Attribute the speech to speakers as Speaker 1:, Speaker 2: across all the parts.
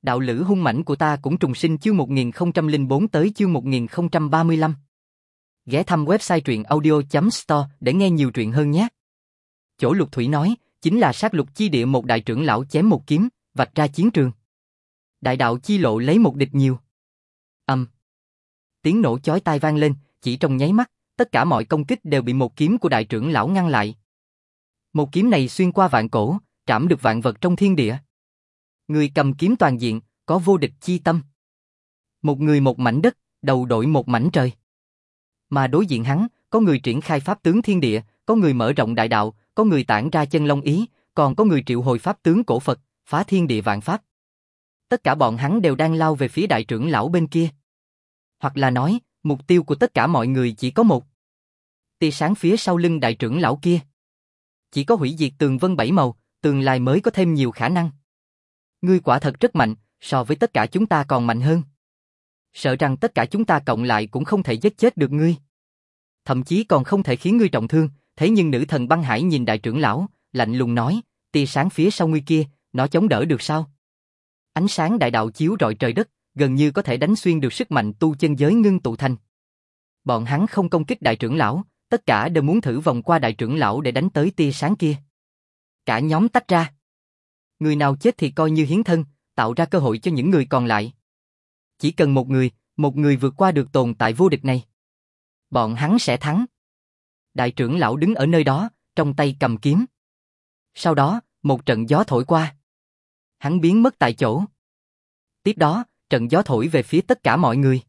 Speaker 1: Đạo lữ hung mãnh của ta cũng trùng sinh chương 1004 tới chương 1035. Ghé thăm website truyện audio.store để nghe nhiều truyện hơn nhé. Chỗ Lục Thủy nói, chính là sát lục chi địa, một đại trưởng lão chém một kiếm, vạch ra chiến trường. Đại đạo chi lộ lấy một địch nhiều. Tiếng nổ chói tai vang lên, chỉ trong nháy mắt, tất cả mọi công kích đều bị một kiếm của đại trưởng lão ngăn lại. Một kiếm này xuyên qua vạn cổ, trảm được vạn vật trong thiên địa. Người cầm kiếm toàn diện, có vô địch chi tâm. Một người một mảnh đất, đầu đội một mảnh trời. Mà đối diện hắn, có người triển khai pháp tướng thiên địa, có người mở rộng đại đạo, có người tản ra chân long ý, còn có người triệu hồi pháp tướng cổ Phật, phá thiên địa vạn pháp. Tất cả bọn hắn đều đang lao về phía đại trưởng lão bên kia. Hoặc là nói, mục tiêu của tất cả mọi người chỉ có một. Tia sáng phía sau lưng đại trưởng lão kia. Chỉ có hủy diệt tường vân bảy màu, tương lai mới có thêm nhiều khả năng. Ngươi quả thật rất mạnh, so với tất cả chúng ta còn mạnh hơn. Sợ rằng tất cả chúng ta cộng lại cũng không thể giết chết được ngươi. Thậm chí còn không thể khiến ngươi trọng thương, thế nhưng nữ thần băng hải nhìn đại trưởng lão, lạnh lùng nói, tia sáng phía sau ngươi kia, nó chống đỡ được sao? Ánh sáng đại đạo chiếu rọi trời đất, gần như có thể đánh xuyên được sức mạnh tu chân giới ngưng tụ thành. Bọn hắn không công kích đại trưởng lão, tất cả đều muốn thử vòng qua đại trưởng lão để đánh tới tia sáng kia. Cả nhóm tách ra. Người nào chết thì coi như hiến thân, tạo ra cơ hội cho những người còn lại. Chỉ cần một người vượt qua được tồn tại vô địch này, bọn hắn sẽ thắng. Đại trưởng lão đứng ở nơi đó, trong tay cầm kiếm. Sau đó, một trận gió thổi qua. Hắn biến mất tại chỗ. Tiếp đó, trận gió thổi về phía tất cả mọi người.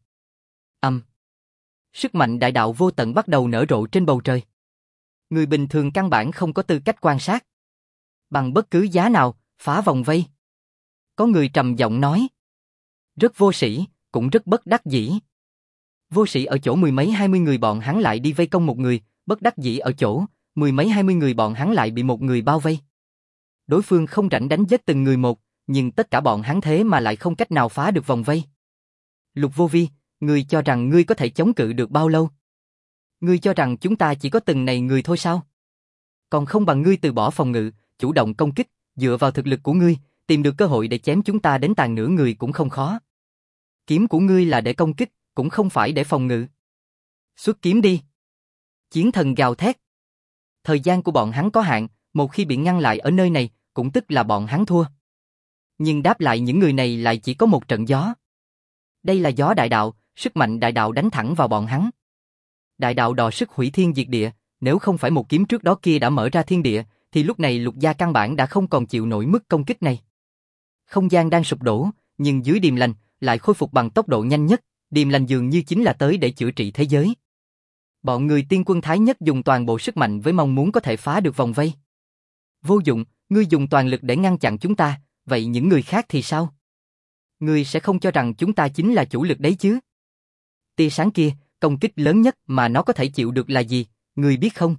Speaker 1: Sức mạnh đại đạo vô tận bắt đầu nở rộ trên bầu trời. Người bình thường căn bản không có tư cách quan sát. Bằng bất cứ giá nào, phá vòng vây. Có người trầm giọng nói. Rất vô sĩ, cũng rất bất đắc dĩ. Vô sĩ ở chỗ mười mấy 20 người bọn hắn lại đi vây công một người, bất đắc dĩ ở chỗ, mười mấy 20 người bọn hắn lại bị một người bao vây. Đối phương không rảnh đánh giết từng người một, nhưng tất cả bọn hắn thế mà lại không cách nào phá được vòng vây. Lục Vô Vi, ngươi cho rằng ngươi có thể chống cự được bao lâu? Ngươi cho rằng chúng ta chỉ có từng này người thôi sao? Còn không bằng ngươi từ bỏ phòng ngự, chủ động công kích, dựa vào thực lực của ngươi, tìm được cơ hội để chém chúng ta đến tàn nửa người cũng không khó. Kiếm của ngươi là để công kích, cũng không phải để phòng ngự. Xuất kiếm đi. Chiến thần gào thét. Thời gian của bọn hắn có hạn, một khi bị ngăn lại ở nơi này, cũng tức là bọn hắn thua. Nhưng đáp lại những người này lại chỉ có một trận gió. Đây là gió đại đạo, sức mạnh đại đạo đánh thẳng vào bọn hắn. Đại đạo đò sức hủy thiên diệt địa, nếu không phải một kiếm trước đó kia đã mở ra thiên địa, thì lúc này Lục gia căn bản đã không còn chịu nổi mức công kích này. Không gian đang sụp đổ, nhưng dưới điềm lành lại khôi phục bằng tốc độ nhanh nhất, điềm lành dường như chính là tới để chữa trị thế giới. Bọn người tiên quân thái nhất dùng toàn bộ sức mạnh với mong muốn có thể phá được vòng vây. Vô dụng, ngươi dùng toàn lực để ngăn chặn chúng ta, vậy những người khác thì sao? Ngươi sẽ không cho rằng chúng ta chính là chủ lực đấy chứ? Tia sáng kia, công kích lớn nhất mà nó có thể chịu được là gì, ngươi biết không?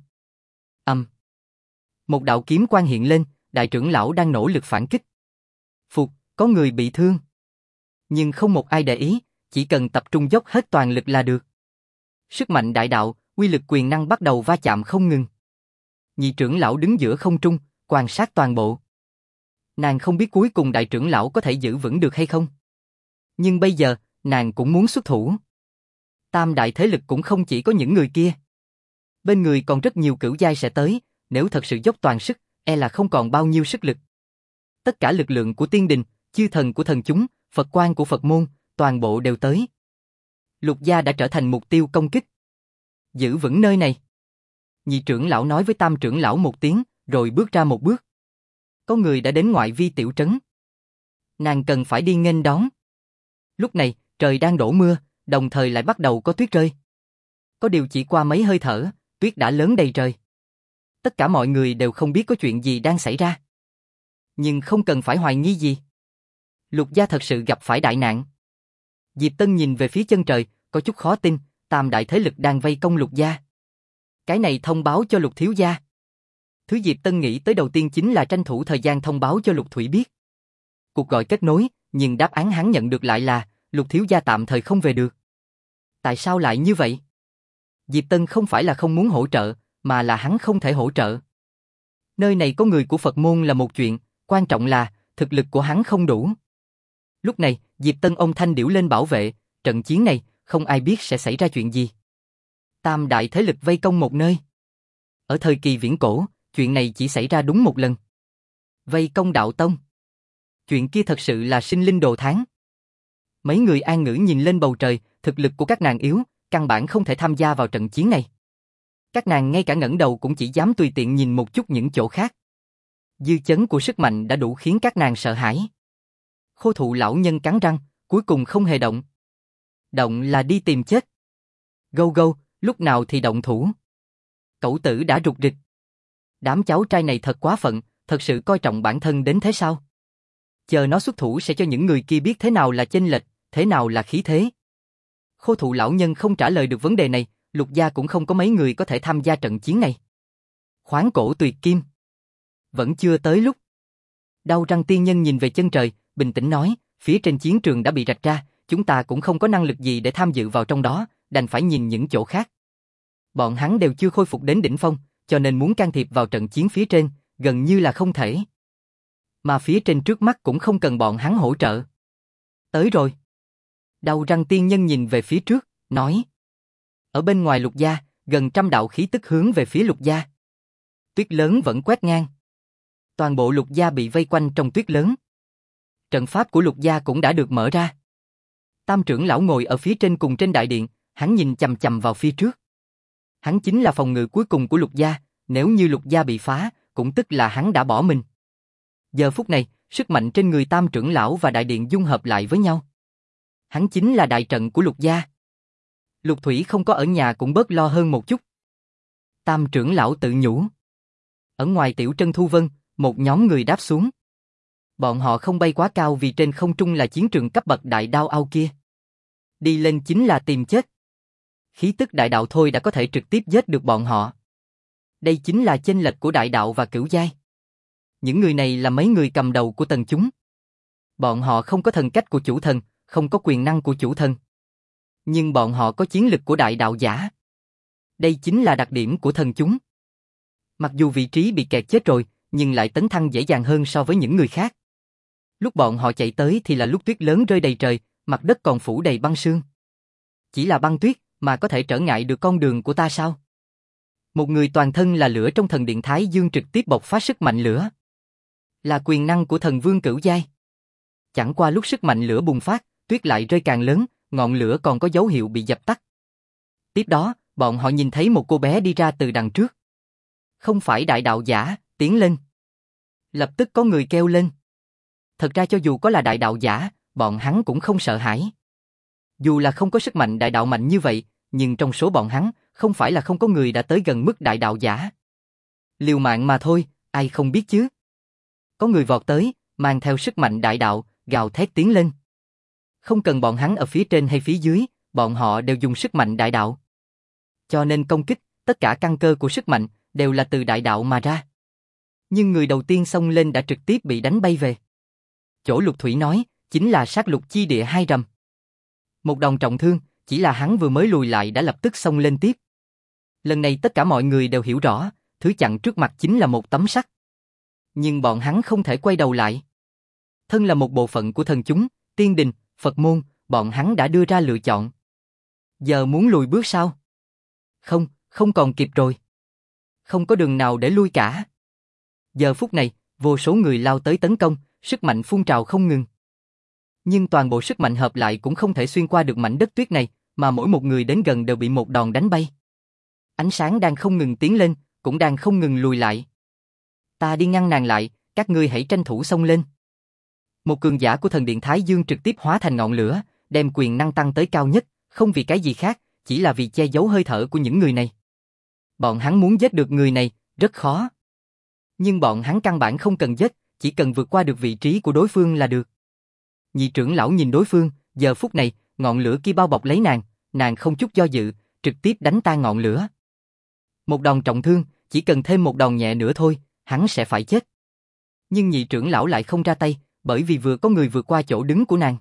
Speaker 1: Một đạo kiếm quang hiện lên, đại trưởng lão đang nỗ lực phản kích. Phục, có người bị thương. Nhưng không một ai để ý, chỉ cần tập trung dốc hết toàn lực là được. Sức mạnh đại đạo, uy lực quyền năng bắt đầu va chạm không ngừng. Nhị trưởng lão đứng giữa không trung, quan sát toàn bộ. Nàng không biết cuối cùng đại trưởng lão có thể giữ vững được hay không. Nhưng bây giờ, nàng cũng muốn xuất thủ. Tam đại thế lực cũng không chỉ có những người kia. Bên người còn rất nhiều cửu giai sẽ tới, nếu thật sự dốc toàn sức, e là không còn bao nhiêu sức lực. Tất cả lực lượng của tiên đình, chư thần của thần chúng, Phật quan của Phật môn, toàn bộ đều tới. Lục gia đã trở thành mục tiêu công kích. Giữ vững nơi này. Nhị trưởng lão nói với tam trưởng lão một tiếng, rồi bước ra một bước. Có người đã đến ngoại vi tiểu trấn. Nàng cần phải đi nghênh đón. Lúc này, trời đang đổ mưa, đồng thời lại bắt đầu có tuyết rơi. Có điều chỉ qua mấy hơi thở, tuyết đã lớn đầy trời. Tất cả mọi người đều không biết có chuyện gì đang xảy ra. Nhưng không cần phải hoài nghi gì. Lục gia thật sự gặp phải đại nạn. Diệp Tân nhìn về phía chân trời, có chút khó tin, tam đại thế lực đang vây công Lục gia. Cái này thông báo cho Lục thiếu gia. Thứ Diệp Tân nghĩ tới đầu tiên chính là tranh thủ thời gian thông báo cho Lục Thủy biết. Cuộc gọi kết nối, nhưng đáp án hắn nhận được lại là Lục thiếu gia tạm thời không về được. Tại sao lại như vậy? Diệp Tân không phải là không muốn hỗ trợ, mà là hắn không thể hỗ trợ. Nơi này có người của Phật môn là một chuyện, quan trọng là thực lực của hắn không đủ. Lúc này, Diệp Tân ông thanh điểu lên bảo vệ, trận chiến này, không ai biết sẽ xảy ra chuyện gì. Tam đại thế lực vây công một nơi. Ở thời kỳ viễn cổ, chuyện này chỉ xảy ra đúng một lần. Vây công đạo tông. Chuyện kia thật sự là sinh linh đồ thán. Mấy người An Ngữ nhìn lên bầu trời, thực lực của các nàng yếu, căn bản không thể tham gia vào trận chiến này. Các nàng ngay cả ngẩng đầu cũng chỉ dám tùy tiện nhìn một chút những chỗ khác. Dư chấn của sức mạnh đã đủ khiến các nàng sợ hãi. Khô thụ lão nhân cắn răng, cuối cùng không hề động. Động là đi tìm chết. Gâu gâu, lúc nào thì động thủ. Cẩu tử đã rụt rịch. Đám cháu trai này thật quá phận, thật sự coi trọng bản thân đến thế sao? Chờ nó xuất thủ sẽ cho những người kia biết thế nào là chênh lệch, thế nào là khí thế. Khô thụ lão nhân không trả lời được vấn đề này, Lục gia cũng không có mấy người có thể tham gia trận chiến này. Khoáng cổ tuyệt kim. Vẫn chưa tới lúc. Đau răng tiên nhân nhìn về chân trời, bình tĩnh nói, phía trên chiến trường đã bị rạch ra, chúng ta cũng không có năng lực gì để tham dự vào trong đó, đành phải nhìn những chỗ khác. Bọn hắn đều chưa khôi phục đến đỉnh phong, cho nên muốn can thiệp vào trận chiến phía trên, gần như là không thể. Mà phía trên trước mắt cũng không cần bọn hắn hỗ trợ. Tới rồi. Đau răng tiên nhân nhìn về phía trước, nói. Ở bên ngoài Lục gia, gần trăm đạo khí tức hướng về phía Lục gia. Tuyết lớn vẫn quét ngang. Toàn bộ Lục gia bị vây quanh trong tuyết lớn. Trận pháp của Lục gia cũng đã được mở ra. Tam trưởng lão ngồi ở phía trên cùng trên đại điện, hắn nhìn chằm chằm vào phía trước. Hắn chính là phòng ngự cuối cùng của Lục gia, nếu như Lục gia bị phá, cũng tức là hắn đã bỏ mình. Giờ phút này, sức mạnh trên người Tam trưởng lão và đại điện dung hợp lại với nhau. Hắn chính là đại trận của Lục gia. Lục Thủy không có ở nhà cũng bớt lo hơn một chút. Tam trưởng lão tự nhủ. Ở ngoài Tiểu Trân Thu Vân, một nhóm người đáp xuống. Bọn họ không bay quá cao vì trên không trung là chiến trường cấp bậc đại đao ao kia. Đi lên chính là tìm chết. Khí tức đại đạo thôi đã có thể trực tiếp giết được bọn họ. Đây chính là chênh lệch của đại đạo và cửu giai. Những người này là mấy người cầm đầu của tần chúng. Bọn họ không có thần cách của chủ thần, không có quyền năng của chủ thần. Nhưng bọn họ có chiến lực của đại đạo giả. Đây chính là đặc điểm của thần chúng. Mặc dù vị trí bị kẹt chết rồi, nhưng lại tấn thăng dễ dàng hơn so với những người khác. Lúc bọn họ chạy tới thì là lúc tuyết lớn rơi đầy trời, mặt đất còn phủ đầy băng sương. Chỉ là băng tuyết mà có thể trở ngại được con đường của ta sao? Một người toàn thân là lửa trong thần điện Thái Dương trực tiếp bộc phát sức mạnh lửa. Là quyền năng của thần vương cửu giai. Chẳng qua lúc sức mạnh lửa bùng phát, tuyết lại rơi càng lớn, ngọn lửa còn có dấu hiệu bị dập tắt. Tiếp đó, bọn họ nhìn thấy một cô bé đi ra từ đằng trước. Không phải đại đạo giả, tiến lên. Lập tức có người kêu lên. Thật ra cho dù có là đại đạo giả, bọn hắn cũng không sợ hãi. Dù là không có sức mạnh đại đạo mạnh như vậy, nhưng trong số bọn hắn, không phải là không có người đã tới gần mức đại đạo giả. Liều mạng mà thôi, ai không biết chứ. Có người vọt tới, mang theo sức mạnh đại đạo, gào thét tiến lên. Không cần bọn hắn ở phía trên hay phía dưới, bọn họ đều dùng sức mạnh đại đạo. Cho nên công kích, tất cả căn cơ của sức mạnh, đều là từ đại đạo mà ra. Nhưng người đầu tiên xông lên đã trực tiếp bị đánh bay về. Chỗ Lục Thủy nói, chính là sát lục chi địa hai rầm. Một đòn trọng thương, chỉ là hắn vừa mới lùi lại đã lập tức xông lên tiếp. Lần này tất cả mọi người đều hiểu rõ, thứ chặn trước mặt chính là một tấm sắt. Nhưng bọn hắn không thể quay đầu lại. Thân là một bộ phận của thần chúng, tiên đình, Phật môn, bọn hắn đã đưa ra lựa chọn. Giờ muốn lùi bước sao? Không, không còn kịp rồi. Không có đường nào để lui cả. Giờ phút này, vô số người lao tới tấn công, sức mạnh phun trào không ngừng. Nhưng toàn bộ sức mạnh hợp lại cũng không thể xuyên qua được mảnh đất tuyết này, mà mỗi một người đến gần đều bị một đòn đánh bay. Ánh sáng đang không ngừng tiến lên, cũng đang không ngừng lùi lại. Ta đi ngăn nàng lại, các ngươi hãy tranh thủ xông lên. Một cường giả của thần điện Thái Dương trực tiếp hóa thành ngọn lửa, đem quyền năng tăng tới cao nhất, không vì cái gì khác, chỉ là vì che giấu hơi thở của những người này. Bọn hắn muốn giết được người này, rất khó. Nhưng bọn hắn căn bản không cần giết, chỉ cần vượt qua được vị trí của đối phương là được. Nhị trưởng lão nhìn đối phương, giờ phút này, ngọn lửa kia bao bọc lấy nàng không chút do dự, trực tiếp đánh tan ngọn lửa. Một đòn trọng thương, chỉ cần thêm một đòn nhẹ nữa thôi, hắn sẽ phải chết. Nhưng nhị trưởng lão lại không ra tay, bởi vì vừa có người vượt qua chỗ đứng của nàng.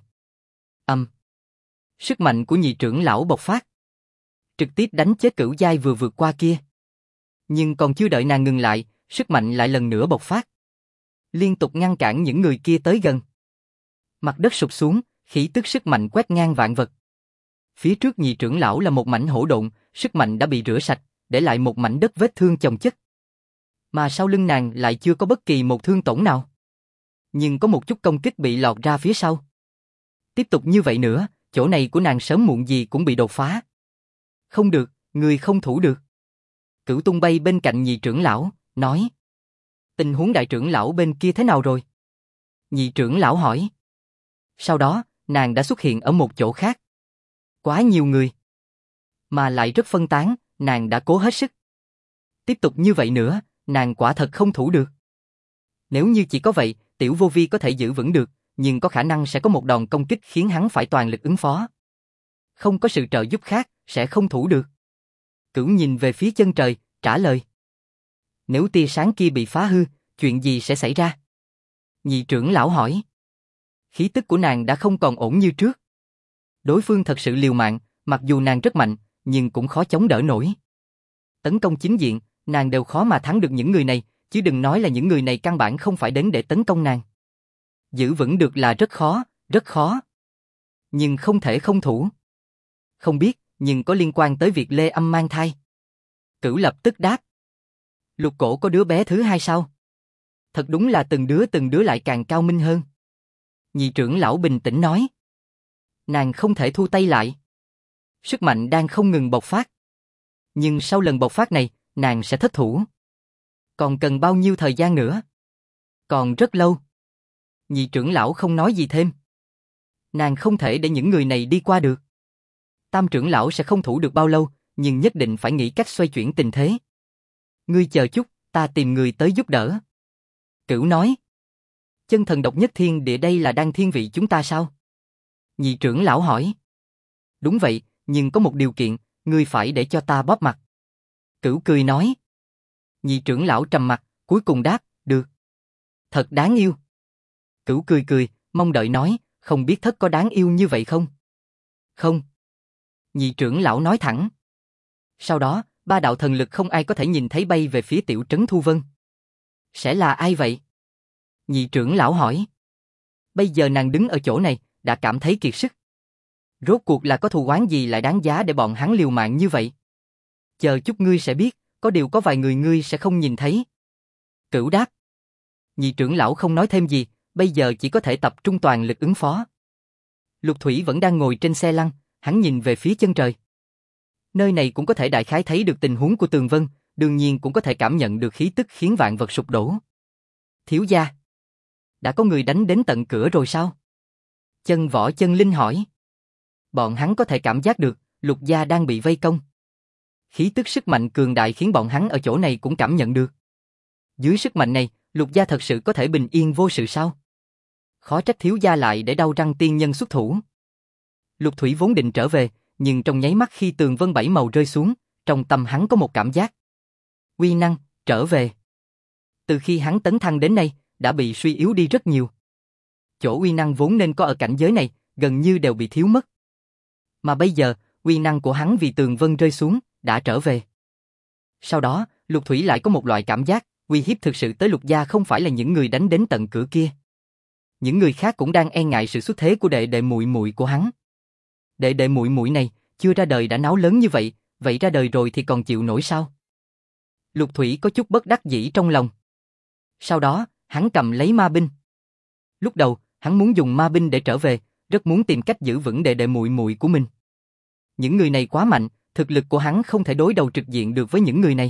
Speaker 1: Sức mạnh của nhị trưởng lão bộc phát. Trực tiếp đánh chết cửu giai vừa vượt qua kia. Nhưng còn chưa đợi nàng ngừng lại, sức mạnh lại lần nữa bộc phát. Liên tục ngăn cản những người kia tới gần. Mặt đất sụp xuống, khí tức sức mạnh quét ngang vạn vật. Phía trước nhị trưởng lão là một mảnh hỗn độn, sức mạnh đã bị rửa sạch, để lại một mảnh đất vết thương chồng chất. Mà sau lưng nàng lại chưa có bất kỳ một thương tổn nào. Nhưng có một chút công kích bị lọt ra phía sau. Tiếp tục như vậy nữa, chỗ này của nàng sớm muộn gì cũng bị đột phá. Không được, người không thủ được. Cửu Tung bay bên cạnh nhị trưởng lão, nói. Tình huống đại trưởng lão bên kia thế nào rồi? Nhị trưởng lão hỏi. Sau đó, nàng đã xuất hiện ở một chỗ khác. Quá nhiều người. Mà lại rất phân tán, nàng đã cố hết sức. Tiếp tục như vậy nữa, nàng quả thật không thủ được. Nếu như chỉ có vậy, tiểu vô vi có thể giữ vững được, nhưng có khả năng sẽ có một đòn công kích khiến hắn phải toàn lực ứng phó. Không có sự trợ giúp khác, sẽ không thủ được. Cửu nhìn về phía chân trời, trả lời. Nếu tia sáng kia bị phá hư, chuyện gì sẽ xảy ra? Nhị trưởng lão hỏi. Khí tức của nàng đã không còn ổn như trước. Đối phương thật sự liều mạng, mặc dù nàng rất mạnh, nhưng cũng khó chống đỡ nổi. Tấn công chính diện, nàng đều khó mà thắng được những người này, chứ đừng nói là những người này căn bản không phải đến để tấn công nàng. Giữ vững được là rất khó, rất khó. Nhưng không thể không thủ. Không biết, nhưng có liên quan tới việc Lê Âm mang thai. Cửu lập tức đáp. Lục Cổ có đứa bé thứ hai sao? Thật đúng là từng đứa lại càng cao minh hơn. Nhị trưởng lão bình tĩnh nói. Nàng không thể thu tay lại. Sức mạnh đang không ngừng bộc phát. Nhưng sau lần bộc phát này, nàng sẽ thất thủ. Còn cần bao nhiêu thời gian nữa? Còn rất lâu. Nhị trưởng lão không nói gì thêm. Nàng không thể để những người này đi qua được. Tam trưởng lão sẽ không thủ được bao lâu, nhưng nhất định phải nghĩ cách xoay chuyển tình thế. Ngươi chờ chút, ta tìm người tới giúp đỡ. Cửu nói. Chân thần độc nhất thiên địa đây là đan thiên vị chúng ta sao? Nhị trưởng lão hỏi. Đúng vậy, nhưng có một điều kiện, ngươi phải để cho ta bóp mặt. Cửu cười nói. Nhị trưởng lão trầm mặt, cuối cùng đáp, được. Thật đáng yêu. Cửu cười cười, mong đợi nói, không biết thất có đáng yêu như vậy không? Không. Nhị trưởng lão nói thẳng. Sau đó, ba đạo thần lực không ai có thể nhìn thấy bay về phía tiểu trấn Thu Vân. Sẽ là ai vậy? Nhị trưởng lão hỏi. Bây giờ nàng đứng ở chỗ này, đã cảm thấy kiệt sức. Rốt cuộc là có thù oán gì lại đáng giá để bọn hắn liều mạng như vậy? Chờ chút ngươi sẽ biết, có điều có vài người ngươi sẽ không nhìn thấy. Cửu đáp. Nhị trưởng lão không nói thêm gì, bây giờ chỉ có thể tập trung toàn lực ứng phó. Lục Thủy vẫn đang ngồi trên xe lăn, hắn nhìn về phía chân trời. Nơi này cũng có thể đại khái thấy được tình huống của Tường Vân, đương nhiên cũng có thể cảm nhận được khí tức khiến vạn vật sụp đổ. Thiếu gia, đã có người đánh đến tận cửa rồi sao? Chân Võ Chân Linh hỏi. Bọn hắn có thể cảm giác được, Lục gia đang bị vây công. Khí tức sức mạnh cường đại khiến bọn hắn ở chỗ này cũng cảm nhận được. Dưới sức mạnh này, Lục gia thật sự có thể bình yên vô sự sao? Khó trách thiếu gia lại để đau răng tiên nhân xuất thủ. Lục Thủy vốn định trở về, nhưng trong nháy mắt khi tường vân bảy màu rơi xuống, trong tâm hắn có một cảm giác. Uy năng, trở về. Từ khi hắn tấn thăng đến nay, đã bị suy yếu đi rất nhiều. Chỗ uy năng vốn nên có ở cảnh giới này, gần như đều bị thiếu mất. Mà bây giờ, uy năng của hắn vì tường vân rơi xuống, đã trở về. Sau đó, Lục Thủy lại có một loại cảm giác, uy hiếp thực sự tới Lục gia không phải là những người đánh đến tận cửa kia. Những người khác cũng đang e ngại sự xuất thế của đệ đệ muội muội của hắn. Đệ đệ muội muội này, chưa ra đời đã náo lớn như vậy, vậy ra đời rồi thì còn chịu nổi sao? Lục Thủy có chút bất đắc dĩ trong lòng. Sau đó, hắn cầm lấy ma binh. Lúc đầu, hắn muốn dùng ma binh để trở về, rất muốn tìm cách giữ vững đệ đệ muội muội của mình. Những người này quá mạnh, thực lực của hắn không thể đối đầu trực diện được với những người này.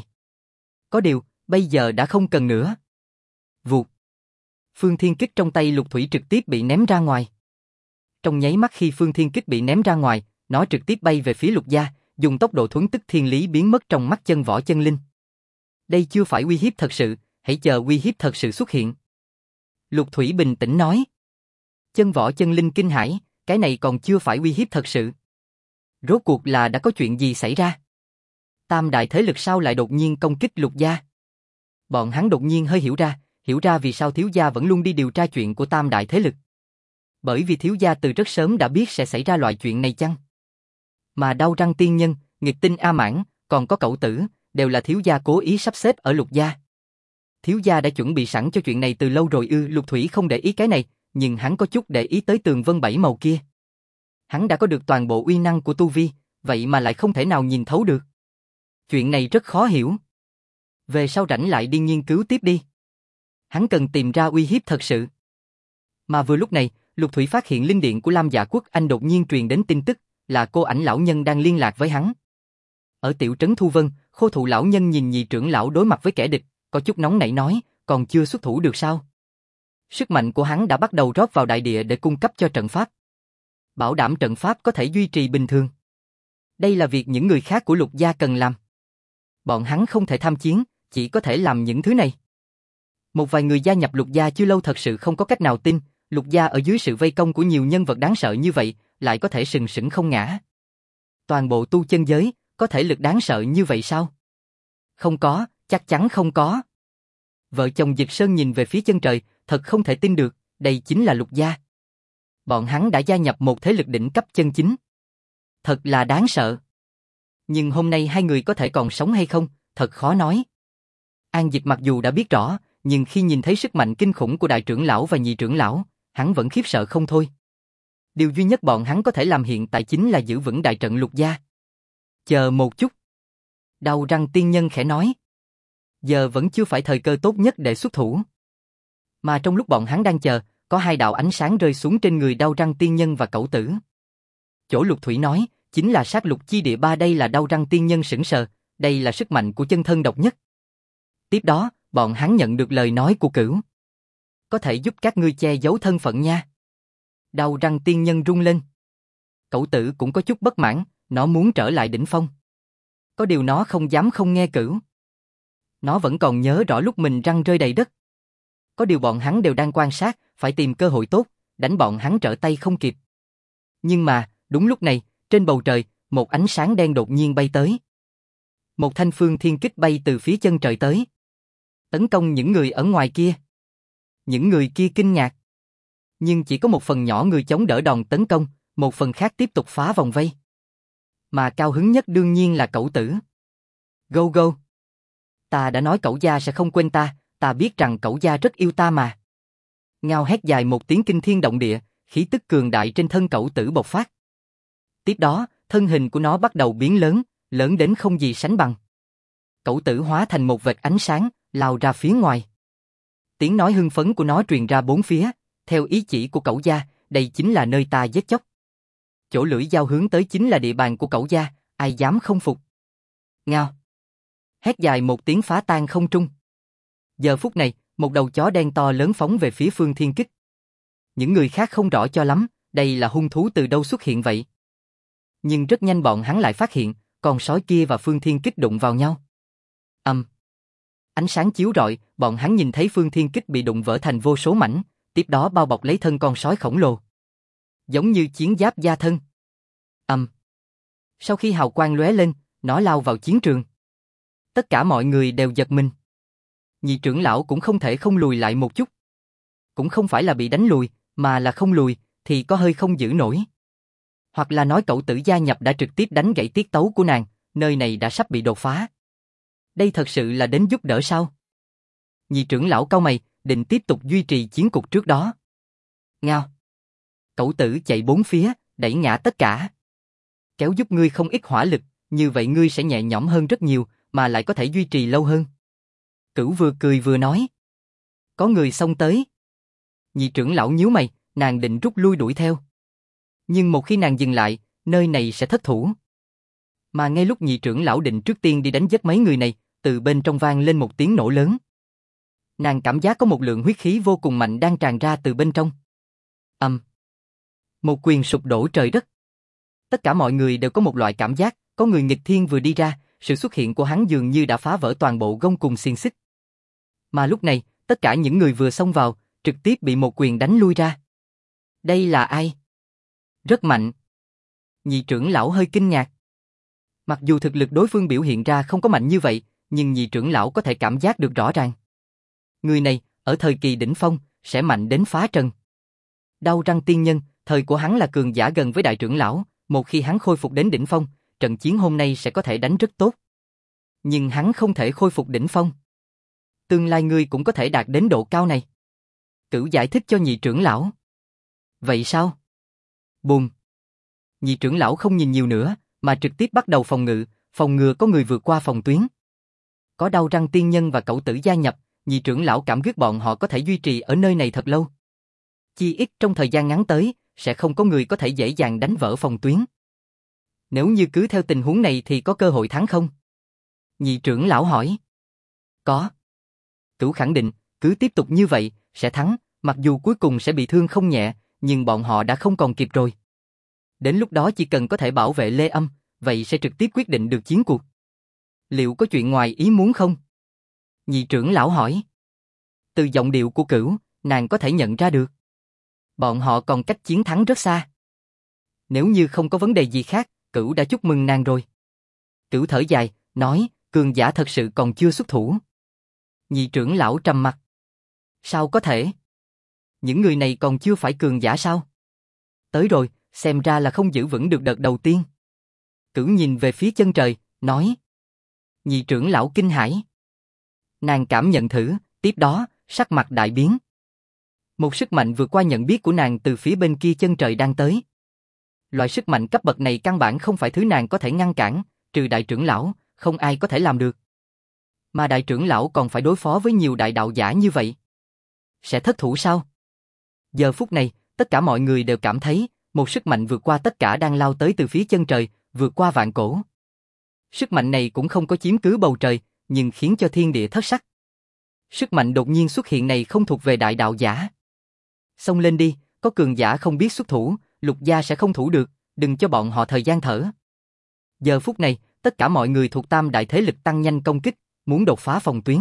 Speaker 1: Có điều, bây giờ đã không cần nữa. Vụt. Phương Thiên Kích trong tay Lục Thủy trực tiếp bị ném ra ngoài. Trong nháy mắt khi Phương Thiên Kích bị ném ra ngoài, nó trực tiếp bay về phía Lục gia, dùng tốc độ thuấn tức thiên lý biến mất trong mắt Chân Võ Chân Linh. Đây chưa phải uy hiếp thật sự, hãy chờ uy hiếp thật sự xuất hiện. Lục Thủy bình tĩnh nói. Chân Võ Chân Linh kinh hãi, cái này còn chưa phải uy hiếp thật sự. Rốt cuộc là đã có chuyện gì xảy ra? Tam đại thế lực sao lại đột nhiên công kích Lục gia? Bọn hắn đột nhiên hơi hiểu ra vì sao thiếu gia vẫn luôn đi điều tra chuyện của tam đại thế lực. Bởi vì thiếu gia từ rất sớm đã biết sẽ xảy ra loại chuyện này chăng? Mà Đau Răng Tiên Nhân, Nghịch Tinh A Mãn, còn có Cẩu Tử, đều là thiếu gia cố ý sắp xếp ở Lục gia. Thiếu gia đã chuẩn bị sẵn cho chuyện này từ lâu rồi ư? Lục Thủy không để ý cái này, nhưng hắn có chút để ý tới tường vân bảy màu kia. Hắn đã có được toàn bộ uy năng của tu vi, vậy mà lại không thể nào nhìn thấu được. Chuyện này rất khó hiểu. Về sau rảnh lại đi nghiên cứu tiếp đi. Hắn cần tìm ra uy hiếp thật sự. Mà vừa lúc này, Lục Thủy phát hiện linh điện của Lam Dạ Quốc Anh đột nhiên truyền đến tin tức, là cô ảnh lão nhân đang liên lạc với hắn. Ở tiểu trấn Thu Vân, Khô Thụ lão nhân nhìn nhị trưởng lão đối mặt với kẻ địch, có chút nóng nảy nói, còn chưa xuất thủ được sao? Sức mạnh của hắn đã bắt đầu rót vào đại địa để cung cấp cho trận pháp. Bảo đảm trận pháp có thể duy trì bình thường. Đây là việc những người khác của Lục gia cần làm. Bọn hắn không thể tham chiến, chỉ có thể làm những thứ này. Một vài người gia nhập Lục gia chưa lâu thật sự không có cách nào tin, Lục gia ở dưới sự vây công của nhiều nhân vật đáng sợ như vậy, lại có thể sừng sững không ngã. Toàn bộ tu chân giới, có thể lực đáng sợ như vậy sao? Không có, chắc chắn không có. Vợ chồng Dịch Sơn nhìn về phía chân trời, thật không thể tin được, đây chính là Lục gia. Bọn hắn đã gia nhập một thế lực đỉnh cấp chân chính. Thật là đáng sợ. Nhưng hôm nay hai người có thể còn sống hay không, thật khó nói. An Dịch mặc dù đã biết rõ, nhưng khi nhìn thấy sức mạnh kinh khủng của đại trưởng lão và nhị trưởng lão, hắn vẫn khiếp sợ không thôi. Điều duy nhất bọn hắn có thể làm hiện tại chính là giữ vững đại trận Lục gia. Chờ một chút. Đau răng tiên nhân khẽ nói. Giờ vẫn chưa phải thời cơ tốt nhất để xuất thủ. Mà trong lúc bọn hắn đang chờ, có hai đạo ánh sáng rơi xuống trên người Đau răng tiên nhân và Cẩu Tử. Chỗ Lục Thủy nói, chính là sát lục chi địa ba. Đây là Đau răng tiên nhân sững sờ, đây là sức mạnh của chân thân độc nhất. Tiếp đó, bọn hắn nhận được lời nói của Cửu. Có thể giúp các ngươi che giấu thân phận nha. Đau răng tiên nhân rung lên. Cẩu Tử cũng có chút bất mãn, nó muốn trở lại đỉnh phong. Có điều nó không dám không nghe Cửu. Nó vẫn còn nhớ rõ lúc mình răng rơi đầy đất. Có điều bọn hắn đều đang quan sát, phải tìm cơ hội tốt, đánh bọn hắn trở tay không kịp. Nhưng mà, đúng lúc này, trên bầu trời, một ánh sáng đen đột nhiên bay tới. Một thanh phương thiên kích bay từ phía chân trời tới. Tấn công những người ở ngoài kia. Những người kia kinh ngạc. Nhưng chỉ có một phần nhỏ người chống đỡ đòn tấn công, một phần khác tiếp tục phá vòng vây. Mà cao hứng nhất đương nhiên là Cẩu Tử. Go go! Ta đã nói Cẩu gia sẽ không quên ta, ta biết rằng Cẩu gia rất yêu ta mà. Ngao hét dài một tiếng kinh thiên động địa, khí tức cường đại trên thân Cẩu Tử bộc phát. Tiếp đó, thân hình của nó bắt đầu biến lớn, lớn đến không gì sánh bằng. Cẩu Tử hóa thành một vệt ánh sáng, lao ra phía ngoài. Tiếng nói hưng phấn của nó truyền ra bốn phía, theo ý chỉ của Cẩu gia, đây chính là nơi ta giết chóc. Chỗ lưỡi dao hướng tới chính là địa bàn của Cẩu gia, ai dám không phục. Ngao! Hét dài một tiếng phá tan không trung. Giờ phút này, một đầu chó đen to lớn phóng về phía Phương Thiên Kích. Những người khác không rõ cho lắm, đây là hung thú từ đâu xuất hiện vậy. Nhưng rất nhanh bọn hắn lại phát hiện, con sói kia và Phương Thiên Kích đụng vào nhau. Ánh sáng chiếu rọi, bọn hắn nhìn thấy Phương Thiên Kích bị đụng vỡ thành vô số mảnh, tiếp đó bao bọc lấy thân con sói khổng lồ. Giống như chiến giáp da thân. Sau khi hào quang lóe lên, nó lao vào chiến trường. Tất cả mọi người đều giật mình. Nhị trưởng lão cũng không thể không lùi lại một chút. Cũng không phải là bị đánh lùi, mà là không lùi, thì có hơi không giữ nổi. Hoặc là nói Cẩu Tử gia nhập đã trực tiếp đánh gãy tiết tấu của nàng, nơi này đã sắp bị đột phá. Đây thật sự là đến giúp đỡ sao? Nhị trưởng lão cau mày, định tiếp tục duy trì chiến cục trước đó. Ngao! Cẩu Tử chạy bốn phía, đẩy ngã tất cả. Kéo giúp ngươi không ít hỏa lực, như vậy ngươi sẽ nhẹ nhõm hơn rất nhiều, mà lại có thể duy trì lâu hơn. Cửu vừa cười vừa nói. Có người xông tới. Nhị trưởng lão nhíu mày, nàng định rút lui đuổi theo. Nhưng một khi nàng dừng lại, nơi này sẽ thất thủ. Mà ngay lúc nhị trưởng lão định trước tiên đi đánh giết mấy người này, từ bên trong vang lên một tiếng nổ lớn. Nàng cảm giác có một lượng huyết khí vô cùng mạnh đang tràn ra từ bên trong. Một quyền sụp đổ trời đất. Tất cả mọi người đều có một loại cảm giác, có người nghịch thiên vừa đi ra, sự xuất hiện của hắn dường như đã phá vỡ toàn bộ gông cùng xiềng xích. Mà lúc này, tất cả những người vừa xông vào, trực tiếp bị một quyền đánh lui ra. Đây là ai? Rất mạnh. Nhị trưởng lão hơi kinh ngạc. Mặc dù thực lực đối phương biểu hiện ra không có mạnh như vậy, nhưng nhị trưởng lão có thể cảm giác được rõ ràng. Người này, ở thời kỳ đỉnh phong, sẽ mạnh đến phá trần. Đau răng tiên nhân, thời của hắn là cường giả gần với đại trưởng lão, một khi hắn khôi phục đến đỉnh phong, trận chiến hôm nay sẽ có thể đánh rất tốt. Nhưng hắn không thể khôi phục đỉnh phong. Tương lai ngươi cũng có thể đạt đến độ cao này. Cửu giải thích cho nhị trưởng lão. Vậy sao? Bùm. Nhị trưởng lão không nhìn nhiều nữa, mà trực tiếp bắt đầu phòng ngừa có người vượt qua phòng tuyến. Có đau răng tiên nhân và cẩu tử gia nhập, nhị trưởng lão cảm giác bọn họ có thể duy trì ở nơi này thật lâu. Chi ít trong thời gian ngắn tới, sẽ không có người có thể dễ dàng đánh vỡ phòng tuyến. Nếu như cứ theo tình huống này thì có cơ hội thắng không? Nhị trưởng lão hỏi. Có. Cửu khẳng định, cứ tiếp tục như vậy, sẽ thắng, mặc dù cuối cùng sẽ bị thương không nhẹ, nhưng bọn họ đã không còn kịp rồi. Đến lúc đó chỉ cần có thể bảo vệ Lê Âm, vậy sẽ trực tiếp quyết định được chiến cuộc. Liệu có chuyện ngoài ý muốn không? Nhị trưởng lão hỏi. Từ giọng điệu của Cửu, nàng có thể nhận ra được. Bọn họ còn cách chiến thắng rất xa. Nếu như không có vấn đề gì khác, Cửu đã chúc mừng nàng rồi. Cửu thở dài, nói, cường giả thật sự còn chưa xuất thủ. Nhị trưởng lão trầm mặt. Sao có thể? Những người này còn chưa phải cường giả sao? Tới rồi, xem ra là không giữ vững được đợt đầu tiên. Cửu nhìn về phía chân trời, nói. Nhị trưởng lão kinh hãi. Nàng cảm nhận thử, tiếp đó, sắc mặt đại biến. Một sức mạnh vượt qua nhận biết của nàng từ phía bên kia chân trời đang tới. Loại sức mạnh cấp bậc này căn bản không phải thứ nàng có thể ngăn cản, trừ đại trưởng lão, không ai có thể làm được. Mà đại trưởng lão còn phải đối phó với nhiều đại đạo giả như vậy. Sẽ thất thủ sao? Giờ phút này, tất cả mọi người đều cảm thấy, một sức mạnh vượt qua tất cả đang lao tới từ phía chân trời, vượt qua vạn cổ. Sức mạnh này cũng không có chiếm cứ bầu trời, nhưng khiến cho thiên địa thất sắc. Sức mạnh đột nhiên xuất hiện này không thuộc về đại đạo giả. Xông lên đi, có cường giả không biết xuất thủ, Lục gia sẽ không thủ được, đừng cho bọn họ thời gian thở. Giờ phút này, tất cả mọi người thuộc tam đại thế lực tăng nhanh công kích, muốn đột phá phòng tuyến.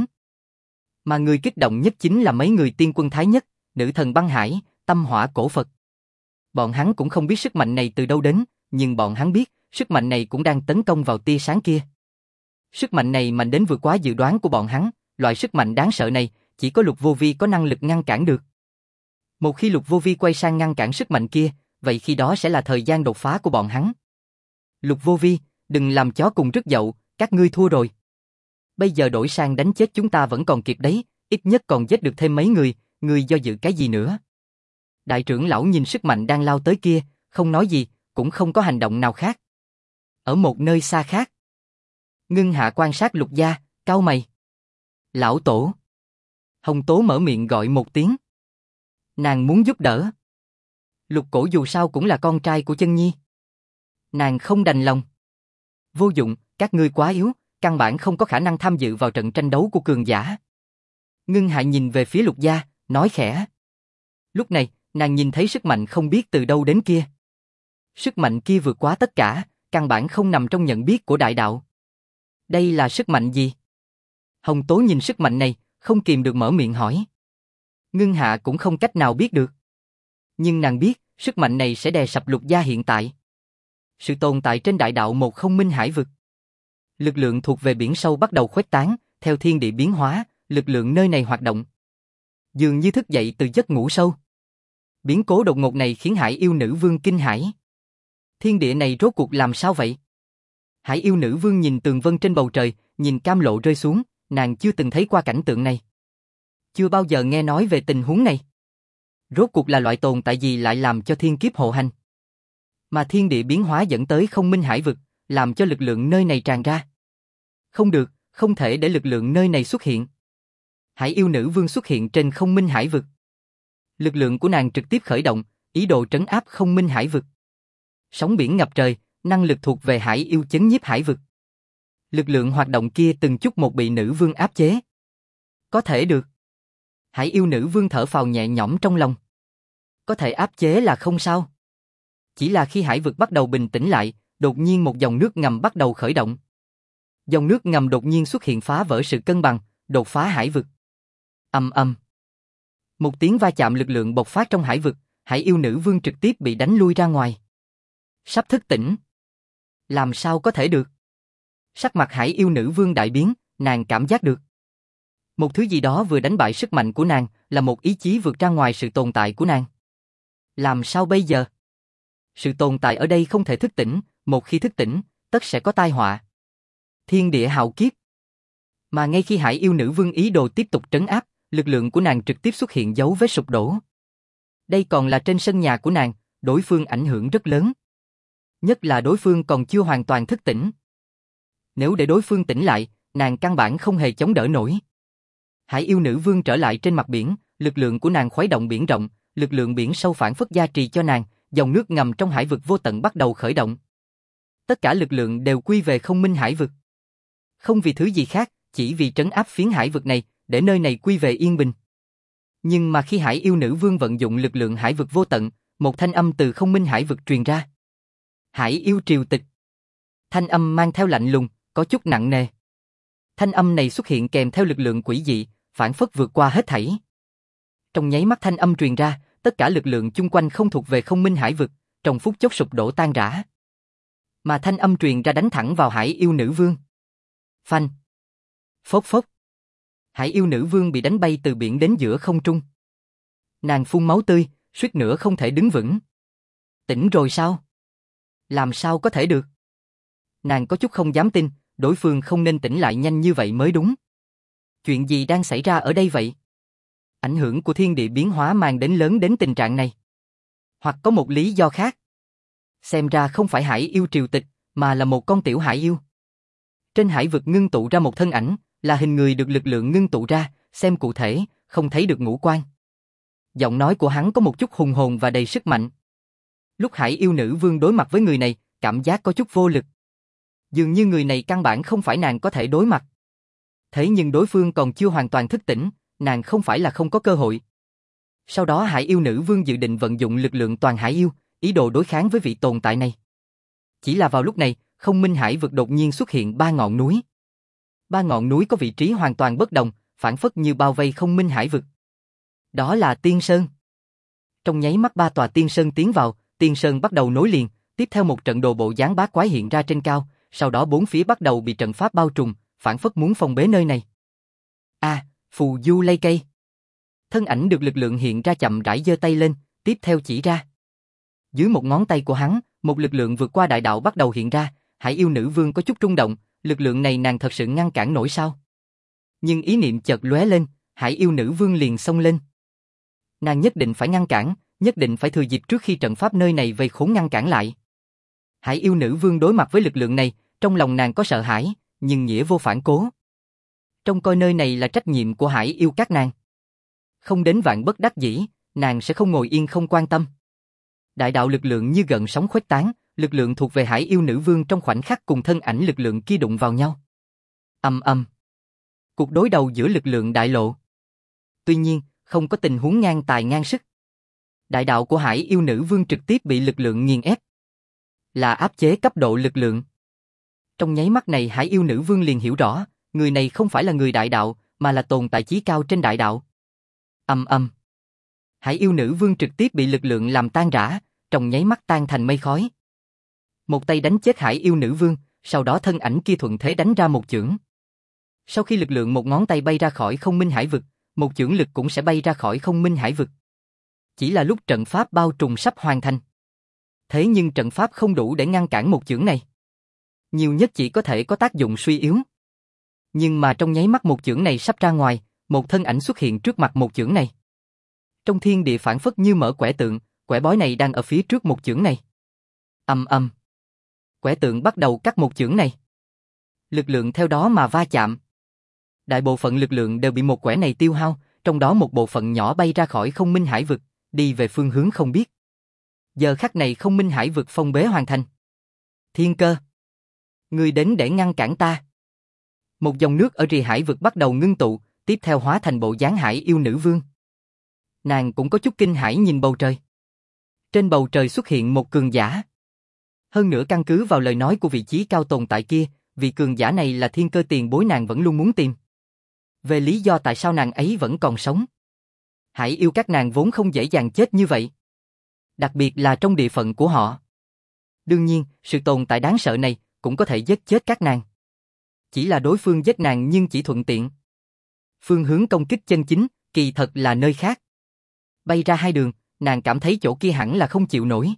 Speaker 1: Mà người kích động nhất chính là mấy người tiên quân thái nhất, nữ thần băng hải, tâm hỏa cổ Phật. Bọn hắn cũng không biết sức mạnh này từ đâu đến, nhưng bọn hắn biết, sức mạnh này cũng đang tấn công vào tia sáng kia. Sức mạnh này mạnh đến vượt quá dự đoán của bọn hắn, loại sức mạnh đáng sợ này, chỉ có Lục Vô Vi có năng lực ngăn cản được. Một khi Lục Vô Vi quay sang ngăn cản sức mạnh kia, vậy khi đó sẽ là thời gian đột phá của bọn hắn. Lục Vô Vi, đừng làm chó cùng rứt dậu, các ngươi thua rồi. Bây giờ đổi sang đánh chết chúng ta vẫn còn kịp đấy, ít nhất còn giết được thêm mấy người do dự cái gì nữa. Đại trưởng lão nhìn sức mạnh đang lao tới kia, không nói gì, cũng không có hành động nào khác. Ở một nơi xa khác, Ngưng Hạ quan sát Lục gia, cau mày. Lão tổ. Hồng Tố mở miệng gọi một tiếng. Nàng muốn giúp đỡ. Lục Cổ dù sao cũng là con trai của Chân Nhi. Nàng không đành lòng. Vô dụng, các ngươi quá yếu, căn bản không có khả năng tham dự vào trận tranh đấu của cường giả. Ngưng Hạ nhìn về phía Lục gia, nói khẽ. Lúc này, nàng nhìn thấy sức mạnh không biết từ đâu đến kia. Sức mạnh kia vượt quá tất cả, căn bản không nằm trong nhận biết của đại đạo. Đây là sức mạnh gì? Hồng Tố nhìn sức mạnh này, không kìm được mở miệng hỏi. Ngưng Hạ cũng không cách nào biết được. Nhưng nàng biết, sức mạnh này sẽ đè sập Lục gia hiện tại. Sự tồn tại trên đại đạo một không minh hải vực. Lực lượng thuộc về biển sâu bắt đầu khuếch tán, theo thiên địa biến hóa, lực lượng nơi này hoạt động. Dường như thức dậy từ giấc ngủ sâu. Biến cố đột ngột này khiến Hải Yêu Nữ Vương kinh hãi. Thiên địa này rốt cuộc làm sao vậy? Hải Yêu Nữ Vương nhìn tường vân trên bầu trời, nhìn cam lộ rơi xuống, nàng chưa từng thấy qua cảnh tượng này. Chưa bao giờ nghe nói về tình huống này. Rốt cuộc là loại tồn tại gì lại làm cho thiên kiếp hộ hành? Mà thiên địa biến hóa dẫn tới không minh hải vực, làm cho lực lượng nơi này tràn ra. Không được, không thể để lực lượng nơi này xuất hiện. Hải Yêu Nữ Vương xuất hiện trên không minh hải vực. Lực lượng của nàng trực tiếp khởi động, ý đồ trấn áp không minh hải vực. Sóng biển ngập trời, năng lực thuộc về Hải Yêu chấn nhiếp hải vực. Lực lượng hoạt động kia từng chút một bị nữ vương áp chế. Có thể được. Hải Yêu Nữ Vương thở phào nhẹ nhõm trong lòng. Có thể áp chế là không sao. Chỉ là khi hải vực bắt đầu bình tĩnh lại, đột nhiên một dòng nước ngầm bắt đầu khởi động. Dòng nước ngầm đột nhiên xuất hiện phá vỡ sự cân bằng, đột phá hải vực. Ầm ầm. Một tiếng va chạm lực lượng bộc phát trong hải vực, Hải Yêu Nữ Vương trực tiếp bị đánh lui ra ngoài. Sắp thức tỉnh. Làm sao có thể được? Sắc mặt Hải Yêu Nữ Vương đại biến, nàng cảm giác được. Một thứ gì đó vừa đánh bại sức mạnh của nàng, là một ý chí vượt ra ngoài sự tồn tại của nàng. Làm sao bây giờ? Sự tồn tại ở đây không thể thức tỉnh, một khi thức tỉnh, tất sẽ có tai họa. Thiên địa hạo kiếp. Mà ngay khi Hải Yêu Nữ Vương ý đồ tiếp tục trấn áp, lực lượng của nàng trực tiếp xuất hiện dấu vết sụp đổ. Đây còn là trên sân nhà của nàng, đối phương ảnh hưởng rất lớn. Nhất là đối phương còn chưa hoàn toàn thức tỉnh. Nếu để đối phương tỉnh lại, nàng căn bản không hề chống đỡ nổi. Hải yêu nữ vương trở lại trên mặt biển, lực lượng của nàng khuấy động biển rộng, lực lượng biển sâu phản phất gia trì cho nàng, dòng nước ngầm trong hải vực vô tận bắt đầu khởi động. Tất cả lực lượng đều quy về không minh hải vực. Không vì thứ gì khác, chỉ vì trấn áp phiến hải vực này, để nơi này quy về yên bình. Nhưng mà khi hải yêu nữ vương vận dụng lực lượng hải vực vô tận, một thanh âm từ không minh hải vực truyền ra. Hải yêu triều tịch. Thanh âm mang theo lạnh lùng, có chút nặng nề. Thanh âm này xuất hiện kèm theo lực lượng quỷ dị, phản phất vượt qua hết thảy. Trong nháy mắt thanh âm truyền ra, tất cả lực lượng chung quanh không thuộc về không minh hải vực, trong phút chốc sụp đổ tan rã. Mà thanh âm truyền ra đánh thẳng vào hải yêu nữ vương. Phanh. Phốc phốc. Hải yêu nữ vương bị đánh bay từ biển đến giữa không trung. Nàng phun máu tươi, suýt nữa không thể đứng vững. Tỉnh rồi sao? Làm sao có thể được? Nàng có chút không dám tin, đối phương không nên tỉnh lại nhanh như vậy mới đúng. Chuyện gì đang xảy ra ở đây vậy? Ảnh hưởng của thiên địa biến hóa mang đến lớn đến tình trạng này. Hoặc có một lý do khác. Xem ra không phải hải yêu triều tịch, mà là một con tiểu hải yêu. Trên hải vực ngưng tụ ra một thân ảnh, là hình người được lực lượng ngưng tụ ra, xem cụ thể, không thấy được ngũ quan. Giọng nói của hắn có một chút hùng hồn và đầy sức mạnh. Lúc hải yêu nữ vương đối mặt với người này, cảm giác có chút vô lực. Dường như người này căn bản không phải nàng có thể đối mặt. Thế nhưng đối phương còn chưa hoàn toàn thức tỉnh, nàng không phải là không có cơ hội. Sau đó hải yêu nữ vương dự định vận dụng lực lượng toàn hải yêu, ý đồ đối kháng với vị tồn tại này. Chỉ là vào lúc này, không minh hải vực đột nhiên xuất hiện 3 ngọn núi. 3 ngọn núi có vị trí hoàn toàn bất đồng, phản phất như bao vây không minh hải vực. Đó là Tiên Sơn. Trong nháy mắt 3 tòa Tiên Sơn tiến vào, Tiên Sơn bắt đầu nối liền, tiếp theo một trận đồ bộ dáng bát quái hiện ra trên cao, sau đó bốn phía bắt đầu bị trận pháp bao trùm, phản phất muốn phong bế nơi này. Phù du lây cây. Thân ảnh được lực lượng hiện ra chậm rãi giơ tay lên, tiếp theo chỉ ra. Dưới một ngón tay của hắn, một lực lượng vượt qua đại đạo bắt đầu hiện ra, hải yêu nữ vương có chút rung động, lực lượng này nàng thật sự ngăn cản nổi sao? Nhưng ý niệm chợt lóe lên, hải yêu nữ vương liền xông lên. Nàng nhất định phải ngăn cản, nhất định phải thừa dịp trước khi trận pháp nơi này vây khốn ngăn cản lại. Hải yêu nữ vương đối mặt với lực lượng này, trong lòng nàng có sợ hãi, nhưng nghĩa vô phản cố. Trong coi nơi này là trách nhiệm của hải yêu các nàng. Không đến vạn bất đắc dĩ, nàng sẽ không ngồi yên không quan tâm. Đại đạo lực lượng như gợn sóng khuếch tán, lực lượng thuộc về hải yêu nữ vương trong khoảnh khắc cùng thân ảnh lực lượng kia đụng vào nhau. Ầm ầm. Cuộc đối đầu giữa lực lượng đại lộ. Tuy nhiên, không có tình huống ngang tài ngang sức. Đại đạo của hải yêu nữ vương trực tiếp bị lực lượng nghiền ép. Là áp chế cấp độ lực lượng. Trong nháy mắt này hải yêu nữ vương liền hiểu rõ, người này không phải là người đại đạo, mà là tồn tại chí cao trên đại đạo. Ầm ầm. Hải yêu nữ vương trực tiếp bị lực lượng làm tan rã, trong nháy mắt tan thành mây khói. Một tay đánh chết hải yêu nữ vương, sau đó thân ảnh kia thuận thế đánh ra một chưởng. Sau khi lực lượng một ngón tay bay ra khỏi không minh hải vực, một chưởng lực cũng sẽ bay ra khỏi không minh hải vực. Chỉ là lúc trận pháp bao trùm sắp hoàn thành. Thế nhưng trận pháp không đủ để ngăn cản một chưởng này. Nhiều nhất chỉ có thể có tác dụng suy yếu. Nhưng mà trong nháy mắt một chưởng này sắp ra ngoài, một thân ảnh xuất hiện trước mặt một chưởng này. Trong thiên địa phản phất như mở quẻ tượng, quẻ bói này đang ở phía trước một chưởng này. Ầm ầm. Quẻ tượng bắt đầu cắt một chưởng này. Lực lượng theo đó mà va chạm. Đại bộ phận lực lượng đều bị một quẻ này tiêu hao, trong đó một bộ phận nhỏ bay ra khỏi không minh hải vực, đi về phương hướng không biết. Giờ khắc này không minh hải vực phong bế hoàn thành. Thiên Cơ, ngươi đến để ngăn cản ta. Một dòng nước ở rìa hải vực bắt đầu ngưng tụ, tiếp theo hóa thành bộ dáng hải yêu nữ vương. Nàng cũng có chút kinh hãi nhìn bầu trời. Trên bầu trời xuất hiện một cường giả. Hơn nữa căn cứ vào lời nói của vị trí cao tồn tại kia, vị cường giả này là Thiên Cơ tiền bối nàng vẫn luôn muốn tìm. Về lý do tại sao nàng ấy vẫn còn sống. Hải yêu các nàng vốn không dễ dàng chết như vậy. Đặc biệt là trong địa phận của họ. Đương nhiên, sự tồn tại đáng sợ này cũng có thể giết chết các nàng. Chỉ là đối phương giết nàng nhưng chỉ thuận tiện. Phương hướng công kích chân chính, kỳ thật là nơi khác. Bay ra hai đường, nàng cảm thấy chỗ kia hẳn là không chịu nổi.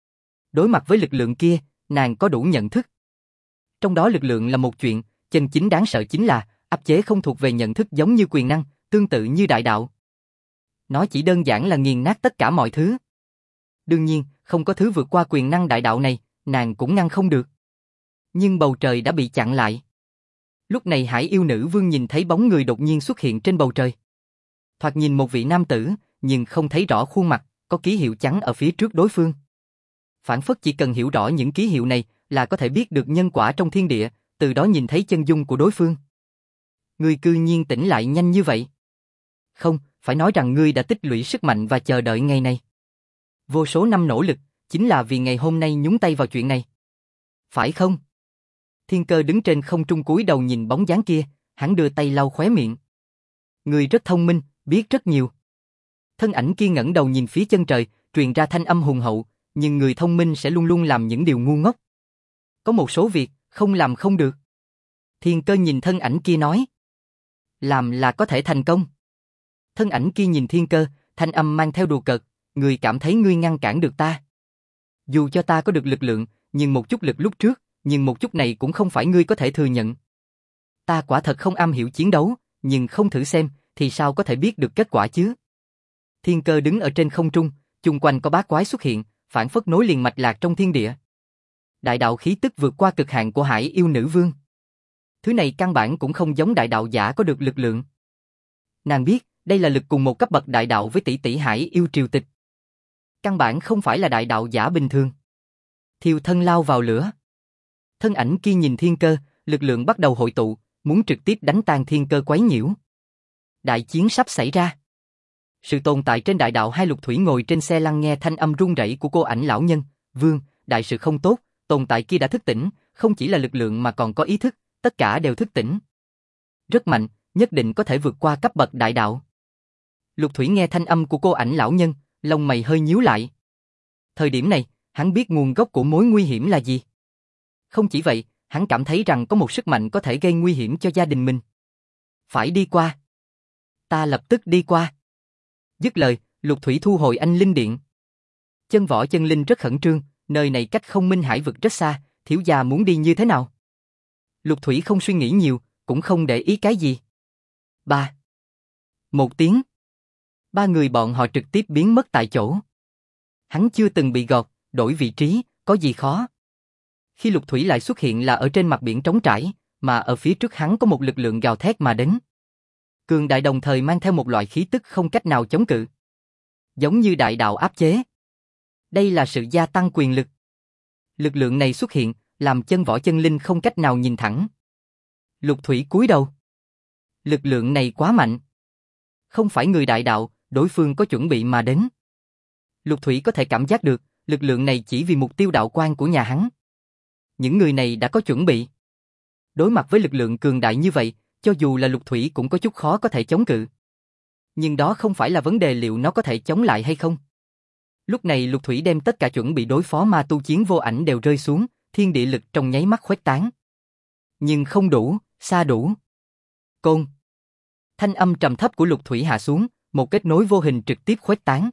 Speaker 1: Đối mặt với lực lượng kia, nàng có đủ nhận thức. Trong đó lực lượng là một chuyện, chân chính đáng sợ chính là áp chế không thuộc về nhận thức giống như quyền năng, tương tự như đại đạo. Nó chỉ đơn giản là nghiền nát tất cả mọi thứ. Đương nhiên, không có thứ vượt qua quyền năng đại đạo này, nàng cũng ngăn không được. Nhưng bầu trời đã bị chặn lại. Lúc này Hải yêu nữ vương nhìn thấy bóng người đột nhiên xuất hiện trên bầu trời. Thoạt nhìn một vị nam tử, nhưng không thấy rõ khuôn mặt, có ký hiệu trắng ở phía trước đối phương. Phản phất chỉ cần hiểu rõ những ký hiệu này là có thể biết được nhân quả trong thiên địa, từ đó nhìn thấy chân dung của đối phương. Ngươi cư nhiên tỉnh lại nhanh như vậy. Không, phải nói rằng ngươi đã tích lũy sức mạnh và chờ đợi ngày này. Vô số năm nỗ lực, chính là vì ngày hôm nay nhúng tay vào chuyện này. Phải không? Thiên Cơ đứng trên không trung cúi đầu nhìn bóng dáng kia, hắn đưa tay lau khóe miệng. Ngươi rất thông minh, biết rất nhiều. Thân ảnh kia ngẩng đầu nhìn phía chân trời, truyền ra thanh âm hùng hậu, nhưng người thông minh sẽ luôn luôn làm những điều ngu ngốc. Có một số việc, không làm không được. Thiên Cơ nhìn thân ảnh kia nói. Làm là có thể thành công. Thân ảnh kia nhìn Thiên Cơ, thanh âm mang theo đùa cợt, ngươi cảm thấy ngươi ngăn cản được ta. Dù cho ta có được lực lượng, nhưng một chút lực lúc trước, nhưng một chút này cũng không phải ngươi có thể thừa nhận. Ta quả thật không am hiểu chiến đấu, nhưng không thử xem, thì sao có thể biết được kết quả chứ? Thiên Cơ đứng ở trên không trung, chung quanh có bát quái xuất hiện, phản phất nối liền mạch lạc trong thiên địa. Đại đạo khí tức vượt qua cực hạn của Hải yêu nữ vương. Thứ này căn bản cũng không giống đại đạo giả có được lực lượng. Nàng biết, đây là lực cùng một cấp bậc đại đạo với tỷ tỷ Hải yêu triều tịch. Căn bản không phải là đại đạo giả bình thường. Thiêu thân lao vào lửa. Thân ảnh kia nhìn Thiên Cơ, lực lượng bắt đầu hội tụ, muốn trực tiếp đánh tan Thiên Cơ quấy nhiễu. Đại chiến sắp xảy ra. Sự tồn tại trên đại đạo hai Lục Thủy ngồi trên xe lăn nghe thanh âm run rẩy của cô ảnh lão nhân. Vương, đại sự không tốt, tồn tại kia đã thức tỉnh, không chỉ là lực lượng mà còn có ý thức, tất cả đều thức tỉnh. Rất mạnh, nhất định có thể vượt qua cấp bậc đại đạo. Lục Thủy nghe thanh âm của cô ảnh lão nhân, lông mày hơi nhíu lại. Thời điểm này, hắn biết nguồn gốc của mối nguy hiểm là gì. Không chỉ vậy, hắn cảm thấy rằng có một sức mạnh có thể gây nguy hiểm cho gia đình mình. Phải đi qua. Ta lập tức đi qua. Dứt lời, Lục Thủy thu hồi anh linh điện. Chân Võ Chân Linh rất khẩn trương, nơi này cách Không Minh Hải vực rất xa, thiếu gia muốn đi như thế nào? Lục Thủy không suy nghĩ nhiều, cũng không để ý cái gì. Ba. Một tiếng. Ba người bọn họ trực tiếp biến mất tại chỗ. Hắn chưa từng bị gọt, đổi vị trí, có gì khó. Khi Lục Thủy lại xuất hiện là ở trên mặt biển trống trải, mà ở phía trước hắn có một lực lượng gào thét mà đến. Cường đại đồng thời mang theo một loại khí tức không cách nào chống cự. Giống như đại đạo áp chế. Đây là sự gia tăng quyền lực. Lực lượng này xuất hiện, làm Chân Võ Chân Linh không cách nào nhìn thẳng. Lục Thủy cúi đầu. Lực lượng này quá mạnh. Không phải người đại đạo, đối phương có chuẩn bị mà đến. Lục Thủy có thể cảm giác được, lực lượng này chỉ vì mục tiêu đạo quan của nhà hắn. Những người này đã có chuẩn bị. Đối mặt với lực lượng cường đại như vậy, cho dù là Lục Thủy cũng có chút khó có thể chống cự. Nhưng đó không phải là vấn đề liệu nó có thể chống lại hay không. Lúc này Lục Thủy đem tất cả chuẩn bị đối phó ma tu chiến vô ảnh đều rơi xuống, thiên địa lực trong nháy mắt khuếch tán. Nhưng không đủ, xa đủ. Côn. Thanh âm trầm thấp của Lục Thủy hạ xuống, một kết nối vô hình trực tiếp khuếch tán.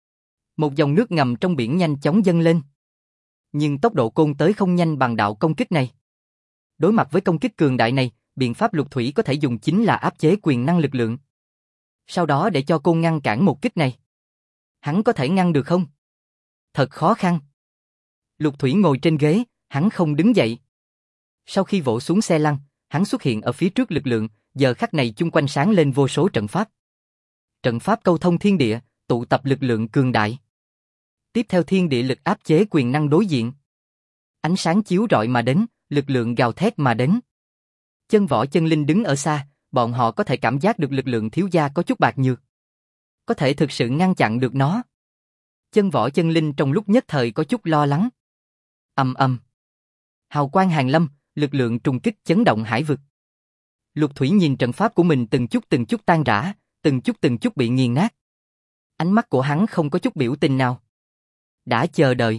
Speaker 1: Một dòng nước ngầm trong biển nhanh chóng dâng lên. Nhưng tốc độ côn tới không nhanh bằng đạo công kích này. Đối mặt với công kích cường đại này, biện pháp Lục Thủy có thể dùng chính là áp chế quyền năng lực lượng. Sau đó để cho côn ngăn cản một kích này. Hắn có thể ngăn được không? Thật khó khăn. Lục Thủy ngồi trên ghế, hắn không đứng dậy. Sau khi vỗ xuống xe lăn, hắn xuất hiện ở phía trước lực lượng, giờ khắc này chung quanh sáng lên vô số trận pháp. Trận pháp câu thông thiên địa, tụ tập lực lượng cường đại. Tiếp theo thiên địa lực áp chế quyền năng đối diện. Ánh sáng chiếu rọi mà đến, lực lượng gào thét mà đến. Chân Võ Chân Linh đứng ở xa, bọn họ có thể cảm giác được lực lượng thiếu gia có chút bạc nhược. Có thể thực sự ngăn chặn được nó. Chân Võ Chân Linh trong lúc nhất thời có chút lo lắng. Ầm ầm. Hào quang hàng lâm, lực lượng trùng kích chấn động hải vực. Lục Thủy nhìn trận pháp của mình từng chút tan rã, từng chút bị nghiền nát. Ánh mắt của hắn không có chút biểu tình nào. Đã chờ đợi.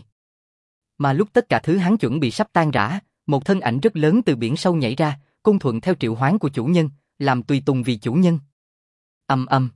Speaker 1: Mà lúc tất cả thứ hắn chuẩn bị sắp tan rã, một thân ảnh rất lớn từ biển sâu nhảy ra, cung thuận theo triệu hoán của chủ nhân, làm tùy tùng vì chủ nhân. Ầm ầm.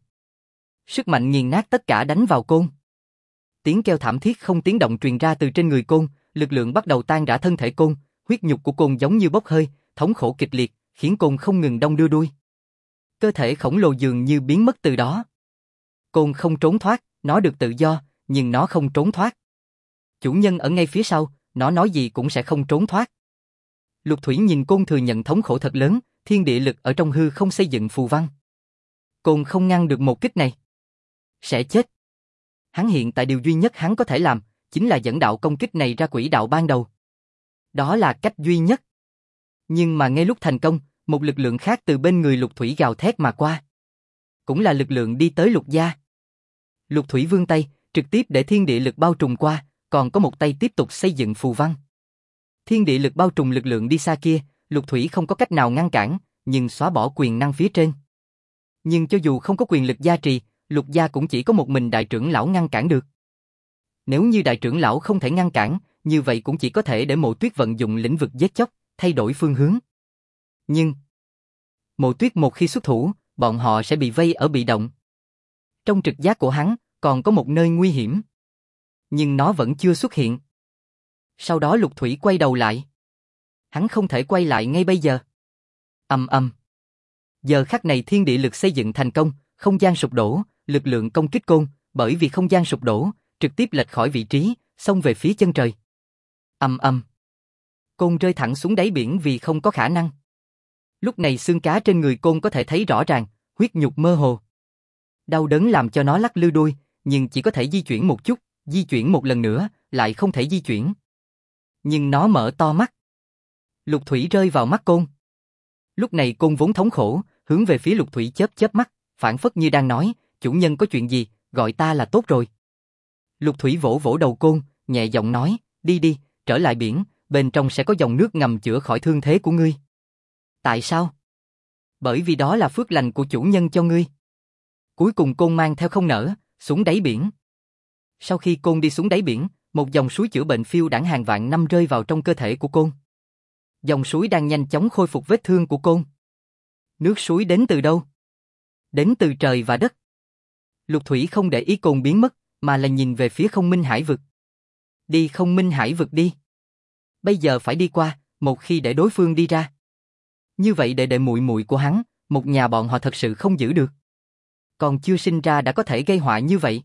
Speaker 1: Sức mạnh nghiền nát tất cả đánh vào côn. Tiếng kêu thảm thiết không tiếng động truyền ra từ trên người côn, lực lượng bắt đầu tan rã thân thể côn, huyết nhục của côn giống như bốc hơi, thống khổ kịch liệt, khiến côn không ngừng đong đưa đuôi. Cơ thể khổng lồ dường như biến mất từ đó. Côn không trốn thoát, nó được tự do, nhưng nó không trốn thoát. Chủ nhân ở ngay phía sau, nó nói gì cũng sẽ không trốn thoát. Lục Thủy nhìn Côn thừa nhận thống khổ thật lớn, thiên địa lực ở trong hư không xây dựng phù văn. Côn không ngăn được một kích này. Sẽ chết. Hắn hiện tại điều duy nhất hắn có thể làm, chính là dẫn đạo công kích này ra quỹ đạo ban đầu. Đó là cách duy nhất. Nhưng mà ngay lúc thành công, một lực lượng khác từ bên người Lục Thủy gào thét mà qua. Cũng là lực lượng đi tới Lục gia. Lục Thủy vươn tay, trực tiếp để thiên địa lực bao trùm qua, còn có một tay tiếp tục xây dựng phù văn. Thiên địa lực bao trùm lực lượng đi xa kia, Lục Thủy không có cách nào ngăn cản, nhưng xóa bỏ quyền năng phía trên. Nhưng cho dù không có quyền lực gia trì, Lục gia cũng chỉ có một mình đại trưởng lão ngăn cản được. Nếu như đại trưởng lão không thể ngăn cản, như vậy cũng chỉ có thể để Mộ Tuyết vận dụng lĩnh vực giết chóc, thay đổi phương hướng. Nhưng Mộ Tuyết một khi xuất thủ, bọn họ sẽ bị vây ở bị động. Trong trực giác của hắn, còn có một nơi nguy hiểm. Nhưng nó vẫn chưa xuất hiện. Sau đó Lục Thủy quay đầu lại. Hắn không thể quay lại ngay bây giờ. Ầm ầm. Giờ khắc này thiên địa lực xây dựng thành công, không gian sụp đổ, lực lượng công kích Côn, bởi vì không gian sụp đổ, trực tiếp lệch khỏi vị trí, xông về phía chân trời. Ầm ầm. Côn rơi thẳng xuống đáy biển vì không có khả năng. Lúc này xương cá trên người Côn có thể thấy rõ ràng, huyết nhục mơ hồ. Đau đớn làm cho nó lắc lư đuôi, nhưng chỉ có thể di chuyển một chút, di chuyển một lần nữa, lại không thể di chuyển. Nhưng nó mở to mắt. Lục Thủy rơi vào mắt Côn. Lúc này Côn vốn thống khổ, hướng về phía Lục Thủy chớp chớp mắt, phảng phất như đang nói, chủ nhân có chuyện gì, gọi ta là tốt rồi. Lục Thủy vỗ vỗ đầu Côn, nhẹ giọng nói, đi đi, trở lại biển, bên trong sẽ có dòng nước ngầm chữa khỏi thương thế của ngươi. Tại sao? Bởi vì đó là phước lành của chủ nhân cho ngươi. Cuối cùng Côn mang theo không nở, xuống đáy biển. Sau khi Côn đi xuống đáy biển, một dòng suối chữa bệnh phiêu đãng hàng vạn năm rơi vào trong cơ thể của Côn. Dòng suối đang nhanh chóng khôi phục vết thương của Côn. Nước suối đến từ đâu? Đến từ trời và đất. Lục Thủy không để ý Côn biến mất, mà là nhìn về phía Không Minh Hải vực. Đi Không Minh Hải vực đi. Bây giờ phải đi qua, một khi để đối phương đi ra. Như vậy đệ đệ muội muội của hắn, một nhà bọn họ thật sự không giữ được. Còn chưa sinh ra đã có thể gây họa như vậy.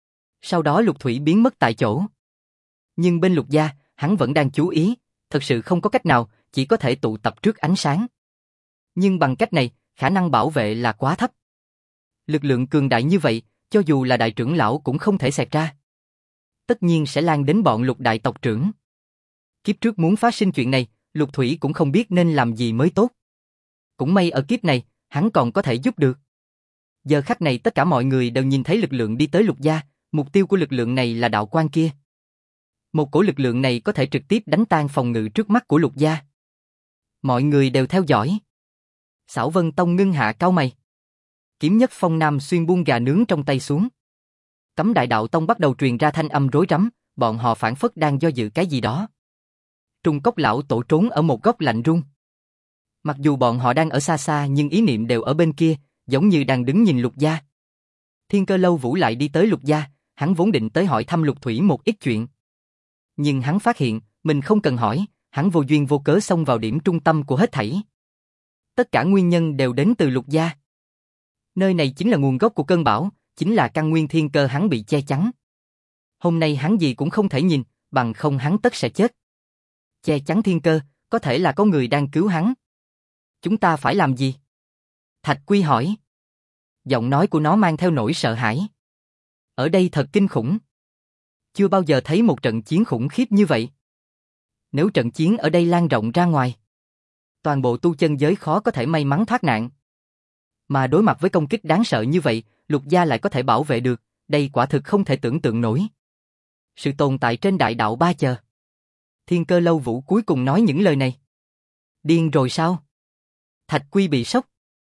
Speaker 1: Sau đó Lục Thủy biến mất tại chỗ. Nhưng bên Lục gia, hắn vẫn đang chú ý, thật sự không có cách nào, chỉ có thể tụ tập trước ánh sáng. Nhưng bằng cách này, khả năng bảo vệ là quá thấp. Lực lượng cường đại như vậy, cho dù là đại trưởng lão cũng không thể xẹt ra. Tất nhiên sẽ lan đến bọn Lục đại tộc trưởng. Kiếp trước muốn phát sinh chuyện này, Lục Thủy cũng không biết nên làm gì mới tốt. Cũng may ở kiếp này, hắn còn có thể giúp được. Giờ khắc này tất cả mọi người đều nhìn thấy lực lượng đi tới Lục gia, mục tiêu của lực lượng này là đạo quan kia. Một cổ lực lượng này có thể trực tiếp đánh tan phòng ngự trước mắt của Lục gia. Mọi người đều theo dõi. Xảo Vân Tông ngưng hạ cau mày. Kiếm Nhất Phong Nam Xuyên buông gà nướng trong tay xuống. Cấm Đại Đạo Tông bắt đầu truyền ra thanh âm rối rắm, bọn họ phảng phất đang do dự cái gì đó. Trung Cốc lão tổ trốn ở một góc lạnh run. Mặc dù bọn họ đang ở xa xa nhưng ý niệm đều ở bên kia, giống như đang đứng nhìn Lục gia. Thiên Cơ Lâu Vũ lại đi tới Lục gia, hắn vốn định tới hỏi thăm Lục Thủy một ít chuyện. Nhưng hắn phát hiện, mình không cần hỏi, hắn vô duyên vô cớ xông vào điểm trung tâm của hết thảy. Tất cả nguyên nhân đều đến từ Lục gia. Nơi này chính là nguồn gốc của cơn bão, chính là căn nguyên thiên cơ hắn bị che chắn. Hôm nay hắn gì cũng không thể nhìn, bằng không hắn tất sẽ chết. Che chắn thiên cơ, có thể là có người đang cứu hắn. Chúng ta phải làm gì? Thạch Quy hỏi. Giọng nói của nó mang theo nỗi sợ hãi. Ở đây thật kinh khủng. Chưa bao giờ thấy một trận chiến khủng khiếp như vậy. Nếu trận chiến ở đây lan rộng ra ngoài, toàn bộ tu chân giới khó có thể may mắn thoát nạn. Mà đối mặt với công kích đáng sợ như vậy, Lục gia lại có thể bảo vệ được, đây quả thực không thể tưởng tượng nổi. Sự tồn tại trên đại đạo ba chờ. Thiên Cơ Lâu Vũ cuối cùng nói những lời này. Điên rồi sao? Thạch Quy bị sốc.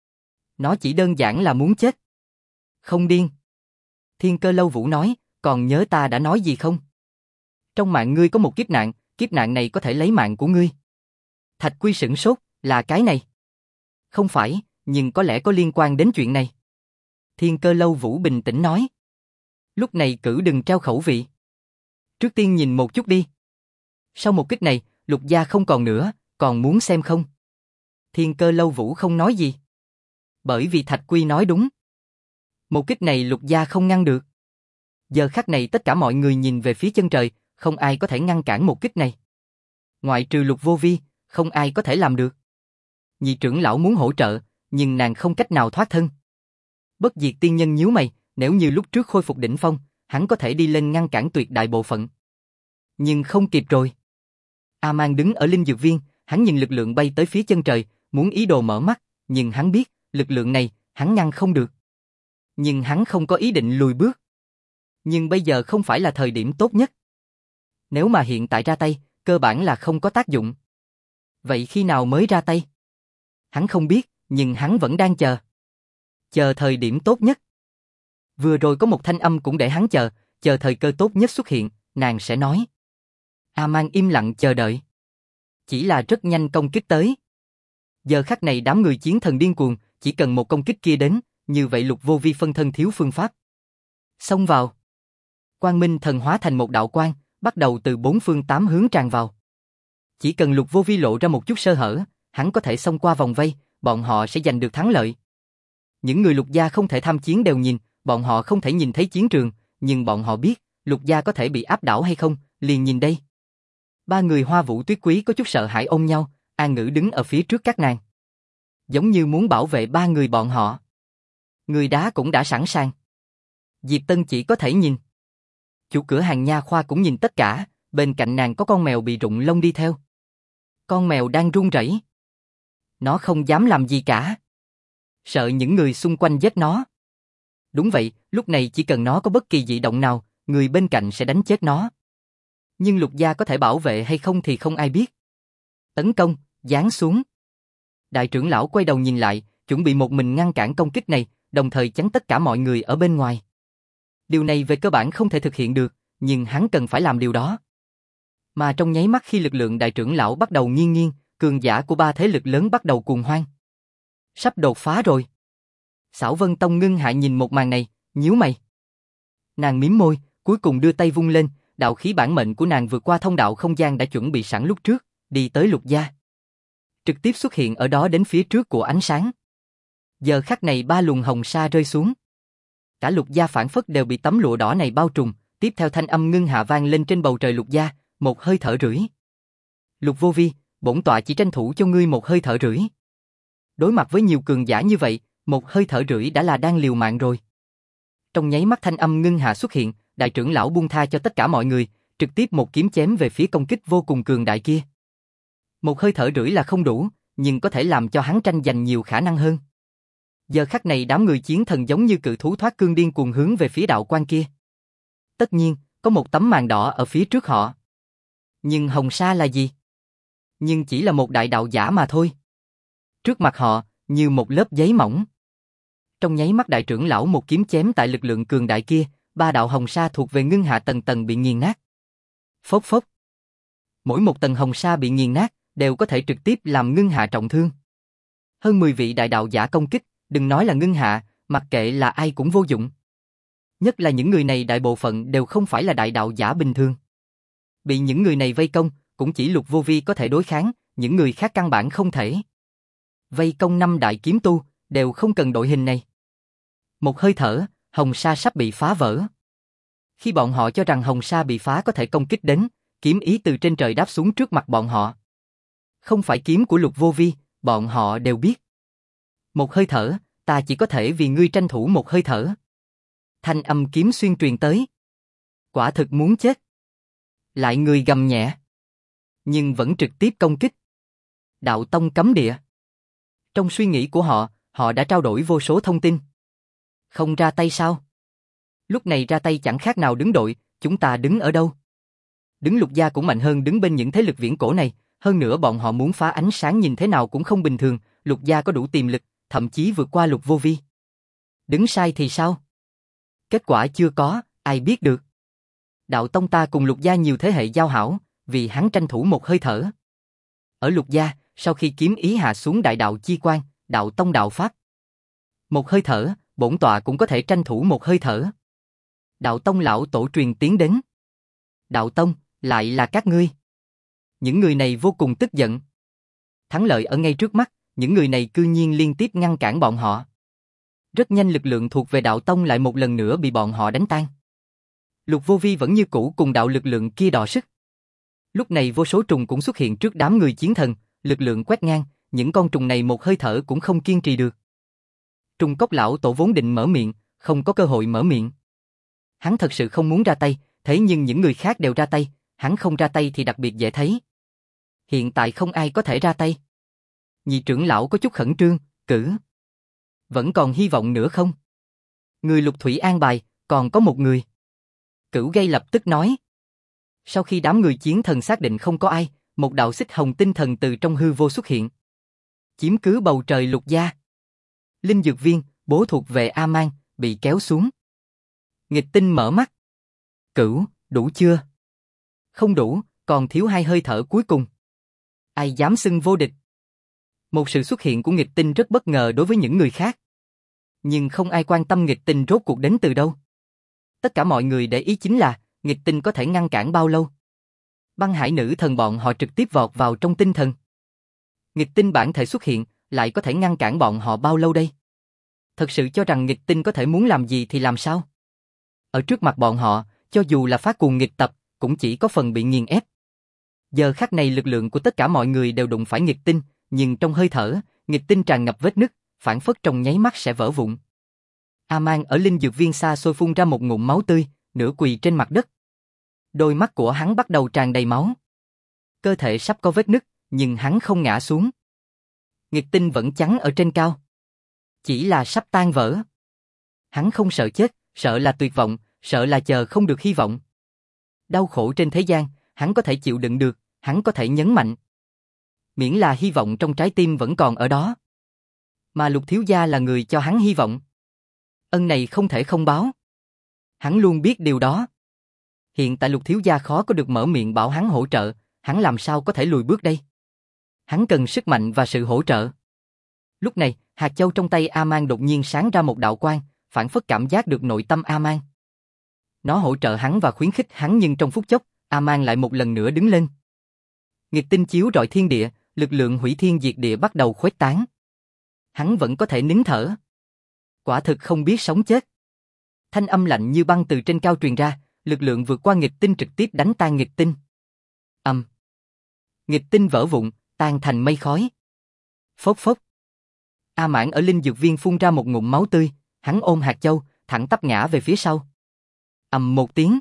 Speaker 1: Nó chỉ đơn giản là muốn chết. Không điên. Thiên Cơ Lâu Vũ nói, còn nhớ ta đã nói gì không? Trong mạng ngươi có một kiếp nạn này có thể lấy mạng của ngươi. Thạch Quy sửng sốt, là cái này. Không phải, nhưng có lẽ có liên quan đến chuyện này. Thiên Cơ Lâu Vũ bình tĩnh nói. Lúc này cử đừng trao khẩu vị. Trước tiên nhìn một chút đi. Sau một kích này, Lục gia không còn nữa, còn muốn xem không? Thiên Cơ Lâu Vũ không nói gì. Bởi vì Thạch Quy nói đúng. Một kích này Lục Gia không ngăn được. Giờ khắc này tất cả mọi người nhìn về phía chân trời, không ai có thể ngăn cản một kích này. Ngoại trừ Lục Vô Vi, không ai có thể làm được. Nhị trưởng lão muốn hỗ trợ, nhưng nàng không cách nào thoát thân. Bất Diệt tiên nhân nhíu mày, nếu như lúc trước khôi phục đỉnh phong, hắn có thể đi lên ngăn cản tuyệt đại bộ phận. Nhưng không kịp rồi. A-man đứng ở linh dược viên, hắn nhìn lực lượng bay tới phía chân trời, muốn ý đồ mở mắt, nhưng hắn biết, lực lượng này, hắn ngăn không được. Nhưng hắn không có ý định lùi bước. Nhưng bây giờ không phải là thời điểm tốt nhất. Nếu mà hiện tại ra tay, cơ bản là không có tác dụng. Vậy khi nào mới ra tay? Hắn không biết, nhưng hắn vẫn đang chờ. Chờ thời điểm tốt nhất. Vừa rồi có một thanh âm cũng để hắn chờ thời cơ tốt nhất xuất hiện, nàng sẽ nói. A-man im lặng chờ đợi. Chỉ là rất nhanh công kích tới. Giờ khắc này đám người chiến thần điên cuồng, chỉ cần một công kích kia đến, như vậy Lục Vô Vi phân thân thiếu phương pháp. Xông vào. Quang Minh thần hóa thành một đạo quang, bắt đầu từ bốn phương tám hướng tràn vào. Chỉ cần Lục Vô Vi lộ ra một chút sơ hở, hắn có thể xông qua vòng vây, bọn họ sẽ giành được thắng lợi. Những người Lục gia không thể tham chiến đều nhìn, bọn họ không thể nhìn thấy chiến trường, nhưng bọn họ biết, Lục gia có thể bị áp đảo hay không, liền nhìn đây. Ba người Hoa Vũ Tuyết Quý có chút sợ hãi ôm nhau, An Ngữ đứng ở phía trước các nàng. Giống như muốn bảo vệ ba người bọn họ. Người đá cũng đã sẵn sàng. Diệp Tân chỉ có thể nhìn. Chủ cửa hàng nha khoa cũng nhìn tất cả, bên cạnh nàng có con mèo bị rụng lông đi theo. Con mèo đang run rẩy. Nó không dám làm gì cả. Sợ những người xung quanh giết nó. Đúng vậy, lúc này chỉ cần nó có bất kỳ dị động nào, người bên cạnh sẽ đánh chết nó. Nhưng Lục gia có thể bảo vệ hay không thì không ai biết. Tấn công, giáng xuống. Đại trưởng lão quay đầu nhìn lại, chuẩn bị một mình ngăn cản công kích này, đồng thời chắn tất cả mọi người ở bên ngoài. Điều này về cơ bản không thể thực hiện được, nhưng hắn cần phải làm điều đó. Mà trong nháy mắt khi lực lượng đại trưởng lão bắt đầu nghiêng nghiêng, cường giả của ba thế lực lớn bắt đầu cuồng hoan. Sắp đột phá rồi. Xảo Vân Tông Ngưng Hạ nhìn một màn này, nhíu mày. Nàng mím môi, cuối cùng đưa tay vung lên, đạo khí bản mệnh của nàng vượt qua thông đạo không gian đã chuẩn bị sẵn lúc trước, đi tới Lục gia. Trực tiếp xuất hiện ở đó đến phía trước của ánh sáng. Giờ khắc này ba luồng hồng sa rơi xuống. Cả Lục gia phản phất đều bị tấm lụa đỏ này bao trùm, tiếp theo thanh âm ngưng hạ vang lên trên bầu trời Lục gia, một hơi thở rưỡi. Lục Vô Vi, bổn tọa chỉ tranh thủ cho ngươi một hơi thở rưỡi. Đối mặt với nhiều cường giả như vậy, một hơi thở rưỡi đã là đang liều mạng rồi. Trong nháy mắt thanh âm ngưng hạ xuất hiện, đại trưởng lão buông tha cho tất cả mọi người, trực tiếp một kiếm chém về phía công kích vô cùng cường đại kia. Một hơi thở rưỡi là không đủ, nhưng có thể làm cho hắn tranh giành nhiều khả năng hơn. Giờ khắc này đám người chiến thần giống như cự thú thoát cương điên cuồng hướng về phía đạo quan kia. Tất nhiên, có một tấm màn đỏ ở phía trước họ. Nhưng hồng sa là gì? Nhưng chỉ là một đại đạo giả mà thôi. Trước mặt họ, như một lớp giấy mỏng. Trong nháy mắt đại trưởng lão một kiếm chém tại lực lượng cường đại kia, ba đạo hồng sa thuộc về ngưng hạ tầng tầng bị nghiền nát. Phốc phốc. Mỗi một tầng hồng sa bị nghiền nát, đều có thể trực tiếp làm ngưng hạ trọng thương. Hơn 10 vị đại đạo giả công kích, đừng nói là ngưng hạ, mặc kệ là ai cũng vô dụng. Nhất là những người này đại bộ phận đều không phải là đại đạo giả bình thường. Bị những người này vây công, cũng chỉ Lục Vô Vi có thể đối kháng, những người khác căn bản không thể. Vây công 5 đại kiếm tu, đều không cần đội hình này. Một hơi thở, hồng sa sắp bị phá vỡ. Khi bọn họ cho rằng hồng sa bị phá có thể công kích đến, kiếm ý từ trên trời đáp xuống trước mặt bọn họ. Không phải kiếm của Lục Vô Vi, bọn họ đều biết. Một hơi thở, ta chỉ có thể vì ngươi tranh thủ một hơi thở. Thanh âm kiếm xuyên truyền tới. Quả thực muốn chết. Lại người gầm nhẹ. Nhưng vẫn trực tiếp công kích. Đạo tông cấm địa. Trong suy nghĩ của họ, họ đã trao đổi vô số thông tin. Không ra tay sao? Lúc này ra tay chẳng khác nào đứng đội, chúng ta đứng ở đâu? Đứng Lục gia cũng mạnh hơn đứng bên những thế lực viễn cổ này, hơn nữa bọn họ muốn phá ánh sáng nhìn thế nào cũng không bình thường, Lục gia có đủ tiềm lực, thậm chí vượt qua Lục Vô Vi. Đứng sai thì sao? Kết quả chưa có, ai biết được. Đạo tông ta cùng Lục gia nhiều thế hệ giao hảo, vì hắn tranh thủ một hơi thở. Ở Lục gia, sau khi kiếm ý hạ xuống đại đạo chi quan, đạo tông đạo pháp. Một hơi thở, bổn tọa cũng có thể tranh thủ một hơi thở. Đạo tông lão tổ truyền tiến đến. Đạo tông, lại là các ngươi. Những người này vô cùng tức giận. Thắng lợi ở ngay trước mắt, những người này cư nhiên liên tiếp ngăn cản bọn họ. Rất nhanh lực lượng thuộc về đạo tông lại một lần nữa bị bọn họ đánh tan. Lục Vô Vi vẫn như cũ cùng đạo lực lượng kia đọ sức. Lúc này vô số trùng cũng xuất hiện trước đám người chiến thần, lực lượng quét ngang, những con trùng này một hơi thở cũng không kiên trì được. Trùng cốc lão tổ vốn định mở miệng, không có cơ hội mở miệng. Hắn thật sự không muốn ra tay, thế nhưng những người khác đều ra tay, hắn không ra tay thì đặc biệt dễ thấy. Hiện tại không ai có thể ra tay. Nhị trưởng lão có chút khẩn trương, Cử. Vẫn còn hy vọng nữa không? Người Lục Thủy an bài, còn có một người. Cửu Gây lập tức nói. Sau khi đám người chiến thần xác định không có ai, một đạo xích hồng tinh thần từ trong hư vô xuất hiện. Chiếm cứ bầu trời Lục gia. Linh dược viên, bố thuộc về A-man, bị kéo xuống. Nghịch Tinh mở mắt. Cửu, đủ chưa? Không đủ, còn thiếu 2 hơi thở cuối cùng. Ai dám xưng vô địch? Một sự xuất hiện của Nghịch Tinh rất bất ngờ đối với những người khác. Nhưng không ai quan tâm Nghịch Tinh rốt cuộc đến từ đâu. Tất cả mọi người để ý chính là, Nghịch Tinh có thể ngăn cản bao lâu. Băng Hải nữ thần bọn họ trực tiếp vọt vào trong tinh thần. Nghịch Tinh bản thể xuất hiện, lại có thể ngăn cản bọn họ bao lâu đây? Thật sự cho rằng Nghịch Tinh có thể muốn làm gì thì làm sao? Ở trước mặt bọn họ, cho dù là phát cuồng nghịch tập, cũng chỉ có phần bị nghiền ép. Giờ khắc này lực lượng của tất cả mọi người đều đụng phải Nghịch Tinh, nhưng trong hơi thở, Nghịch Tinh tràn ngập vết nứt, phảng phất trong nháy mắt sẽ vỡ vụn. A-man ở linh dược viên xa xôi phun ra một ngụm máu tươi, nửa quỳ trên mặt đất. Đôi mắt của hắn bắt đầu tràn đầy máu. Cơ thể sắp có vết nứt, nhưng hắn không ngã xuống. Nghịch Tinh vẫn chắn ở trên cao. Chỉ là sắp tan vỡ. Hắn không sợ chết, sợ là tuyệt vọng, sợ là chờ không được hy vọng. Đau khổ trên thế gian, hắn có thể chịu đựng được, hắn có thể nhấn mạnh. Miễn là hy vọng trong trái tim vẫn còn ở đó. Mà Lục thiếu gia là người cho hắn hy vọng. Ân này không thể không báo. Hắn luôn biết điều đó. Hiện tại Lục thiếu gia khó có được mở miệng bảo hắn hỗ trợ, hắn làm sao có thể lùi bước đây? Hắn cần sức mạnh và sự hỗ trợ. Lúc này, hạt châu trong tay A-man đột nhiên sáng ra một đạo quang, phảng phất cảm giác được nội tâm A-man. Nó hỗ trợ hắn và khuyến khích hắn, nhưng trong phút chốc, A-man lại một lần nữa đứng lên. Nghịch Tinh chiếu rọi thiên địa, lực lượng hủy thiên diệt địa bắt đầu khuếch tán. Hắn vẫn có thể nín thở. Quả thực không biết sống chết. Thanh âm lạnh như băng từ trên cao truyền ra, lực lượng vượt qua Nghịch Tinh trực tiếp đánh tan Nghịch Tinh. Nghịch Tinh vỡ vụn, tan thành mây khói. Phốc phốc. A Mãn ở linh dược viên phun ra một ngụm máu tươi, hắn ôm hạt châu, thẳng tắp ngã về phía sau. Ầm một tiếng.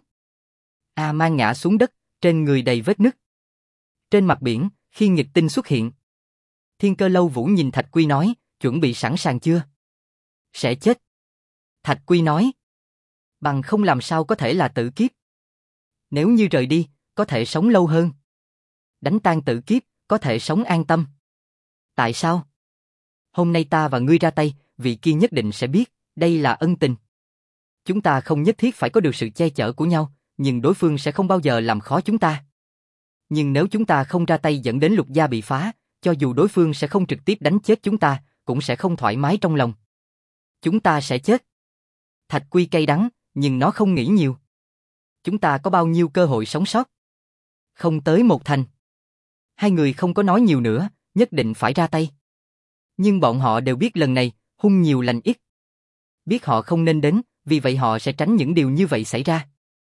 Speaker 1: A Man ngã xuống đất, trên người đầy vết nứt. Trên mặt biển, khi Nghịch Tinh xuất hiện, Thiên Cơ Lâu Vũ nhìn Thạch Quy nói, chuẩn bị sẵn sàng chưa? Sẽ chết. Thạch Quy nói. Bằng không làm sao có thể là tử kiếp. Nếu như rời đi, có thể sống lâu hơn. Đánh tan tử kiếp, có thể sống an tâm. Tại sao? Hôm nay ta và ngươi ra tay, vị kia nhất định sẽ biết, đây là ân tình. Chúng ta không nhất thiết phải có được sự che chở của nhau, nhưng đối phương sẽ không bao giờ làm khó chúng ta. Nhưng nếu chúng ta không ra tay dẫn đến Lục gia bị phá, cho dù đối phương sẽ không trực tiếp đánh chết chúng ta, cũng sẽ không thoải mái trong lòng. Chúng ta sẽ chết. Thạch Quy cay đắng, nhưng nó không nghĩ nhiều. Chúng ta có bao nhiêu cơ hội sống sót? Không tới 1 thành. Hai người không có nói nhiều nữa, nhất định phải ra tay. Nhưng bọn họ đều biết lần này, hung nhiều lành ít. Biết họ không nên đến, vì vậy họ sẽ tránh những điều như vậy xảy ra.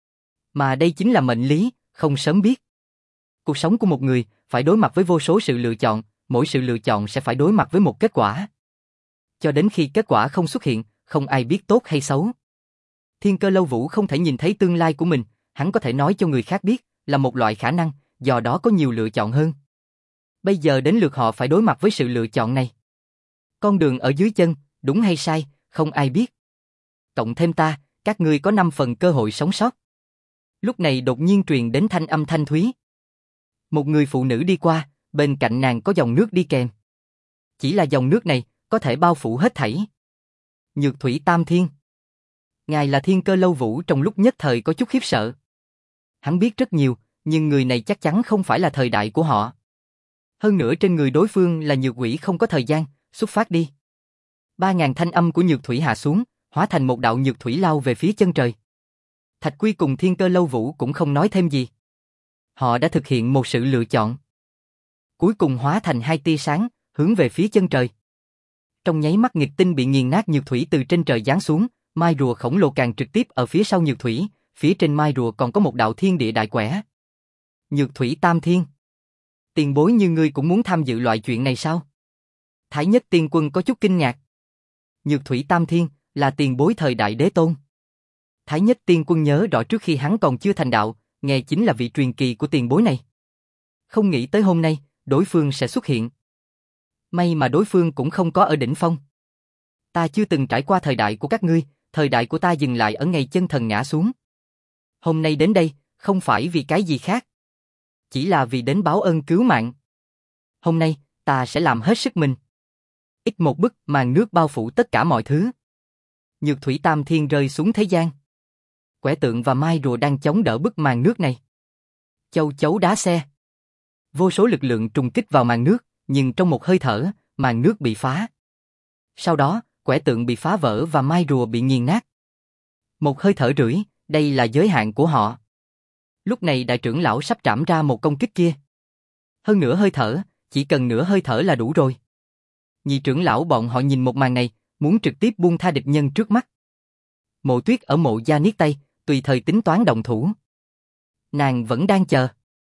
Speaker 1: Mà đây chính là mệnh lý, không sớm biết. Cuộc sống của một người phải đối mặt với vô số sự lựa chọn, mỗi sự lựa chọn sẽ phải đối mặt với một kết quả. Cho đến khi kết quả không xuất hiện, không ai biết tốt hay xấu. Thiên Cơ Lâu Vũ không thể nhìn thấy tương lai của mình, hắn có thể nói cho người khác biết, là một loại khả năng, do đó có nhiều lựa chọn hơn. Bây giờ đến lượt họ phải đối mặt với sự lựa chọn này. Con đường ở dưới chân, đúng hay sai, không ai biết. Cộng thêm ta, các ngươi có 5 phần cơ hội sống sót. Lúc này đột nhiên truyền đến thanh âm thanh thúy. Một người phụ nữ đi qua, bên cạnh nàng có dòng nước đi kèm. Chỉ là dòng nước này, có thể bao phủ hết thảy. Nhược Thủy Tam Thiên. Ngài là Thiên Cơ Lâu Vũ, trong lúc nhất thời có chút khiếp sợ. Hắn biết rất nhiều, nhưng người này chắc chắn không phải là thời đại của họ. Hơn nữa trên người đối phương là Nhược Quỷ không có thời gian, xuất phát đi. 3.000 thanh âm của Nhược Thủy hạ xuống, hóa thành một đạo Nhược Thủy lao về phía chân trời. Thạch Quy cùng Thiên Cơ Lâu Vũ cũng không nói thêm gì. Họ đã thực hiện một sự lựa chọn. Cuối cùng hóa thành 2 tia sáng, hướng về phía chân trời. Trong nháy mắt nghịch tinh bị nghiền nát, nhược thủy từ trên trời giáng xuống, mai rùa khổng lồ càng trực tiếp ở phía sau nhược thủy, phía trên mai rùa còn có một đạo thiên địa đại quẻ. Nhược thủy tam thiên. Tiền bối như ngươi cũng muốn tham dự loại chuyện này sao? Thái Nhất Tiên Quân có chút kinh ngạc. Nhược thủy tam thiên là tiền bối thời đại đế tôn. Thái Nhất Tiên Quân nhớ rõ trước khi hắn còn chưa thành đạo, nghe chính là vị truyền kỳ của tiền bối này. Không nghĩ tới hôm nay, đối phương sẽ xuất hiện. May mà đối phương cũng không có ở đỉnh phong. Ta chưa từng trải qua thời đại của các ngươi, thời đại của ta dừng lại ở ngày chân thần ngã xuống. Hôm nay đến đây, không phải vì cái gì khác. Chỉ là vì đến báo ơn cứu mạng. Hôm nay, ta sẽ làm hết sức mình. Ít một bức màn nước bao phủ tất cả mọi thứ. Nhược thủy tam thiên rơi xuống thế gian. Quẻ tượng và mai rùa đang chống đỡ bức màn nước này. Châu chấu đá xe. Vô số lực lượng trùng kích vào màn nước, nhưng trong một hơi thở, màn nước bị phá. Sau đó, quẻ tượng bị phá vỡ và mai rùa bị nghiền nát. Một hơi thở rưỡi, đây là giới hạn của họ. Lúc này đại trưởng lão sắp trảm ra một công kích kia. Hơn nửa hơi thở, chỉ cần nửa hơi thở là đủ rồi. Nhị trưởng lão bọn họ nhìn một màn này, muốn trực tiếp buông tha địch nhân trước mắt. Mộ Tuyết ở Mộ Gia niết tay, tùy thời tính toán động thủ. Nàng vẫn đang chờ.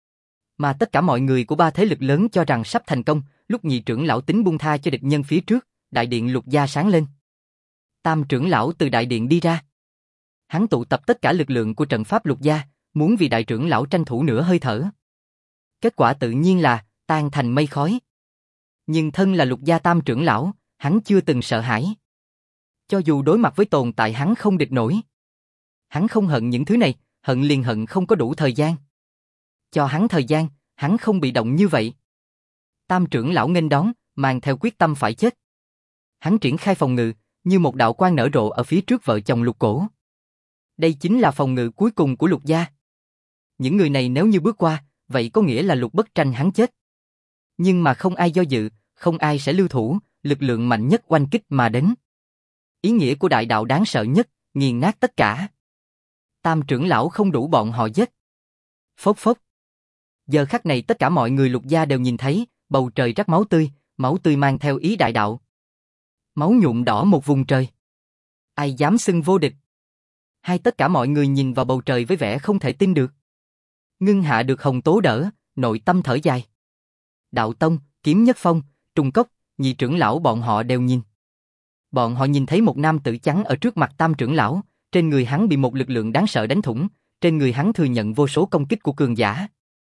Speaker 1: Mà tất cả mọi người của ba thế lực lớn cho rằng sắp thành công, lúc nhị trưởng lão tính buông tha cho địch nhân phía trước, đại điện Lục Gia sáng lên. Tam trưởng lão từ đại điện đi ra. Hắn tụ tập tất cả lực lượng của trận pháp Lục Gia, muốn vì đại trưởng lão tranh thủ nửa hơi thở. Kết quả tự nhiên là tan thành mây khói. Nhưng thân là Lục Gia tam trưởng lão, hắn chưa từng sợ hãi. Cho dù đối mặt với tồn tại hắn không địch nổi. Hắn không hận những thứ này, hận liền hận không có đủ thời gian. Cho hắn thời gian, hắn không bị động như vậy. Tam trưởng lão nghênh đón, mang theo quyết tâm phải chết. Hắn triển khai phòng ngự, như một đạo quang nở rộ ở phía trước vợ chồng Lục Cổ. Đây chính là phòng ngự cuối cùng của Lục Gia. Những người này nếu như bước qua, vậy có nghĩa là Lục Bất Tranh hắn chết. Nhưng mà không ai do dự, không ai sẽ lưu thủ, lực lượng mạnh nhất oanh kích mà đến. Ý nghĩa của đại đạo đáng sợ nhất, nghiền nát tất cả. Tam trưởng lão không đủ bọn họ giết. Phốc phốc. Giờ khắc này tất cả mọi người Lục Gia đều nhìn thấy, bầu trời rắc máu tươi mang theo ý đại đạo. Máu nhuộm đỏ một vùng trời. Ai dám xưng vô địch? Hay tất cả mọi người nhìn vào bầu trời với vẻ không thể tin được. Ngưng Hạ được Hồng Tố đỡ, nội tâm thở dài. Đạo Tông, Kiếm Nhất Phong, Trung Cốc, nhị trưởng lão bọn họ đều nhìn. Bọn họ nhìn thấy một nam tử trắng ở trước mặt tam trưởng lão, trên người hắn bị một lực lượng đáng sợ đánh thủng, trên người hắn thừa nhận vô số công kích của cường giả.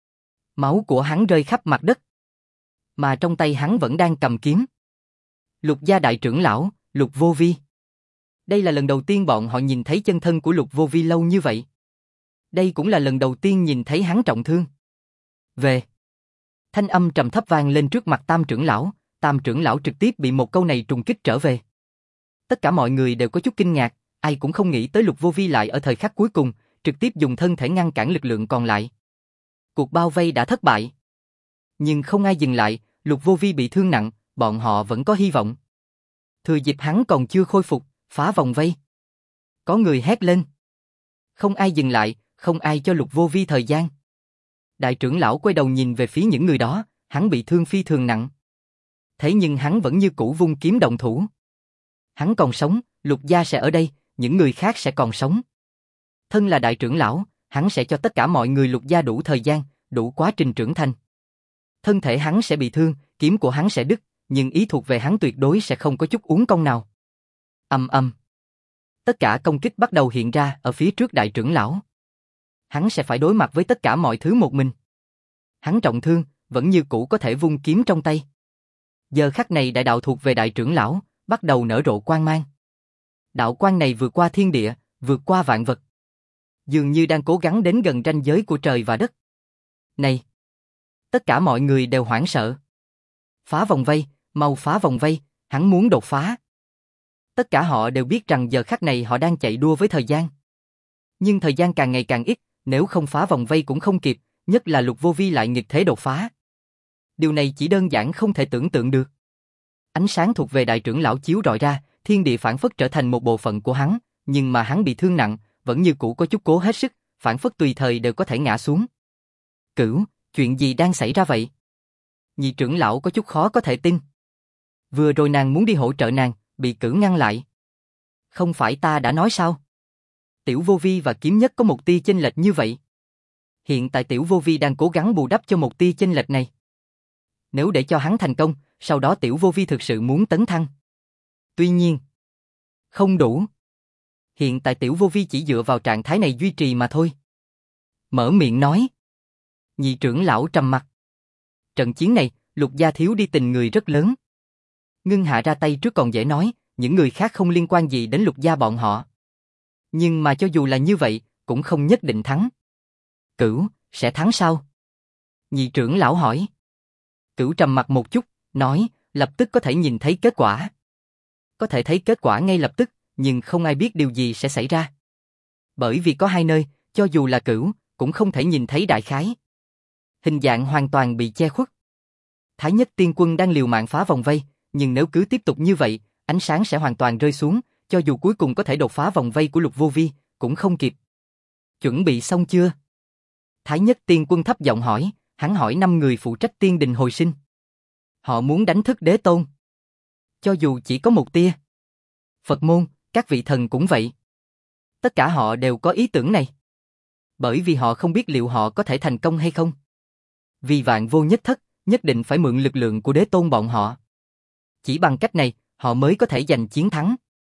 Speaker 1: Máu của hắn rơi khắp mặt đất. Mà trong tay hắn vẫn đang cầm kiếm. Lục Gia đại trưởng lão, Lục Vô Vi. Đây là lần đầu tiên bọn họ nhìn thấy chân thân của Lục Vô Vi lâu như vậy. Đây cũng là lần đầu tiên nhìn thấy hắn trọng thương. Về. Thanh âm trầm thấp vang lên trước mặt tam trưởng lão trực tiếp bị một câu này trùng kích trở về. Tất cả mọi người đều có chút kinh ngạc, ai cũng không nghĩ tới Lục Vô Vi lại ở thời khắc cuối cùng, trực tiếp dùng thân thể ngăn cản lực lượng còn lại. Cuộc bao vây đã thất bại. Nhưng không ai dừng lại, Lục Vô Vi bị thương nặng, bọn họ vẫn có hy vọng. Thừa dịp hắn còn chưa khôi phục, phá vòng vây. Có người hét lên. Không ai dừng lại, không ai cho Lục Vô Vi thời gian. Đại trưởng lão quay đầu nhìn về phía những người đó, hắn bị thương phi thường nặng. Thế nhưng hắn vẫn như cũ vung kiếm động thủ. Hắn còn sống, Lục Gia sẽ ở đây, những người khác sẽ còn sống. Thân là đại trưởng lão, hắn sẽ cho tất cả mọi người Lục Gia đủ thời gian, đủ quá trình trưởng thành. Thân thể hắn sẽ bị thương, kiếm của hắn sẽ đứt, nhưng ý thuộc về hắn tuyệt đối sẽ không có chút uốn cong nào. Ầm ầm. Tất cả công kích bắt đầu hiện ra ở phía trước đại trưởng lão. Hắn sẽ phải đối mặt với tất cả mọi thứ một mình. Hắn trọng thương, vẫn như cũ có thể vung kiếm trong tay. Giờ khắc này đại đạo thuộc về đại trưởng lão, bắt đầu nở rộ quang mang. Đạo quang này vượt qua thiên địa, vượt qua vạn vật. Dường như đang cố gắng đến gần ranh giới của trời và đất. Này! Tất cả mọi người đều hoảng sợ. Phá vòng vây, mau phá vòng vây, hắn muốn đột phá. Tất cả họ đều biết rằng giờ khắc này họ đang chạy đua với thời gian. Nhưng thời gian càng ngày càng ít, nếu không phá vòng vây cũng không kịp, nhất là Lục Vô Vi lại nghịch thế đột phá. Điều này chỉ đơn giản không thể tưởng tượng được. Ánh sáng thuộc về đại trưởng lão chiếu rọi ra, thiên địa phản phất trở thành một bộ phận của hắn, nhưng mà hắn bị thương nặng, vẫn như cũ có chút cố hết sức, phản phất tùy thời đều có thể ngã xuống. Cửu, chuyện gì đang xảy ra vậy? Nhị trưởng lão có chút khó có thể tin. Vừa rồi nàng muốn đi hỗ trợ nàng, bị Cửu ngăn lại. Không phải ta đã nói sao? Tiểu Vô Vi và Kiếm Nhất có một tia chênh lệch như vậy. Hiện tại Tiểu Vô Vi đang cố gắng bù đắp cho một tia chênh lệch này. Nếu để cho hắn thành công, sau đó Tiểu Vô Vi thực sự muốn tấn thăng. Tuy nhiên, không đủ. Hiện tại Tiểu Vô Vi chỉ dựa vào trạng thái này duy trì mà thôi. Mở miệng nói. Nhị trưởng lão trầm mặt. Trận chiến này, Lục gia thiếu đi tình người rất lớn. Ngưng Hạ ra tay trước còn dễ nói, những người khác không liên quan gì đến Lục gia bọn họ. Nhưng mà cho dù là như vậy, cũng không nhất định thắng. Cửu, sẽ thắng sao? Nhị trưởng lão hỏi. Cửu trầm mặt một chút, nói, lập tức có thể nhìn thấy kết quả. Có thể thấy kết quả ngay lập tức, nhưng không ai biết điều gì sẽ xảy ra. Bởi vì có hai nơi, cho dù là Cửu, cũng không thể nhìn thấy đại khái. Hình dạng hoàn toàn bị che khuất. Thái Nhất Tiên Quân đang liều mạng phá vòng vây, nhưng nếu cứ tiếp tục như vậy, ánh sáng sẽ hoàn toàn rơi xuống, cho dù cuối cùng có thể đột phá vòng vây của Lục Vô Vi, cũng không kịp. Chuẩn bị xong chưa? Thái Nhất Tiên Quân thấp giọng hỏi, hắn hỏi 5 người phụ trách tiên đình hồi sinh. Họ muốn đánh thức Đế Tôn. Cho dù chỉ có một tia. Phật môn, các vị thần cũng vậy. Tất cả họ đều có ý tưởng này. Bởi vì họ không biết liệu họ có thể thành công hay không. Vì vạn vô nhất thất, nhất định phải mượn lực lượng của Đế Tôn bọn họ. Chỉ bằng cách này, họ mới có thể giành chiến thắng.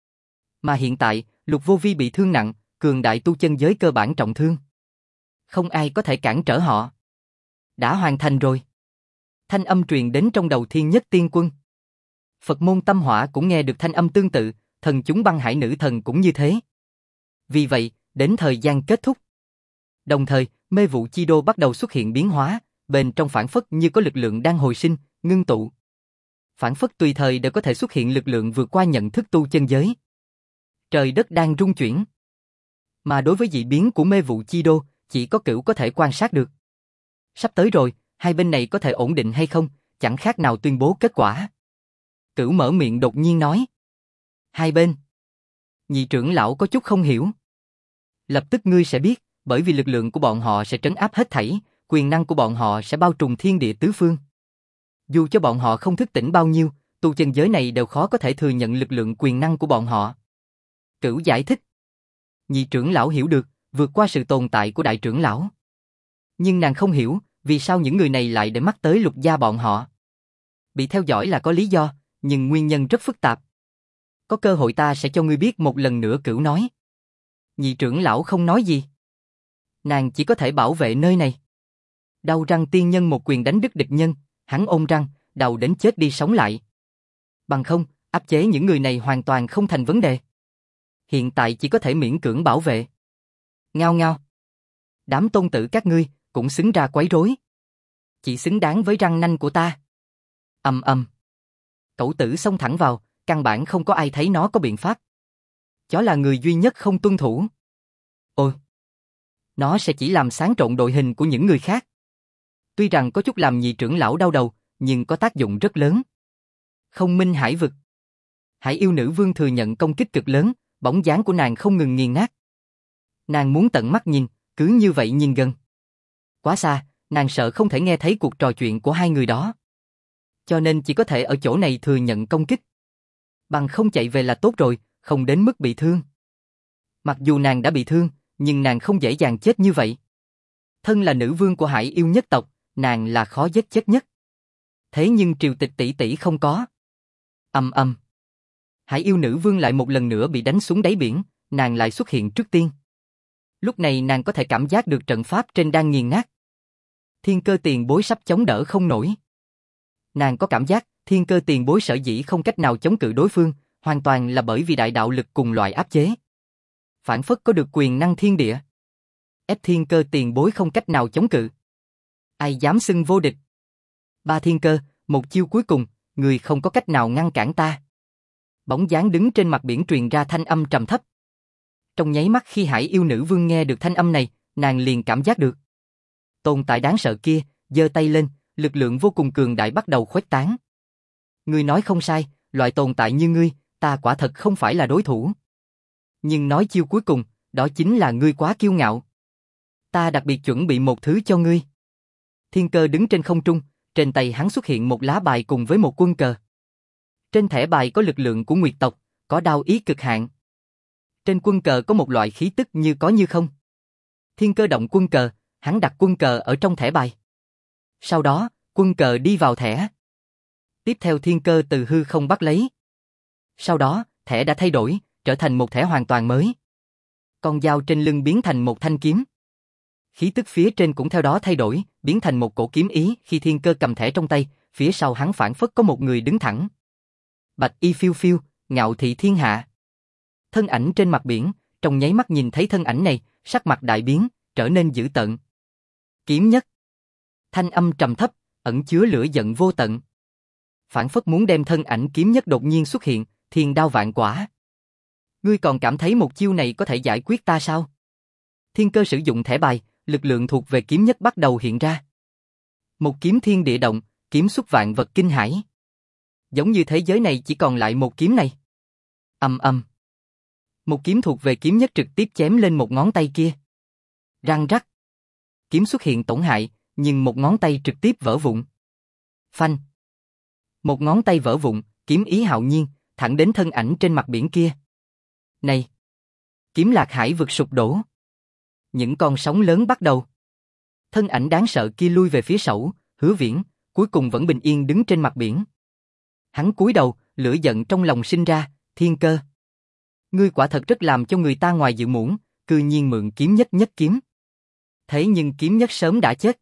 Speaker 1: Mà hiện tại, Lục Vô Vi bị thương nặng, cường đại tu chân giới cơ bản trọng thương. Không ai có thể cản trở họ. Đã hoàn thành rồi. Thanh âm truyền đến trong đầu Thiên Nhất Tiên Quân. Phật môn Tâm Hỏa cũng nghe được thanh âm tương tự, thần chúng Băng Hải Nữ Thần cũng như thế. Vì vậy, đến thời gian kết thúc. Đồng thời, mê vụ chi đô bắt đầu xuất hiện biến hóa, bên trong phảng phất như có lực lượng đang hồi sinh, ngưng tụ. Phảng phất tùy thời đều có thể xuất hiện lực lượng vượt qua nhận thức tu chân giới. Trời đất đang rung chuyển. Mà đối với dị biến của mê vụ chi đô, chỉ có Cửu có thể quan sát được. Sắp tới rồi, hai bên này có thể ổn định hay không, chẳng khác nào tuyên bố kết quả. Cửu mở miệng đột nhiên nói. Hai bên. Nhị trưởng lão có chút không hiểu. Lập tức ngươi sẽ biết, bởi vì lực lượng của bọn họ sẽ trấn áp hết thảy, quyền năng của bọn họ sẽ bao trùm thiên địa tứ phương. Dù cho bọn họ không thức tỉnh bao nhiêu, tu chân giới này đều khó có thể thừa nhận lực lượng quyền năng của bọn họ. Cửu giải thích. Nhị trưởng lão hiểu được, vượt qua sự tồn tại của đại trưởng lão. Nhưng nàng không hiểu, vì sao những người này lại để mắt tới Lục gia bọn họ. Bị theo dõi là có lý do, nhưng nguyên nhân rất phức tạp. Có cơ hội ta sẽ cho ngươi biết một lần nữa, Cửu nói. Nhị trưởng lão không nói gì. Nàng chỉ có thể bảo vệ nơi này. Đau răng tiên nhân một quyền đánh đứt địch nhân, hắn ôm răng, đau đến chết đi sống lại. Bằng không, áp chế những người này hoàn toàn không thành vấn đề. Hiện tại chỉ có thể miễn cưỡng bảo vệ. Ngao ngao. Đám tôn tử các ngươi, cũng xứng ra quấy rối. Chỉ xứng đáng với răng nanh của ta. Ầm ầm. Cẩu tử xông thẳng vào, căn bản không có ai thấy nó có biện pháp. Chó là người duy nhất không tuân thủ. Ôi! Nó sẽ chỉ làm xáo trộn đội hình của những người khác. Tuy rằng có chút làm nhị trưởng lão đau đầu, nhưng có tác dụng rất lớn. Không minh hải vực. Hải yêu nữ vương thừa nhận công kích cực lớn, bóng dáng của nàng không ngừng nghiền nát. Nàng muốn tận mắt nhìn, cứ như vậy nhìn gần. Quá xa, nàng sợ không thể nghe thấy cuộc trò chuyện của hai người đó. Cho nên chỉ có thể ở chỗ này thừa nhận công kích. Bằng không chạy về là tốt rồi, không đến mức bị thương. Mặc dù nàng đã bị thương, nhưng nàng không dễ dàng chết như vậy. Thân là nữ vương của Hải yêu nhất tộc, nàng là khó giết chết nhất. Thế nhưng triều tịch tỷ tỷ không có. Ầm ầm. Hải yêu nữ vương lại một lần nữa bị đánh xuống đáy biển, nàng lại xuất hiện trước tiên. Lúc này nàng có thể cảm giác được trận pháp trên đang nghiền nát. Thiên Cơ tiền bối sắp chống đỡ không nổi. Nàng có cảm giác, Thiên Cơ tiền bối sở dĩ không cách nào chống cự đối phương, hoàn toàn là bởi vì đại đạo lực cùng loại áp chế. Phản phất có được quyền năng thiên địa. Ép Thiên Cơ tiền bối không cách nào chống cự. Ai dám xưng vô địch? Ba Thiên Cơ, một chiêu cuối cùng, người không có cách nào ngăn cản ta. Bóng dáng đứng trên mặt biển truyền ra thanh âm trầm thấp. Trong nháy mắt khi Hải yêu nữ vương nghe được thanh âm này, nàng liền cảm giác được. Tồn tại đáng sợ kia, giơ tay lên, lực lượng vô cùng cường đại bắt đầu khuếch tán. Ngươi nói không sai, loại tồn tại như ngươi, ta quả thật không phải là đối thủ. Nhưng nói chiêu cuối cùng, đó chính là ngươi quá kiêu ngạo. Ta đặc biệt chuẩn bị một thứ cho ngươi. Thiên Cơ đứng trên không trung, trên tay hắn xuất hiện một lá bài cùng với một quân cờ. Trên thẻ bài có lực lượng của Nguyệt tộc, có đao ý cực hạn. Trên quân cờ có một loại khí tức như có như không. Thiên Cơ động quân cờ, hắn đặt quân cờ ở trong thẻ bài. Sau đó, quân cờ đi vào thẻ. Tiếp theo Thiên Cơ từ hư không bắt lấy. Sau đó, thẻ đã thay đổi, trở thành một thẻ hoàn toàn mới. Con dao trên lưng biến thành một thanh kiếm. Khí tức phía trên cũng theo đó thay đổi, biến thành một cổ kiếm ý. Khi Thiên Cơ cầm thẻ trong tay, phía sau hắn phảng phất có một người đứng thẳng. Bạch y phiêu phiêu, ngạo thị thiên hạ. Thân ảnh trên mặt biển, trong nháy mắt nhìn thấy thân ảnh này, sắc mặt đại biến, trở nên dữ tợn. Kiếm nhất. Thanh âm trầm thấp, ẩn chứa lửa giận vô tận. Phảng phất muốn đem thân ảnh kiếm nhất đột nhiên xuất hiện, thiên đao vạn quả. Ngươi còn cảm thấy một chiêu này có thể giải quyết ta sao? Thiên Cơ sử dụng thẻ bài, lực lượng thuộc về kiếm nhất bắt đầu hiện ra. Một kiếm thiên địa động, kiếm xuất vạn vật kinh hãi. Giống như thế giới này chỉ còn lại một kiếm này. Ầm ầm. Một kiếm thuộc về kiếm nhất trực tiếp chém lên một ngón tay kia. Răng rắc. Kiếm xuất hiện tổn hại, nhưng một ngón tay trực tiếp vỡ vụn. Phanh. Một ngón tay vỡ vụn, kiếm ý hạo nhiên, thẳng đến thân ảnh trên mặt biển kia. Này! Kiếm lạc hải vực sụp đổ. Những con sóng lớn bắt đầu. Thân ảnh đáng sợ kia lui về phía sau, Hứa Viễn, cuối cùng vẫn bình yên đứng trên mặt biển. Hắn cúi đầu, lửa giận trong lòng sinh ra, Thiên Cơ. Ngươi quả thật rất làm cho người ta ngoài dự muốn, cư nhiên mượn kiếm nhất nhất kiếm. Thế nhưng kiếm nhất sớm đã chết.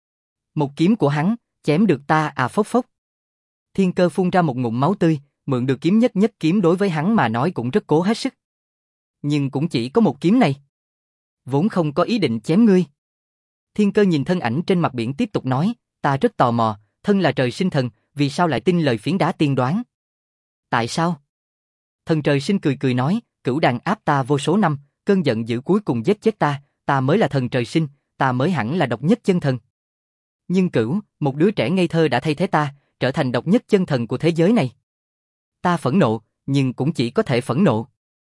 Speaker 1: Một kiếm của hắn, chém được ta à phốc phốc. Thiên Cơ phun ra một ngụm máu tươi, mượn được kiếm nhất nhất kiếm đối với hắn mà nói cũng rất cố hết sức. Nhưng cũng chỉ có một kiếm này. Vốn không có ý định chém ngươi. Thiên Cơ nhìn thân ảnh trên mặt biển tiếp tục nói, ta rất tò mò, thân là trời sinh thần, vì sao lại tin lời phiến đá tiên đoán? Tại sao? Thần trời sinh cười cười nói, Cửu đàn áp ta vô số năm, cơn giận dữ cuối cùng giết chết ta, ta mới là thần trời sinh, ta mới hẳn là độc nhất chân thần. Nhưng Cửu, một đứa trẻ ngây thơ đã thay thế ta, trở thành độc nhất chân thần của thế giới này. Ta phẫn nộ, nhưng cũng chỉ có thể phẫn nộ.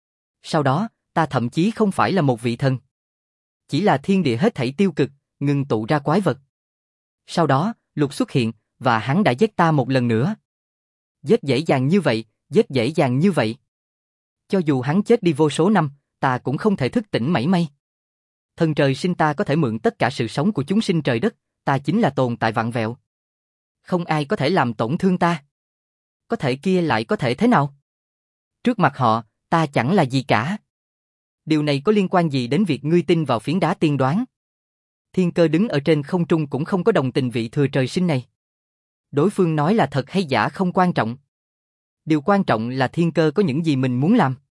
Speaker 1: Sau đó, ta thậm chí không phải là một vị thần. Chỉ là thiên địa hết thảy tiêu cực, ngưng tụ ra quái vật. Sau đó, Lục xuất hiện, và hắn đã giết ta một lần nữa. Giết dễ dàng như vậy, giết dễ dàng như vậy. Cho dù hắn chết đi vô số năm, ta cũng không thể thức tỉnh mảy may. Thần trời sinh ta có thể mượn tất cả sự sống của chúng sinh trời đất, ta chính là tồn tại vạn vẹo. Không ai có thể làm tổn thương ta. Có thể kia lại có thể thế nào? Trước mặt họ, ta chẳng là gì cả. Điều này có liên quan gì đến việc ngươi tin vào phiến đá tiên đoán? Thiên Cơ đứng ở trên không trung cũng không có đồng tình vị thừa trời sinh này. Đối phương nói là thật hay giả không quan trọng. Điều quan trọng là Thiên Cơ có những gì mình muốn làm.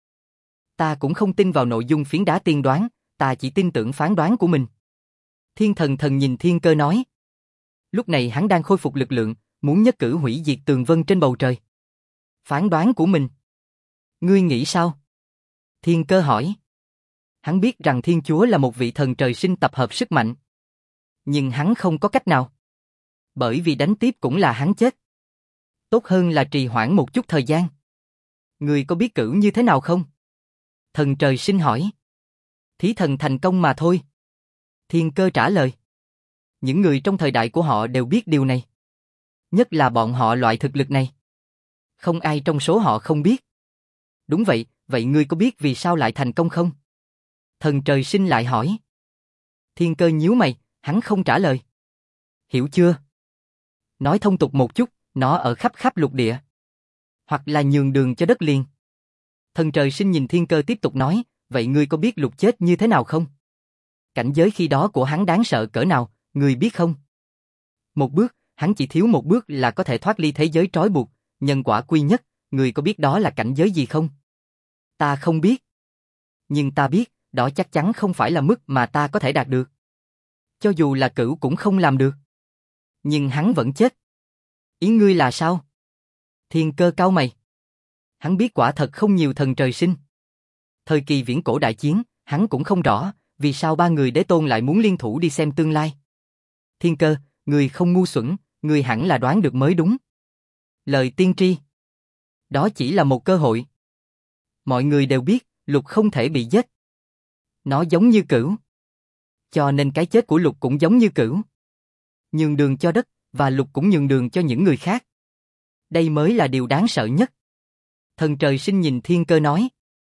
Speaker 1: Ta cũng không tin vào nội dung phiến đá tiên đoán, ta chỉ tin tưởng phán đoán của mình. Thiên Thần Thần nhìn Thiên Cơ nói. Lúc này hắn đang khôi phục lực lượng, muốn nhất cử hủy diệt tường vân trên bầu trời. Phán đoán của mình. Ngươi nghĩ sao? Thiên Cơ hỏi. Hắn biết rằng Thiên Chúa là một vị thần trời sinh tập hợp sức mạnh. Nhưng hắn không có cách nào. Bởi vì đánh tiếp cũng là hắn chết. Tốt hơn là trì hoãn một chút thời gian. Ngươi có biết cử như thế nào không? Thần trời sinh hỏi. Thí thần thành công mà thôi. Thiên Cơ trả lời. Những người trong thời đại của họ đều biết điều này. Nhất là bọn họ loại thực lực này. Không ai trong số họ không biết. Đúng vậy, vậy ngươi có biết vì sao lại thành công không? Thần trời sinh lại hỏi. Thiên Cơ nhíu mày, hắn không trả lời. Hiểu chưa? Nói thông tục một chút, nó ở khắp khắp lục địa. Hoặc là nhường đường cho đất liền. Thần trời sinh nhìn Thiên Cơ tiếp tục nói, vậy ngươi có biết Lục chết như thế nào không? Cảnh giới khi đó của hắn đáng sợ cỡ nào, ngươi biết không? Một bước, hắn chỉ thiếu một bước là có thể thoát ly thế giới trói buộc, nhân quả quy nhất, ngươi có biết đó là cảnh giới gì không? Ta không biết. Nhưng ta biết, đó chắc chắn không phải là mức mà ta có thể đạt được. Cho dù là Cửu cũng không làm được. Nhưng hắn vẫn chết. Ý ngươi là sao? Thiên Cơ cau mày. Hắn biết quả thật không nhiều thần trời sinh. Thời kỳ viễn cổ đại chiến, hắn cũng không rõ, vì sao ba người đế tôn lại muốn liên thủ đi xem tương lai. Thiên Cơ, người không ngu xuẩn, người hẳn là đoán được mới đúng. Lời tiên tri. Đó chỉ là một cơ hội. Mọi người đều biết, Lục không thể bị giết. Nó giống như Cửu. Cho nên cái chết của Lục cũng giống như Cửu. Nhường đường cho đất, và Lục cũng nhường đường cho những người khác. Đây mới là điều đáng sợ nhất. Thần trời sinh nhìn Thiên Cơ nói.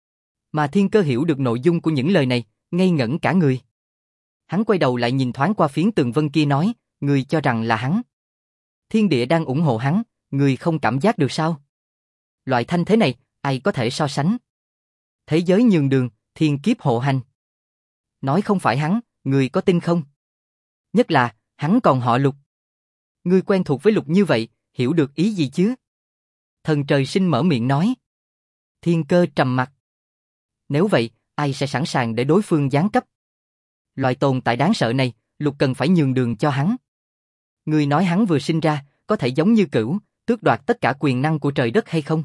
Speaker 1: Mà Thiên Cơ hiểu được nội dung của những lời này, ngây ngẩn cả người. Hắn quay đầu lại nhìn thoáng qua phiến tường vân kia nói, người cho rằng là hắn. Thiên địa đang ủng hộ hắn, người không cảm giác được sao? Loại thanh thế này, ai có thể so sánh? Thế giới nhường đường, thiên kiếp hộ hành. Nói không phải hắn, người có tin không? Nhất là, hắn còn họ Lục. Ngươi quen thuộc với Lục như vậy, hiểu được ý gì chứ? Thần trời sinh mở miệng nói. Thiên Cơ trầm mặt. Nếu vậy, ai sẽ sẵn sàng để đối phương giáng cấp? Loại tồn tại đáng sợ này, Lục cần phải nhường đường cho hắn. Ngươi nói hắn vừa sinh ra, có thể giống như Cửu, tước đoạt tất cả quyền năng của trời đất hay không?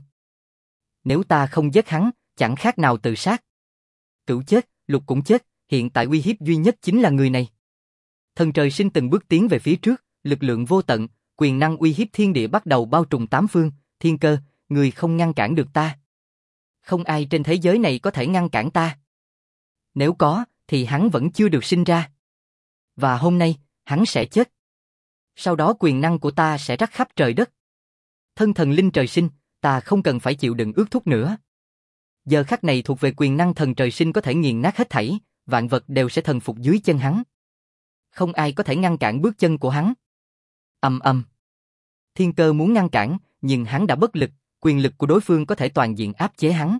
Speaker 1: Nếu ta không giết hắn, chẳng khác nào tự sát. Cửu chết, Lục cũng chết, hiện tại uy hiếp duy nhất chính là người này. Thần trời sinh từng bước tiến về phía trước, lực lượng vô tận, quyền năng uy hiếp thiên địa bắt đầu bao trùm tám phương. Thiên Cơ, người không ngăn cản được ta. Không ai trên thế giới này có thể ngăn cản ta. Nếu có, thì hắn vẫn chưa được sinh ra. Và hôm nay, hắn sẽ chết. Sau đó quyền năng của ta sẽ rắc khắp trời đất. Thân thần linh trời sinh, ta không cần phải chịu đựng ước thúc nữa. Giờ khắc này thuộc về quyền năng thần trời sinh có thể nghiền nát hết thảy, vạn vật đều sẽ thần phục dưới chân hắn. Không ai có thể ngăn cản bước chân của hắn. Ầm ầm. Thiên Cơ muốn ngăn cản, nhưng hắn đã bất lực, quyền lực của đối phương có thể toàn diện áp chế hắn.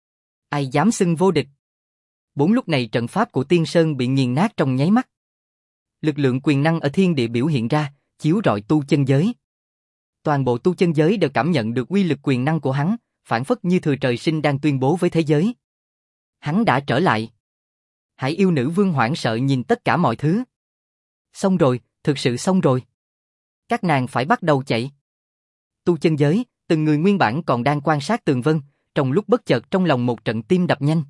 Speaker 1: Ai dám xưng vô địch? Bốn lúc này trận pháp của Tiên Sơn bị nghiền nát trong nháy mắt. Lực lượng quyền năng ở thiên địa biểu hiện ra, chiếu rọi tu chân giới. Toàn bộ tu chân giới đều cảm nhận được uy lực quyền năng của hắn, phản phất như thừa trời sinh đang tuyên bố với thế giới. Hắn đã trở lại. Hải yêu nữ vương hoảng sợ nhìn tất cả mọi thứ. Xong rồi, thực sự xong rồi. Các nàng phải bắt đầu chạy. Tu chân giới, từng người nguyên bản còn đang quan sát tường vân, trong lúc bất chợt trong lòng một trận tim đập nhanh.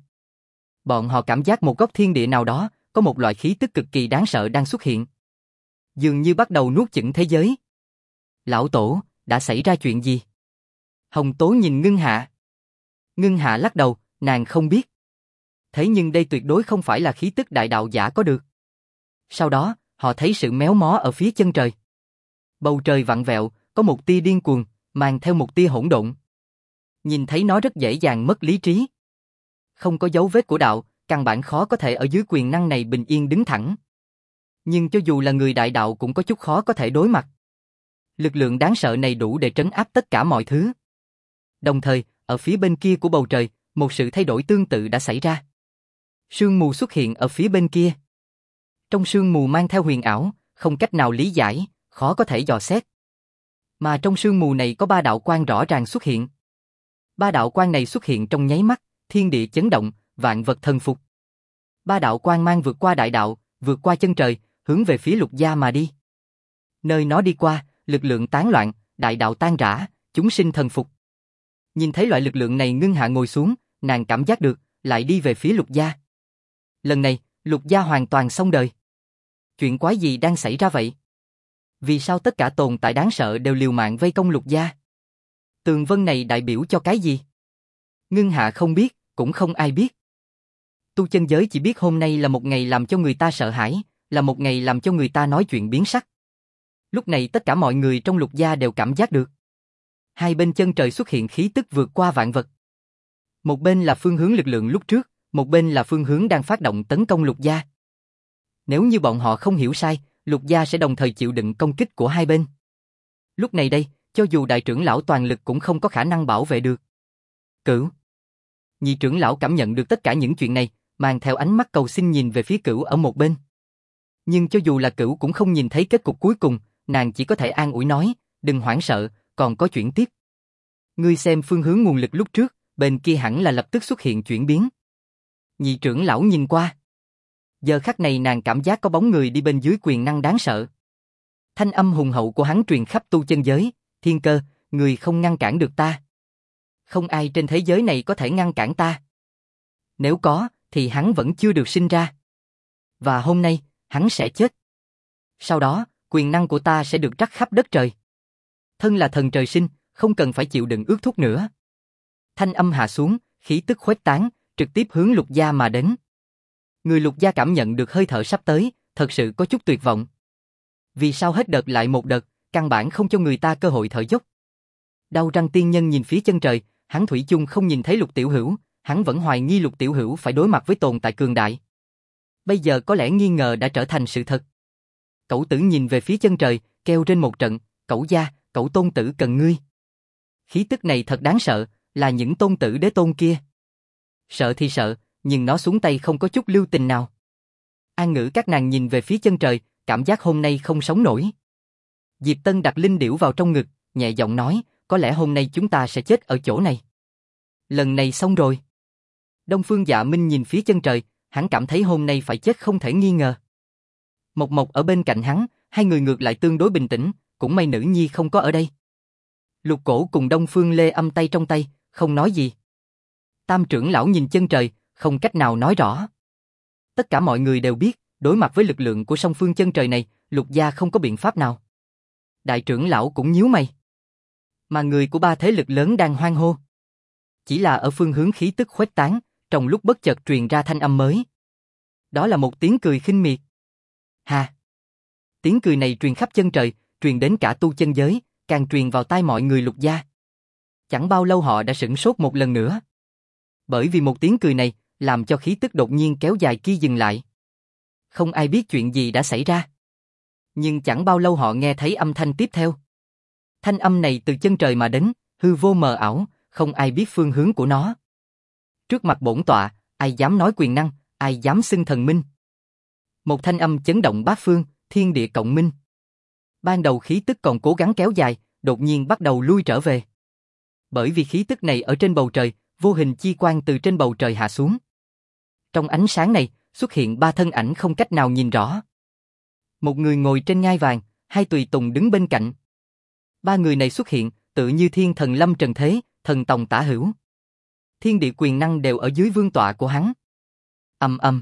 Speaker 1: Bọn họ cảm giác một góc thiên địa nào đó, có một loại khí tức cực kỳ đáng sợ đang xuất hiện. Dường như bắt đầu nuốt chửng thế giới. Lão Tổ, đã xảy ra chuyện gì? Hồng Tố nhìn Ngân Hạ. Ngân Hạ lắc đầu, nàng không biết. Thế nhưng đây tuyệt đối không phải là khí tức đại đạo giả có được. Sau đó, họ thấy sự méo mó ở phía chân trời. Bầu trời vặn vẹo, có một tia điên cuồng, mang theo một tia hỗn độn. Nhìn thấy nó rất dễ dàng mất lý trí. Không có dấu vết của đạo, căn bản khó có thể ở dưới quyền năng này bình yên đứng thẳng. Nhưng cho dù là người đại đạo cũng có chút khó có thể đối mặt. Lực lượng đáng sợ này đủ để trấn áp tất cả mọi thứ. Đồng thời, ở phía bên kia của bầu trời, một sự thay đổi tương tự đã xảy ra. Sương mù xuất hiện ở phía bên kia. Trong sương mù mang theo huyền ảo, không cách nào lý giải, khó có thể dò xét. Mà trong sương mù này có ba đạo quang rõ ràng xuất hiện. Ba đạo quang này xuất hiện trong nháy mắt, thiên địa chấn động, vạn vật thần phục. Ba đạo quang mang vượt qua đại đạo, vượt qua chân trời, hướng về phía Lục Gia mà đi. Nơi nó đi qua, lực lượng tán loạn, đại đạo tan rã, chúng sinh thần phục. Nhìn thấy loại lực lượng này, Ngân Hạ ngồi xuống, nàng cảm giác được, lại đi về phía Lục Gia. Lần này, Lục Gia hoàn toàn xong đời. Chuyện quái gì đang xảy ra vậy? Vì sao tất cả tồn tại đáng sợ đều liều mạng vây công Lục Gia? Tường vân này đại biểu cho cái gì? Ngân Hạ không biết, cũng không ai biết. Tu chân giới chỉ biết hôm nay là một ngày làm cho người ta sợ hãi, là một ngày làm cho người ta nói chuyện biến sắc. Lúc này tất cả mọi người trong Lục Gia đều cảm giác được. Hai bên chân trời xuất hiện khí tức vượt qua vạn vật. Một bên là phương hướng lực lượng lúc trước, một bên là phương hướng đang phát động tấn công Lục Gia. Nếu như bọn họ không hiểu sai, Lục Gia sẽ đồng thời chịu đựng công kích của hai bên. Lúc này đây, cho dù đại trưởng lão toàn lực cũng không có khả năng bảo vệ được. Cửu. Nhị trưởng lão cảm nhận được tất cả những chuyện này, mang theo ánh mắt cầu xin nhìn về phía Cửu ở một bên. Nhưng cho dù là Cửu cũng không nhìn thấy kết cục cuối cùng, nàng chỉ có thể an ủi nói, đừng hoảng sợ, còn có chuyển tiếp. Ngươi xem phương hướng nguồn lực lúc trước, bên kia hẳn là lập tức xuất hiện chuyển biến. Nhị trưởng lão nhìn qua. Giờ khắc này nàng cảm giác có bóng người đi bên dưới quyền năng đáng sợ. Thanh âm hùng hậu của hắn truyền khắp tu chân giới, Thiên Cơ, người không ngăn cản được ta. Không ai trên thế giới này có thể ngăn cản ta. Nếu có, thì hắn vẫn chưa được sinh ra. Và hôm nay, hắn sẽ chết. Sau đó, quyền năng của ta sẽ được rắc khắp đất trời. Thân là thần trời sinh, không cần phải chịu đựng ước thúc nữa. Thanh âm hạ xuống, khí tức khuếch tán, trực tiếp hướng Lục Gia mà đến. Người Lục Gia cảm nhận được hơi thở sắp tới, thật sự có chút tuyệt vọng. Vì sao hết đợt lại một đợt, căn bản không cho người ta cơ hội thở dốc. Đau răng tiên nhân nhìn phía chân trời, hắn thủy chung không nhìn thấy Lục Tiểu Hữu, hắn vẫn hoài nghi Lục Tiểu Hữu phải đối mặt với tồn tại cường đại. Bây giờ có lẽ nghi ngờ đã trở thành sự thật. Cẩu Tử nhìn về phía chân trời, kêu trên một trận, Cẩu gia, Cẩu tôn tử cần ngươi. Khí tức này thật đáng sợ, là những tôn tử đế tôn kia. Sợ thì sợ, nhưng nó xuống tay không có chút lưu tình nào. An Ngữ các nàng nhìn về phía chân trời, cảm giác hôm nay không sống nổi. Diệp Tân đặt linh điểu vào trong ngực, nhẹ giọng nói, có lẽ hôm nay chúng ta sẽ chết ở chỗ này. Lần này xong rồi. Đông Phương Dạ Minh nhìn phía chân trời, hắn cảm thấy hôm nay phải chết không thể nghi ngờ. Mộc Mộc ở bên cạnh hắn, hai người ngược lại tương đối bình tĩnh, cũng may nữ nhi không có ở đây. Lục Cổ cùng Đông Phương Lê âm tay trong tay, không nói gì. Tam trưởng lão nhìn chân trời, không cách nào nói rõ. Tất cả mọi người đều biết, đối mặt với lực lượng của song phương chân trời này, Lục gia không có biện pháp nào. Đại trưởng lão cũng nhíu mày. Mà người của ba thế lực lớn đang hoan hô. Chỉ là ở phương hướng khí tức khuếch tán, trong lúc bất chợt truyền ra thanh âm mới. Đó là một tiếng cười khinh miệt. Ha! Tiếng cười này truyền khắp chân trời, truyền đến cả tu chân giới, càng truyền vào tai mọi người Lục gia. Chẳng bao lâu họ đã sửng sốt một lần nữa. Bởi vì một tiếng cười này, làm cho khí tức đột nhiên kéo dài kia dừng lại. Không ai biết chuyện gì đã xảy ra. Nhưng chẳng bao lâu họ nghe thấy âm thanh tiếp theo. Thanh âm này từ chân trời mà đến, hư vô mờ ảo, không ai biết phương hướng của nó. Trước mặt bổn tọa, ai dám nói quyền năng, ai dám xưng thần minh. Một thanh âm chấn động bát phương, thiên địa cộng minh. Ban đầu khí tức còn cố gắng kéo dài, đột nhiên bắt đầu lui trở về. Bởi vì khí tức này ở trên bầu trời, vô hình chi quang từ trên bầu trời hạ xuống. Trong ánh sáng này, xuất hiện ba thân ảnh không cách nào nhìn rõ. Một người ngồi trên ngai vàng, hai tùy tùng đứng bên cạnh. Ba người này xuất hiện, tự như thiên thần lâm trần thế, thần tòng tả hữu. Thiên địa quyền năng đều ở dưới vương tọa của hắn. Ầm ầm.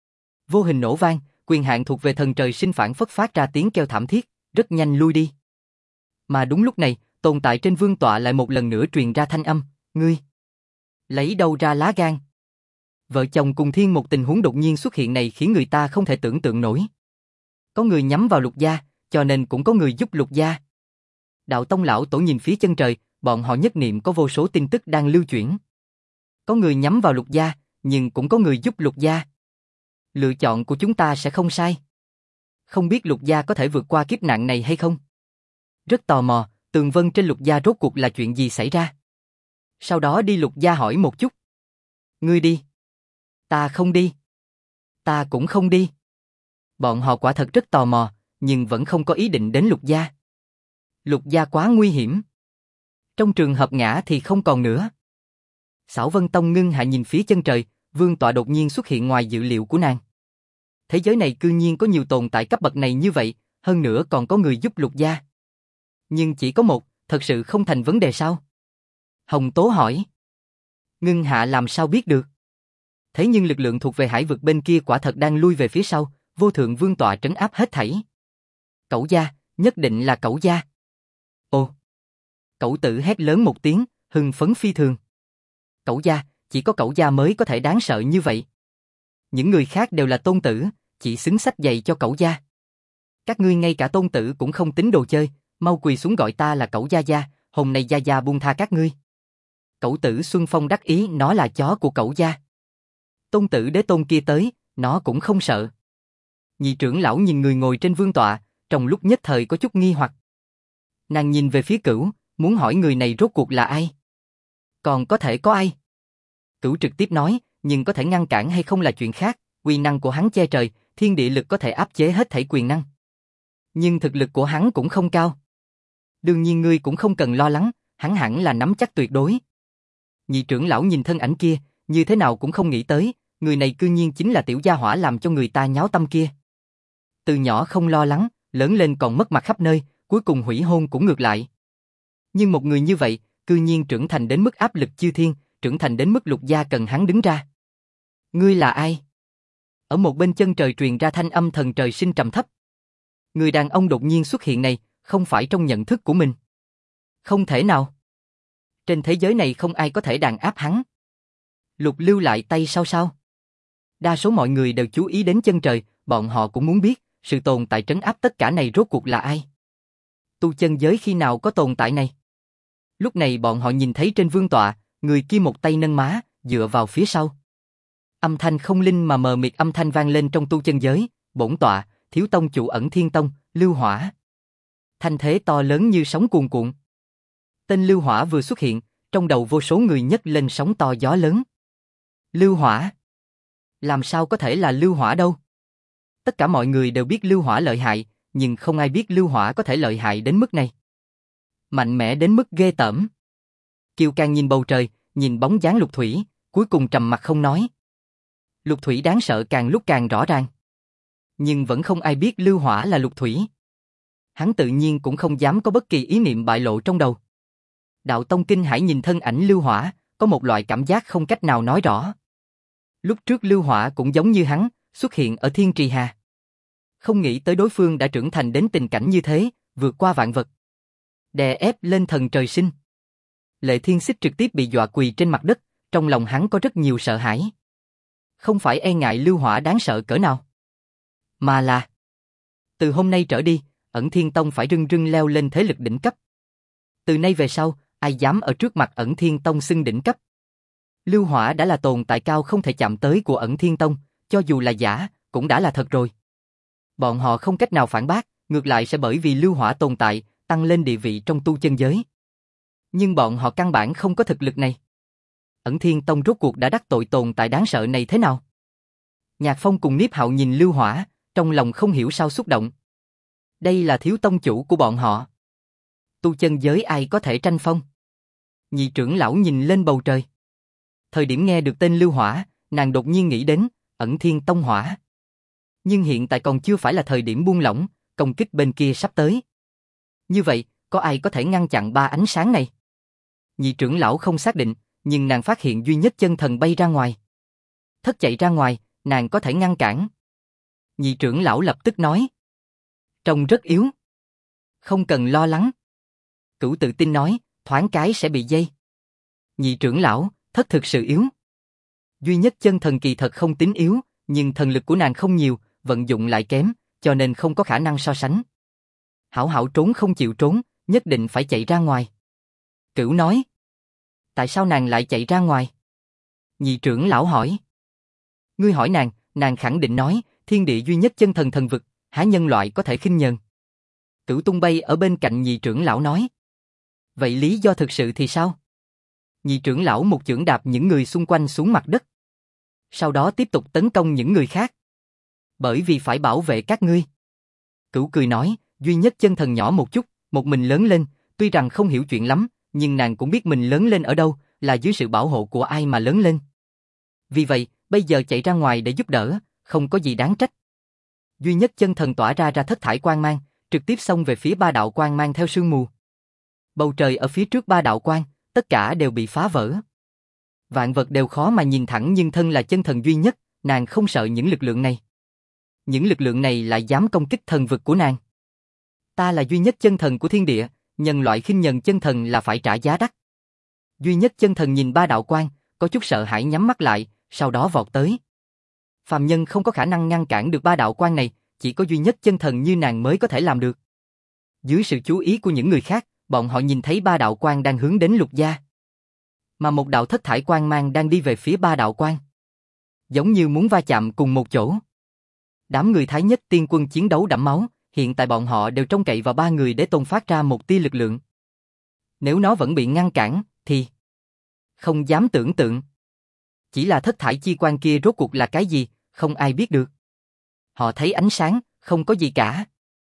Speaker 1: Vô hình nổ vang, quyền hạn thuộc về thần trời sinh phản phất phát ra tiếng kêu thảm thiết, rất nhanh lui đi. Mà đúng lúc này, tồn tại trên vương tọa lại một lần nữa truyền ra thanh âm, ngươi lấy đâu ra lá gan? Vợ chồng cùng thiên một tình huống đột nhiên xuất hiện này khiến người ta không thể tưởng tượng nổi. Có người nhắm vào Lục gia, cho nên cũng có người giúp Lục gia. Đạo Tông lão tổ nhìn phía chân trời, bọn họ nhất niệm có vô số tin tức đang lưu chuyển. Có người nhắm vào Lục gia, nhưng cũng có người giúp Lục gia. Lựa chọn của chúng ta sẽ không sai. Không biết Lục gia có thể vượt qua kiếp nạn này hay không? Rất tò mò, tường vân trên Lục gia rốt cuộc là chuyện gì xảy ra? Sau đó đi Lục gia hỏi một chút. Ngươi đi. Ta không đi. Ta cũng không đi. Bọn họ quả thật rất tò mò, nhưng vẫn không có ý định đến Lục gia. Lục gia quá nguy hiểm. Trong trường hợp ngã thì không còn nữa. Xảo Vân Tông ngưng hạ nhìn phía chân trời, vương tọa đột nhiên xuất hiện ngoài dự liệu của nàng. Thế giới này cư nhiên có nhiều tồn tại cấp bậc này như vậy, hơn nữa còn có người giúp Lục gia. Nhưng chỉ có một, thật sự không thành vấn đề sao? Hồng Tố hỏi. Ngưng hạ làm sao biết được? Thế nhưng lực lượng thuộc về hải vực bên kia quả thật đang lui về phía sau, vô thượng vương tọa trấn áp hết thảy. Cẩu gia, nhất định là Cẩu gia. Ồ! Cẩu Tử hét lớn một tiếng, hưng phấn phi thường. Cẩu gia, chỉ có Cẩu gia mới có thể đáng sợ như vậy. Những người khác đều là tôn tử, chỉ xứng xách giày cho Cẩu gia. Các ngươi ngay cả tôn tử cũng không tính đồ chơi, mau quỳ xuống gọi ta là Cẩu gia gia, hôm nay gia gia buông tha các ngươi. Cẩu Tử Xuân Phong đắc ý, nó là chó của Cẩu gia. Tôn tử đế tôn kia tới, nó cũng không sợ. Nhị trưởng lão nhìn người ngồi trên vương tọa, trong lúc nhất thời có chút nghi hoặc. Nàng nhìn về phía Cửu, muốn hỏi người này rốt cuộc là ai? Còn có thể có ai? Cửu trực tiếp nói, nhưng có thể ngăn cản hay không là chuyện khác, uy năng của hắn che trời, thiên địa lực có thể áp chế hết thảy quyền năng. Nhưng thực lực của hắn cũng không cao. Đương nhiên ngươi cũng không cần lo lắng, hắn hẳn là nắm chắc tuyệt đối. Nhị trưởng lão nhìn thân ảnh kia, như thế nào cũng không nghĩ tới, người này cư nhiên chính là tiểu gia hỏa làm cho người ta nháo tâm kia. Từ nhỏ không lo lắng, lớn lên còn mất mặt khắp nơi, cuối cùng hủy hôn cũng ngược lại. Nhưng một người như vậy, cư nhiên trưởng thành đến mức áp lực chư thiên, trưởng thành đến mức Lục gia cần hắn đứng ra. Ngươi là ai? Ở một bên chân trời truyền ra thanh âm thần trời sinh trầm thấp. Người đàn ông đột nhiên xuất hiện này, không phải trong nhận thức của mình. Không thể nào. Trên thế giới này không ai có thể đàn áp hắn. Lục lưu lại tay sau sao? Đa số mọi người đều chú ý đến chân trời, bọn họ cũng muốn biết, sự tồn tại trấn áp tất cả này rốt cuộc là ai? Tu chân giới khi nào có tồn tại này? Lúc này bọn họ nhìn thấy trên vương tọa, Người kia một tay nâng má, dựa vào phía sau. Âm thanh không linh mà mờ mịt âm thanh vang lên trong tu chân giới, bổn tọa, thiếu tông chủ Ẩn Thiên Tông, Lưu Hỏa. Thanh thế to lớn như sóng cuồn cuộn. Tên Lưu Hỏa vừa xuất hiện, trong đầu vô số người nhấc lên sóng to gió lớn. Lưu Hỏa? Làm sao có thể là Lưu Hỏa đâu? Tất cả mọi người đều biết Lưu Hỏa lợi hại, nhưng không ai biết Lưu Hỏa có thể lợi hại đến mức này. Mạnh mẽ đến mức ghê tởm. Kiều Can nhìn bầu trời, nhìn bóng dáng Lục Thủy, cuối cùng trầm mặt không nói. Lục Thủy đáng sợ càng lúc càng rõ ràng. Nhưng vẫn không ai biết Lưu Hỏa là Lục Thủy. Hắn tự nhiên cũng không dám có bất kỳ ý niệm bại lộ trong đầu. Đạo Tông kinh hãi nhìn thân ảnh Lưu Hỏa, có một loại cảm giác không cách nào nói rõ. Lúc trước Lưu Hỏa cũng giống như hắn, xuất hiện ở Thiên Trì Hà. Không nghĩ tới đối phương đã trưởng thành đến tình cảnh như thế, vượt qua vạn vật. Đè ép lên thần trời sinh. Lệ Thiên Xích trực tiếp bị dọa quỳ trên mặt đất, trong lòng hắn có rất nhiều sợ hãi. Không phải e ngại Lưu Hỏa đáng sợ cỡ nào, mà là từ hôm nay trở đi, Ẩn Thiên Tông phải rưng rưng leo lên thế lực đỉnh cấp. Từ nay về sau, ai dám ở trước mặt Ẩn Thiên Tông xưng đỉnh cấp. Lưu Hỏa đã là tồn tại cao không thể chạm tới của Ẩn Thiên Tông, cho dù là giả, cũng đã là thật rồi. Bọn họ không cách nào phản bác, ngược lại sẽ bởi vì Lưu Hỏa tồn tại, tăng lên địa vị trong tu chân giới. Nhưng bọn họ căn bản không có thực lực này. Ẩn Thiên Tông rốt cuộc đã đắc tội tồn tại đáng sợ này thế nào? Nhạc Phong cùng Niếp Hạo nhìn Lưu Hỏa, trong lòng không hiểu sao xúc động. Đây là thiếu tông chủ của bọn họ. Tu chân giới ai có thể tranh phong? Nhị trưởng lão nhìn lên bầu trời. Thời điểm nghe được tên Lưu Hỏa, nàng đột nhiên nghĩ đến Ẩn Thiên Tông Hỏa. Nhưng hiện tại còn chưa phải là thời điểm buông lỏng, công kích bên kia sắp tới. Như vậy, có ai có thể ngăn chặn ba ánh sáng này? Nhị trưởng lão không xác định, nhưng nàng phát hiện duy nhất chân thần bay ra ngoài. Thất chạy ra ngoài, nàng có thể ngăn cản. Nhị trưởng lão lập tức nói. Trông rất yếu. Không cần lo lắng. Cửu tự tin nói, thoáng cái sẽ bị dây. Nhị trưởng lão, Thất thực sự yếu. Duy nhất chân thần kỳ thật không tính yếu, nhưng thần lực của nàng không nhiều, vận dụng lại kém, cho nên không có khả năng so sánh. Hảo hảo trốn không chịu trốn, nhất định phải chạy ra ngoài. Cửu nói. Tại sao nàng lại chạy ra ngoài? Nhị trưởng lão hỏi. Ngươi hỏi nàng, nàng khẳng định nói, thiên địa duy nhất chân thần thần vực, há nhân loại có thể khinh nhờn. Cửu tung bay ở bên cạnh nhị trưởng lão nói. Vậy lý do thực sự thì sao? Nhị trưởng lão một chưởng đạp những người xung quanh xuống mặt đất. Sau đó tiếp tục tấn công những người khác. Bởi vì phải bảo vệ các ngươi. Cửu cười nói, duy nhất chân thần nhỏ một chút, một mình lớn lên, tuy rằng không hiểu chuyện lắm, nhưng nàng cũng biết mình lớn lên ở đâu, là dưới sự bảo hộ của ai mà lớn lên. Vì vậy, bây giờ chạy ra ngoài để giúp đỡ, không có gì đáng trách. Duy nhất chân thần tỏa ra thất thải quang mang, trực tiếp xông về phía ba đạo quang mang theo sương mù. Bầu trời ở phía trước ba đạo quang, tất cả đều bị phá vỡ. Vạn vật đều khó mà nhìn thẳng, nhưng thân là chân thần duy nhất, nàng không sợ những lực lượng này. Những lực lượng này lại dám công kích thần vực của nàng. Ta là duy nhất chân thần của thiên địa, nhân loại khinh nhờn chân thần là phải trả giá đắt. Duy nhất chân thần nhìn ba đạo quang, có chút sợ hãi nhắm mắt lại, sau đó vọt tới. Phàm nhân không có khả năng ngăn cản được ba đạo quang này, chỉ có duy nhất chân thần như nàng mới có thể làm được. Dưới sự chú ý của những người khác, bọn họ nhìn thấy ba đạo quang đang hướng đến Lục gia. Mà một đạo thất thải quang mang đang đi về phía ba đạo quang. Giống như muốn va chạm cùng một chỗ. Đám người Thái Nhất Tiên Quân chiến đấu đẫm máu, hiện tại bọn họ đều trông cậy vào ba người để tồn phát ra một tia lực lượng. Nếu nó vẫn bị ngăn cản, thì không dám tưởng tượng. Chỉ là thất thải chi quang kia rốt cuộc là cái gì, không ai biết được. Họ thấy ánh sáng, không có gì cả.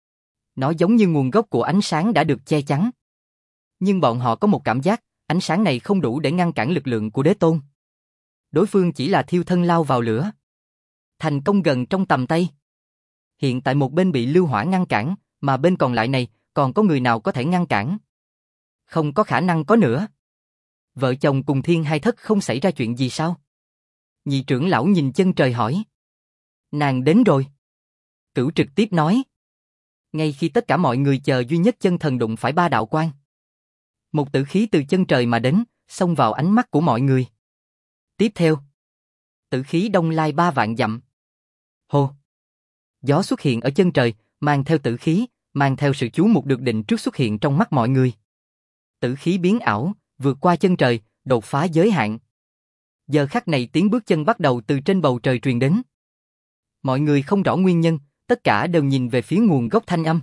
Speaker 1: Nó giống như nguồn gốc của ánh sáng đã được che chắn. Nhưng bọn họ có một cảm giác, ánh sáng này không đủ để ngăn cản lực lượng của đế tôn. Đối phương chỉ là thiêu thân lao vào lửa. Thành công gần trong tầm tay. Hiện tại một bên bị Lưu Hỏa ngăn cản, mà bên còn lại này, còn có người nào có thể ngăn cản? Không có khả năng có nữa. Vợ chồng cùng Thiên Hai Thất không xảy ra chuyện gì sao? Nhị trưởng lão nhìn chân trời hỏi. Nàng đến rồi. Cửu trực tiếp nói. Ngay khi tất cả mọi người chờ duy nhất chân thần đụng phải ba đạo quang. Một tử khí từ chân trời mà đến, xông vào ánh mắt của mọi người. Tiếp theo. Tử khí đông lai 3 vạn dặm. Hô. Gió xuất hiện ở chân trời, mang theo tử khí, mang theo sự chú mục được định trước xuất hiện trong mắt mọi người. Tử khí biến ảo, vượt qua chân trời, đột phá giới hạn. Giờ khắc này tiếng bước chân bắt đầu từ trên bầu trời truyền đến. Mọi người không rõ nguyên nhân, tất cả đều nhìn về phía nguồn gốc thanh âm.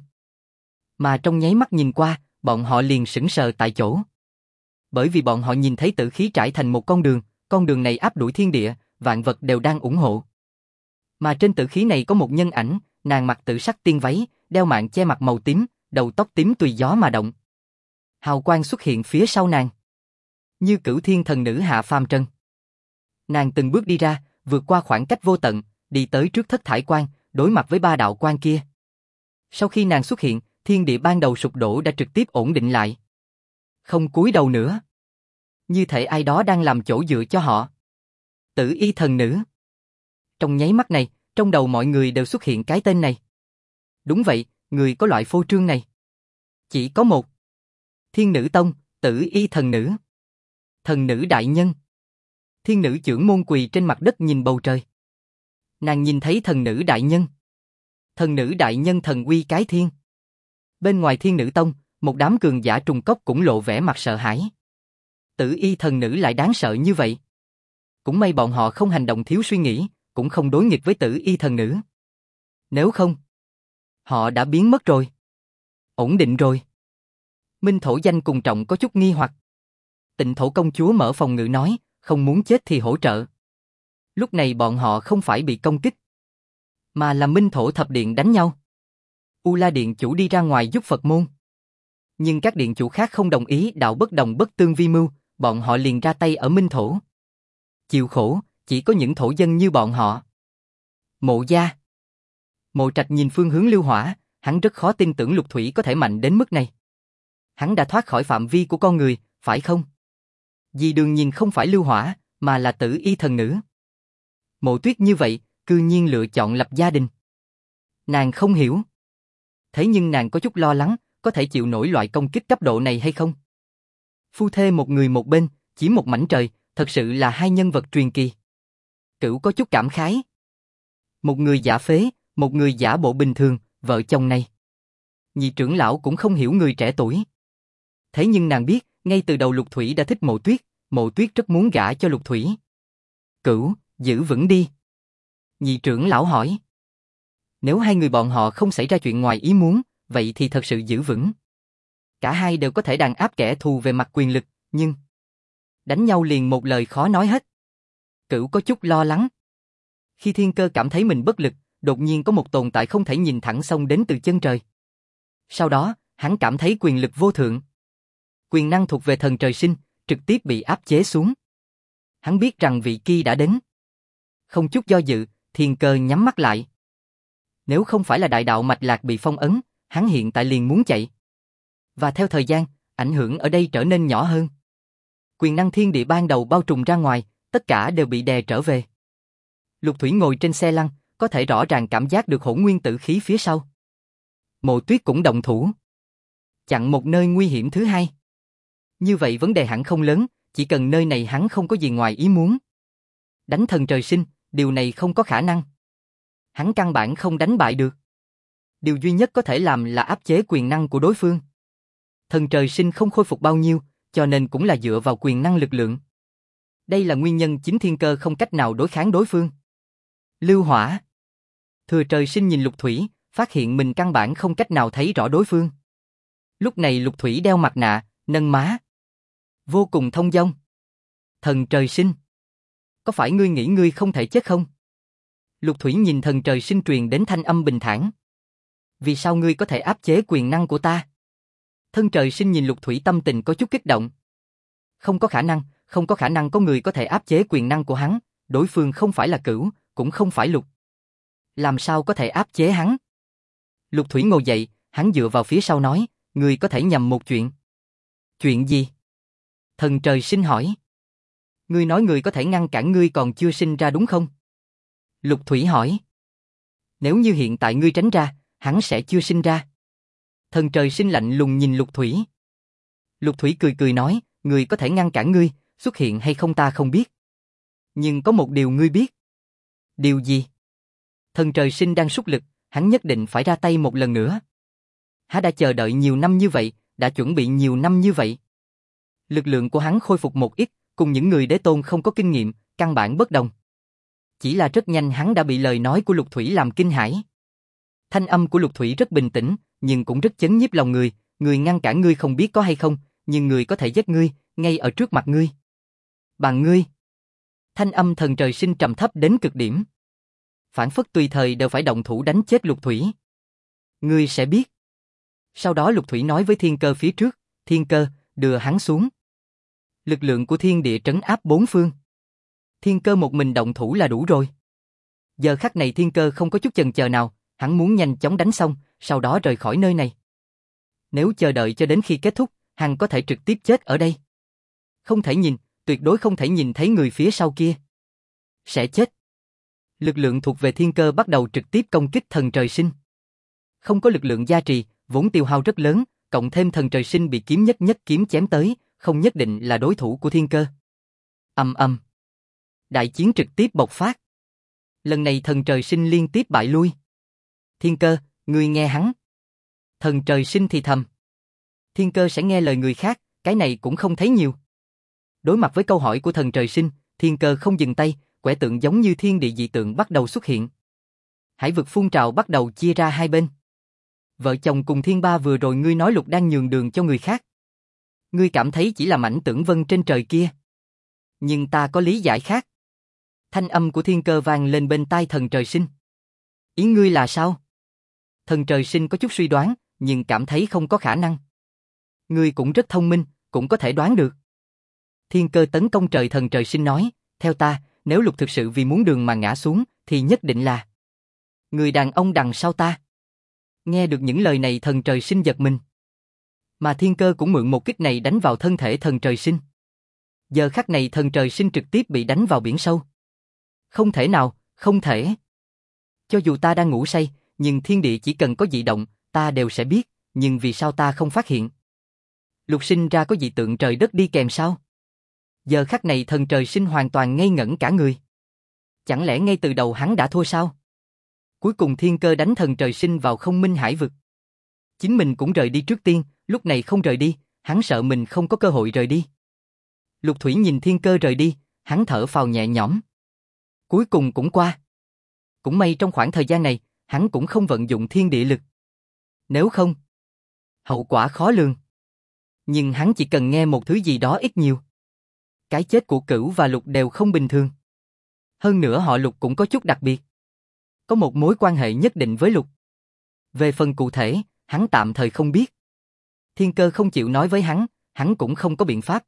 Speaker 1: Mà trong nháy mắt nhìn qua, bọn họ liền sững sờ tại chỗ. Bởi vì bọn họ nhìn thấy tử khí trải thành một con đường này áp đuổi thiên địa, vạn vật đều đang ủng hộ. Mà trên tử khí này có một nhân ảnh, nàng mặc tử sắc tiên váy, đeo mạng che mặt màu tím, đầu tóc tím tùy gió mà động. Hào quang xuất hiện phía sau nàng, như Cửu Thiên thần nữ hạ phàm trần. Nàng từng bước đi ra, vượt qua khoảng cách vô tận, đi tới trước thất thải quan, đối mặt với ba đạo quan kia. Sau khi nàng xuất hiện, thiên địa ban đầu sụp đổ đã trực tiếp ổn định lại. Không cúi đầu nữa. Như thể ai đó đang làm chỗ dựa cho họ. Tử y thần nữ. Trong nháy mắt này, trong đầu mọi người đều xuất hiện cái tên này. Đúng vậy, người có loại phô trương này. Chỉ có một. Thiên Nữ Tông, Tử y thần nữ. Thần nữ đại nhân. Thiên nữ trưởng môn quỳ trên mặt đất nhìn bầu trời. Nàng nhìn thấy thần nữ đại nhân. Thần nữ đại nhân thần uy cái thiên. Bên ngoài Thiên Nữ Tông, một đám cường giả trùng cốc cũng lộ vẻ mặt sợ hãi. Tử y thần nữ lại đáng sợ như vậy. Cũng may bọn họ không hành động thiếu suy nghĩ, cũng không đối nghịch với tử y thần nữ. Nếu không, họ đã biến mất rồi. Ổn định rồi. Minh Thổ Danh cùng Trọng có chút nghi hoặc. Tịnh Thổ công chúa mở phòng ngự nói, không muốn chết thì hỗ trợ. Lúc này bọn họ không phải bị công kích, mà là Minh Thổ thập điện đánh nhau. U La điện chủ đi ra ngoài giúp Phật môn. Nhưng các điện chủ khác không đồng ý, đạo bất đồng bất tương vi mưu, bọn họ liền ra tay ở Minh Thổ. Chịu khổ, chỉ có những thổ dân như bọn họ. Mộ gia. Mộ Trạch nhìn phương hướng Lưu Hỏa, hắn rất khó tin tưởng Lục Thủy có thể mạnh đến mức này. Hắn đã thoát khỏi phạm vi của con người, phải không? Dì Đường nhìn không phải Lưu Hỏa, mà là tử y thần nữ. Mộ Tuyết như vậy, cư nhiên lựa chọn lập gia đình. Nàng không hiểu. Thế nhưng nàng có chút lo lắng, có thể chịu nổi loại công kích cấp độ này hay không? Phu thê một người một bên, chỉ một mảnh trời, thật sự là hai nhân vật truyền kỳ. Cửu có chút cảm khái. Một người giả phế, một người giả bộ bình thường, vợ chồng này. Nhị trưởng lão cũng không hiểu người trẻ tuổi. Thế nhưng nàng biết, ngay từ đầu Lục Thủy đã thích Mộ Tuyết rất muốn gả cho Lục Thủy. Cửu, giữ vững đi. Nhị trưởng lão hỏi. Nếu hai người bọn họ không xảy ra chuyện ngoài ý muốn, vậy thì thật sự giữ vững. Cả hai đều có thể đàn áp kẻ thù về mặt quyền lực, nhưng đánh nhau liền một lời khó nói hết. Cửu có chút lo lắng. Khi Thiên Cơ cảm thấy mình bất lực, đột nhiên có một tồn tại không thể nhìn thẳng xông đến từ chân trời. Sau đó, hắn cảm thấy quyền lực vô thượng. Quyền năng thuộc về thần trời sinh, trực tiếp bị áp chế xuống. Hắn biết rằng vị kia đã đến. Không chút do dự, Thiên Cơ nhắm mắt lại. Nếu không phải là đại đạo mạch lạc bị phong ấn, hắn hiện tại liền muốn chạy. Và theo thời gian, ảnh hưởng ở đây trở nên nhỏ hơn. Quyền năng thiên địa ban đầu bao trùm ra ngoài, tất cả đều bị đè trở về. Lục Thủy ngồi trên xe lăn, có thể rõ ràng cảm giác được hỗn nguyên tử khí phía sau. Mộ Tuyết cũng động thủ. Chặn một nơi nguy hiểm thứ hai. Như vậy vấn đề hẳn không lớn, chỉ cần nơi này hắn không có gì ngoài ý muốn. Đánh thần trời sinh, điều này không có khả năng. Hắn căn bản không đánh bại được. Điều duy nhất có thể làm là áp chế quyền năng của đối phương. Thần trời sinh không khôi phục bao nhiêu, cho nên cũng là dựa vào quyền năng lực lượng. Đây là nguyên nhân chính Thiên Cơ không cách nào đối kháng đối phương. Lưu Hỏa. Thừa trời sinh nhìn Lục Thủy, phát hiện mình căn bản không cách nào thấy rõ đối phương. Lúc này Lục Thủy đeo mặt nạ, nâng má. Vô cùng thông dong. Thần trời sinh. Có phải ngươi nghĩ ngươi không thể chết không? Lục Thủy nhìn thần trời sinh truyền đến thanh âm bình thản. Vì sao ngươi có thể áp chế quyền năng của ta? Thần trời sinh nhìn Lục Thủy tâm tình có chút kích động. Không có khả năng có người có thể áp chế quyền năng của hắn, đối phương không phải là Cửu, cũng không phải Lục. Làm sao có thể áp chế hắn? Lục Thủy ngồi dậy, hắn dựa vào phía sau nói, ngươi có thể nhầm một chuyện. Chuyện gì? Thần trời sinh hỏi. Ngươi nói người có thể ngăn cản ngươi còn chưa sinh ra đúng không? Lục Thủy hỏi. Nếu như hiện tại ngươi tránh ra, hắn sẽ chưa sinh ra. Thần trời sinh lạnh lùng nhìn Lục Thủy. Lục Thủy cười cười nói, người có thể ngăn cản ngươi, xuất hiện hay không ta không biết. Nhưng có một điều ngươi biết. Điều gì? Thần trời sinh đang sút lực, hắn nhất định phải ra tay một lần nữa. Hắn đã chờ đợi nhiều năm như vậy, đã chuẩn bị nhiều năm như vậy. Lực lượng của hắn khôi phục một ít, cùng những người đế tôn không có kinh nghiệm, căn bản bất đồng. Chỉ là rất nhanh hắn đã bị lời nói của Lục Thủy làm kinh hãi. Thanh âm của Lục Thủy rất bình tĩnh, nhưng cũng rất chấn nhiếp lòng người, người ngăn cản ngươi không biết có hay không, nhưng người có thể giết ngươi, ngay ở trước mặt ngươi. Bằng ngươi. Thanh âm thần trời sinh trầm thấp đến cực điểm. Phản phất tùy thời đều phải động thủ đánh chết Lục Thủy. Ngươi sẽ biết. Sau đó Lục Thủy nói với Thiên Cơ phía trước, Thiên Cơ, đưa hắn xuống. Lực lượng của thiên địa trấn áp bốn phương. Thiên Cơ một mình động thủ là đủ rồi. Giờ khắc này Thiên Cơ không có chút chần chờ nào, hắn muốn nhanh chóng đánh xong, sau đó rời khỏi nơi này. Nếu chờ đợi cho đến khi kết thúc, hắn có thể trực tiếp chết ở đây. Không thể nhìn, tuyệt đối không thể nhìn thấy người phía sau kia. Sẽ chết. Lực lượng thuộc về Thiên Cơ bắt đầu trực tiếp công kích thần trời sinh. Không có lực lượng gia trì, vốn tiêu hao rất lớn, cộng thêm thần trời sinh bị kiếm nhất kiếm chém tới, không nhất định là đối thủ của Thiên Cơ. Ầm ầm. Đại chiến trực tiếp bộc phát. Lần này thần trời sinh liên tiếp bại lui. Thiên Cơ, ngươi nghe hắn. Thần trời sinh thì thầm. Thiên Cơ sẽ nghe lời người khác, cái này cũng không thấy nhiều. Đối mặt với câu hỏi của thần trời sinh, Thiên Cơ không dừng tay, quẻ tượng giống như thiên địa dị tượng bắt đầu xuất hiện. Hải vực phun trào bắt đầu chia ra hai bên. Vợ chồng cùng Thiên Ba vừa rồi ngươi nói Lục đang nhường đường cho người khác. Ngươi cảm thấy chỉ là mảnh tưởng vân trên trời kia. Nhưng ta có lý giải khác. Thanh âm của Thiên Cơ vang lên bên tai thần trời sinh. Ý ngươi là sao? Thần trời sinh có chút suy đoán, nhưng cảm thấy không có khả năng. Ngươi cũng rất thông minh, cũng có thể đoán được. Thiên Cơ tấn công trời thần trời sinh nói, theo ta, nếu Lục thực sự vì muốn đường mà ngã xuống, thì nhất định là người đàn ông đằng sau ta. Nghe được những lời này thần trời sinh giật mình. Mà Thiên Cơ cũng mượn một kích này đánh vào thân thể thần trời sinh. Giờ khắc này thần trời sinh trực tiếp bị đánh vào biển sâu. Không thể nào, không thể. Cho dù ta đang ngủ say, nhưng thiên địa chỉ cần có dị động, ta đều sẽ biết, nhưng vì sao ta không phát hiện? Lục sinh ra có dị tượng trời đất đi kèm sao? Giờ khắc này thần trời sinh hoàn toàn ngây ngẩn cả người. Chẳng lẽ ngay từ đầu hắn đã thua sao? Cuối cùng Thiên Cơ đánh thần trời sinh vào không minh hải vực. Chính mình cũng rời đi trước tiên, lúc này không rời đi, hắn sợ mình không có cơ hội rời đi. Lục Thủy nhìn Thiên Cơ rời đi, hắn thở phào nhẹ nhõm. Cuối cùng cũng qua. Cũng may trong khoảng thời gian này, hắn cũng không vận dụng thiên địa lực. Nếu không, hậu quả khó lường. Nhưng hắn chỉ cần nghe một thứ gì đó ít nhiều. Cái chết của Cửu và Lục đều không bình thường. Hơn nữa họ Lục cũng có chút đặc biệt. Có một mối quan hệ nhất định với Lục. Về phần cụ thể, hắn tạm thời không biết. Thiên Cơ không chịu nói với hắn cũng không có biện pháp.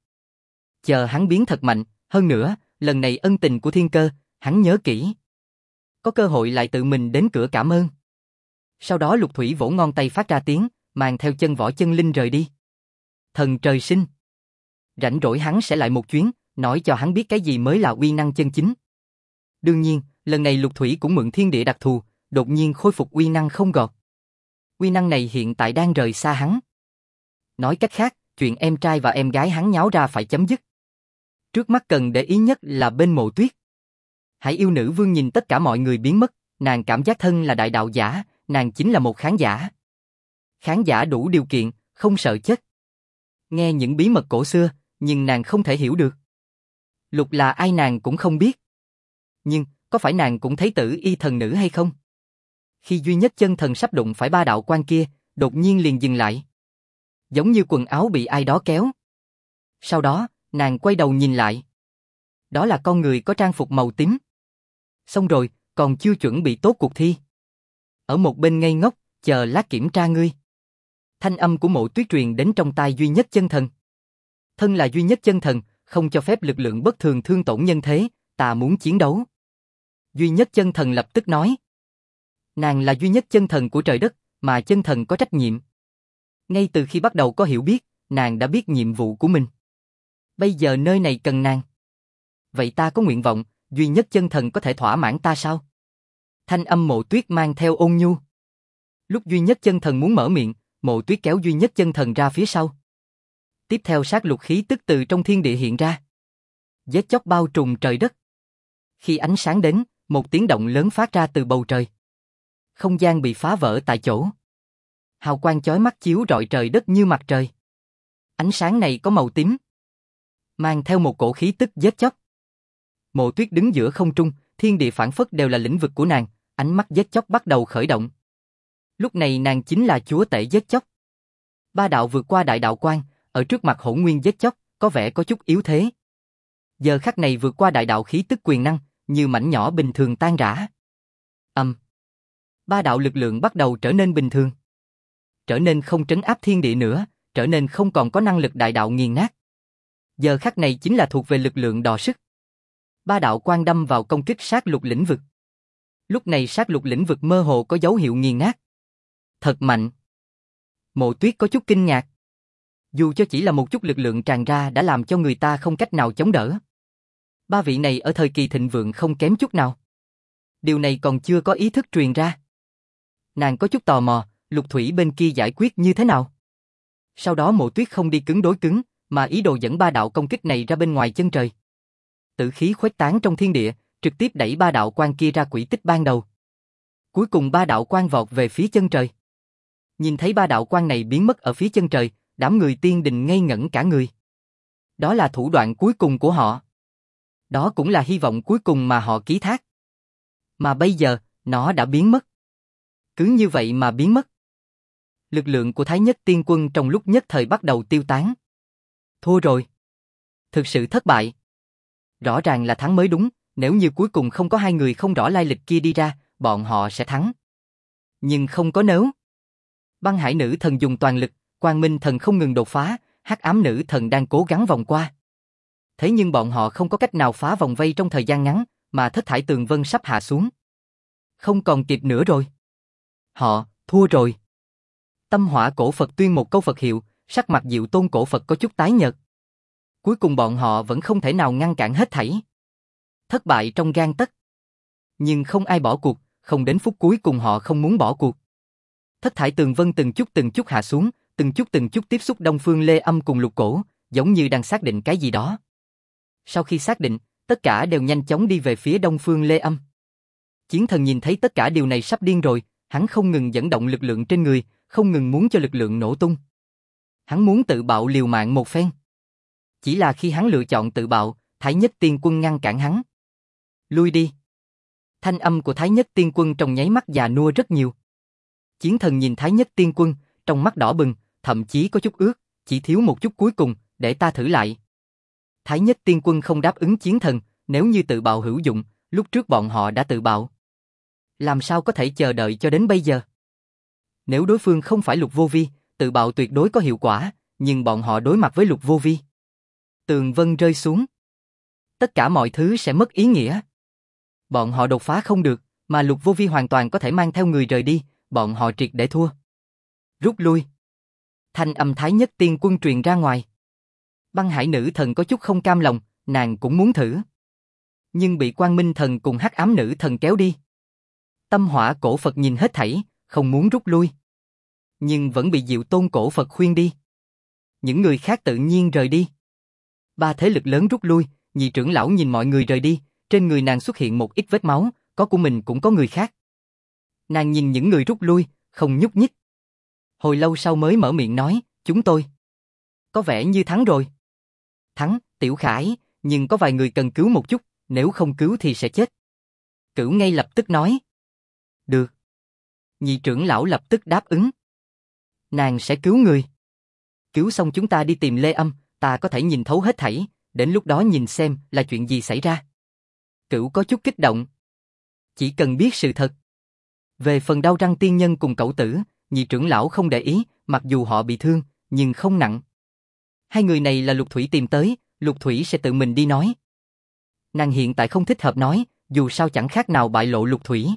Speaker 1: Chờ hắn biến thật mạnh, hơn nữa, lần này ân tình của Thiên Cơ, hắn nhớ kỹ. Có cơ hội lại tự mình đến cửa cảm ơn. Sau đó Lục Thủy vỗ ngón tay phát ra tiếng, mang theo chân võ chân linh rời đi. Thần trời sinh. Rảnh rỗi hắn sẽ lại một chuyến, nói cho hắn biết cái gì mới là uy năng chân chính. Đương nhiên, lần này Lục Thủy cũng mượn thiên địa đặc thù, đột nhiên khôi phục uy năng không gọt. Uy năng này hiện tại đang rời xa hắn. Nói cách khác, chuyện em trai và em gái hắn nháo ra phải chấm dứt. Trước mắt cần để ý nhất là bên Mộ Tuyết. Hải yêu nữ vương nhìn tất cả mọi người biến mất, nàng cảm giác thân là đại đạo giả, nàng chính là một khán giả. Khán giả đủ điều kiện, không sợ chết. Nghe những bí mật cổ xưa, nhưng nàng không thể hiểu được. Lục là ai nàng cũng không biết. Nhưng, có phải nàng cũng thấy Tử Y thần nữ hay không? Khi duy nhất chân thần sắp đụng phải ba đạo quan kia, đột nhiên liền dừng lại. Giống như quần áo bị ai đó kéo. Sau đó, nàng quay đầu nhìn lại. Đó là con người có trang phục màu tím. Xong rồi, còn chưa chuẩn bị tốt cuộc thi. Ở một bên ngây ngốc, chờ lát kiểm tra ngươi. Thanh âm của Mộ Tuyết truyền đến trong tai duy nhất chân thần. Thân là duy nhất chân thần, không cho phép lực lượng bất thường thương tổn nhân thế, ta muốn chiến đấu. Duy nhất chân thần lập tức nói. Nàng là duy nhất chân thần của trời đất, mà chân thần có trách nhiệm. Ngay từ khi bắt đầu có hiểu biết, nàng đã biết nhiệm vụ của mình. Bây giờ nơi này cần nàng. Vậy ta có nguyện vọng, duy nhất chân thần có thể thỏa mãn ta sao? Thanh âm Mộ Tuyết mang theo ôn nhu. Lúc duy nhất chân thần muốn mở miệng, Mộ Tuyết kéo duy nhất chân thần ra phía sau. Tiếp theo sát lục khí tức từ trong thiên địa hiện ra. Giết chóc bao trùm trời đất. Khi ánh sáng đến, một tiếng động lớn phát ra từ bầu trời. Không gian bị phá vỡ tại chỗ. Hào quang chói mắt chiếu rọi trời đất như mặt trời. Ánh sáng này có màu tím. mang theo một cổ khí tức giết chóc. Mộ Tuyết đứng giữa không trung, thiên địa phảng phất đều là lĩnh vực của nàng, ánh mắt giết chóc bắt đầu khởi động. Lúc này nàng chính là chúa tể giết chóc. Ba đạo vượt qua đại đạo quan, ở trước mặt Hỗn Nguyên giết chóc, có vẻ có chút yếu thế. Giờ khắc này vượt qua đại đạo khí tức quyền năng, như mảnh nhỏ bình thường tan rã. Ba đạo lực lượng bắt đầu trở nên bình thường. Trở nên không trấn áp thiên địa nữa, trở nên không còn có năng lực đại đạo nghiền nát. Giờ khắc này chính là thuộc về lực lượng đọ sức. Ba đạo quan đâm vào công kích sát lục lĩnh vực. Lúc này sát lục lĩnh vực mơ hồ có dấu hiệu nghiền nát. Thật mạnh. Mộ Tuyết có chút kinh ngạc. Dù cho chỉ là một chút lực lượng tràn ra đã làm cho người ta không cách nào chống đỡ. Ba vị này ở thời kỳ thịnh vượng không kém chút nào. Điều này còn chưa có ý thức truyền ra. Nàng có chút tò mò, Lục Thủy bên kia giải quyết như thế nào? Sau đó Mộ Tuyết không đi cứng đối cứng, mà ý đồ dẫn ba đạo công kích này ra bên ngoài chân trời. Tử khí khuếch tán trong thiên địa, trực tiếp đẩy ba đạo quan kia ra quỹ tích ban đầu. Cuối cùng ba đạo quan vọt về phía chân trời. Nhìn thấy ba đạo quan này biến mất ở phía chân trời, đám người Tiên Đình ngây ngẩn cả người. Đó là thủ đoạn cuối cùng của họ. Đó cũng là hy vọng cuối cùng mà họ ký thác. Mà bây giờ, nó đã biến mất. Cứ như vậy mà biến mất. Lực lượng của Thái Nhất Tiên Quân trong lúc nhất thời bắt đầu tiêu tán. Thua rồi. Thực sự thất bại. Rõ ràng là thắng mới đúng, nếu như cuối cùng không có hai người không rõ lai lịch kia đi ra, bọn họ sẽ thắng. Nhưng không có nếu. Băng Hải Nữ Thần dùng toàn lực, Quang Minh Thần không ngừng đột phá, Hắc Ám Nữ Thần đang cố gắng vòng qua. Thế nhưng bọn họ không có cách nào phá vòng vây trong thời gian ngắn, mà Thất Thải Tường Vân sắp hạ xuống. Không còn kịp nữa rồi. Họ thua rồi. Tâm Hỏa Cổ Phật tuyên một câu Phật hiệu, sắc mặt Diệu Tôn Cổ Phật có chút tái nhợt. Cuối cùng bọn họ vẫn không thể nào ngăn cản hết thảy. Thất bại trong gang tấc. Nhưng không ai bỏ cuộc, không đến phút cuối cùng họ không muốn bỏ cuộc. Thất Thải Tường Vân từng chút hạ xuống, từng chút tiếp xúc Đông Phương Lê Âm cùng Lục Cổ, giống như đang xác định cái gì đó. Sau khi xác định, tất cả đều nhanh chóng đi về phía Đông Phương Lê Âm. Chiến Thần nhìn thấy tất cả điều này sắp điên rồi, hắn không ngừng dẫn động lực lượng trên người, không ngừng muốn cho lực lượng nổ tung. Hắn muốn tự bạo liều mạng một phen. Chỉ là khi hắn lựa chọn tự bạo, Thái Nhất Tiên Quân ngăn cản hắn. Lui đi. Thanh âm của Thái Nhất Tiên Quân trong nháy mắt già nua rất nhiều. Chiến Thần nhìn Thái Nhất Tiên Quân, trong mắt đỏ bừng, thậm chí có chút ướt, chỉ thiếu một chút cuối cùng, để ta thử lại. Thái Nhất Tiên Quân không đáp ứng Chiến Thần, nếu như tự bạo hữu dụng, lúc trước bọn họ đã tự bạo. Làm sao có thể chờ đợi cho đến bây giờ? Nếu đối phương không phải Lục Vô Vi, tự bạo tuyệt đối có hiệu quả, nhưng bọn họ đối mặt với Lục Vô Vi. Tường vân rơi xuống. Tất cả mọi thứ sẽ mất ý nghĩa. Bọn họ đột phá không được, mà Lục Vô Vi hoàn toàn có thể mang theo người rời đi, bọn họ triệt để thua. Rút lui. Thanh âm Thái Nhất Tiên Quân truyền ra ngoài. Băng Hải Nữ Thần có chút không cam lòng, nàng cũng muốn thử. Nhưng bị Quang Minh Thần cùng Hắc Ám Nữ Thần kéo đi. Tâm Hỏa Cổ Phật nhìn hết thảy, không muốn rút lui. Nhưng vẫn bị Diệu Tôn Cổ Phật khuyên đi. Những người khác tự nhiên rời đi. Ba thế lực lớn rút lui, Nhị trưởng lão nhìn mọi người rời đi, trên người nàng xuất hiện một ít vết máu, có của mình cũng có người khác. Nàng nhìn những người rút lui, không nhúc nhích. Hồi lâu sau mới mở miệng nói, chúng tôi có vẻ như thắng rồi. Thắng, Tiểu Khải, nhưng có vài người cần cứu một chút, nếu không cứu thì sẽ chết. Cửu ngay lập tức nói. Được. Nhị trưởng lão lập tức đáp ứng. Nàng sẽ cứu người. Cứu xong chúng ta đi tìm Lê Âm, ta có thể nhìn thấu hết thảy, đến lúc đó nhìn xem là chuyện gì xảy ra. Cửu có chút kích động. Chỉ cần biết sự thật. Về phần Đao Răng Tiên Nhân cùng Cẩu Tử, Nhị trưởng lão không để ý, mặc dù họ bị thương, nhưng không nặng. Hai người này là Lục Thủy tìm tới, Lục Thủy sẽ tự mình đi nói. Nàng hiện tại không thích hợp nói, dù sao chẳng khác nào bại lộ Lục Thủy.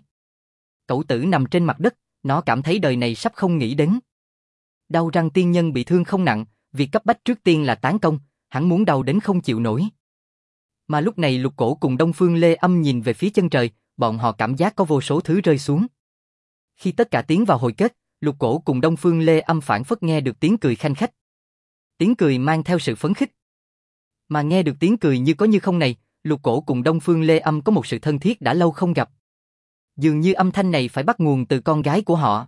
Speaker 1: Cẩu Tử nằm trên mặt đất, nó cảm thấy đời này sắp không nghĩ đến. Đao Răng Tiên Nhân bị thương không nặng, việc cấp bách trước tiên là tán công, hắn muốn đau đến không chịu nổi. Mà lúc này Lục Cổ cùng Đông Phương Lê Âm nhìn về phía chân trời, bọn họ cảm giác có vô số thứ rơi xuống. Khi tất cả tiến vào hồi kết, Lục Cổ cùng Đông Phương Lê Âm phảng phất nghe được tiếng cười khanh khách. Tiếng cười mang theo sự phấn khích. Mà nghe được tiếng cười như có như không này, Lục Cổ cùng Đông Phương Lê Âm có một sự thân thiết đã lâu không gặp. Dường như âm thanh này phải bắt nguồn từ con gái của họ.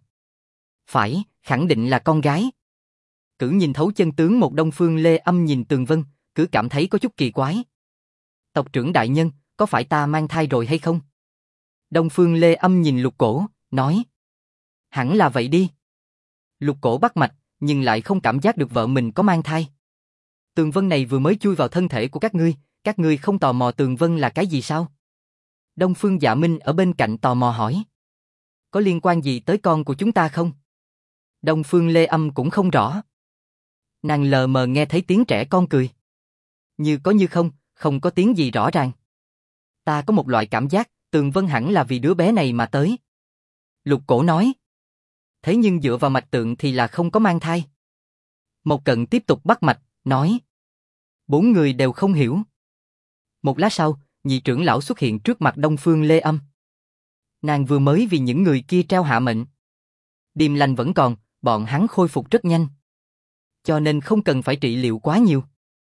Speaker 1: Phải, khẳng định là con gái. Cử nhìn thấu chân tướng một Đông Phương Lê Âm nhìn Tường Vân, cứ cảm thấy có chút kỳ quái. Tộc trưởng đại nhân, có phải ta mang thai rồi hay không? Đông Phương Lê Âm nhìn Lục Cổ, nói. Hẳn là vậy đi. Lục Cổ bắt mạch, nhưng lại không cảm giác được vợ mình có mang thai. Tường vân này vừa mới chui vào thân thể của các ngươi không tò mò tường vân là cái gì sao? Đông Phương Dạ Minh ở bên cạnh tò mò hỏi. Có liên quan gì tới con của chúng ta không? Đông Phương Lê Âm cũng không rõ. Nàng lờ mờ nghe thấy tiếng trẻ con cười. Như có như không, không có tiếng gì rõ ràng. Ta có một loại cảm giác, tường vân hẳn là vì đứa bé này mà tới. Lục Cổ nói. Thế nhưng dựa vào mạch tượng thì là không có mang thai. Mộc Cận tiếp tục bắt mạch, nói. 4 người đều không hiểu. Một lát sau, nhị trưởng lão xuất hiện trước mặt Đông Phương Lê Âm. Nàng vừa mới vì những người kia treo hạ mệnh. Điềm lành vẫn còn, bọn hắn khôi phục rất nhanh. Cho nên không cần phải trị liệu quá nhiều.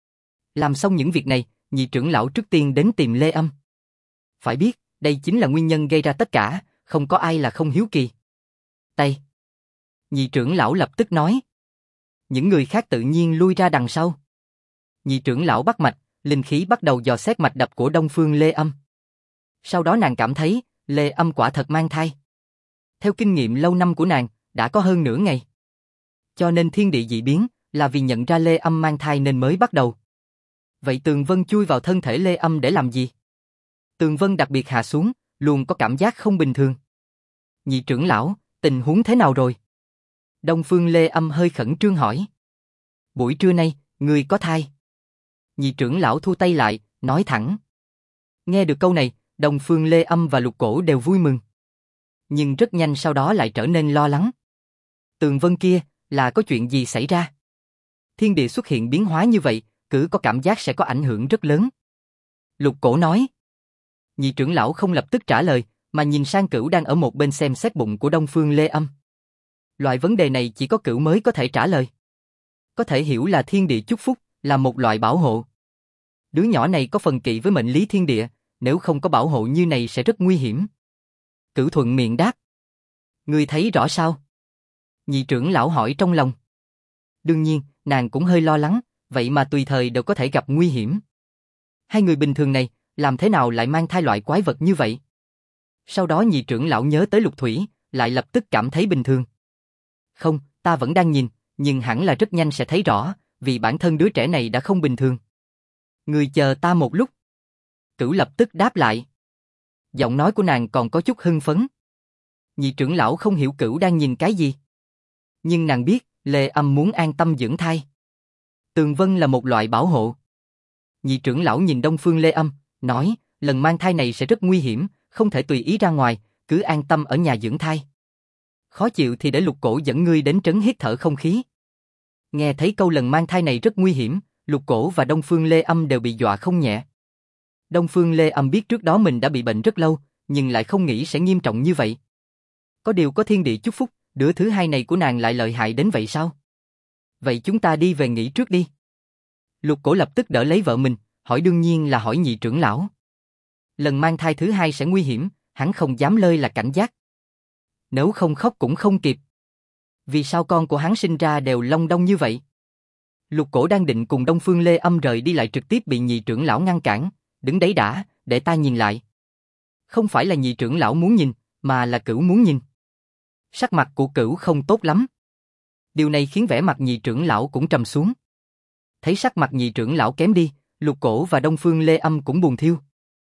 Speaker 1: Làm xong những việc này, nhị trưởng lão trước tiên đến tìm Lê Âm. Phải biết, đây chính là nguyên nhân gây ra tất cả, không có ai là không hiếu kỳ. Tay. Nhị trưởng lão lập tức nói. Những người khác tự nhiên lui ra đằng sau. Nhị trưởng lão bắt mạch, linh khí bắt đầu dò xét mạch đập của Đông Phương Lê Âm. Sau đó nàng cảm thấy, Lê Âm quả thật mang thai. Theo kinh nghiệm lâu năm của nàng, đã có hơn nửa ngày. Cho nên thiên địa dị biến, là vì nhận ra Lê Âm mang thai nên mới bắt đầu. Vậy Tường Vân chui vào thân thể Lê Âm để làm gì? Tường Vân đặc biệt hạ xuống, luôn có cảm giác không bình thường. Nhị trưởng lão, tình huống thế nào rồi? Đông Phương Lê Âm hơi khẩn trương hỏi. Buổi trưa nay, ngươi có thai? Nhị trưởng lão thu tay lại, nói thẳng. Nghe được câu này, Đông Phương Lê Âm và Lục Cổ đều vui mừng. Nhưng rất nhanh sau đó lại trở nên lo lắng. Tường Vân kia, là có chuyện gì xảy ra? Thiên địa xuất hiện biến hóa như vậy, cứ có cảm giác sẽ có ảnh hưởng rất lớn. Lục Cổ nói. Nhị trưởng lão không lập tức trả lời, mà nhìn sang Cửu đang ở một bên xem xét bụng của Đông Phương Lê Âm. Loại vấn đề này chỉ có Cửu mới có thể trả lời. Có thể hiểu là thiên địa chúc phúc, là một loại bảo hộ. Đứa nhỏ này có phần kỵ với mệnh lý thiên địa, nếu không có bảo hộ như này sẽ rất nguy hiểm. Cửu thuận miệng đáp. Ngươi thấy rõ sao? Nhị trưởng lão hỏi trong lòng. Đương nhiên, nàng cũng hơi lo lắng, vậy mà tùy thời đều có thể gặp nguy hiểm. Hai người bình thường này, làm thế nào lại mang thai loại quái vật như vậy? Sau đó nhị trưởng lão nhớ tới Lục Thủy, lại lập tức cảm thấy bình thường. Không, ta vẫn đang nhìn, nhưng hẳn là rất nhanh sẽ thấy rõ, vì bản thân đứa trẻ này đã không bình thường. Ngươi chờ ta một lúc. Cửu lập tức đáp lại. Giọng nói của nàng còn có chút hưng phấn. Nhị trưởng lão không hiểu Cửu đang nhìn cái gì. Nhưng nàng biết, Lê Âm muốn an tâm dưỡng thai. Tường Vân là một loại bảo hộ. Nhị trưởng lão nhìn Đông Phương Lê Âm, nói, lần mang thai này sẽ rất nguy hiểm, không thể tùy ý ra ngoài, cứ an tâm ở nhà dưỡng thai. Khó chịu thì để Lục Cổ dẫn ngươi đến trấn hít thở không khí. Nghe thấy câu lần mang thai này rất nguy hiểm, Lục Cổ và Đông Phương Lê Âm đều bị dọa không nhẹ. Đông Phương Lê Âm biết trước đó mình đã bị bệnh rất lâu, nhưng lại không nghĩ sẽ nghiêm trọng như vậy. Có điều có thiên địa chúc phúc, đứa thứ hai này của nàng lại lợi hại đến vậy sao? Vậy chúng ta đi về nghỉ trước đi. Lục Cổ lập tức đỡ lấy vợ mình, hỏi đương nhiên là hỏi nhị trưởng lão. Lần mang thai thứ hai sẽ nguy hiểm, hắn không dám lơi là cảnh giác. Nếu không khóc cũng không kịp. Vì sao con của hắn sinh ra đều long đong như vậy? Lục Cổ đang định cùng Đông Phương Lê Âm rời đi lại trực tiếp bị nhị trưởng lão ngăn cản, đứng đấy đã, để ta nhìn lại. Không phải là nhị trưởng lão muốn nhìn, mà là Cửu muốn nhìn. Sắc mặt của Cửu không tốt lắm. Điều này khiến vẻ mặt nhị trưởng lão cũng trầm xuống. Thấy sắc mặt nhị trưởng lão kém đi, Lục Cổ và Đông Phương Lê Âm cũng buồn thiêu.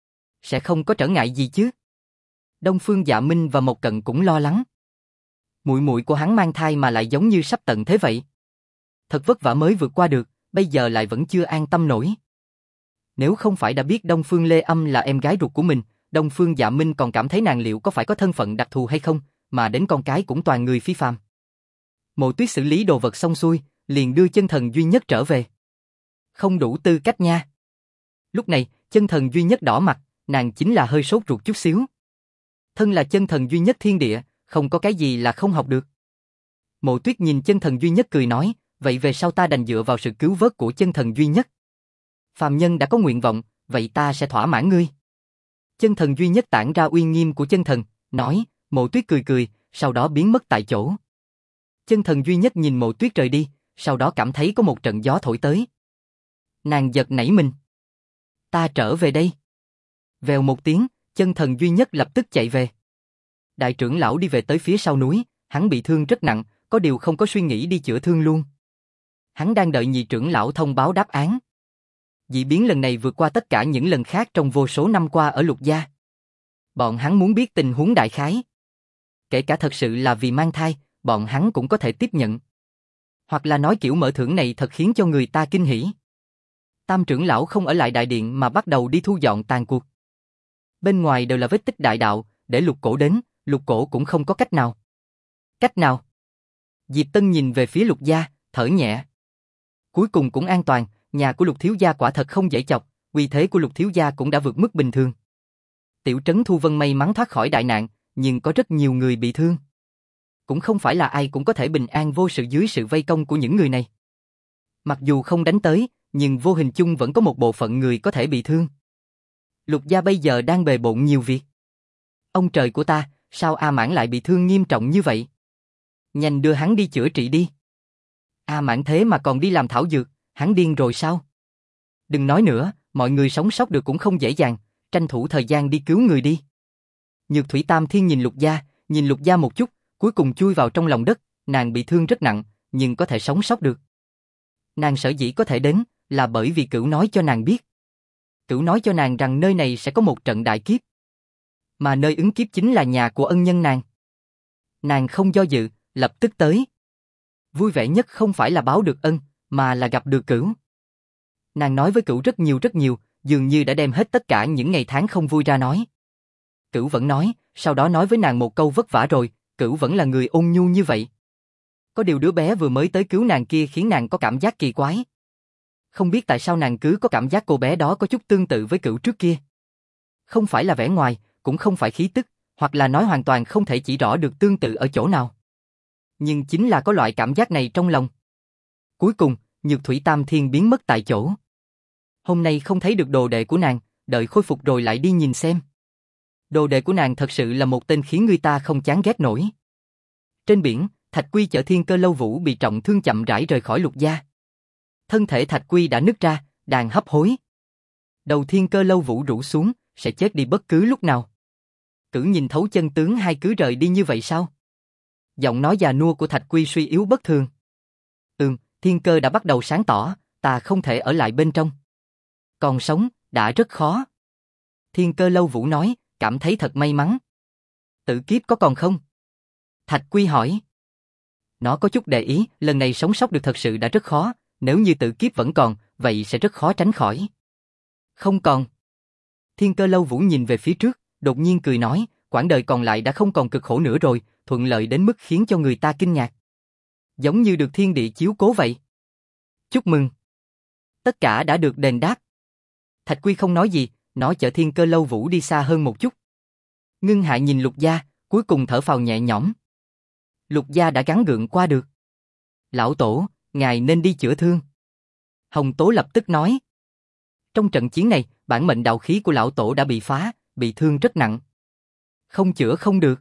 Speaker 1: Sẽ không có trở ngại gì chứ? Đông Phương Dạ Minh và Mộc Cận cũng lo lắng. Muội muội của hắn mang thai mà lại giống như sắp tận thế vậy. Thật vất vả mới vượt qua được, bây giờ lại vẫn chưa an tâm nổi. Nếu không phải đã biết Đông Phương Lê Âm là em gái ruột của mình, Đông Phương Dạ Minh còn cảm thấy nàng liệu có phải có thân phận đặc thù hay không, mà đến con cái cũng toàn người phi phàm. Mộ Tuyết xử lý đồ vật xong xuôi, liền đưa chân thần duy nhất trở về. Không đủ tư cách nha. Lúc này, chân thần duy nhất đỏ mặt, nàng chính là hơi sốt ruột chút xíu. Thân là chân thần duy nhất thiên địa, không có cái gì là không học được. Mộ Tuyết nhìn chân thần duy nhất cười nói, vậy về sau ta đành dựa vào sự cứu vớt của chân thần duy nhất. Phàm nhân đã có nguyện vọng, vậy ta sẽ thỏa mãn ngươi. Chân thần duy nhất tản ra uy nghiêm của chân thần, nói, Mộ Tuyết cười cười, sau đó biến mất tại chỗ. Chân thần duy nhất nhìn Mộ Tuyết rời đi, sau đó cảm thấy có một trận gió thổi tới. Nàng giật nảy mình. Ta trở về đây. Vèo một tiếng, chân thần duy nhất lập tức chạy về. Đại trưởng lão đi về tới phía sau núi, hắn bị thương rất nặng, có điều không có suy nghĩ đi chữa thương luôn. Hắn đang đợi nhị trưởng lão thông báo đáp án. Dị biến lần này vượt qua tất cả những lần khác trong vô số năm qua ở Lục gia. Bọn hắn muốn biết tình huống đại khái. Kể cả thật sự là vì mang thai, bọn hắn cũng có thể tiếp nhận. Hoặc là nói kiểu mở thưởng này thật khiến cho người ta kinh hỉ. Tam trưởng lão không ở lại đại điện mà bắt đầu đi thu dọn tàn cuộc. Bên ngoài đều là vết tích đại đạo, để Lục Cổ đến, Lục Cổ cũng không có cách nào. Cách nào? Diệp Tân nhìn về phía Lục gia, thở nhẹ. Cuối cùng cũng an toàn, nhà của Lục thiếu gia quả thật không dễ chọc, uy thế của Lục thiếu gia cũng đã vượt mức bình thường. Tiểu trấn Thu Vân may mắn thoát khỏi đại nạn, nhưng có rất nhiều người bị thương. Cũng không phải là ai cũng có thể bình an vô sự dưới sự vây công của những người này. Mặc dù không đánh tới, nhưng vô hình chung vẫn có một bộ phận người có thể bị thương. Lục gia bây giờ đang bề bộn nhiều việc. Ông trời của ta, sao A Mãn lại bị thương nghiêm trọng như vậy? Nhanh đưa hắn đi chữa trị đi. A Mãn thế mà còn đi làm thảo dược, hắn điên rồi sao? Đừng nói nữa, mọi người sống sót được cũng không dễ dàng, tranh thủ thời gian đi cứu người đi. Nhược Thủy Tam Thiên nhìn Lục gia một chút, cuối cùng chui vào trong lòng đất, nàng bị thương rất nặng, nhưng có thể sống sót được. Nàng sở dĩ có thể đến, là bởi vì Cửu nói cho nàng biết. Cửu nói cho nàng rằng nơi này sẽ có một trận đại kiếp. Mà nơi ứng kiếp chính là nhà của ân nhân nàng. Nàng không do dự, lập tức tới. Vui vẻ nhất không phải là báo được ân, mà là gặp được Cửu. Nàng nói với Cửu rất nhiều, dường như đã đem hết tất cả những ngày tháng không vui ra nói. Cửu vẫn nói, sau đó nói với nàng một câu vất vả rồi, Cửu vẫn là người ôn nhu như vậy. Có điều đứa bé vừa mới tới cứu nàng kia khiến nàng có cảm giác kỳ quái. Không biết tại sao nàng cứ có cảm giác cô bé đó có chút tương tự với Cửu trước kia. Không phải là vẻ ngoài, cũng không phải khí tức, hoặc là nói hoàn toàn không thể chỉ rõ được tương tự ở chỗ nào. Nhưng chính là có loại cảm giác này trong lòng. Cuối cùng, Nhược Thủy Tam Thiên biến mất tại chỗ. Hôm nay không thấy được đồ đệ của nàng, đợi khôi phục rồi lại đi nhìn xem. Đồ đệ của nàng thật sự là một tên khiến người ta không chán ghét nổi. Trên biển, Thạch Quy chở Thiên Cơ Lâu Vũ bị trọng thương chậm rãi rời khỏi Lục gia. Thân thể Thạch Quy đã nứt ra, đang hấp hối. Đầu Thiên Cơ Lâu Vũ rũ xuống, sẽ chết đi bất cứ lúc nào. Cửu nhìn thấu chân tướng hai cứ rời đi như vậy sao? Giọng nói già nua của Thạch Quy suy yếu bất thường. Thiên cơ đã bắt đầu sáng tỏ, ta không thể ở lại bên trong. Còn sống, đã rất khó. Thiên Cơ Lâu Vũ nói, cảm thấy thật may mắn. Tử kiếp có còn không? Thạch Quy hỏi. Nó có chút để ý, lần này sống sót được thật sự đã rất khó, nếu như tử kiếp vẫn còn, vậy sẽ rất khó tránh khỏi. Không còn. Thiên Cơ Lâu Vũ nhìn về phía trước, đột nhiên cười nói, quãng đời còn lại đã không còn cực khổ nữa rồi, thuận lợi đến mức khiến cho người ta kinh ngạc. Giống như được thiên địa chiếu cố vậy. Chúc mừng. Tất cả đã được đền đáp. Thạch Quy không nói gì, nó chở Thiên Cơ Lâu Vũ đi xa hơn một chút. Ngưng Hạ nhìn Lục gia, cuối cùng thở phào nhẹ nhõm. Lục gia đã gắng gượng qua được. Lão Tổ, ngài nên đi chữa thương. Hồng Tố lập tức nói. Trong trận chiến này, bản mệnh đạo khí của Lão Tổ đã bị phá, bị thương rất nặng. Không chữa không được.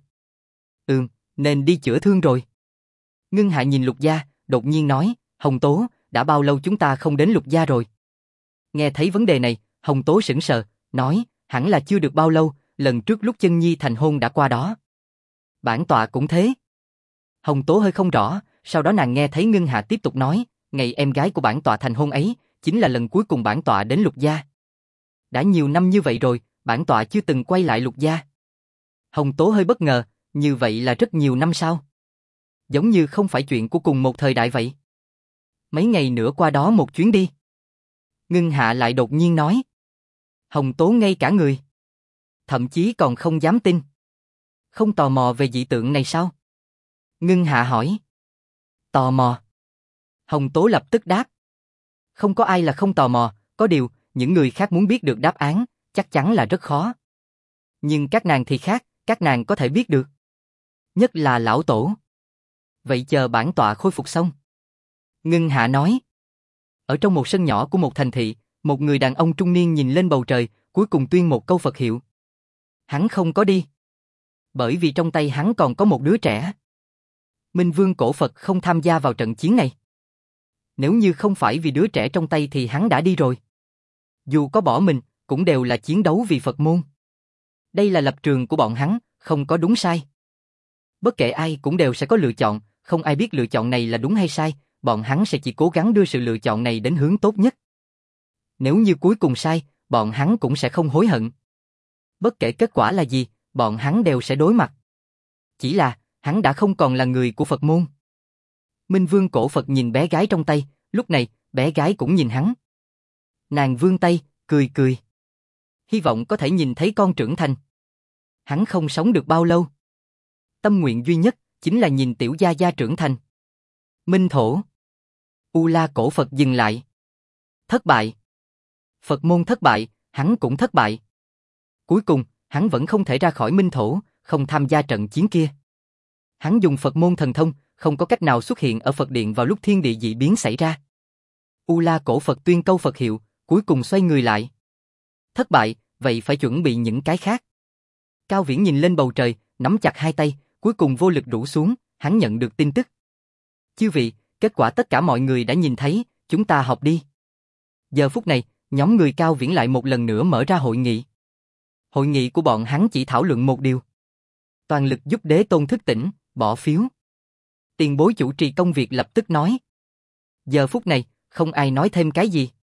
Speaker 1: Nên đi chữa thương rồi. Ngưng Hạ nhìn Lục gia, đột nhiên nói, Hồng Tố, đã bao lâu chúng ta không đến Lục gia rồi? Nghe thấy vấn đề này, Hồng Tố sững sờ, nói, hẳn là chưa được bao lâu, lần trước lúc Chân Nhi thành hôn đã qua đó. Bản tọa cũng thế. Hồng Tố hơi không rõ, sau đó nàng nghe thấy Ngưng Hạ tiếp tục nói, ngày em gái của bản tọa thành hôn ấy, chính là lần cuối cùng bản tọa đến Lục gia. Đã nhiều năm như vậy rồi, bản tọa chưa từng quay lại Lục gia. Hồng Tố hơi bất ngờ, như vậy là rất nhiều năm sao? Giống như không phải chuyện của cùng một thời đại vậy. Mấy ngày nữa qua đó một chuyến đi. Ngưng Hạ lại đột nhiên nói. Hồng Tố ngây cả người. Thậm chí còn không dám tin. Không tò mò về dị tượng này sao? Ngưng Hạ hỏi. Tò mò. Hồng Tố lập tức đáp. Không có ai là không tò mò, có điều, những người khác muốn biết được đáp án, chắc chắn là rất khó. Nhưng các nàng thì khác, các nàng có thể biết được. Nhất là Lão Tổ. Vậy chờ bản tọa khôi phục xong. Ngưng Hạ nói. Ở trong một sân nhỏ của một thành thị, một người đàn ông trung niên nhìn lên bầu trời, cuối cùng tuyên một câu Phật hiệu. Hắn không có đi. Bởi vì trong tay hắn còn có một đứa trẻ. Minh Vương cổ Phật không tham gia vào trận chiến này. Nếu như không phải vì đứa trẻ trong tay thì hắn đã đi rồi. Dù có bỏ mình, cũng đều là chiến đấu vì Phật môn. Đây là lập trường của bọn hắn, không có đúng sai. Bất kể ai cũng đều sẽ có lựa chọn, không ai biết lựa chọn này là đúng hay sai, bọn hắn sẽ chỉ cố gắng đưa sự lựa chọn này đến hướng tốt nhất. Nếu như cuối cùng sai, bọn hắn cũng sẽ không hối hận. Bất kể kết quả là gì, bọn hắn đều sẽ đối mặt. Chỉ là, hắn đã không còn là người của Phật môn. Minh Vương cổ Phật nhìn bé gái trong tay, lúc này, bé gái cũng nhìn hắn. Nàng vươn tay, cười cười. Hy vọng có thể nhìn thấy con trưởng thành. Hắn không sống được bao lâu. Tâm nguyện duy nhất, chính là nhìn tiểu gia gia trưởng thành. Minh Thổ. U La cổ Phật dừng lại. Thất bại. Phật môn thất bại, hắn cũng thất bại. Cuối cùng, hắn vẫn không thể ra khỏi Minh Thổ, không tham gia trận chiến kia. Hắn dùng Phật môn thần thông, không có cách nào xuất hiện ở Phật điện vào lúc thiên địa dị biến xảy ra. U La cổ Phật tuyên câu Phật hiệu, cuối cùng xoay người lại. Thất bại, vậy phải chuẩn bị những cái khác. Cao Viễn nhìn lên bầu trời, nắm chặt hai tay, cuối cùng vô lực rũ xuống, hắn nhận được tin tức. Chư vị, kết quả tất cả mọi người đã nhìn thấy, chúng ta học đi. Giờ phút này, nhóm người Cao Viễn lại một lần nữa mở ra hội nghị. Hội nghị của bọn hắn chỉ thảo luận một điều. Toàn lực giúp Đế Tôn thức tỉnh, bỏ phiếu. Tiền bối chủ trì công việc lập tức nói. Giờ phút này, không ai nói thêm cái gì.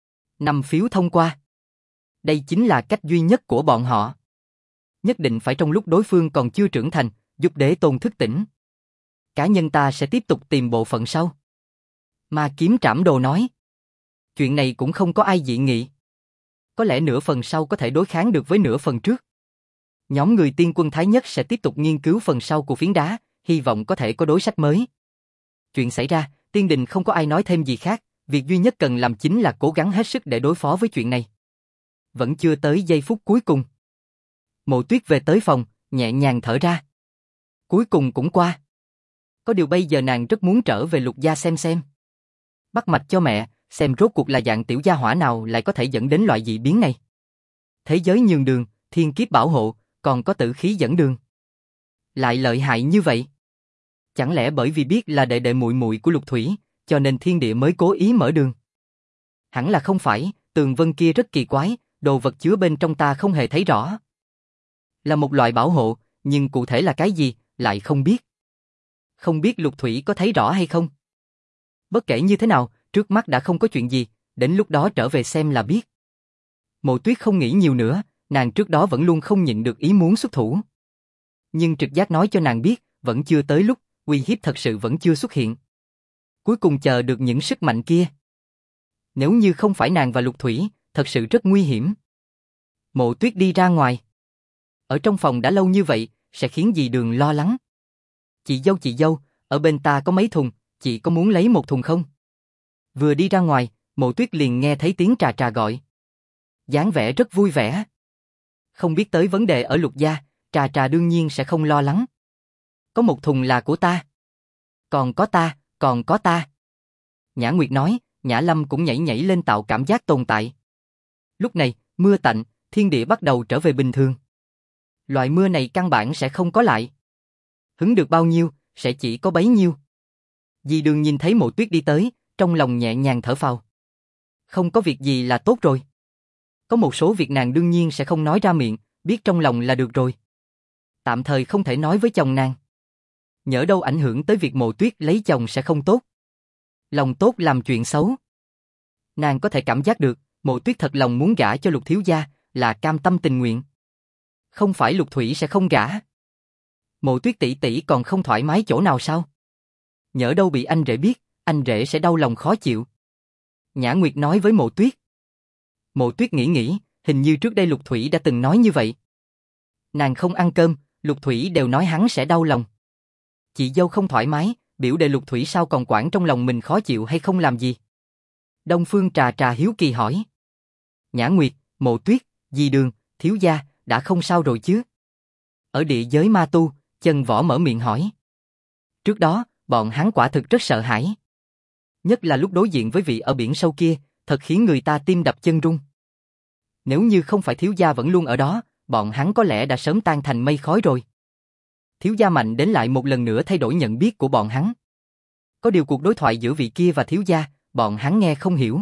Speaker 1: 5 phiếu thông qua. Đây chính là cách duy nhất của bọn họ. Nhất định phải trong lúc đối phương còn chưa trưởng thành, giúp Đế Tôn thức tỉnh. Cá nhân ta sẽ tiếp tục tìm bộ phận sau. Ma Kiếm Trảm Đồ nói. Chuyện này cũng không có ai dị nghị. Có lẽ nửa phần sau có thể đối kháng được với nửa phần trước. Nhóm người Tiên Quân Thái Nhất sẽ tiếp tục nghiên cứu phần sau của phiến đá, hy vọng có thể có đối sách mới. Chuyện xảy ra, Tiên Đình không có ai nói thêm gì khác, việc duy nhất cần làm chính là cố gắng hết sức để đối phó với chuyện này. Vẫn chưa tới giây phút cuối cùng. Mộ Tuyết về tới phòng, nhẹ nhàng thở ra. Cuối cùng cũng qua. Có điều bây giờ nàng rất muốn trở về Lục gia xem. Bắt mạch cho mẹ, xem rốt cuộc là dạng tiểu gia hỏa nào lại có thể dẫn đến loại dị biến này. Thế giới nhường đường, thiên kiếp bảo hộ, còn có tử khí dẫn đường. Lại lợi hại như vậy. Chẳng lẽ bởi vì biết là đệ đệ muội muội của Lục Thủy, cho nên thiên địa mới cố ý mở đường? Hẳn là không phải, tường vân kia rất kỳ quái, đồ vật chứa bên trong ta không hề thấy rõ. Là một loại bảo hộ, nhưng cụ thể là cái gì, lại không biết. Không biết Lục Thủy có thấy rõ hay không? Bất kể như thế nào, trước mắt đã không có chuyện gì, đến lúc đó trở về xem là biết. Mộ Tuyết không nghĩ nhiều nữa, nàng trước đó vẫn luôn không nhịn được ý muốn xuất thủ. Nhưng trực giác nói cho nàng biết, vẫn chưa tới lúc, uy hiếp thật sự vẫn chưa xuất hiện. Cuối cùng chờ được những sức mạnh kia. Nếu như không phải nàng và Lục Thủy, thật sự rất nguy hiểm. Mộ Tuyết đi ra ngoài. Ở trong phòng đã lâu như vậy, sẽ khiến dì Đường lo lắng. Chị dâu, ở bên ta có mấy thùng, chị có muốn lấy một thùng không? Vừa đi ra ngoài, Mộ Tuyết liền nghe thấy tiếng Trà Trà gọi. Dáng vẻ rất vui vẻ. Không biết tới vấn đề ở Lục gia, Trà Trà đương nhiên sẽ không lo lắng. Có một thùng là của ta. Còn có ta. Nhã Nguyệt nói, Nhã Lâm cũng nhảy nhảy lên tạo cảm giác tồn tại. Lúc này, mưa tạnh, thiên địa bắt đầu trở về bình thường. Loại mưa này căn bản sẽ không có lại. Hứng được bao nhiêu, sẽ chỉ có bấy nhiêu. Dì Đường nhìn thấy Mộ Tuyết đi tới, trong lòng nhẹ nhàng thở phào. Không có việc gì là tốt rồi. Có một số việc nàng đương nhiên sẽ không nói ra miệng, biết trong lòng là được rồi. Tạm thời không thể nói với chồng nàng. Nhỡ đâu ảnh hưởng tới việc Mộ Tuyết lấy chồng sẽ không tốt. Lòng tốt làm chuyện xấu. Nàng có thể cảm giác được, Mộ Tuyết thật lòng muốn gả cho Lục thiếu gia, là cam tâm tình nguyện. Không phải Lục Thủy sẽ không gả. Mộ Tuyết tỷ tỷ còn không thoải mái chỗ nào sao? Nhỡ đâu bị anh rể biết, anh rể sẽ đau lòng khó chịu. Nhã Nguyệt nói với Mộ Tuyết. Mộ Tuyết nghĩ, hình như trước đây Lục Thủy đã từng nói như vậy. Nàng không ăn cơm, Lục Thủy đều nói hắn sẽ đau lòng. Chị dâu không thoải mái, biểu đệ Lục Thủy sao còn quản trong lòng mình khó chịu hay không làm gì? Đông Phương Trà Trà hiếu kỳ hỏi. Nhã Nguyệt, Mộ Tuyết, dì Đường, thiếu gia, đã không sao rồi chứ? Ở địa giới ma tu, Chân Võ mở miệng hỏi. Trước đó, bọn hắn quả thực rất sợ hãi. Nhất là lúc đối diện với vị ở biển sâu kia, thật khiến người ta tim đập chân rung. Nếu như không phải thiếu gia vẫn luôn ở đó, bọn hắn có lẽ đã sớm tan thành mây khói rồi. Thiếu gia mạnh đến lại một lần nữa thay đổi nhận biết của bọn hắn. Có điều cuộc đối thoại giữa vị kia và thiếu gia, bọn hắn nghe không hiểu.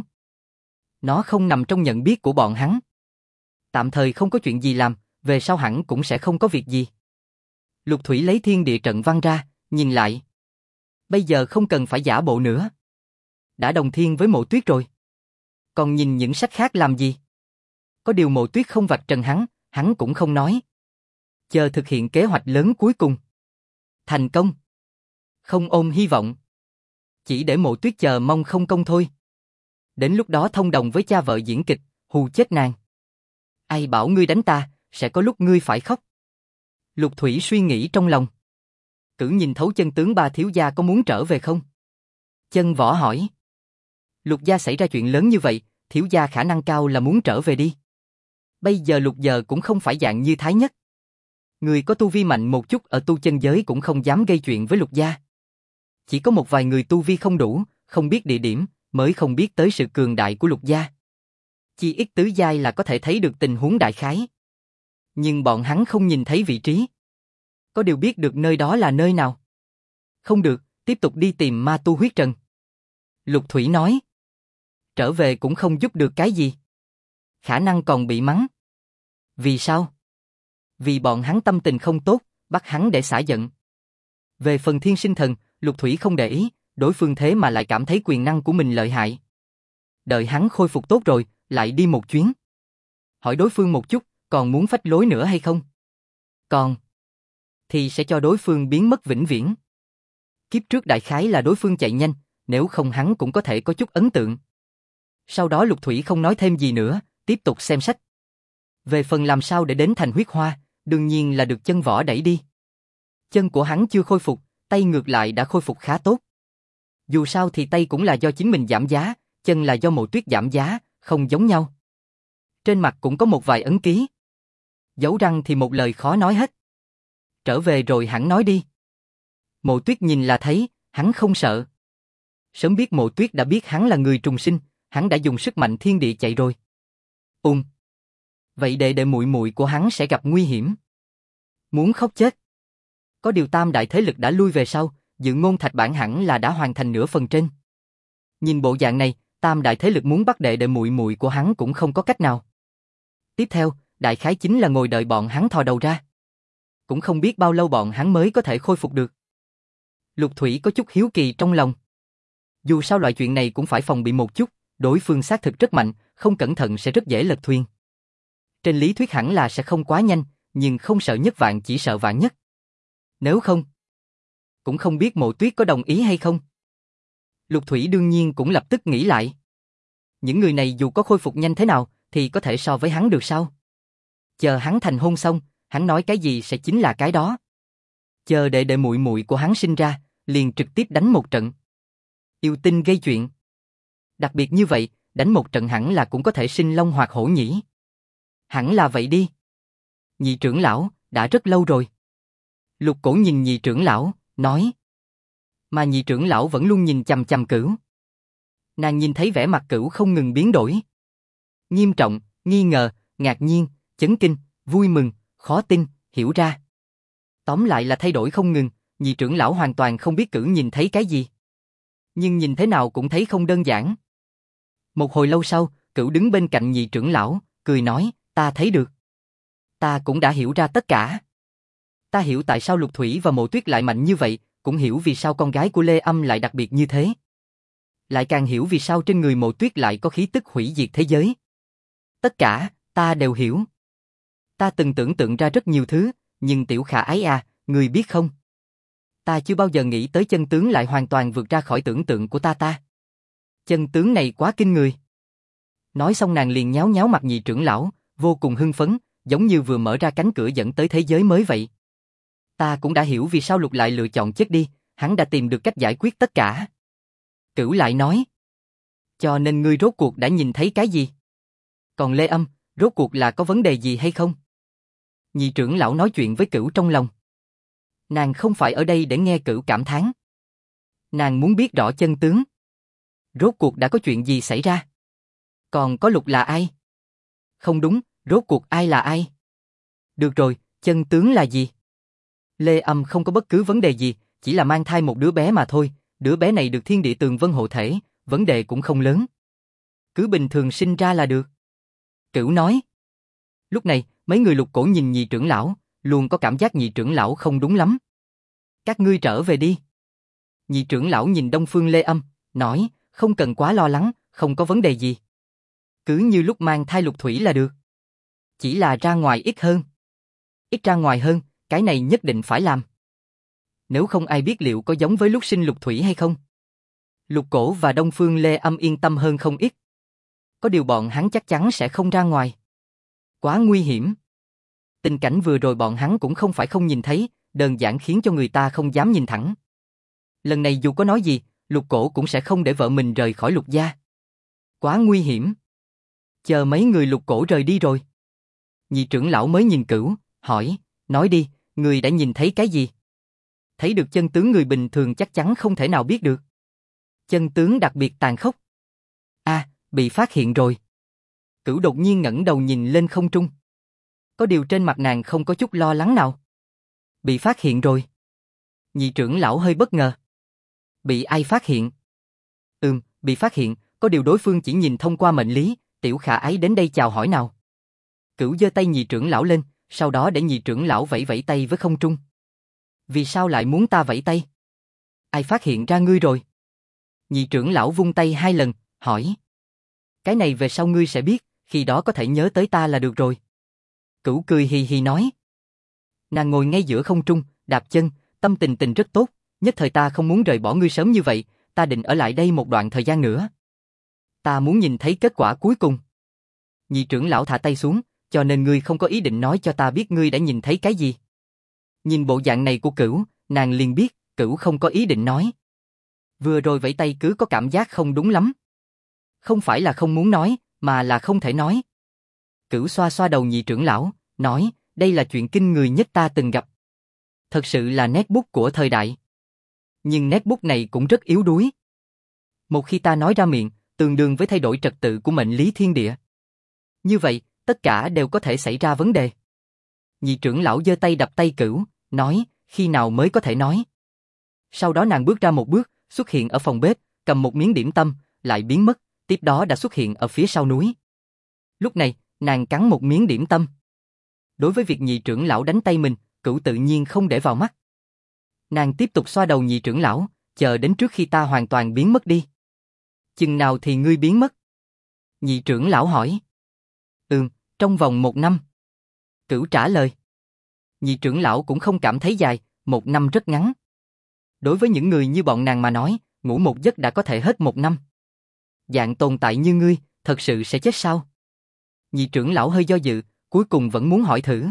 Speaker 1: Nó không nằm trong nhận biết của bọn hắn. Tạm thời không có chuyện gì làm, về sau hẳn cũng sẽ không có việc gì. Lục Thủy lấy thiên địa trận văn ra, nhìn lại. Bây giờ không cần phải giả bộ nữa. Đã đồng thiên với Mộ Tuyết rồi. Còn nhìn những sách khác làm gì? Có điều Mộ Tuyết không vạch trần hắn cũng không nói. Chờ thực hiện kế hoạch lớn cuối cùng. Thành công. Không ôm hy vọng. Chỉ để Mộ Tuyết chờ mong không công thôi. Đến lúc đó thông đồng với cha vợ diễn kịch, hù chết nàng. Ai bảo ngươi đánh ta, sẽ có lúc ngươi phải khóc. Lục Thủy suy nghĩ trong lòng. Cử nhìn thấu chân tướng ba thiếu gia có muốn trở về không? Chân Võ hỏi. Lục gia xảy ra chuyện lớn như vậy, thiếu gia khả năng cao là muốn trở về đi. Bây giờ Lục giờ cũng không phải dạng như Thái Nhất. Người có tu vi mạnh một chút ở tu chân giới cũng không dám gây chuyện với Lục gia. Chỉ có một vài người tu vi không đủ, không biết địa điểm, mới không biết tới sự cường đại của Lục gia. Chi ít tứ giai là có thể thấy được tình huống đại khái. Nhưng bọn hắn không nhìn thấy vị trí. Có điều biết được nơi đó là nơi nào. Không được, tiếp tục đi tìm ma tu huyết trần. Lục Thủy nói. Trở về cũng không giúp được cái gì. Khả năng còn bị mắng. Vì sao? Vì bọn hắn tâm tình không tốt, bắt hắn để xả giận. Về phần Thiên Sinh Thần, Lục Thủy không để ý, đối phương thế mà lại cảm thấy quyền năng của mình lợi hại. Đợi hắn khôi phục tốt rồi, lại đi một chuyến. Hỏi đối phương một chút, còn muốn phách lối nữa hay không? Còn, thì sẽ cho đối phương biến mất vĩnh viễn. Kiếp trước đại khái là đối phương chạy nhanh, nếu không hắn cũng có thể có chút ấn tượng. Sau đó Lục Thủy không nói thêm gì nữa, tiếp tục xem sách. Về phần làm sao để đến thành huyết hoa, đương nhiên là được Chân Võ đẩy đi. Chân của hắn chưa khôi phục, tay ngược lại đã khôi phục khá tốt. Dù sao thì tay cũng là do chính mình giảm giá, chân là do Mộ Tuyết giảm giá, không giống nhau. Trên mặt cũng có một vài ấn ký. Dấu răng thì một lời khó nói hết. Trở về rồi hẳn nói đi. Mộ Tuyết nhìn là thấy, hắn không sợ. Sớm biết Mộ Tuyết đã biết hắn là người trùng sinh, hắn đã dùng sức mạnh thiên địa chạy rồi. Vậy đệ muội muội của hắn sẽ gặp nguy hiểm. Muốn khóc chết. Có điều tam đại thế lực đã lui về sau, Dự Ngôn Thạch Bản hẳn là đã hoàn thành nửa phần trên. Nhìn bộ dạng này, tam đại thế lực muốn bắt đệ muội muội của hắn cũng không có cách nào. Tiếp theo, đại khái chính là ngồi đợi bọn hắn thò đầu ra. Cũng không biết bao lâu bọn hắn mới có thể khôi phục được. Lục Thủy có chút hiếu kỳ trong lòng. Dù sao loại chuyện này cũng phải phòng bị một chút, đối phương xác thực rất mạnh, không cẩn thận sẽ rất dễ lật thuyền. Trên lý thuyết hẳn là sẽ không quá nhanh, nhưng không sợ nhất vạn chỉ sợ vạn nhất. Nếu không, cũng không biết Mộ Tuyết có đồng ý hay không. Lục Thủy đương nhiên cũng lập tức nghĩ lại. Những người này dù có khôi phục nhanh thế nào, thì có thể so với hắn được sao? Chờ hắn thành hôn xong, hắn nói cái gì sẽ chính là cái đó. Chờ đệ muội muội của hắn sinh ra, liền trực tiếp đánh một trận. Yêu tinh gây chuyện. Đặc biệt như vậy, đánh một trận hẳn là cũng có thể sinh long hoặc hổ nhỉ. Hẳn là vậy đi. Nhị trưởng lão, đã rất lâu rồi. Lục Cổ nhìn nhị trưởng lão, nói. Mà nhị trưởng lão vẫn luôn nhìn chằm chằm Cửu. Nàng nhìn thấy vẻ mặt Cửu không ngừng biến đổi. Nghiêm trọng, nghi ngờ, ngạc nhiên, chấn kinh, vui mừng, khó tin, hiểu ra. Tóm lại là thay đổi không ngừng, nhị trưởng lão hoàn toàn không biết Cửu nhìn thấy cái gì. Nhưng nhìn thế nào cũng thấy không đơn giản. Một hồi lâu sau, Cửu đứng bên cạnh nhị trưởng lão, cười nói, ta thấy được. Ta cũng đã hiểu ra tất cả. Ta hiểu tại sao Lục Thủy và Mộ Tuyết lại mạnh như vậy, cũng hiểu vì sao con gái của Lê Âm lại đặc biệt như thế. Lại càng hiểu vì sao trên người Mộ Tuyết lại có khí tức hủy diệt thế giới. Tất cả, ta đều hiểu. Ta từng tưởng tượng ra rất nhiều thứ, nhưng Tiểu Khả ái à, người biết không? Ta chưa bao giờ nghĩ tới chân tướng lại hoàn toàn vượt ra khỏi tưởng tượng của ta. Chân tướng này quá kinh người. Nói xong nàng liền nháo nháo mặt nhị trưởng lão, vô cùng hưng phấn, giống như vừa mở ra cánh cửa dẫn tới thế giới mới vậy. Ta cũng đã hiểu vì sao Lục lại lựa chọn chết đi, hắn đã tìm được cách giải quyết tất cả. Cửu lại nói. Cho nên ngươi rốt cuộc đã nhìn thấy cái gì? Còn Lê Âm, rốt cuộc là có vấn đề gì hay không? Nhị trưởng lão nói chuyện với Cửu trong lòng. Nàng không phải ở đây để nghe Cửu cảm thán. Nàng muốn biết rõ chân tướng. Rốt cuộc đã có chuyện gì xảy ra? Còn có Lục là ai? Không đúng, rốt cuộc ai là ai? Được rồi, chân tướng là gì? Lê Âm không có bất cứ vấn đề gì, chỉ là mang thai một đứa bé mà thôi. Đứa bé này được thiên địa tường vân hộ thể, vấn đề cũng không lớn. Cứ bình thường sinh ra là được. Cửu nói. Lúc này, mấy người Lục Cổ nhìn nhị trưởng lão, luôn có cảm giác nhị trưởng lão không đúng lắm. Các ngươi trở về đi. Nhị trưởng lão nhìn Đông Phương Lê Âm, nói, không cần quá lo lắng, không có vấn đề gì. Cứ như lúc mang thai Lục Thủy là được. Chỉ là ra ngoài ít hơn. Ít ra ngoài hơn, cái này nhất định phải làm. Nếu không ai biết liệu có giống với lúc sinh Lục Thủy hay không. Lục Cổ và Đông Phương Lê Âm yên tâm hơn không ít. Có điều bọn hắn chắc chắn sẽ không ra ngoài. Quá nguy hiểm. Tình cảnh vừa rồi bọn hắn cũng không phải không nhìn thấy, đơn giản khiến cho người ta không dám nhìn thẳng. Lần này dù có nói gì, Lục Cổ cũng sẽ không để vợ mình rời khỏi Lục gia. Quá nguy hiểm. Chờ mấy người Lục Cổ rời đi rồi. Nhị trưởng lão mới nhìn Cửu, hỏi, nói đi, người đã nhìn thấy cái gì? Thấy được chân tướng người bình thường chắc chắn không thể nào biết được. Chân tướng đặc biệt tàn khốc. Bị phát hiện rồi. Cửu đột nhiên ngẩng đầu nhìn lên không trung. Có điều trên mặt nàng không có chút lo lắng nào. Bị phát hiện rồi. Nhị trưởng lão hơi bất ngờ. Bị ai phát hiện? Bị phát hiện, có điều đối phương chỉ nhìn thông qua mệnh lý, tiểu khả ái đến đây chào hỏi nào. Cửu giơ tay nhị trưởng lão lên, sau đó để nhị trưởng lão vẫy vẫy tay với không trung. Vì sao lại muốn ta vẫy tay? Ai phát hiện ra ngươi rồi? Nhị trưởng lão vung tay 2 lần, hỏi. Cái này về sau ngươi sẽ biết, khi đó có thể nhớ tới ta là được rồi. Cửu cười hì hì nói. Nàng ngồi ngay giữa không trung, đạp chân, tâm tình rất tốt, nhất thời ta không muốn rời bỏ ngươi sớm như vậy, ta định ở lại đây một đoạn thời gian nữa. Ta muốn nhìn thấy kết quả cuối cùng. Nhị trưởng lão thả tay xuống, cho nên ngươi không có ý định nói cho ta biết ngươi đã nhìn thấy cái gì. Nhìn bộ dạng này của Cửu, nàng liền biết, Cửu không có ý định nói. Vừa rồi vẫy tay cứ có cảm giác không đúng lắm. Không phải là không muốn nói, mà là không thể nói. Cửu xoa xoa đầu nhị trưởng lão, nói, đây là chuyện kinh người nhất ta từng gặp. Thật sự là nét bút của thời đại. Nhưng nét bút này cũng rất yếu đuối. Một khi ta nói ra miệng, tương đương với thay đổi trật tự của mệnh lý thiên địa. Như vậy, tất cả đều có thể xảy ra vấn đề. Nhị trưởng lão giơ tay đập tay Cửu, nói, khi nào mới có thể nói. Sau đó nàng bước ra một bước, xuất hiện ở phòng bếp, cầm một miếng điểm tâm, lại biến mất, tiếp đó đã xuất hiện ở phía sau núi. Lúc này, nàng cắn một miếng điểm tâm. Đối với việc nhị trưởng lão đánh tay mình, Cửu tự nhiên không để vào mắt. Nàng tiếp tục xoa đầu nhị trưởng lão, chờ đến trước khi ta hoàn toàn biến mất đi. Chừng nào thì ngươi biến mất? Nhị trưởng lão hỏi. Trong vòng 1 năm. Cửu trả lời. Nhị trưởng lão cũng không cảm thấy dài, 1 năm rất ngắn. Đối với những người như bọn nàng mà nói, ngủ một giấc đã có thể hết 1 năm. Dạng tồn tại như ngươi, thật sự sẽ chết sao? Nhị trưởng lão hơi do dự, cuối cùng vẫn muốn hỏi thử.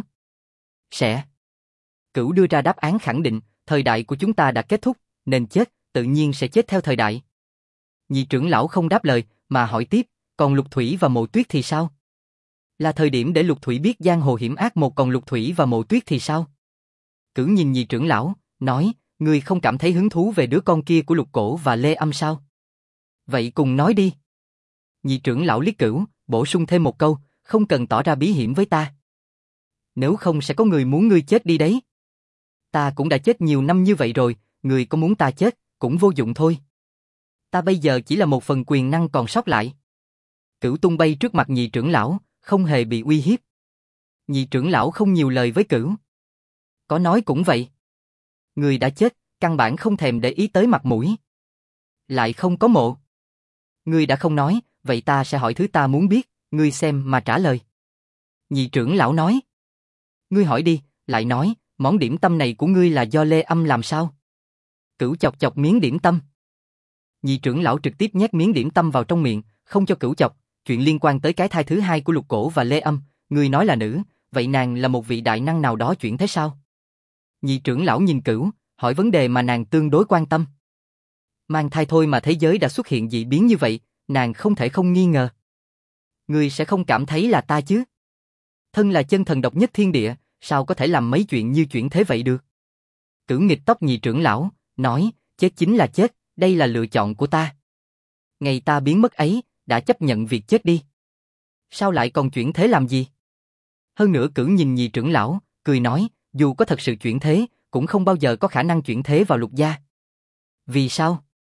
Speaker 1: Sẽ. Cửu đưa ra đáp án khẳng định, thời đại của chúng ta đã kết thúc, nên chết, tự nhiên sẽ chết theo thời đại. Nhị trưởng lão không đáp lời, mà hỏi tiếp, còn Lục Thủy và Mộ Tuyết thì sao? Là thời điểm để Lục Thủy biết giang hồ hiểm ác một, còn Lục Thủy và Mộ Tuyết thì sao? Cửu nhìn nhị trưởng lão, nói, ngươi không cảm thấy hứng thú về đứa con kia của Lục Cổ và Lê Âm sao? Vậy cùng nói đi. Nhị trưởng lão liếc Cửu, bổ sung thêm một câu, không cần tỏ ra bí hiểm với ta. Nếu không sẽ có người muốn ngươi chết đi đấy. Ta cũng đã chết nhiều năm như vậy rồi, người có muốn ta chết, cũng vô dụng thôi. Ta bây giờ chỉ là một phần quyền năng còn sót lại. Cửu tung bay trước mặt nhị trưởng lão, không hề bị uy hiếp. Nhị trưởng lão không nhiều lời với Cửu. Có nói cũng vậy. Người đã chết, căn bản không thèm để ý tới mặt mũi. Lại không có mộ. Ngươi đã không nói, vậy ta sẽ hỏi thứ ta muốn biết, ngươi xem mà trả lời. Nhị trưởng lão nói. Ngươi hỏi đi, lại nói, món điểm tâm này của ngươi là do Lê Âm làm sao? Cửu chọc chọc miếng điểm tâm. Nhị trưởng lão trực tiếp nhét miếng điểm tâm vào trong miệng, không cho Cửu chọc, chuyện liên quan tới cái thai thứ hai của Lục Cổ và Lê Âm, ngươi nói là nữ, vậy nàng là một vị đại năng nào đó chuyển thế sao? Nhị trưởng lão nhìn Cửu, hỏi vấn đề mà nàng tương đối quan tâm. Mang thai thôi mà thế giới đã xuất hiện dị biến như vậy, nàng không thể không nghi ngờ. Ngươi sẽ không cảm thấy là ta chứ? Thân là chân thần độc nhất thiên địa, sao có thể làm mấy chuyện như chuyển thế vậy được? Cửu nghịch tóc nhị trưởng lão, nói, chết chính là chết, đây là lựa chọn của ta. Ngày ta biến mất ấy, đã chấp nhận việc chết đi. Sao lại còn chuyển thế làm gì? Hơn nữa Cửu nhìn nhị trưởng lão, cười nói, dù có thật sự chuyển thế, cũng không bao giờ có khả năng chuyển thế vào Lục gia. Vì sao?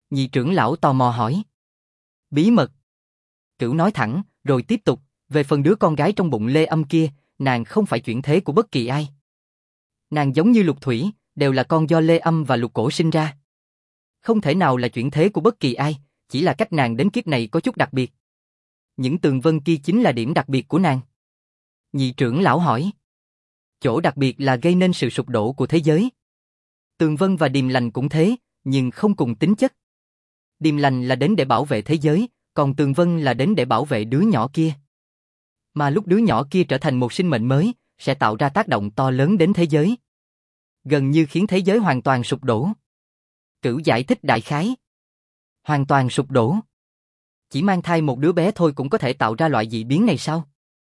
Speaker 1: Nhị trưởng lão tò mò hỏi. Bí mật. Cửu nói thẳng, rồi tiếp tục, về phần đứa con gái trong bụng Lê Âm kia, nàng không phải chuyển thế của bất kỳ ai. Nàng giống như Lục Thủy, đều là con do Lê Âm và Lục Cổ sinh ra. Không thể nào là chuyển thế của bất kỳ ai, chỉ là cách nàng đến kiếp này có chút đặc biệt. Những tường vân kia chính là điểm đặc biệt của nàng. Nhị trưởng lão hỏi. Chỗ đặc biệt là gây nên sự sụp đổ của thế giới. Tường vân và điềm lành cũng thế, nhưng không cùng tính chất. Điềm lành là đến để bảo vệ thế giới, còn tường vân là đến để bảo vệ đứa nhỏ kia. Mà lúc đứa nhỏ kia trở thành một sinh mệnh mới, sẽ tạo ra tác động to lớn đến thế giới. Gần như khiến thế giới hoàn toàn sụp đổ. Cửu giải thích đại khái. Hoàn toàn sụp đổ. Chỉ mang thai một đứa bé thôi cũng có thể tạo ra loại dị biến này sao?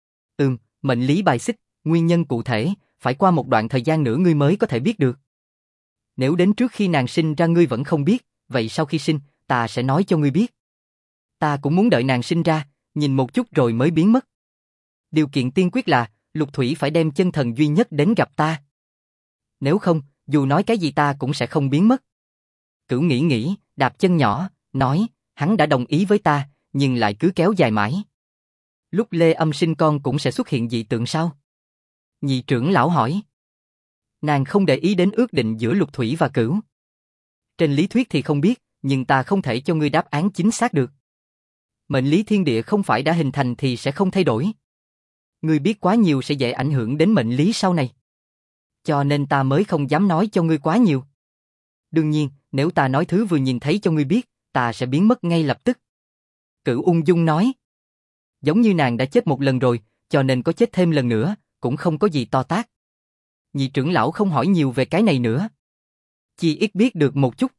Speaker 1: Mệnh lý bài xích, nguyên nhân cụ thể, phải qua một đoạn thời gian nữa ngươi mới có thể biết được. Nếu đến trước khi nàng sinh ra ngươi vẫn không biết, vậy sau khi sinh, ta sẽ nói cho ngươi biết. Ta cũng muốn đợi nàng sinh ra, nhìn một chút rồi mới biến mất. Điều kiện tiên quyết là, Lục Thủy phải đem chân thần duy nhất đến gặp ta. Nếu không, dù nói cái gì ta cũng sẽ không biến mất. Cửu nghĩ, đạp chân nhỏ, nói, hắn đã đồng ý với ta, nhưng lại cứ kéo dài mãi. Lúc Lê Âm sinh con cũng sẽ xuất hiện dị tượng sao? Nhị trưởng lão hỏi. Nàng không để ý đến ước định giữa Lục Thủy và Cửu. Trên lý thuyết thì không biết, nhưng ta không thể cho ngươi đáp án chính xác được. Mệnh lý thiên địa không phải đã hình thành thì sẽ không thay đổi. Ngươi biết quá nhiều sẽ dễ ảnh hưởng đến mệnh lý sau này. Cho nên ta mới không dám nói cho ngươi quá nhiều. Đương nhiên, nếu ta nói thứ vừa nhìn thấy cho ngươi biết, ta sẽ biến mất ngay lập tức. Cửu ung dung nói. Giống như nàng đã chết một lần rồi, cho nên có chết thêm lần nữa, cũng không có gì to tát. Nhị trưởng lão không hỏi nhiều về cái này nữa. Chỉ ít biết được một chút.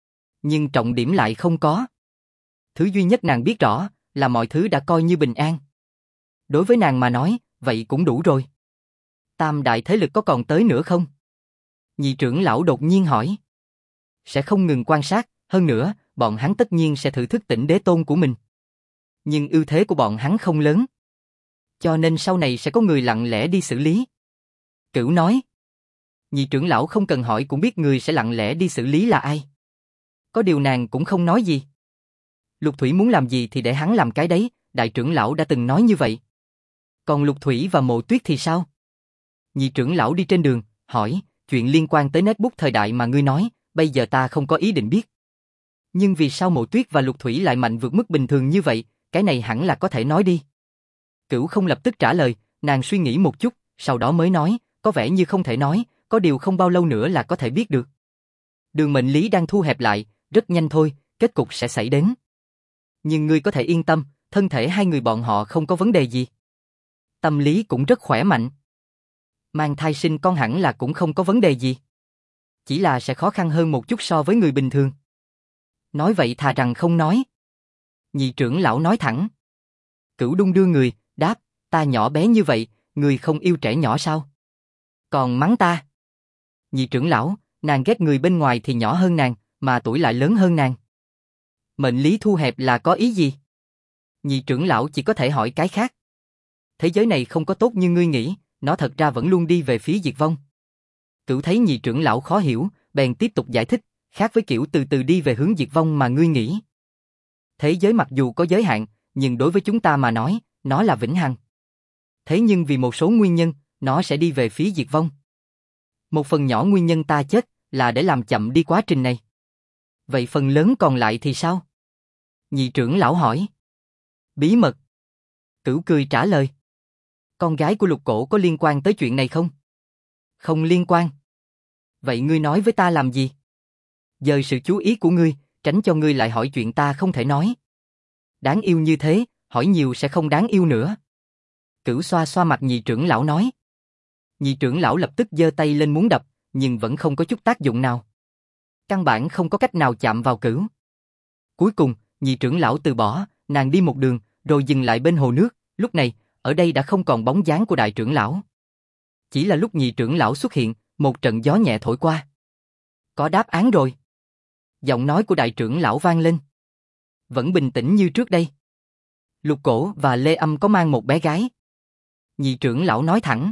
Speaker 1: Nhưng trọng điểm lại không có. Thứ duy nhất nàng biết rõ, là mọi thứ đã coi như bình an. Đối với nàng mà nói, vậy cũng đủ rồi. Tam đại thế lực có còn tới nữa không? Nhị trưởng lão đột nhiên hỏi. Sẽ không ngừng quan sát, hơn nữa, bọn hắn tất nhiên sẽ thử thức tỉnh đế tôn của mình. Nhưng ưu thế của bọn hắn không lớn. Cho nên sau này sẽ có người lặng lẽ đi xử lý. Cửu nói. Nhị trưởng lão không cần hỏi cũng biết người sẽ lặng lẽ đi xử lý là ai. Có điều nàng cũng không nói gì. Lục Thủy muốn làm gì thì để hắn làm cái đấy, đại trưởng lão đã từng nói như vậy. Còn Lục Thủy và Mộ Tuyết thì sao? Nhị trưởng lão đi trên đường, hỏi, chuyện liên quan tới netbook thời đại mà ngươi nói, bây giờ ta không có ý định biết. Nhưng vì sao Mộ Tuyết và Lục Thủy lại mạnh vượt mức bình thường như vậy, cái này hẳn là có thể nói đi. Cửu không lập tức trả lời, nàng suy nghĩ một chút, sau đó mới nói, có vẻ như không thể nói, có điều không bao lâu nữa là có thể biết được. Đường mệnh lý đang thu hẹp lại, rất nhanh thôi, kết cục sẽ xảy đến. Nhưng ngươi có thể yên tâm, thân thể hai người bọn họ không có vấn đề gì. Tâm lý cũng rất khỏe mạnh. Mang thai sinh con hẳn là cũng không có vấn đề gì. Chỉ là sẽ khó khăn hơn một chút so với người bình thường. Nói vậy thà rằng không nói. Nhị trưởng lão nói thẳng. Cửu đung đưa người, đáp, ta nhỏ bé như vậy, người không yêu trẻ nhỏ sao? Còn mắng ta. Nhị trưởng lão, nàng ghét người bên ngoài thì nhỏ hơn nàng, mà tuổi lại lớn hơn nàng. Mệnh lý thu hẹp là có ý gì? Nhị trưởng lão chỉ có thể hỏi cái khác. Thế giới này không có tốt như ngươi nghĩ, nó thật ra vẫn luôn đi về phía diệt vong. Cửu thấy nhị trưởng lão khó hiểu, bèn tiếp tục giải thích, khác với kiểu từ từ đi về hướng diệt vong mà ngươi nghĩ. Thế giới mặc dù có giới hạn, nhưng đối với chúng ta mà nói, nó là vĩnh hằng. Thế nhưng vì một số nguyên nhân, nó sẽ đi về phía diệt vong. Một phần nhỏ nguyên nhân ta chết, là để làm chậm đi quá trình này. Vậy phần lớn còn lại thì sao? Nhị trưởng lão hỏi. Bí mật. Cửu cười trả lời. Con gái của Lục Cổ có liên quan tới chuyện này không? Không liên quan. Vậy ngươi nói với ta làm gì? Dời sự chú ý của ngươi, tránh cho ngươi lại hỏi chuyện ta không thể nói. Đáng yêu như thế, hỏi nhiều sẽ không đáng yêu nữa. Cửu xoa xoa mặt nhị trưởng lão nói. Nhị trưởng lão lập tức giơ tay lên muốn đập, nhưng vẫn không có chút tác dụng nào. Căn bản không có cách nào chạm vào Cửu. Cuối cùng, nhị trưởng lão từ bỏ, nàng đi một đường, rồi dừng lại bên hồ nước, lúc này, ở đây đã không còn bóng dáng của đại trưởng lão. Chỉ là lúc nhị trưởng lão xuất hiện, một trận gió nhẹ thổi qua. Có đáp án rồi. Giọng nói của đại trưởng lão vang lên. Vẫn bình tĩnh như trước đây. Lục Cổ và Lê Âm có mang một bé gái. Nhị trưởng lão nói thẳng.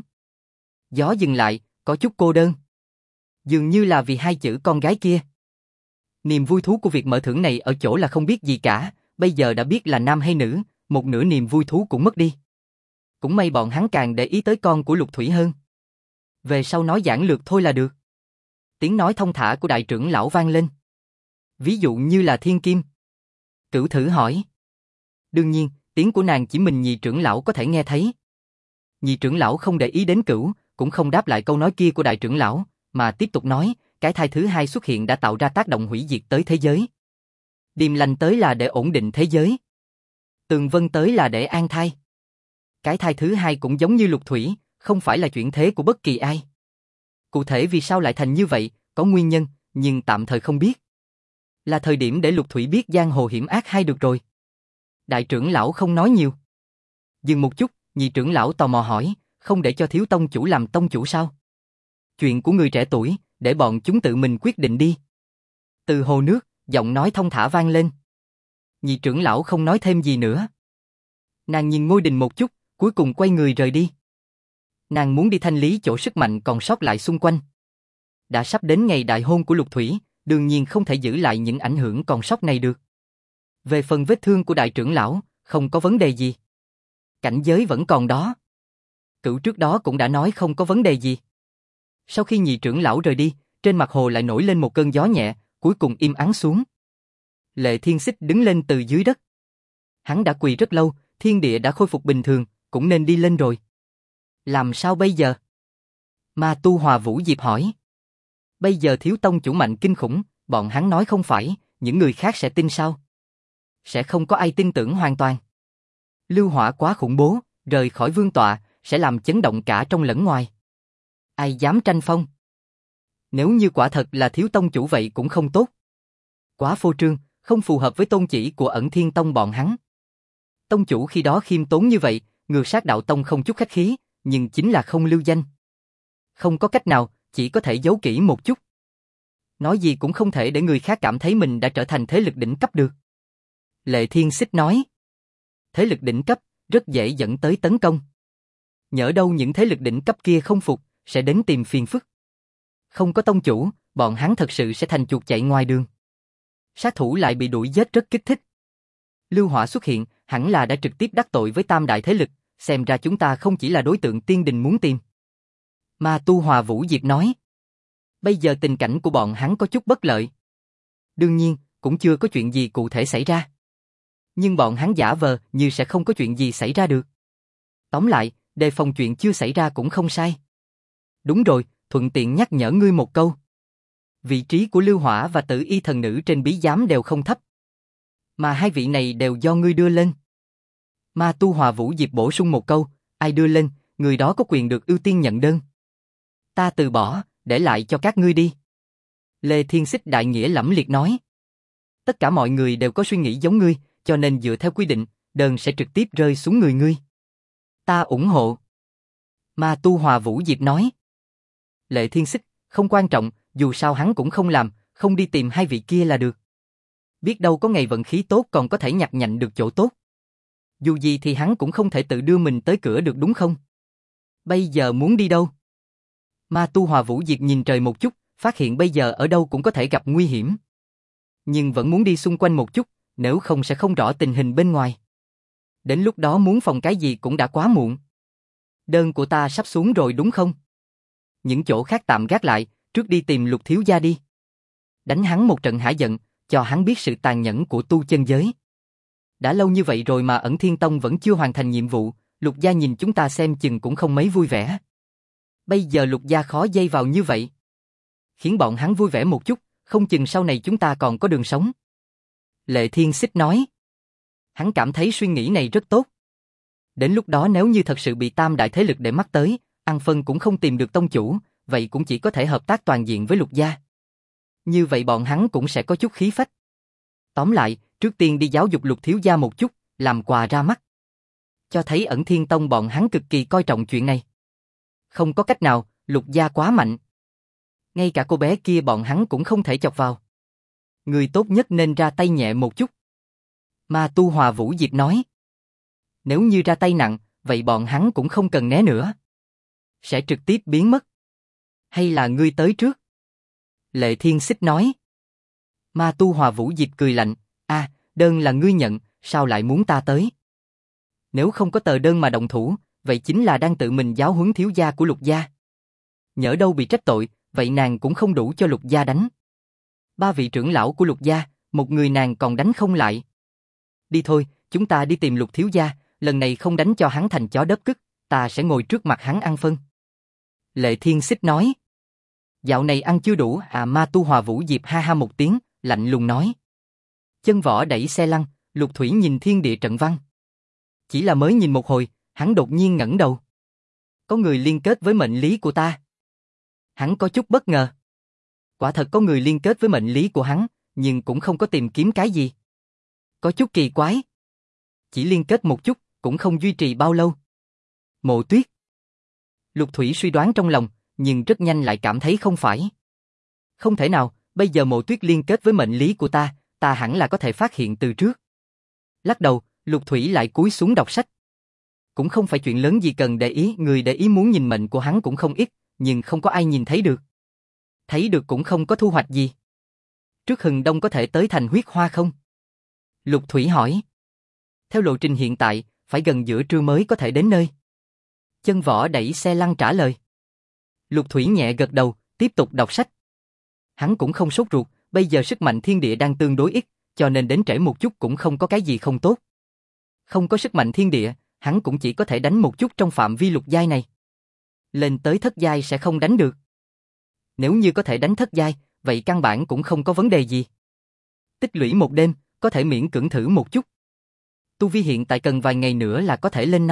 Speaker 1: Gió dừng lại, có chút cô đơn. Dường như là vì hai chữ con gái kia. Niềm vui thú của việc mở thưởng này ở chỗ là không biết gì cả, bây giờ đã biết là nam hay nữ, một nửa niềm vui thú cũng mất đi. Cũng may bọn hắn càng để ý tới con của Lục Thủy hơn. Về sau nói giản lược thôi là được. Tiếng nói thông thả của đại trưởng lão vang lên. Ví dụ như là thiên kim. Cửu thử hỏi. Đương nhiên, tiếng của nàng chỉ mình nhị trưởng lão có thể nghe thấy. Nhị trưởng lão không để ý đến Cửu, cũng không đáp lại câu nói kia của đại trưởng lão, mà tiếp tục nói, cái thai thứ hai xuất hiện đã tạo ra tác động hủy diệt tới thế giới. Điềm lành tới là để ổn định thế giới. Tường vân tới là để an thai. Cái thai thứ hai cũng giống như Lục Thủy, không phải là chuyển thế của bất kỳ ai. Cụ thể vì sao lại thành như vậy, có nguyên nhân, nhưng tạm thời không biết. Là thời điểm để Lục Thủy biết giang hồ hiểm ác hay được rồi. Đại trưởng lão không nói nhiều. Dừng một chút, nhị trưởng lão tò mò hỏi, không để cho thiếu tông chủ làm tông chủ sao? Chuyện của người trẻ tuổi, để bọn chúng tự mình quyết định đi. Từ hồ nước, giọng nói thông thả vang lên. Nhị trưởng lão không nói thêm gì nữa. Nàng nhìn ngôi đình một chút, cuối cùng quay người rời đi. Nàng muốn đi thanh lý chỗ sức mạnh còn sót lại xung quanh. Đã sắp đến ngày đại hôn của Lục Thủy, đương nhiên không thể giữ lại những ảnh hưởng còn sót này được. Về phần vết thương của đại trưởng lão, không có vấn đề gì. Cảnh giới vẫn còn đó. Cửu trước đó cũng đã nói không có vấn đề gì. Sau khi nhị trưởng lão rời đi, trên mặt hồ lại nổi lên một cơn gió nhẹ, cuối cùng im ắng xuống. Lệ Thiên Xích đứng lên từ dưới đất. Hắn đã quỳ rất lâu, thiên địa đã khôi phục bình thường, cũng nên đi lên rồi. Làm sao bây giờ? Ma Tu Hòa Vũ Diệp hỏi. Bây giờ thiếu tông chủ mạnh kinh khủng, bọn hắn nói không phải, những người khác sẽ tin sao? Sẽ không có ai tin tưởng hoàn toàn. Lưu hỏa quá khủng bố, rời khỏi vương tọa, sẽ làm chấn động cả trong lẫn ngoài. Ai dám tranh phong? Nếu như quả thật là thiếu tông chủ vậy cũng không tốt. Quá phô trương, không phù hợp với tôn chỉ của Ẩn Thiên Tông bọn hắn. Tông chủ khi đó khiêm tốn như vậy, ngược sát đạo tông không chút khách khí, nhưng chính là không lưu danh. Không có cách nào, chỉ có thể giấu kỹ một chút. Nói gì cũng không thể để người khác cảm thấy mình đã trở thành thế lực đỉnh cấp được. Lệ Thiên Xích nói. Thế lực đỉnh cấp, rất dễ dẫn tới tấn công. Nhỡ đâu những thế lực đỉnh cấp kia không phục, sẽ đến tìm phiền phức. Không có tông chủ, bọn hắn thật sự sẽ thành chuột chạy ngoài đường. Sát thủ lại bị đuổi giết rất kích thích. Lưu hỏa xuất hiện, hẳn là đã trực tiếp đắc tội với tam đại thế lực, xem ra chúng ta không chỉ là đối tượng tiên đình muốn tìm. Ma Tu Hòa Vũ Diệp nói. Bây giờ tình cảnh của bọn hắn có chút bất lợi. Đương nhiên, cũng chưa có chuyện gì cụ thể xảy ra. Nhưng bọn hắn giả vờ như sẽ không có chuyện gì xảy ra được. Tóm lại, đề phòng chuyện chưa xảy ra cũng không sai. Đúng rồi, thuận tiện nhắc nhở ngươi một câu. Vị trí của Lưu Hỏa và Tử Y thần nữ trên bí giám đều không thấp. Mà hai vị này đều do ngươi đưa lên. Ma Tu Hòa Vũ Diệp bổ sung một câu, ai đưa lên, người đó có quyền được ưu tiên nhận đơn. Ta từ bỏ, để lại cho các ngươi đi. Lê Thiên Xích đại nghĩa lẫm liệt nói. Tất cả mọi người đều có suy nghĩ giống ngươi, cho nên dựa theo quy định, đơn sẽ trực tiếp rơi xuống người ngươi. Ta ủng hộ. Ma Tu Hòa Vũ Diệp nói. Lệ Thiên Xích, không quan trọng, dù sao hắn cũng không làm, không đi tìm hai vị kia là được. Biết đâu có ngày vận khí tốt còn có thể nhặt nhạnh được chỗ tốt. Dù gì thì hắn cũng không thể tự đưa mình tới cửa được đúng không? Bây giờ muốn đi đâu? Ma Tu Hòa Vũ Diệp nhìn trời một chút, phát hiện bây giờ ở đâu cũng có thể gặp nguy hiểm. Nhưng vẫn muốn đi xung quanh một chút, nếu không sẽ không rõ tình hình bên ngoài. Đến lúc đó muốn phòng cái gì cũng đã quá muộn. Đơn của ta sắp xuống rồi đúng không? Những chỗ khác tạm gác lại, trước đi tìm Lục thiếu gia đi. Đánh hắn một trận hả giận, cho hắn biết sự tàn nhẫn của tu chân giới. Đã lâu như vậy rồi mà Ẩn Thiên Tông vẫn chưa hoàn thành nhiệm vụ, Lục gia nhìn chúng ta xem chừng cũng không mấy vui vẻ. Bây giờ Lục gia khó dây vào như vậy. Khiến bọn hắn vui vẻ một chút, không chừng sau này chúng ta còn có đường sống. Lệ Thiên Xích nói. Hắn cảm thấy suy nghĩ này rất tốt. Đến lúc đó nếu như thật sự bị tam đại thế lực để mắt tới, ăn phân cũng không tìm được tông chủ, vậy cũng chỉ có thể hợp tác toàn diện với Lục gia. Như vậy bọn hắn cũng sẽ có chút khí phách. Tóm lại, trước tiên đi giáo dục Lục thiếu gia một chút, làm quà ra mắt. Cho thấy Ẩn Thiên Tông bọn hắn cực kỳ coi trọng chuyện này. Không có cách nào, Lục gia quá mạnh. Ngay cả cô bé kia bọn hắn cũng không thể chọc vào. Người tốt nhất nên ra tay nhẹ một chút. Ma Tu Hòa Vũ Diệp nói. Nếu như ra tay nặng, vậy bọn hắn cũng không cần né nữa. Sẽ trực tiếp biến mất. Hay là ngươi tới trước? Lệ Thiên Xích nói. Ma Tu Hòa Vũ Diệp cười lạnh, đơn là ngươi nhận, sao lại muốn ta tới? Nếu không có tờ đơn mà động thủ, vậy chính là đang tự mình giáo huấn thiếu gia của Lục gia. Nhỡ đâu bị trách tội, vậy nàng cũng không đủ cho Lục gia đánh. 3 vị trưởng lão của Lục gia, một người nàng còn đánh không lại. Đi thôi, chúng ta đi tìm Lục thiếu gia, lần này không đánh cho hắn thành chó đớp cứt, ta sẽ ngồi trước mặt hắn ăn phân. Lệ Thiên Xích nói. Dạo này ăn chưa đủ Ma Tu Hòa Vũ Diệp ha ha một tiếng, lạnh lùng nói. Chân Võ đẩy xe lăn, Lục Thủy nhìn thiên địa trận văn. Chỉ là mới nhìn một hồi, hắn đột nhiên ngẩng đầu. Có người liên kết với mệnh lý của ta. Hắn có chút bất ngờ. Quả thật có người liên kết với mệnh lý của hắn, nhưng cũng không có tìm kiếm cái gì. Có chút kỳ quái. Chỉ liên kết một chút, cũng không duy trì bao lâu. Mộ Tuyết. Lục Thủy suy đoán trong lòng, nhưng rất nhanh lại cảm thấy không phải. Không thể nào, bây giờ Mộ Tuyết liên kết với mệnh lý của ta hẳn là có thể phát hiện từ trước. Lắc đầu, Lục Thủy lại cúi xuống đọc sách. Cũng không phải chuyện lớn gì cần để ý, người để ý muốn nhìn mệnh của hắn cũng không ít, nhưng không có ai nhìn thấy được. Thấy được cũng không có thu hoạch gì. Trước Hừng Đông có thể tới thành Huyết Hoa không? Lục Thủy hỏi. Theo lộ trình hiện tại, phải gần giữa trưa mới có thể đến nơi. Chân Võ đẩy xe lăn trả lời. Lục Thủy nhẹ gật đầu, tiếp tục đọc sách. Hắn cũng không sốt ruột, bây giờ sức mạnh thiên địa đang tương đối ít, cho nên đến trễ một chút cũng không có cái gì không tốt. Không có sức mạnh thiên địa, hắn cũng chỉ có thể đánh một chút trong phạm vi lục giai này. Lên tới thất giai sẽ không đánh được. Nếu như có thể đánh thất giai, vậy căn bản cũng không có vấn đề gì. Tích lũy một đêm, có thể miễn cưỡng thử một chút. Tu vi hiện tại cần vài ngày nữa là có thể lên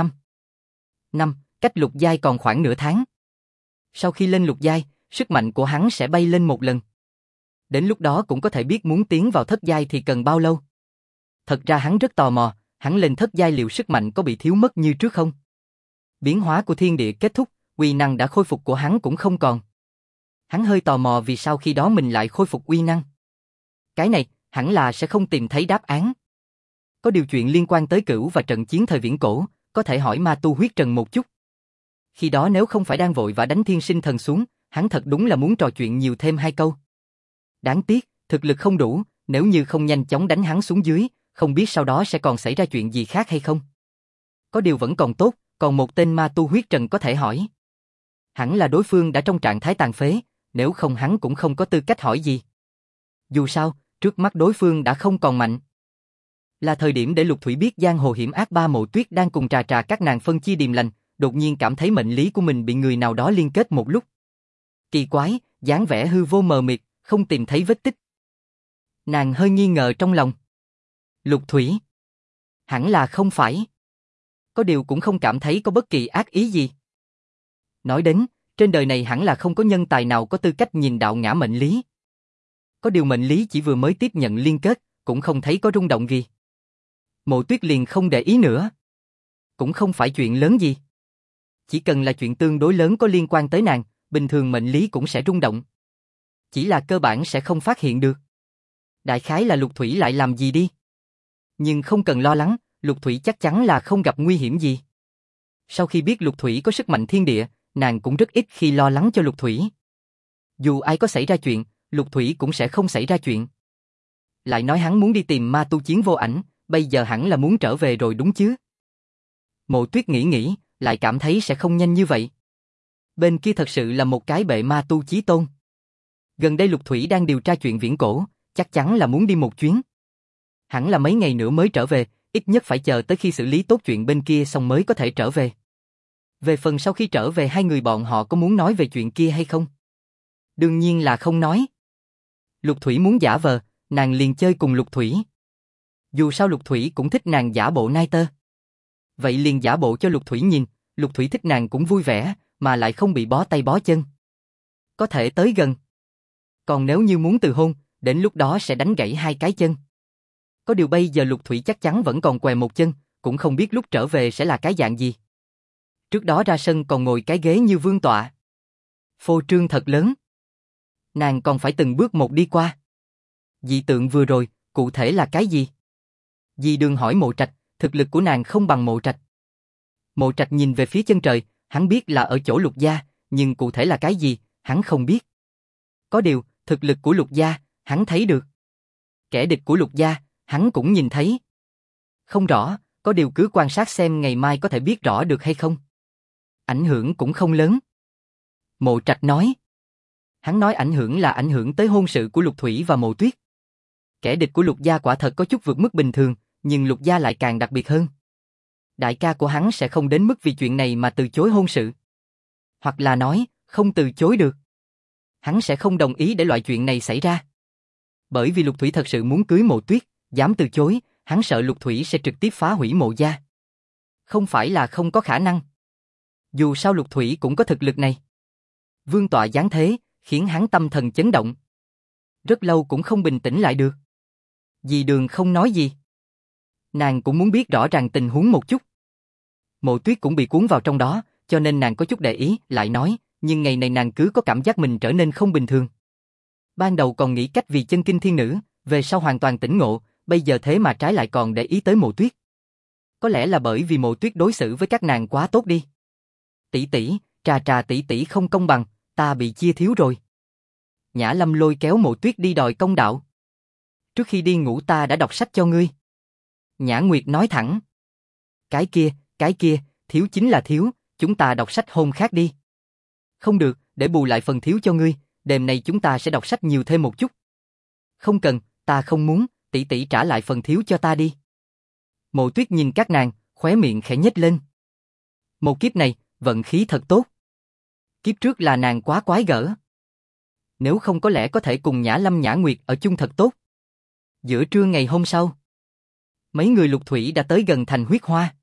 Speaker 1: 5, cách lục giai còn khoảng nửa tháng. Sau khi lên lục giai, sức mạnh của hắn sẽ bay lên một lần. Đến lúc đó cũng có thể biết muốn tiến vào thất giai thì cần bao lâu. Thật ra hắn rất tò mò, hắn lên thất giai liệu sức mạnh có bị thiếu mất như trước không? Biến hóa của thiên địa kết thúc, uy năng đã khôi phục của hắn cũng không còn. Hắn hơi tò mò vì sao khi đó mình lại khôi phục uy năng. Cái này, hẳn là sẽ không tìm thấy đáp án. Có điều chuyện liên quan tới Cửu và trận chiến thời viễn cổ, có thể hỏi Ma Tu Huyết Trần một chút. Khi đó nếu không phải đang vội và đánh Thiên Sinh Thần xuống, hắn thật đúng là muốn trò chuyện nhiều thêm 2 câu. Đáng tiếc, thực lực không đủ, nếu như không nhanh chóng đánh hắn xuống dưới, không biết sau đó sẽ còn xảy ra chuyện gì khác hay không. Có điều vẫn còn tốt, còn một tên Ma Tu Huyết Trần có thể hỏi. Hẳn là đối phương đã trong trạng thái tàn phế, nếu không hắn cũng không có tư cách hỏi gì. Dù sao, trước mắt đối phương đã không còn mạnh. Là thời điểm để Lục Thủy biết giang hồ hiểm ác, ba Mộ Tuyết đang cùng trà các nàng phân chia điềm lành, đột nhiên cảm thấy mệnh lý của mình bị người nào đó liên kết một lúc. Kỳ quái, dáng vẻ hư vô mờ mịt, không tìm thấy vết tích. Nàng hơi nghi ngờ trong lòng. Lục Thủy. Hẳn là không phải. Có điều cũng không cảm thấy có bất kỳ ác ý gì. Nói đến, trên đời này hẳn là không có nhân tài nào có tư cách nhìn đạo ngã mệnh lý. Có điều mệnh lý chỉ vừa mới tiếp nhận liên kết, cũng không thấy có rung động gì. Mộ Tuyết liền không để ý nữa. Cũng không phải chuyện lớn gì. Chỉ cần là chuyện tương đối lớn có liên quan tới nàng, bình thường mệnh lý cũng sẽ rung động. Chỉ là cơ bản sẽ không phát hiện được. Đại khái là Lục Thủy lại làm gì đi. Nhưng không cần lo lắng, Lục Thủy chắc chắn là không gặp nguy hiểm gì. Sau khi biết Lục Thủy có sức mạnh thiên địa, nàng cũng rất ít khi lo lắng cho Lục Thủy. Dù ai có xảy ra chuyện, Lục Thủy cũng sẽ không xảy ra chuyện. Lại nói hắn muốn đi tìm Ma Tu Chiến Vô Ảnh, bây giờ hẳn là muốn trở về rồi đúng chứ? Mộ Tuyết nghĩ, lại cảm thấy sẽ không nhanh như vậy. Bên kia thật sự là một cái bệ Ma Tu Chí Tôn. Gần đây Lục Thủy đang điều tra chuyện viễn cổ, chắc chắn là muốn đi một chuyến. Hẳn là mấy ngày nữa mới trở về, ít nhất phải chờ tới khi xử lý tốt chuyện bên kia xong mới có thể trở về. Về phần sau khi trở về hai người bọn họ có muốn nói về chuyện kia hay không? Đương nhiên là không nói. Lục Thủy muốn giả vờ, nàng liền chơi cùng Lục Thủy. Dù sao Lục Thủy cũng thích nàng giả bộ nai tơ. Vậy liền giả bộ cho Lục Thủy nhìn, Lục Thủy thích nàng cũng vui vẻ, mà lại không bị bó tay bó chân. Có thể tới gần. Còn nếu như muốn từ hôn, đến lúc đó sẽ đánh gãy 2 cái chân. Có điều bây giờ Lục Thủy chắc chắn vẫn còn què một chân, cũng không biết lúc trở về sẽ là cái dạng gì. Trước đó ra sân còn ngồi cái ghế như vương tọa. Phô trương thật lớn. Nàng còn phải từng bước một đi qua. Dị tượng vừa rồi, cụ thể là cái gì? Dì Đường hỏi Mộ Trạch, thực lực của nàng không bằng Mộ Trạch. Mộ Trạch nhìn về phía chân trời, hắn biết là ở chỗ Lục gia, nhưng cụ thể là cái gì, hắn không biết. Có điều, thực lực của Lục gia, hắn thấy được. Kẻ địch của Lục gia, hắn cũng nhìn thấy. Không rõ, có điều cứ quan sát xem ngày mai có thể biết rõ được hay không. Ảnh hưởng cũng không lớn. Mộ Trạch nói. Hắn nói ảnh hưởng là ảnh hưởng tới hôn sự của Lục Thủy và Mộ Tuyết. Kẻ địch của Lục gia quả thật có chút vượt mức bình thường, nhưng Lục gia lại càng đặc biệt hơn. Đại ca của hắn sẽ không đến mức vì chuyện này mà từ chối hôn sự. Hoặc là nói, không từ chối được. Hắn sẽ không đồng ý để loại chuyện này xảy ra. Bởi vì Lục Thủy thật sự muốn cưới Mộ Tuyết, dám từ chối, hắn sợ Lục Thủy sẽ trực tiếp phá hủy Mộ gia. Không phải là không có khả năng. Dù sao Lục Thủy cũng có thực lực này. Vương tọa giáng thế, khiến hắn tâm thần chấn động. Rất lâu cũng không bình tĩnh lại được. Dì Đường không nói gì. Nàng cũng muốn biết rõ ràng tình huống một chút. Mộ Tuyết cũng bị cuốn vào trong đó, cho nên nàng có chút để ý, lại nói, nhưng ngày này nàng cứ có cảm giác mình trở nên không bình thường. Ban đầu còn nghĩ cách vì chân kinh thiên nữ, về sau hoàn toàn tỉnh ngộ, bây giờ thế mà trái lại còn để ý tới Mộ Tuyết. Có lẽ là bởi vì Mộ Tuyết đối xử với các nàng quá tốt đi. Tỷ tỷ, trà tỷ tỷ không công bằng, ta bị chia thiếu rồi. Nhã Lâm lôi kéo Mộ Tuyết đi đòi công đạo. Trước khi đi ngủ ta đã đọc sách cho ngươi. Nhã Nguyệt nói thẳng. Cái kia, thiếu chính là thiếu, chúng ta đọc sách hôm khác đi. Không được, để bù lại phần thiếu cho ngươi, đêm nay chúng ta sẽ đọc sách nhiều thêm một chút. Không cần, ta không muốn, tỷ tỷ trả lại phần thiếu cho ta đi. Mộ Tuyết nhìn các nàng, khóe miệng khẽ nhếch lên. Một kiếp này, vận khí thật tốt. Kiếp trước là nàng quá quái gở. Nếu không có lẽ có thể cùng Nhã Lâm Nhã Nguyệt ở chung thật tốt. Giữa trưa ngày hôm sau, mấy người Lục Thủy đã tới gần thành Huyết Hoa.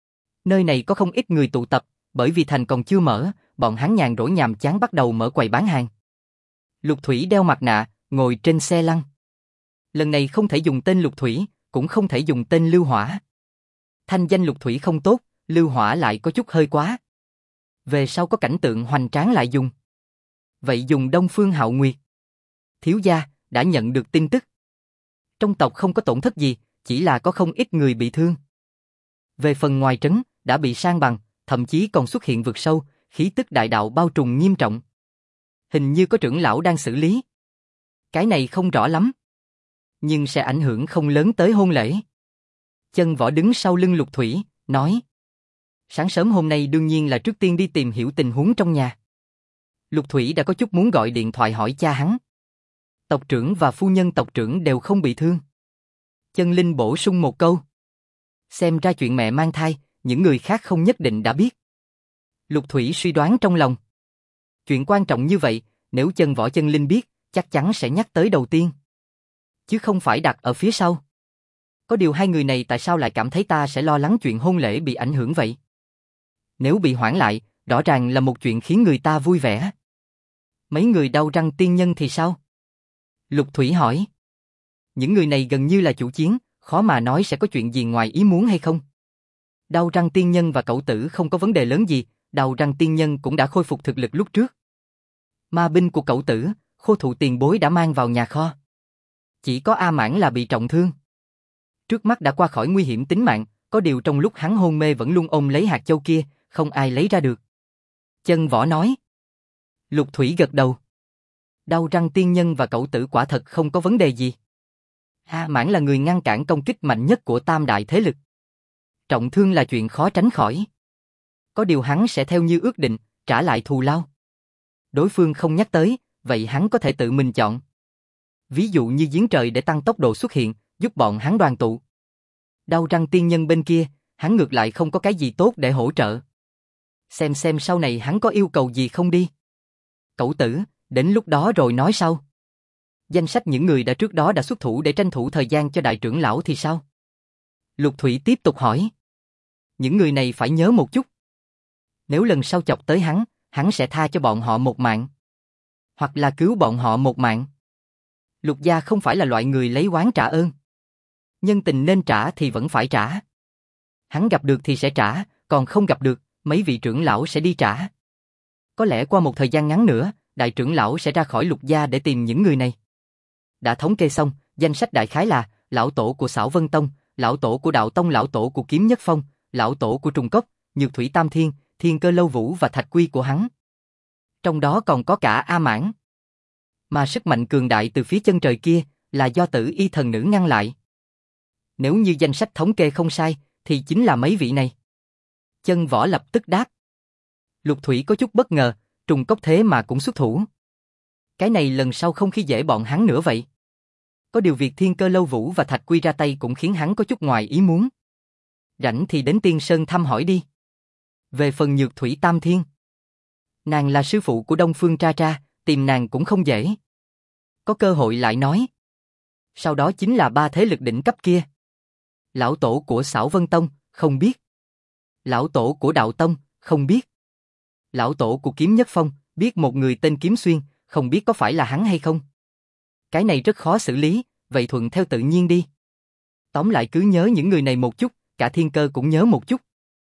Speaker 1: Nơi này có không ít người tụ tập, bởi vì thành còn chưa mở, bọn hắn nhàn rỗi nhàm chán bắt đầu mở quầy bán hàng. Lục Thủy đeo mặt nạ, ngồi trên xe lăn. Lần này không thể dùng tên Lục Thủy, cũng không thể dùng tên Lưu Hỏa. Thanh danh Lục Thủy không tốt, Lưu Hỏa lại có chút hơi quá. Về sau có cảnh tượng hoành tráng lại dùng. Vậy dùng Đông Phương Hạo Nguyệt. Thiếu gia, đã nhận được tin tức. Trong tộc không có tổn thất gì, chỉ là có không ít người bị thương. Về phần ngoài trấn, đã bị san bằng, thậm chí còn xuất hiện vực sâu, khí tức đại đạo bao trùm nghiêm trọng. Hình như có trưởng lão đang xử lý. Cái này không rõ lắm. Nhưng sẽ ảnh hưởng không lớn tới hôn lễ. Chân Võ đứng sau lưng Lục Thủy, nói. Sáng sớm hôm nay đương nhiên là trước tiên đi tìm hiểu tình huống trong nhà. Lục Thủy đã có chút muốn gọi điện thoại hỏi cha hắn. Tộc trưởng và phu nhân tộc trưởng đều không bị thương. Chân Linh bổ sung một câu. Xem ra chuyện mẹ mang thai, những người khác không nhất định đã biết. Lục Thủy suy đoán trong lòng. Chuyện quan trọng như vậy, nếu Chân Võ Chân Linh biết, chắc chắn sẽ nhắc tới đầu tiên. Chứ không phải đặt ở phía sau. Có điều hai người này tại sao lại cảm thấy ta sẽ lo lắng chuyện hôn lễ bị ảnh hưởng vậy? Nếu bị hoãn lại, rõ ràng là một chuyện khiến người ta vui vẻ. Mấy người Đau Răng tiên nhân thì sao? Lục Thủy hỏi. Những người này gần như là chủ chiến, khó mà nói sẽ có chuyện gì ngoài ý muốn hay không. Đau Răng tiên nhân và Cẩu Tử không có vấn đề lớn gì, Đau Răng tiên nhân cũng đã khôi phục thực lực lúc trước. Ma binh của Cẩu Tử, Khô Thụ tiền bối đã mang vào nhà kho. Chỉ có A Mãn là bị trọng thương. Trước mắt đã qua khỏi nguy hiểm tính mạng, có điều trong lúc hắn hôn mê vẫn luôn ôm lấy hạt châu kia, không ai lấy ra được. Chân Võ nói. Lục Thủy gật đầu. Đau Răng tiên nhân và Cẩu Tử quả thật không có vấn đề gì. A Mãn là người ngăn cản công kích mạnh nhất của tam đại thế lực. Trọng thương là chuyện khó tránh khỏi. Có điều hắn sẽ theo như ước định, trả lại thù lao. Đối phương không nhắc tới, vậy hắn có thể tự mình chọn. Ví dụ như giếng trời để tăng tốc độ xuất hiện, giúp bọn hắn đoàn tụ. Đau Răng tiên nhân bên kia, hắn ngược lại không có cái gì tốt để hỗ trợ. Xem sau này hắn có yêu cầu gì không đi. Cẩu Tử, đến lúc đó rồi nói sau. Danh sách những người đã trước đó đã xuất thủ để tranh thủ thời gian cho đại trưởng lão thì sao? Lục Thủy tiếp tục hỏi. Những người này phải nhớ một chút. Nếu lần sau chọc tới hắn sẽ tha cho bọn họ một mạng. Hoặc là cứu bọn họ một mạng. Lục gia không phải là loại người lấy oán trả ơn. Nhân tình nên trả thì vẫn phải trả. Hắn gặp được thì sẽ trả, còn không gặp được, mấy vị trưởng lão sẽ đi trả. Có lẽ qua một thời gian ngắn nữa, đại trưởng lão sẽ ra khỏi Lục gia để tìm những người này. Đã thống kê xong, danh sách đại khái là lão tổ của Xảo Vân Tông, lão tổ của Đạo Tông, lão tổ của Kiếm Nhất Phong, lão tổ của Trùng Cốc, Nhược Thủy Tam Thiên, Thiên Cơ Lâu Vũ và Thạch Quy của hắn. Trong đó còn có cả A Mãn. Mà sức mạnh cường đại từ phía chân trời kia, là do Tử Y thần nữ ngăn lại. Nếu như danh sách thống kê không sai, thì chính là mấy vị này. Chân Võ lập tức đáp. Lục Thủy có chút bất ngờ, trùng cốc thế mà cũng xuất thủ. Cái này lần sau không khi dễ bọn hắn nữa vậy. Có điều việc Thiên Cơ Lâu Vũ và Thạch Quy ra tay cũng khiến hắn có chút ngoài ý muốn. Rảnh thì đến Tiên Sơn thăm hỏi đi. Về phần Nhược Thủy Tam Thiên, nàng là sư phụ của Đông Phương Tra Tra, tìm nàng cũng không dễ. Có cơ hội lại nói. Sau đó chính là ba thế lực đỉnh cấp kia. Lão tổ của Xảo Vân Tông, không biết. Lão tổ của Đạo Tông, không biết. Lão tổ của Kiếm Nhất Phong, biết một người tên Kiếm Xuyên, không biết có phải là hắn hay không. Cái này rất khó xử lý, vậy thuận theo tự nhiên đi. Tóm lại cứ nhớ những người này một chút, cả Thiên Cơ cũng nhớ một chút.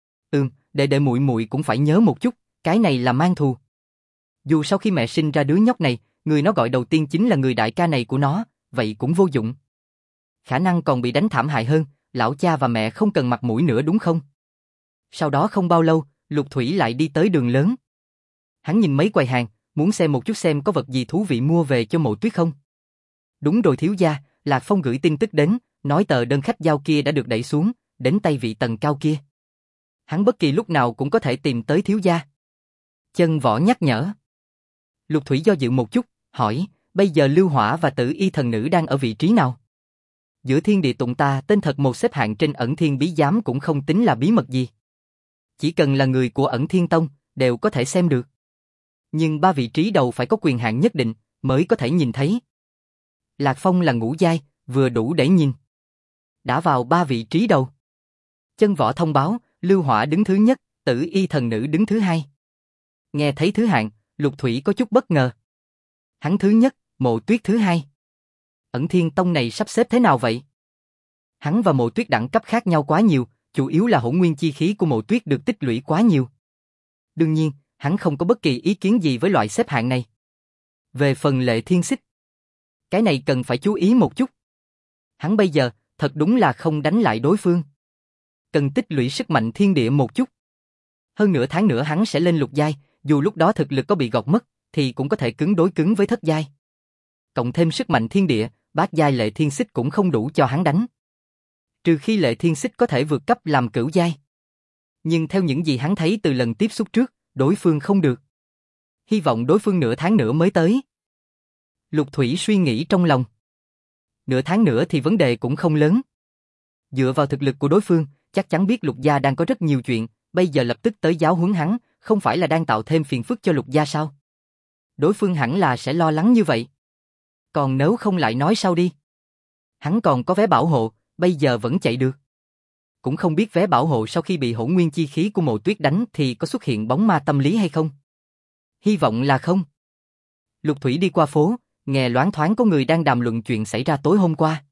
Speaker 1: Đệ muội muội cũng phải nhớ một chút, cái này là mang thù. Dù sau khi mẹ sinh ra đứa nhóc này, người nó gọi đầu tiên chính là người đại ca này của nó, vậy cũng vô dụng. Khả năng còn bị đánh thảm hại hơn, lão cha và mẹ không cần mặt mũi nữa đúng không? Sau đó không bao lâu, Lục Thủy lại đi tới đường lớn. Hắn nhìn mấy quầy hàng, muốn xem một chút xem có vật gì thú vị mua về cho Mộ Tuyết không. Đúng rồi thiếu gia, Lạc Phong gửi tin tức đến, nói tờ đơn khách giao kia đã được đẩy xuống, đến tay vị tầng cao kia. Hắn bất kỳ lúc nào cũng có thể tìm tới thiếu gia. Chân Võ nhắc nhở. Lục Thủy do dự một chút, hỏi, bây giờ Lưu Hỏa và Tử Y thần nữ đang ở vị trí nào? Giữa thiên địa tụng ta tên thật một xếp hạng trên ẩn thiên bí giám cũng không tính là bí mật gì. Chỉ cần là người của ẩn thiên tông, đều có thể xem được. Nhưng ba vị trí đầu phải có quyền hạn nhất định, mới có thể nhìn thấy. Lạc Phong là ngũ giai, vừa đủ để nhìn. Đã vào ba vị trí đầu. Chân Võ thông báo, Lưu Hỏa đứng thứ nhất, Tử Y thần nữ đứng thứ hai. Nghe thấy thứ hạng, Lục Thủy có chút bất ngờ. Hắn thứ nhất, Mộ Tuyết thứ hai. Ẩn Thiên Tông này sắp xếp thế nào vậy? Hắn và Mộ Tuyết đẳng cấp khác nhau quá nhiều, chủ yếu là hỗn nguyên chi khí của Mộ Tuyết được tích lũy quá nhiều. Đương nhiên, hắn không có bất kỳ ý kiến gì với loại xếp hạng này. Về phần Lệ Thiên Xích, cái này cần phải chú ý một chút. Hắn bây giờ, thật đúng là không đánh lại đối phương. Cần tích lũy sức mạnh thiên địa một chút. Hơn nửa tháng nữa hắn sẽ lên lục giai, dù lúc đó thực lực có bị gọt mất, thì cũng có thể cứng đối cứng với thất giai. Cộng thêm sức mạnh thiên địa, bát giai Lệ Thiên Xích cũng không đủ cho hắn đánh. Trừ khi Lệ Thiên Xích có thể vượt cấp làm cửu giai. Nhưng theo những gì hắn thấy từ lần tiếp xúc trước, đối phương không được. Hy vọng đối phương nửa tháng nữa mới tới. Lục Thủy suy nghĩ trong lòng. Nửa tháng nữa thì vấn đề cũng không lớn. Dựa vào thực lực của đối phương, chắc chắn biết Lục gia đang có rất nhiều chuyện, bây giờ lập tức tới giáo huấn hắn, không phải là đang tạo thêm phiền phức cho Lục gia sao? Đối phương hẳn là sẽ lo lắng như vậy. Còn nếu không lại nói sau đi. Hắn còn có vé bảo hộ, bây giờ vẫn chạy được. Cũng không biết vé bảo hộ sau khi bị hỗn nguyên chi khí của Mộ Tuyết đánh thì có xuất hiện bóng ma tâm lý hay không? Hy vọng là không. Lục Thủy đi qua phố, nghe loáng thoáng có người đang đàm luận chuyện xảy ra tối hôm qua.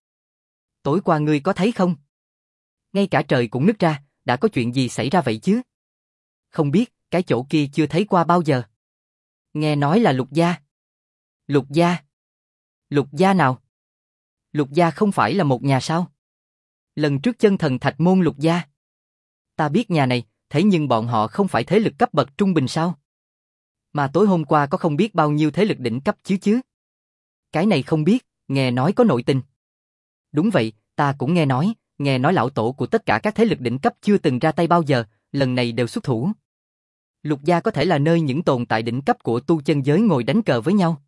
Speaker 1: Tối qua ngươi có thấy không? Ngay cả trời cũng nứt ra, đã có chuyện gì xảy ra vậy chứ? Không biết, cái chỗ kia chưa thấy qua bao giờ. Nghe nói là Lục gia. Lục gia? Lục gia nào? Lục gia không phải là một nhà sao? Lần trước Chân Thần Thạch môn Lục gia. Ta biết nhà này, thế nhưng bọn họ không phải thế lực cấp bậc trung bình sao? Mà tối hôm qua có không biết bao nhiêu thế lực đỉnh cấp chứ? Cái này không biết, nghe nói có nội tình. Đúng vậy, ta cũng nghe nói lão tổ của tất cả các thế lực đỉnh cấp chưa từng ra tay bao giờ, lần này đều xuất thủ. Lục gia có thể là nơi những tồn tại đỉnh cấp của tu chân giới ngồi đánh cờ với nhau.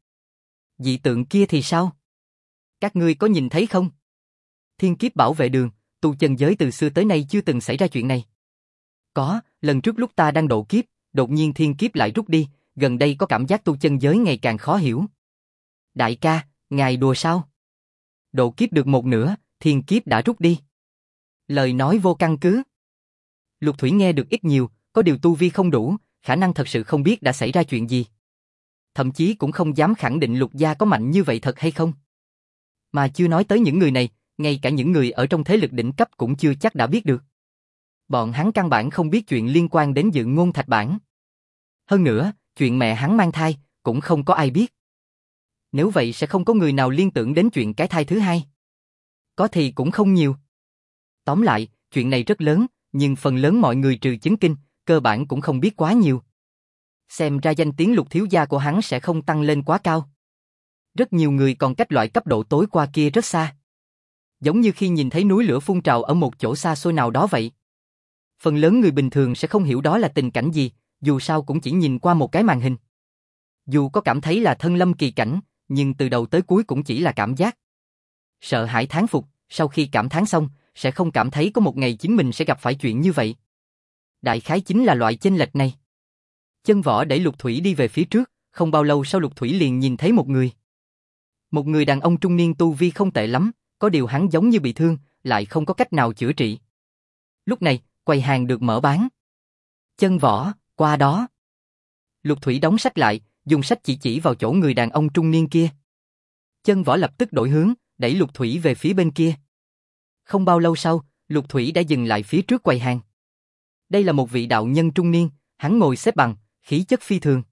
Speaker 1: Dị tượng kia thì sao? Các ngươi có nhìn thấy không? Thiên kiếp bảo vệ đường, tu chân giới từ xưa tới nay chưa từng xảy ra chuyện này. Có, lần trước lúc ta đang độ kiếp, đột nhiên thiên kiếp lại rút đi, gần đây có cảm giác tu chân giới ngày càng khó hiểu. Đại ca, ngài đùa sao? Độ kiếp được một nửa, thiên kiếp đã rút đi. Lời nói vô căn cứ. Lục Thủy nghe được ít nhiều, có điều tu vi không đủ, khả năng thật sự không biết đã xảy ra chuyện gì. Thậm chí cũng không dám khẳng định Lục gia có mạnh như vậy thật hay không. Mà chưa nói tới những người này, ngay cả những người ở trong thế lực đỉnh cấp cũng chưa chắc đã biết được. Bọn hắn căn bản không biết chuyện liên quan đến Dự Ngôn Thạch Bản. Hơn nữa, chuyện mẹ hắn mang thai, cũng không có ai biết. Nếu vậy sẽ không có người nào liên tưởng đến chuyện cái thai thứ hai. Có thì cũng không nhiều. Tóm lại, chuyện này rất lớn, nhưng phần lớn mọi người trừ chấn kinh, cơ bản cũng không biết quá nhiều. Xem ra danh tiếng Lục thiếu gia của hắn sẽ không tăng lên quá cao. Rất nhiều người còn cách loại cấp độ tối qua kia rất xa. Giống như khi nhìn thấy núi lửa phun trào ở một chỗ xa xôi nào đó vậy. Phần lớn người bình thường sẽ không hiểu đó là tình cảnh gì, dù sao cũng chỉ nhìn qua một cái màn hình. Dù có cảm thấy là thân lâm kỳ cảnh, nhưng từ đầu tới cuối cũng chỉ là cảm giác. Sợ hãi thán phục, sau khi cảm thán xong, sẽ không cảm thấy có một ngày chính mình sẽ gặp phải chuyện như vậy. Đại khái chính là loại chênh lệch này. Chân Võ đẩy Lục Thủy đi về phía trước, không bao lâu sau Lục Thủy liền nhìn thấy một người. Một người đàn ông trung niên tu vi không tệ lắm, có điều hắn giống như bị thương, lại không có cách nào chữa trị. Lúc này, quầy hàng được mở bán. Chân Võ, qua đó. Lục Thủy đóng sách lại, dùng sách chỉ vào chỗ người đàn ông trung niên kia. Chân Võ lập tức đổi hướng, đẩy Lục Thủy về phía bên kia. Không bao lâu sau, Lục Thủy đã dừng lại phía trước quầy hàng. Đây là một vị đạo nhân trung niên, hắn ngồi xếp bằng, khí chất phi thường.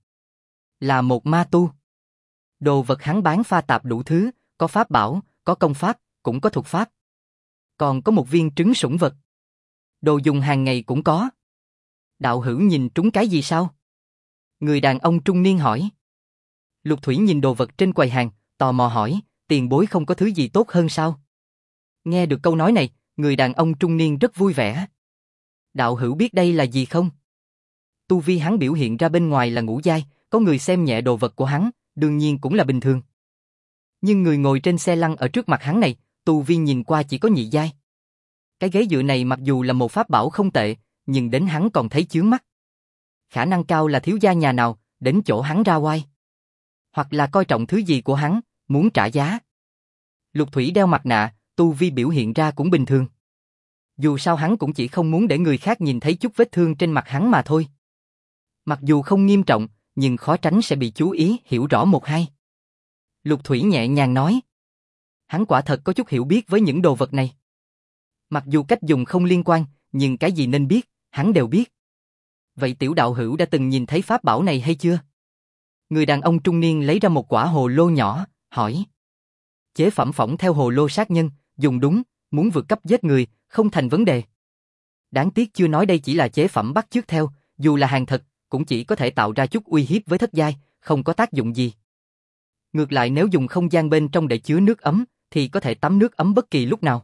Speaker 1: Là một ma tu. Đồ vật hắn bán pha tạp đủ thứ, có pháp bảo, có công pháp, cũng có thuật pháp. Còn có một viên trứng sủng vật. Đồ dùng hàng ngày cũng có. Đạo hữu nhìn trúng cái gì sao? Người đàn ông trung niên hỏi. Lục Thủy nhìn đồ vật trên quầy hàng, tò mò hỏi, tiền bối không có thứ gì tốt hơn sao? Nghe được câu nói này, người đàn ông trung niên rất vui vẻ. Đạo hữu biết đây là gì không? Tu vi hắn biểu hiện ra bên ngoài là ngũ giai, có người xem nhẹ đồ vật của hắn, đương nhiên cũng là bình thường. Nhưng người ngồi trên xe lăn ở trước mặt hắn này, tu vi nhìn qua chỉ có nhị giai. Cái ghế dựa này mặc dù là một pháp bảo không tệ, nhưng đến hắn còn thấy chướng mắt. Khả năng cao là thiếu gia nhà nào, đến chỗ hắn ra oai. Hoặc là coi trọng thứ gì của hắn, muốn trả giá. Lục Thủy đeo mặt nạ, tu vi biểu hiện ra cũng bình thường. Dù sao hắn cũng chỉ không muốn để người khác nhìn thấy chút vết thương trên mặt hắn mà thôi. Mặc dù không nghiêm trọng, nhưng khó tránh sẽ bị chú ý, hiểu rõ một hai. Lục Thủy nhẹ nhàng nói. Hắn quả thật có chút hiểu biết với những đồ vật này. Mặc dù cách dùng không liên quan, nhưng cái gì nên biết, hắn đều biết. Vậy tiểu đạo hữu đã từng nhìn thấy pháp bảo này hay chưa? Người đàn ông trung niên lấy ra một quả hồ lô nhỏ, hỏi. Chế phẩm phỏng theo hồ lô sát nhân, dùng đúng, muốn vượt cấp giết người, không thành vấn đề. Đáng tiếc chưa nói đây chỉ là chế phẩm bắt chước theo, dù là hàng thật, cũng chỉ có thể tạo ra chút uy hiếp với thất giai, không có tác dụng gì. Ngược lại nếu dùng không gian bên trong để chứa nước ấm, thì có thể tắm nước ấm bất kỳ lúc nào.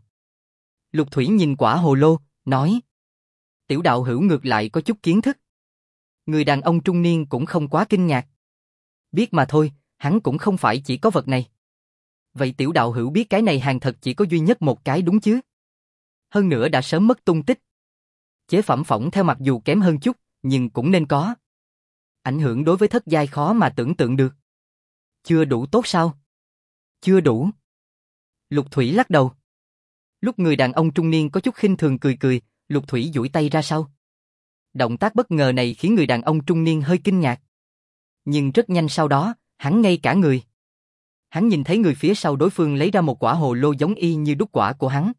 Speaker 1: Lục Thủy nhìn quả hồ lô, nói. Tiểu đạo hữu ngược lại có chút kiến thức. Người đàn ông trung niên cũng không quá kinh ngạc. Biết mà thôi, hắn cũng không phải chỉ có vật này. Vậy tiểu đạo hữu biết cái này hàng thật chỉ có duy nhất một cái đúng chứ? Hơn nữa đã sớm mất tung tích. Chế phẩm phỏng theo mặc dù kém hơn chút, nhưng cũng nên có. Ảnh hưởng đối với thất giai khó mà tưởng tượng được. Chưa đủ tốt sao? Chưa đủ. Lục Thủy lắc đầu. Lúc người đàn ông trung niên có chút khinh thường cười, Lục Thủy duỗi tay ra sau. Động tác bất ngờ này khiến người đàn ông trung niên hơi kinh ngạc. Nhưng rất nhanh sau đó, hắn ngây cả người. Hắn nhìn thấy người phía sau đối phương lấy ra một quả hồ lô giống y như đúc quả của hắn.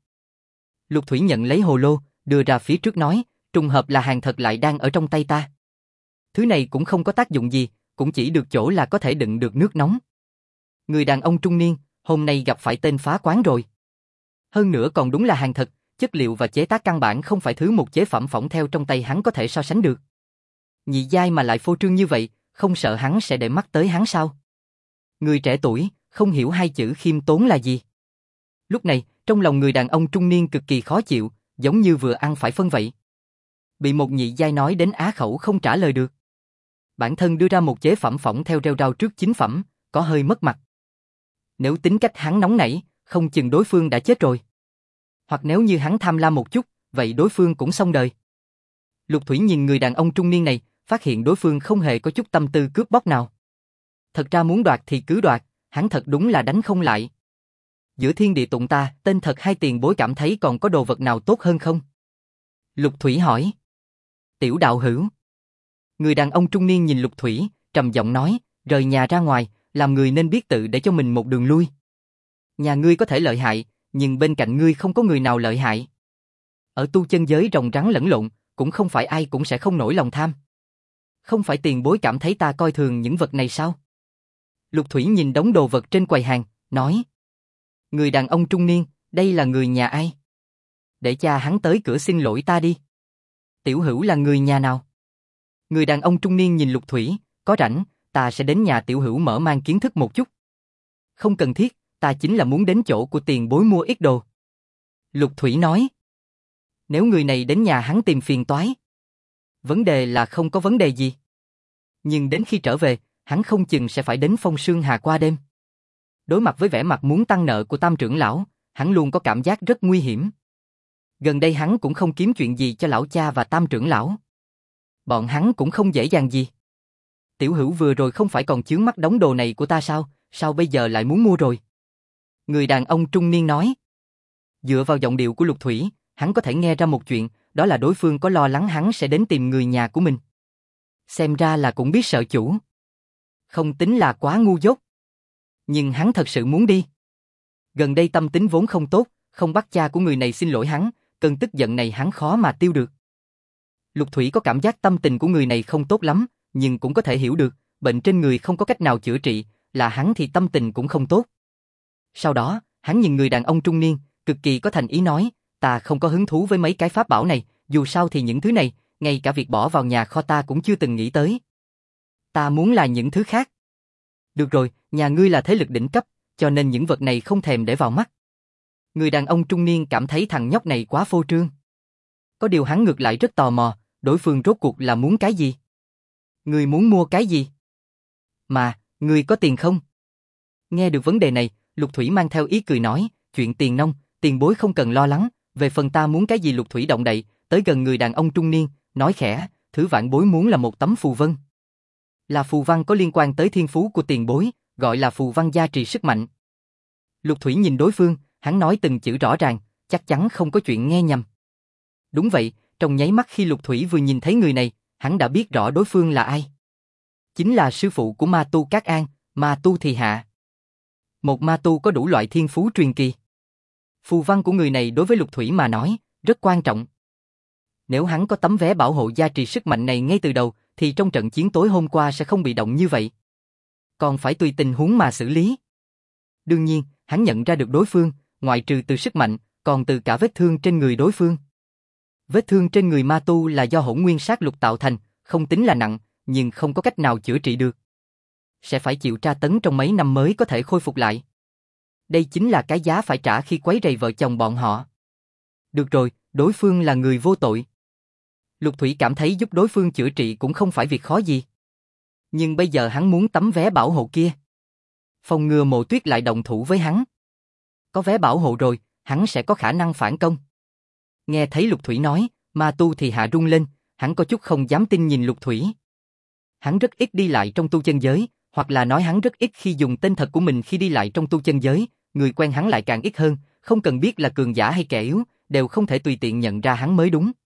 Speaker 1: Lục Thủy nhận lấy hồ lô, đưa ra phía trước nói, trùng hợp là hàng thật lại đang ở trong tay ta. Thứ này cũng không có tác dụng gì, cũng chỉ được chỗ là có thể đựng được nước nóng. Người đàn ông trung niên, hôm nay gặp phải tên phá quán rồi. Hơn nữa còn đúng là hàng thật, chất liệu và chế tác căn bản không phải thứ một chế phẩm phỏng theo trong tay hắn có thể so sánh được. Nhị giai mà lại phô trương như vậy, không sợ hắn sẽ để mắt tới hắn sao? Người trẻ tuổi, không hiểu hai chữ khiêm tốn là gì. Lúc này, trong lòng người đàn ông trung niên cực kỳ khó chịu, giống như vừa ăn phải phân vậy. Bị một nhị giai nói đến á khẩu không trả lời được. Bản thân đưa ra một chế phẩm phỏng theo rêu rao trước chính phẩm, có hơi mất mặt. Nếu tính cách hắn nóng nảy, không chừng đối phương đã chết rồi. Hoặc nếu như hắn tham lam một chút, vậy đối phương cũng xong đời. Lục Thủy nhìn người đàn ông trung niên này, phát hiện đối phương không hề có chút tâm tư cướp bóc nào. Thật ra muốn đoạt thì cứ đoạt, hắn thật đúng là đánh không lại. Giữa thiên địa tụng ta, tên thật hai tiền bối cảm thấy còn có đồ vật nào tốt hơn không? Lục Thủy hỏi. Tiểu đạo hữu. Người đàn ông trung niên nhìn Lục Thủy, trầm giọng nói, rời nhà ra ngoài, làm người nên biết tự để cho mình một đường lui. Nhà ngươi có thể lợi hại, nhưng bên cạnh ngươi không có người nào lợi hại. Ở tu chân giới rồng rắn lẫn lộn, cũng không phải ai cũng sẽ không nổi lòng tham. Không phải tiền bối cảm thấy ta coi thường những vật này sao? Lục Thủy nhìn đống đồ vật trên quầy hàng, nói. Người đàn ông trung niên, đây là người nhà ai? Để cha hắn tới cửa xin lỗi ta đi. Tiểu hữu là người nhà nào? Người đàn ông trung niên nhìn Lục Thủy, có rảnh, ta sẽ đến nhà tiểu hữu mở mang kiến thức một chút. Không cần thiết, ta chính là muốn đến chỗ của tiền bối mua ít đồ. Lục Thủy nói. Nếu người này đến nhà hắn tìm phiền toái. Vấn đề là không có vấn đề gì. Nhưng đến khi trở về, hắn không chừng sẽ phải đến Phong Sương Hà qua đêm. Đối mặt với vẻ mặt muốn tăng nợ của Tam trưởng lão, hắn luôn có cảm giác rất nguy hiểm. Gần đây hắn cũng không kiếm chuyện gì cho lão cha và Tam trưởng lão. Bọn hắn cũng không dễ dàng gì. Tiểu Hữu vừa rồi không phải còn chướng mắt đống đồ này của ta sao, sao bây giờ lại muốn mua rồi? Người đàn ông trung niên nói. Dựa vào giọng điệu của Lục Thủy, hắn có thể nghe ra một chuyện, đó là đối phương có lo lắng hắn sẽ đến tìm người nhà của mình. Xem ra là cũng biết sợ chủ. Không tính là quá ngu dốt. Nhưng hắn thật sự muốn đi. Gần đây tâm tính vốn không tốt, không bắt cha của người này xin lỗi hắn, cơn tức giận này hắn khó mà tiêu được. Lục Thủy có cảm giác tâm tình của người này không tốt lắm, nhưng cũng có thể hiểu được, bệnh trên người không có cách nào chữa trị, là hắn thì tâm tình cũng không tốt. Sau đó, hắn nhìn người đàn ông trung niên, cực kỳ có thành ý nói, ta không có hứng thú với mấy cái pháp bảo này, dù sao thì những thứ này, ngay cả việc bỏ vào nhà kho ta cũng chưa từng nghĩ tới. Ta muốn là những thứ khác. Được rồi, nhà ngươi là thế lực đỉnh cấp, cho nên những vật này không thèm để vào mắt. Người đàn ông trung niên cảm thấy thằng nhóc này quá phô trương. Có điều hắn ngược lại rất tò mò, đối phương rốt cuộc là muốn cái gì? Ngươi muốn mua cái gì? Mà, ngươi có tiền không? Nghe được vấn đề này, Lục Thủy mang theo ý cười nói, chuyện tiền nong, tiền bối không cần lo lắng, về phần ta muốn cái gì. Lục Thủy động đậy, tới gần người đàn ông trung niên, nói khẽ, thứ vạn bối muốn là một tấm phù vân. Là phù văn có liên quan tới thiên phú của tiền bối, gọi là phù văn gia trì sức mạnh. Lục Thủy nhìn đối phương, hắn nói từng chữ rõ ràng, chắc chắn không có chuyện nghe nhầm. Đúng vậy, trong nháy mắt khi Lục Thủy vừa nhìn thấy người này, hắn đã biết rõ đối phương là ai. Chính là sư phụ của ma tu Cát An, ma tu Thì Hạ. Một ma tu có đủ loại thiên phú truyền kỳ. Phù văn của người này đối với Lục Thủy mà nói, rất quan trọng. Nếu hắn có tấm vé bảo hộ gia trì sức mạnh này ngay từ đầu, thì trong trận chiến tối hôm qua sẽ không bị động như vậy. Còn phải tùy tình huống mà xử lý. Đương nhiên, hắn nhận ra được đối phương, ngoại trừ từ sức mạnh, còn từ cả vết thương trên người đối phương. Vết thương trên người ma tu là do hỗn nguyên sát lục tạo thành, không tính là nặng, nhưng không có cách nào chữa trị được. Sẽ phải chịu tra tấn trong mấy năm mới có thể khôi phục lại. Đây chính là cái giá phải trả khi quấy rầy vợ chồng bọn họ. Được rồi, đối phương là người vô tội. Lục Thủy cảm thấy giúp đối phương chữa trị cũng không phải việc khó gì. Nhưng bây giờ hắn muốn tấm vé bảo hộ kia. Phòng ngừa Mộ Tuyết lại động thủ với hắn. Có vé bảo hộ rồi, hắn sẽ có khả năng phản công. Nghe thấy Lục Thủy nói, ma tu Thì Hạ rung lên, hắn có chút không dám tin nhìn Lục Thủy. Hắn rất ít đi lại trong tu chân giới, hoặc là nói hắn rất ít khi dùng tên thật của mình khi đi lại trong tu chân giới, người quen hắn lại càng ít hơn, không cần biết là cường giả hay kẻ yếu, đều không thể tùy tiện nhận ra hắn mới đúng.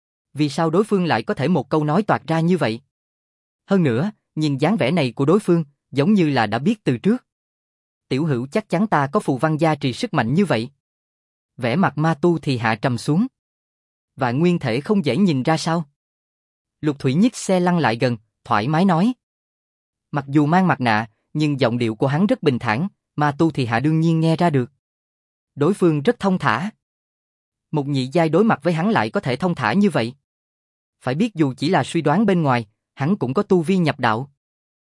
Speaker 1: Vì sao đối phương lại có thể một câu nói toạc ra như vậy? Hơn nữa, nhìn dáng vẻ này của đối phương, giống như là đã biết từ trước. Tiểu Hữu chắc chắn ta có phù văn gia trì sức mạnh như vậy. Vẻ mặt ma tu Thì Hạ trầm xuống. Vạn nguyên thể không dễ nhìn ra sao? Lục Thủy nhích xe lăn lại gần, thoải mái nói. Mặc dù mang mặt nạ, nhưng giọng điệu của hắn rất bình thản, ma tu Thì Hạ đương nhiên nghe ra được. Đối phương rất thông thả. Một nhị giai đối mặt với hắn lại có thể thông thả như vậy. Phải biết dù chỉ là suy đoán bên ngoài, hắn cũng có tu vi nhập đạo.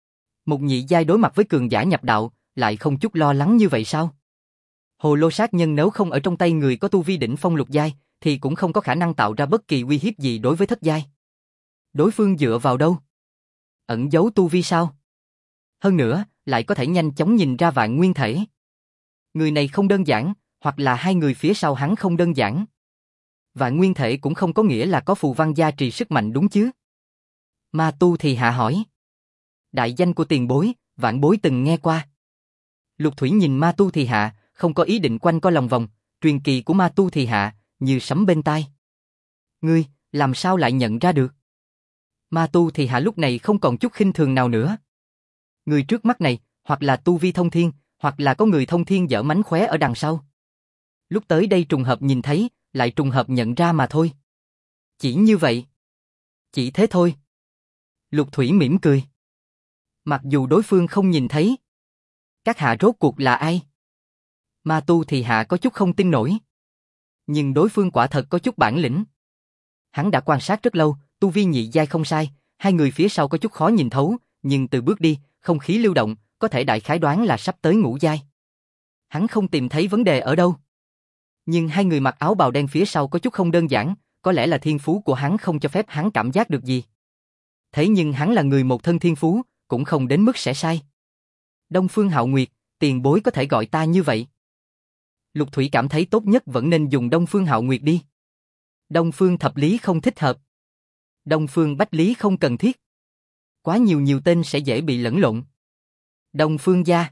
Speaker 1: Một nhị giai đối mặt với cường giả nhập đạo, lại không chút lo lắng như vậy sao? Hồ lô sát nhân nếu không ở trong tay người có tu vi đỉnh phong lục giai, thì cũng không có khả năng tạo ra bất kỳ uy hiếp gì đối với thất giai. Đối phương dựa vào đâu? Ẩn giấu tu vi sao? Hơn nữa, lại có thể nhanh chóng nhìn ra vạn nguyên thể. Người này không đơn giản, hoặc là hai người phía sau hắn không đơn giản. Vạn nguyên thể cũng không có nghĩa là có phù văn gia trì sức mạnh đúng chứ? Ma tu Thì Hạ hỏi. Đại danh của tiền bối, vạn bối từng nghe qua. Lục Thủy nhìn ma tu Thì Hạ, không có ý định quanh co lòng vòng, truyền kỳ của ma tu Thì Hạ, như sấm bên tai. Ngươi, làm sao lại nhận ra được? Ma tu Thì Hạ lúc này không còn chút khinh thường nào nữa. Người trước mắt này, hoặc là tu vi thông thiên, hoặc là có người thông thiên dở mánh khóe ở đằng sau. Lúc tới đây trùng hợp nhìn thấy, lại trùng hợp nhận ra mà thôi. Chỉ như vậy. Chỉ thế thôi. Lục Thủy mỉm cười. Mặc dù đối phương không nhìn thấy. Các hạ rốt cuộc là ai? Ma tu Thì Hạ có chút không tin nổi. Nhưng đối phương quả thật có chút bản lĩnh. Hắn đã quan sát rất lâu, tu vi nhị giai không sai, hai người phía sau có chút khó nhìn thấu, nhưng từ bước đi, không khí lưu động, có thể đại khái đoán là sắp tới ngũ giai. Hắn không tìm thấy vấn đề ở đâu. Nhưng hai người mặc áo bào đen phía sau có chút không đơn giản, có lẽ là thiên phú của hắn không cho phép hắn cảm giác được gì. Thế nhưng hắn là người một thân thiên phú, cũng không đến mức sẽ sai. Đông Phương Hạo Nguyệt, tiền bối có thể gọi ta như vậy. Lục Thủy cảm thấy tốt nhất vẫn nên dùng Đông Phương Hạo Nguyệt đi. Đông Phương Thập Lý không thích hợp. Đông Phương Bách Lý không cần thiết. Quá nhiều tên sẽ dễ bị lẫn lộn. Đông Phương gia.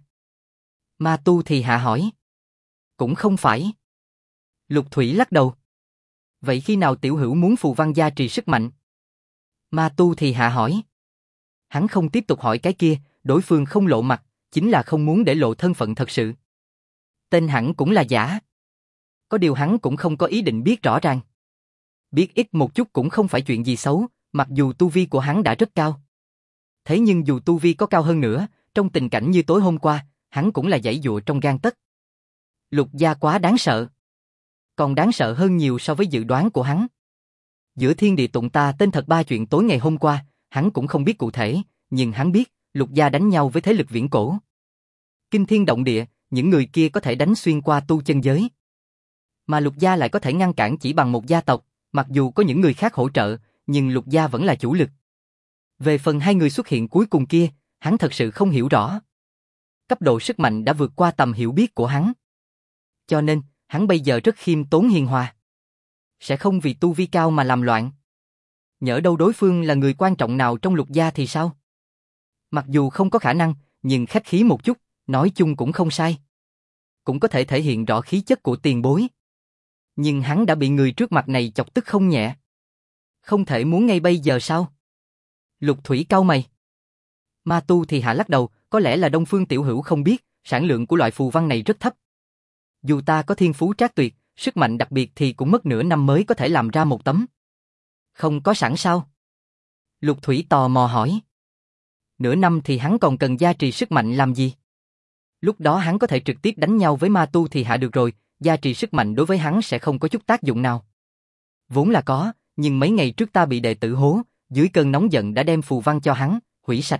Speaker 1: Ma Tu thì hạ hỏi. Cũng không phải. Lục Thủy lắc đầu. Vậy khi nào tiểu hữu muốn phù văn gia trì sức mạnh? Ma Tu thì hạ hỏi. Hắn không tiếp tục hỏi cái kia, đối phương không lộ mặt, chính là không muốn để lộ thân phận thật sự. Tên hẳn cũng là giả. Có điều hắn cũng không có ý định biết rõ ràng. Biết ít một chút cũng không phải chuyện gì xấu, mặc dù tu vi của hắn đã rất cao. Thế nhưng dù tu vi có cao hơn nữa, trong tình cảnh như tối hôm qua, hắn cũng là giãy giụa trong gang tấc. Lục gia quá đáng sợ. Còn đáng sợ hơn nhiều so với dự đoán của hắn. Giữa thiên địa tụng ta tên thật ba chuyện tối ngày hôm qua, hắn cũng không biết cụ thể, nhưng hắn biết, Lục gia đánh nhau với thế lực viễn cổ. Kinh thiên động địa, những người kia có thể đánh xuyên qua tu chân giới. Mà Lục gia lại có thể ngăn cản chỉ bằng một gia tộc, mặc dù có những người khác hỗ trợ, nhưng Lục gia vẫn là chủ lực. Về phần hai người xuất hiện cuối cùng kia, hắn thật sự không hiểu rõ. Cấp độ sức mạnh đã vượt qua tầm hiểu biết của hắn. Cho nên, hắn bây giờ rất khiêm tốn hiền hòa. Sẽ không vì tu vi cao mà làm loạn. Nhỡ đâu đối phương là người quan trọng nào trong Lục gia thì sao? Mặc dù không có khả năng, nhưng khách khí một chút, nói chung cũng không sai. Cũng có thể thể hiện rõ khí chất của tiền bối. Nhưng hắn đã bị người trước mặt này chọc tức không nhẹ. Không thể muốn ngay bây giờ sao? Lục Thủy cau mày. Ma Tu thì hạ lắc đầu, có lẽ là Đông Phương tiểu hữu không biết, sản lượng của loại phù văn này rất thấp. Dù ta có thiên phú trác tuyệt, sức mạnh đặc biệt thì cũng mất nửa năm mới có thể làm ra một tấm. Không có sẵn sao? Lục Thủy tò mò hỏi. Nửa năm thì hắn còn cần gia trì sức mạnh làm gì? Lúc đó hắn có thể trực tiếp đánh nhau với Ma Tu thì hạ được rồi, gia trì sức mạnh đối với hắn sẽ không có chút tác dụng nào. Vốn là có, nhưng mấy ngày trước ta bị đệ tử hố, dưới cơn nóng giận đã đem phù văn cho hắn, hủy sạch.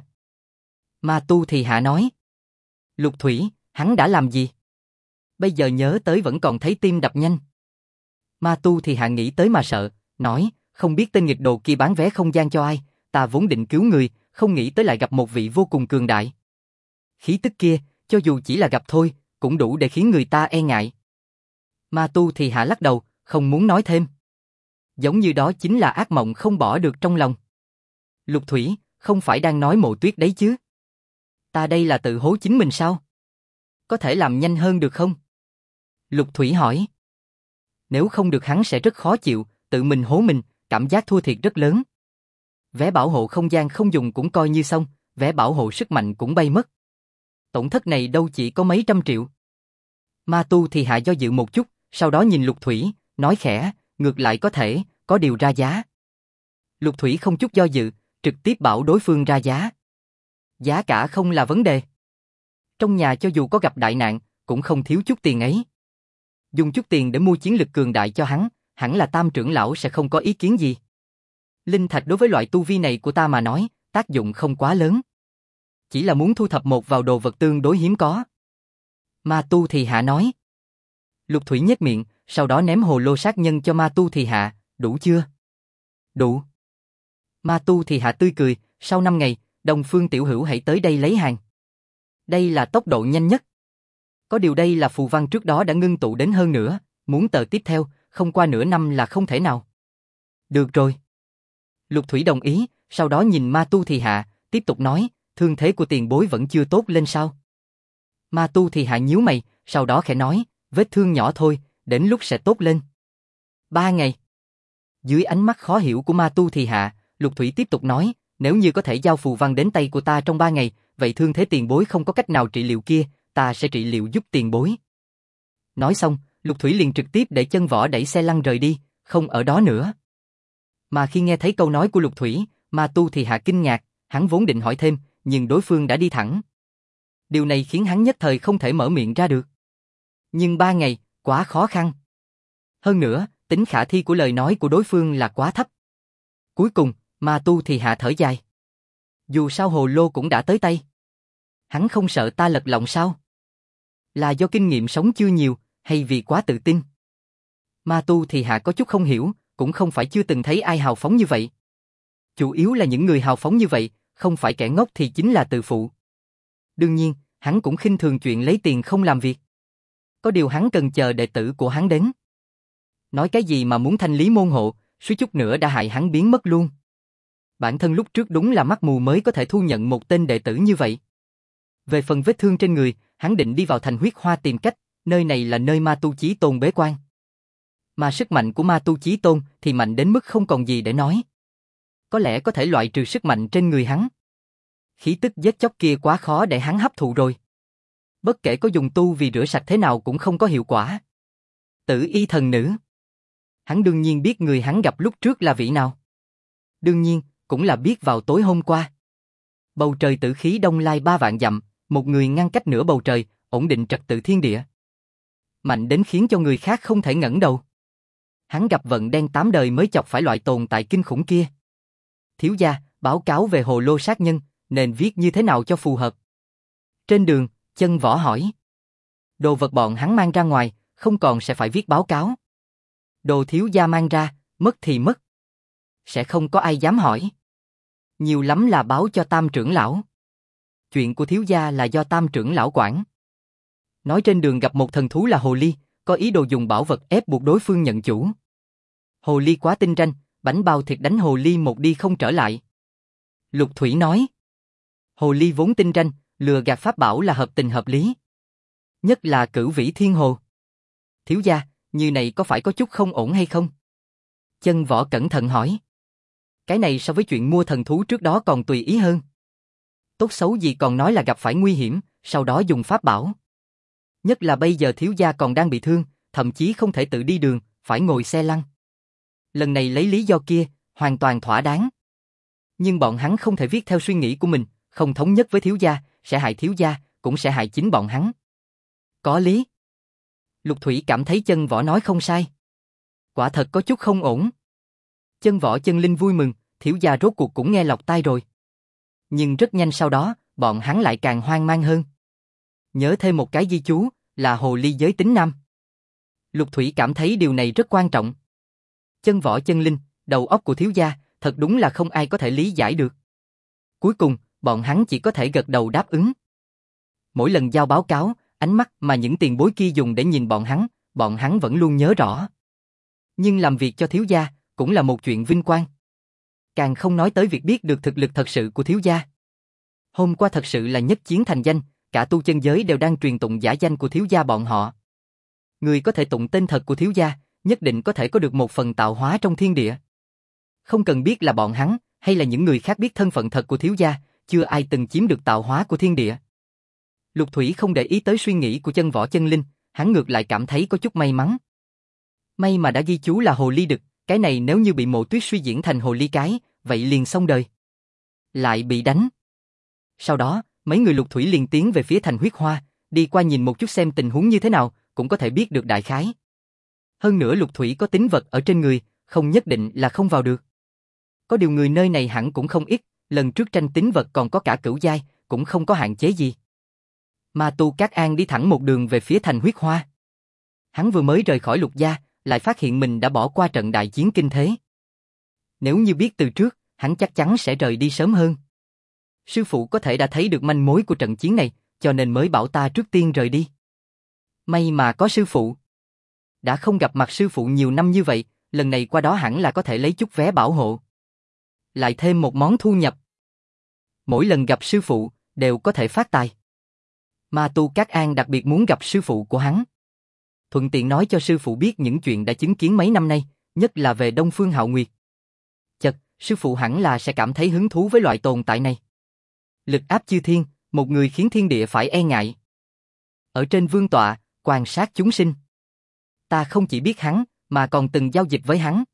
Speaker 1: Ma Tu thì hạ nói. Lục Thủy, hắn đã làm gì? Bây giờ nhớ tới vẫn còn thấy tim đập nhanh. Ma Tu thì hạ nghĩ tới mà sợ, nói, không biết tên nghịch đồ kia bán vé không gian cho ai, ta vốn định cứu người, không nghĩ tới lại gặp một vị vô cùng cường đại. Khí tức kia, cho dù chỉ là gặp thôi, cũng đủ để khiến người ta e ngại. Ma Tu thì hạ lắc đầu, không muốn nói thêm. Giống như đó chính là ác mộng không bỏ được trong lòng. Lục Thủy, không phải đang nói Mộ Tuyết đấy chứ? Ta đây là tự hố chính mình sao? Có thể làm nhanh hơn được không? Lục Thủy hỏi. Nếu không được hắn sẽ rất khó chịu, tự mình hố mình, cảm giác thua thiệt rất lớn. Vé bảo hộ không gian không dùng cũng coi như xong, vé bảo hộ sức mạnh cũng bay mất. Tổn thất này đâu chỉ có mấy trăm triệu. Ma Tu thì hạ do dự một chút, sau đó nhìn Lục Thủy, nói khẽ, ngược lại có thể, có điều ra giá. Lục Thủy không chút do dự, trực tiếp bảo đối phương ra giá. Giá cả không là vấn đề. Trong nhà cho dù có gặp đại nạn, cũng không thiếu chút tiền ấy. Dùng chút tiền để mua chiến lực cường đại cho hắn, hẳn là Tam trưởng lão sẽ không có ý kiến gì. Linh thạch đối với loại tu vi này của ta mà nói, tác dụng không quá lớn. Chỉ là muốn thu thập một vào đồ vật tương đối hiếm có. Ma Tu thì hạ nói. Lục Thủy nhếch miệng, sau đó ném hồ lô sát nhân cho Ma Tu thì hạ, đủ chưa? Đủ. Ma Tu thì hạ tươi cười, sau 5 ngày, Đông Phương tiểu hữu hãy tới đây lấy hàng. Đây là tốc độ nhanh nhất. Có điều đây là phù văn trước đó đã ngưng tụ đến hơn nữa, muốn tờ tiếp theo, không qua nửa năm là không thể nào. Được rồi. Lục Thủy đồng ý, sau đó nhìn Ma Tu thì hạ, tiếp tục nói, thương thế của tiền bối vẫn chưa tốt lên sao? Ma Tu thì hạ nhíu mày, sau đó khẽ nói, vết thương nhỏ thôi, đến lúc sẽ tốt lên. 3 ngày. Dưới ánh mắt khó hiểu của Ma Tu thì hạ, Lục Thủy tiếp tục nói, nếu như có thể giao phù văn đến tay của ta trong 3 ngày, vậy thương thế tiền bối không có cách nào trị liệu kia, ta sẽ trị liệu giúp tiền bối. Nói xong, Lục Thủy liền trực tiếp để chân võ đẩy xe lăn rời đi, không ở đó nữa. Mà khi nghe thấy câu nói của Lục Thủy, Ma Tu thì hạ kinh ngạc, hắn vốn định hỏi thêm, nhưng đối phương đã đi thẳng. Điều này khiến hắn nhất thời không thể mở miệng ra được. Nhưng 3 ngày, quá khó khăn. Hơn nữa, tính khả thi của lời nói của đối phương là quá thấp. Cuối cùng, Ma Tu thì hạ thở dài. Dù sao hồ lô cũng đã tới tay. Hắn không sợ ta lật lọng sao? Là do kinh nghiệm sống chưa nhiều, hay vì quá tự tin? Ma tu thì hạ có chút không hiểu, cũng không phải chưa từng thấy ai hào phóng như vậy. Chủ yếu là những người hào phóng như vậy, không phải kẻ ngốc thì chính là tự phụ. Đương nhiên, hắn cũng khinh thường chuyện lấy tiền không làm việc. Có điều hắn cần chờ đệ tử của hắn đến. Nói cái gì mà muốn thanh lý môn hộ, suýt chút nữa đã hại hắn biến mất luôn. Bản thân lúc trước đúng là mắt mù mới có thể thu nhận một tên đệ tử như vậy. Về phần vết thương trên người, hắn định đi vào thành huyết hoa tìm cách, nơi này là nơi ma tu chí tôn bế quan. Mà sức mạnh của ma tu chí tôn thì mạnh đến mức không còn gì để nói. Có lẽ có thể loại trừ sức mạnh trên người hắn. Khí tức giết chóc kia quá khó để hắn hấp thụ rồi. Bất kể có dùng tu vì rửa sạch thế nào cũng không có hiệu quả. Tử y thần nữ. Hắn đương nhiên biết người hắn gặp lúc trước là vị nào. Đương nhiên, cũng là biết vào tối hôm qua. Bầu trời tử khí đông lai 3 vạn dặm, một người ngăn cách nửa bầu trời, ổn định trật tự thiên địa. Mạnh đến khiến cho người khác không thể ngẩng đầu. Hắn gặp vận đen 8 đời mới chọc phải loại tồn tại kinh khủng kia. Thiếu gia, báo cáo về hồ lô sát nhân, nên viết như thế nào cho phù hợp? Trên đường, Chân Võ hỏi. Đồ vật bọn hắn mang ra ngoài, không còn sẽ phải viết báo cáo. Đồ thiếu gia mang ra, mất thì mất. Sẽ không có ai dám hỏi. Nhiều lắm là báo cho Tam trưởng lão. Chuyện của thiếu gia là do Tam trưởng lão quản. Nói trên đường gặp một thần thú là hồ ly, có ý đồ dùng bảo vật ép buộc đối phương nhận chủ. Hồ ly quá tinh ranh, bánh bao thịt đánh hồ ly một đi không trở lại. Lục Thủy nói. Hồ ly vốn tinh ranh, lừa gạt pháp bảo là hợp tình hợp lý. Nhất là Cửu Vĩ Thiên Hồ. Thiếu gia, như này có phải có chút không ổn hay không? Chân Võ cẩn thận hỏi. Cái này so với chuyện mua thần thú trước đó còn tùy ý hơn. Tốt xấu gì còn nói là gặp phải nguy hiểm, sau đó dùng pháp bảo. Nhất là bây giờ thiếu gia còn đang bị thương, thậm chí không thể tự đi đường, phải ngồi xe lăn. Lần này lấy lý do kia, hoàn toàn thỏa đáng. Nhưng bọn hắn không thể viết theo suy nghĩ của mình, không thống nhất với thiếu gia, sẽ hại thiếu gia, cũng sẽ hại chính bọn hắn. Có lý. Lục Thủy cảm thấy Chân Võ nói không sai. Quả thật có chút không ổn. Chân Võ Chân Linh vui mừng, thiếu gia rốt cuộc cũng nghe lọt tai rồi. Nhưng rất nhanh sau đó, bọn hắn lại càng hoang mang hơn. Nhớ thêm một cái ghi chú, là hồ ly giới tính nam. Lục Thủy cảm thấy điều này rất quan trọng. Chân Võ Chân Linh, đầu óc của thiếu gia, thật đúng là không ai có thể lý giải được. Cuối cùng, bọn hắn chỉ có thể gật đầu đáp ứng. Mỗi lần giao báo cáo, ánh mắt mà những tiền bối kia dùng để nhìn bọn hắn vẫn luôn nhớ rõ. Nhưng làm việc cho thiếu gia, cũng là một chuyện vinh quang. Càng không nói tới việc biết được thực lực thật sự của thiếu gia. Hôm qua thật sự là nhất chiến thành danh, cả tu chân giới đều đang truyền tụng giả danh của thiếu gia bọn họ. Người có thể tụng tên thật của thiếu gia, nhất định có thể có được một phần tạo hóa trong thiên địa. Không cần biết là bọn hắn, hay là những người khác biết thân phận thật của thiếu gia, chưa ai từng chiếm được tạo hóa của thiên địa. Lục Thủy không để ý tới suy nghĩ của Chân Võ Chân Linh, hắn ngược lại cảm thấy có chút may mắn. May mà đã ghi chú là hồ ly đực, cái này nếu như bị Mộ Tuyết suy diễn thành hồ ly cái, vậy liền xong đời. Lại bị đánh. Sau đó, mấy người Lục Thủy liền tiến về phía thành huyết hoa, đi qua nhìn một chút xem tình huống như thế nào, cũng có thể biết được đại khái. Hơn nữa Lục Thủy có tín vật ở trên người, không nhất định là không vào được. Có điều người nơi này hẳn cũng không ít, lần trước tranh tín vật còn có cả cửu giai, cũng không có hạn chế gì. Ma tu Cát An đi thẳng một đường về phía thành huyết hoa. Hắn vừa mới rời khỏi Lục gia, lại phát hiện mình đã bỏ qua trận đại chiến kinh thế. Nếu như biết từ trước, hắn chắc chắn sẽ rời đi sớm hơn. Sư phụ có thể đã thấy được manh mối của trận chiến này, cho nên mới bảo ta trước tiên rời đi. May mà có sư phụ. Đã không gặp mặt sư phụ nhiều năm như vậy, lần này qua đó hẳn là có thể lấy chút vé bảo hộ. Lại thêm một món thu nhập. Mỗi lần gặp sư phụ, đều có thể phát tài. Ma tu Cát An đặc biệt muốn gặp sư phụ của hắn. Thuận tiện nói cho sư phụ biết những chuyện đã chứng kiến mấy năm nay, nhất là về Đông Phương Hạo Nguyệt. Chật, sư phụ hẳn là sẽ cảm thấy hứng thú với loại tồn tại này. Lực áp chư thiên, một người khiến thiên địa phải e ngại. Ở trên vương tọa, quan sát chúng sinh. Ta không chỉ biết hắn, mà còn từng giao dịch với hắn.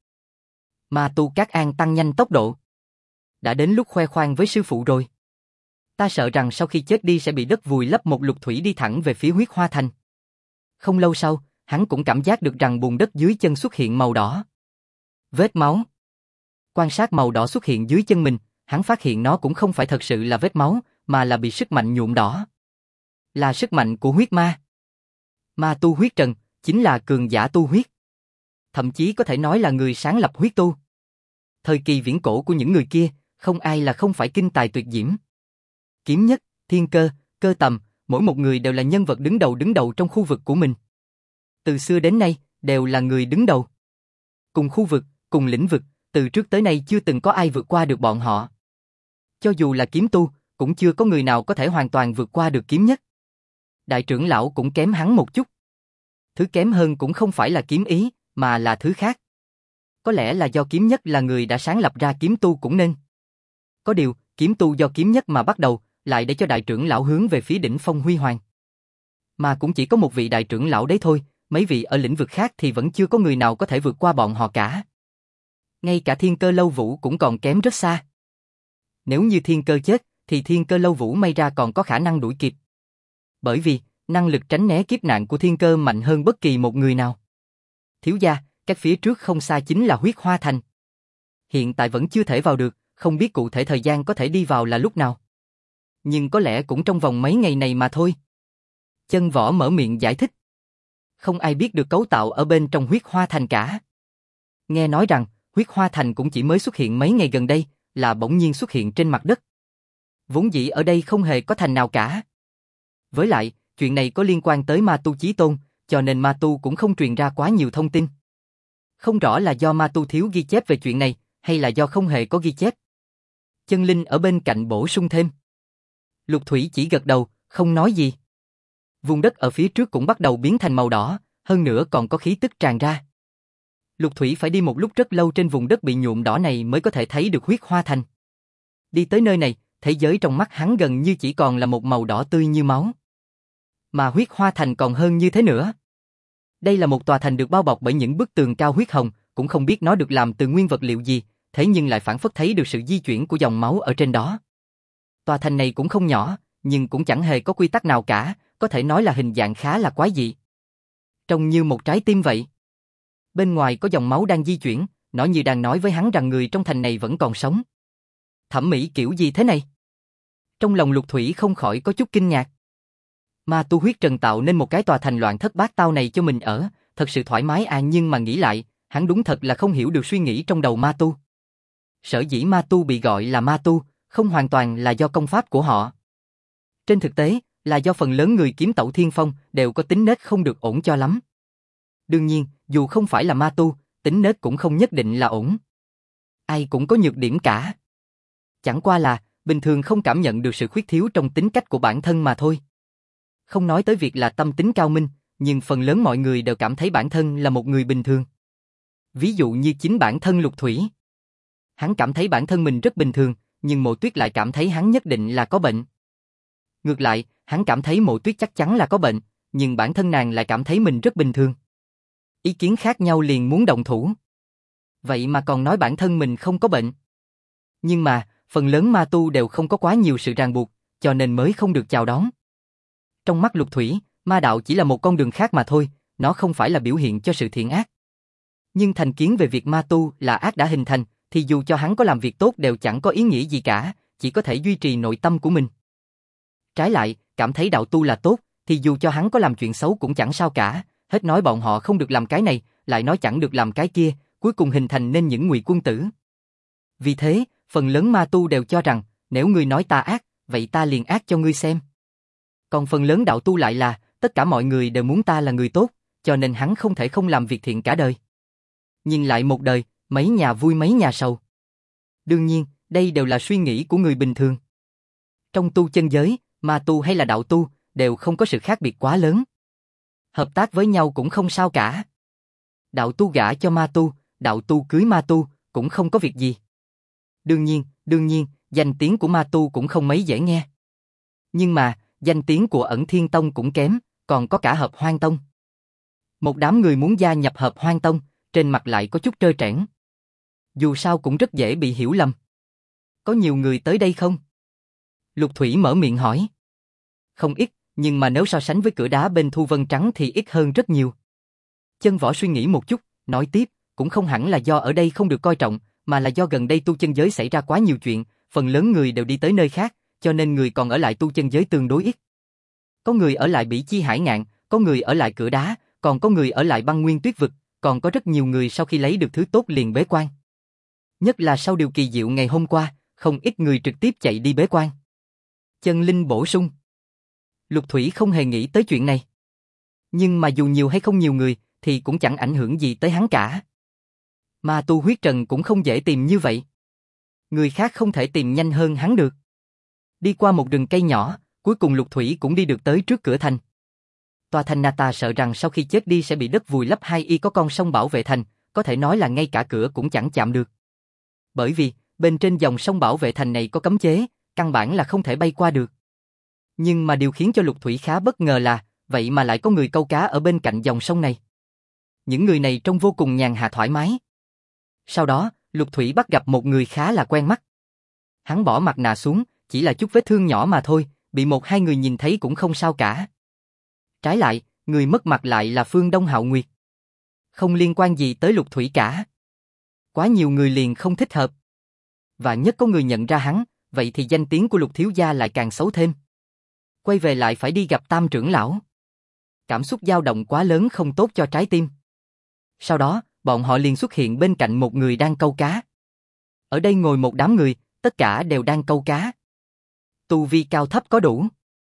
Speaker 1: Ma tu Cát An tăng nhanh tốc độ. Đã đến lúc khoe khoang với sư phụ rồi. Ta sợ rằng sau khi chết đi sẽ bị đất vùi lấp. Một Lục Thủy đi thẳng về phía huyết hoa thành. Không lâu sau, hắn cũng cảm giác được rằng bùn đất dưới chân xuất hiện màu đỏ. Vết máu. Quan sát màu đỏ xuất hiện dưới chân mình, hắn phát hiện nó cũng không phải thật sự là vết máu, mà là bị sức mạnh nhuộm đỏ. Là sức mạnh của huyết ma. Ma tu huyết trần, chính là cường giả tu huyết. Thậm chí có thể nói là người sáng lập huyết tu. Thời kỳ viễn cổ của những người kia, không ai là không phải kinh tài tuyệt diễm. Kiếm Nhất, Thiên Cơ, Cơ Tầm, mỗi một người đều là nhân vật đứng đầu trong khu vực của mình. Từ xưa đến nay, đều là người đứng đầu. Cùng khu vực, cùng lĩnh vực, từ trước tới nay chưa từng có ai vượt qua được bọn họ. Cho dù là kiếm tu, cũng chưa có người nào có thể hoàn toàn vượt qua được Kiếm Nhất. Đại trưởng lão cũng kém hắn một chút. Thứ kém hơn cũng không phải là kiếm ý, mà là thứ khác. Có lẽ là do Kiếm Nhất là người đã sáng lập ra kiếm tu cũng nên. Có điều, kiếm tu do Kiếm Nhất mà bắt đầu, lại để cho đại trưởng lão hướng về phía đỉnh phong huy hoàng. Mà cũng chỉ có một vị đại trưởng lão đấy thôi, mấy vị ở lĩnh vực khác thì vẫn chưa có người nào có thể vượt qua bọn họ cả. Ngay cả Thiên Cơ Lâu Vũ cũng còn kém rất xa. Nếu như Thiên Cơ chết, thì Thiên Cơ Lâu Vũ may ra còn có khả năng đuổi kịp. Bởi vì, năng lực tránh né kiếp nạn của Thiên Cơ mạnh hơn bất kỳ một người nào. Thiếu gia, cách phía trước không xa chính là Huyết Hoa Thành. Hiện tại vẫn chưa thể vào được, không biết cụ thể thời gian có thể đi vào là lúc nào. Nhưng có lẽ cũng trong vòng mấy ngày này mà thôi. Chân Võ mở miệng giải thích. Không ai biết được cấu tạo ở bên trong Huyết Hoa Thành cả. Nghe nói rằng, Huyết Hoa Thành cũng chỉ mới xuất hiện mấy ngày gần đây, là bỗng nhiên xuất hiện trên mặt đất. Vốn dĩ ở đây không hề có thành nào cả. Với lại, chuyện này có liên quan tới Ma Tu Chí Tôn, cho nên Ma Tu cũng không truyền ra quá nhiều thông tin. Không rõ là do Ma Tu thiếu ghi chép về chuyện này, hay là do không hề có ghi chép. Chân Linh ở bên cạnh bổ sung thêm. Lục Thủy chỉ gật đầu, không nói gì. Vùng đất ở phía trước cũng bắt đầu biến thành màu đỏ, hơn nữa còn có khí tức tràn ra. Lục Thủy phải đi một lúc rất lâu trên vùng đất bị nhuộm đỏ này mới có thể thấy được Huyết Hoa Thành. Đi tới nơi này, thế giới trong mắt hắn gần như chỉ còn là một màu đỏ tươi như máu. Mà Huyết Hoa Thành còn hơn như thế nữa. Đây là một tòa thành được bao bọc bởi những bức tường cao huyết hồng, cũng không biết nó được làm từ nguyên vật liệu gì, thế nhưng lại phảng phất thấy được sự di chuyển của dòng máu ở trên đó. Tòa thành này cũng không nhỏ, nhưng cũng chẳng hề có quy tắc nào cả, có thể nói là hình dạng khá là quái dị. Trông như một trái tim vậy. Bên ngoài có dòng máu đang di chuyển, nó như đang nói với hắn rằng người trong thành này vẫn còn sống. Thẩm mỹ kiểu gì thế này? Trong lòng Lục Thủy không khỏi có chút kinh ngạc. Ma Tu huyết trần tạo nên một cái tòa thành loạn thất bát tao này cho mình ở, thật sự thoải mái à, nhưng mà nghĩ lại, hắn đúng thật là không hiểu được suy nghĩ trong đầu Ma Tu. Sở dĩ Ma Tu bị gọi là Ma Tu, không hoàn toàn là do công pháp của họ. Trên thực tế, là do phần lớn người kiếm tẩu thiên phong đều có tính nết không được ổn cho lắm. Đương nhiên, dù không phải là Ma Tu, tính nết cũng không nhất định là ổn. Ai cũng có nhược điểm cả. Chẳng qua là, bình thường không cảm nhận được sự khuyết thiếu trong tính cách của bản thân mà thôi. Không nói tới việc là tâm tính cao minh, nhưng phần lớn mọi người đều cảm thấy bản thân là một người bình thường. Ví dụ như chính bản thân Lục Thủy. Hắn cảm thấy bản thân mình rất bình thường, nhưng Mộ Tuyết lại cảm thấy hắn nhất định là có bệnh. Ngược lại, hắn cảm thấy Mộ Tuyết chắc chắn là có bệnh, nhưng bản thân nàng lại cảm thấy mình rất bình thường. Ý kiến khác nhau liền muốn động thủ. Vậy mà còn nói bản thân mình không có bệnh. Nhưng mà, phần lớn ma tu đều không có quá nhiều sự ràng buộc, cho nên mới không được chào đón. Trong mắt Lục Thủy, ma đạo chỉ là một con đường khác mà thôi, nó không phải là biểu hiện cho sự thiện ác. Nhưng thành kiến về việc ma tu là ác đã hình thành, thì dù cho hắn có làm việc tốt đều chẳng có ý nghĩa gì cả, chỉ có thể duy trì nội tâm của mình. Trái lại, cảm thấy đạo tu là tốt, thì dù cho hắn có làm chuyện xấu cũng chẳng sao cả, hết nói bọn họ không được làm cái này, lại nói chẳng được làm cái kia, cuối cùng hình thành nên những ngụy quân tử. Vì thế, phần lớn ma tu đều cho rằng, nếu ngươi nói ta ác, vậy ta liền ác cho ngươi xem. Còn phần lớn đạo tu lại là, tất cả mọi người đều muốn ta là người tốt, cho nên hắn không thể không làm việc thiện cả đời. Nhìn lại một đời, mấy nhà vui mấy nhà sầu. Đương nhiên, đây đều là suy nghĩ của người bình thường. Trong tu chân giới, ma tu hay là đạo tu, đều không có sự khác biệt quá lớn. Hợp tác với nhau cũng không sao cả. Đạo tu gả cho ma tu, đạo tu cưới ma tu, cũng không có việc gì. Đương nhiên, danh tiếng của ma tu cũng không mấy dễ nghe. Nhưng mà, danh tiếng của Ẩn Thiên Tông cũng kém, còn có cả Hợp Hoan Tông. Một đám người muốn gia nhập Hợp Hoan Tông, trên mặt lại có chút trơ trẽn. Dù sao cũng rất dễ bị hiểu lầm. Có nhiều người tới đây không? Lục Thủy mở miệng hỏi. Không ít, nhưng mà nếu so sánh với cửa đá bên Thu Vân Trắng thì ít hơn rất nhiều. Chân Võ suy nghĩ một chút, nói tiếp, cũng không hẳn là do ở đây không được coi trọng, mà là do gần đây tu chân giới xảy ra quá nhiều chuyện, phần lớn người đều đi tới nơi khác, cho nên người còn ở lại tu chân giới tương đối ít. Có người ở lại Bỉ Chi Hải Ngạn, có người ở lại cửa đá, còn có người ở lại băng nguyên tuyết vực, còn có rất nhiều người sau khi lấy được thứ tốt liền bế quan. Nhất là sau điều kỳ diệu ngày hôm qua, không ít người trực tiếp chạy đi bế quan. Chân linh bổ sung. Lục Thủy không hề nghĩ tới chuyện này. Nhưng mà dù nhiều hay không nhiều người, thì cũng chẳng ảnh hưởng gì tới hắn cả. Mà tu huyết trần cũng không dễ tìm như vậy. Người khác không thể tìm nhanh hơn hắn được. Đi qua một rừng cây nhỏ, cuối cùng Lục Thủy cũng đi được tới trước cửa thành. Tòa thành Nata sợ rằng sau khi chết đi sẽ bị đất vùi lấp, hay y có con sông bảo vệ thành, có thể nói là ngay cả cửa cũng chẳng chạm được. Bởi vì, bên trên dòng sông bảo vệ thành này có cấm chế, căn bản là không thể bay qua được. Nhưng mà điều khiến cho Lục Thủy khá bất ngờ là, vậy mà lại có người câu cá ở bên cạnh dòng sông này. Những người này trông vô cùng nhàn hạ thoải mái. Sau đó, Lục Thủy bắt gặp một người khá là quen mắt. Hắn bỏ mặt nạ xuống, chỉ là chút vết thương nhỏ mà thôi, bị một hai người nhìn thấy cũng không sao cả. Trái lại, người mất mặt lại là Phương Đông Hạo Nguyệt. Không liên quan gì tới Lục Thủy cả. Quá nhiều người liền không thích hợp. Và nhất có người nhận ra hắn, vậy thì danh tiếng của Lục thiếu gia lại càng xấu thêm. Quay về lại phải đi gặp Tam trưởng lão. Cảm xúc dao động quá lớn không tốt cho trái tim. Sau đó, bọn họ liền xuất hiện bên cạnh một người đang câu cá. Ở đây ngồi một đám người, tất cả đều đang câu cá. Tu vi cao thấp có đủ.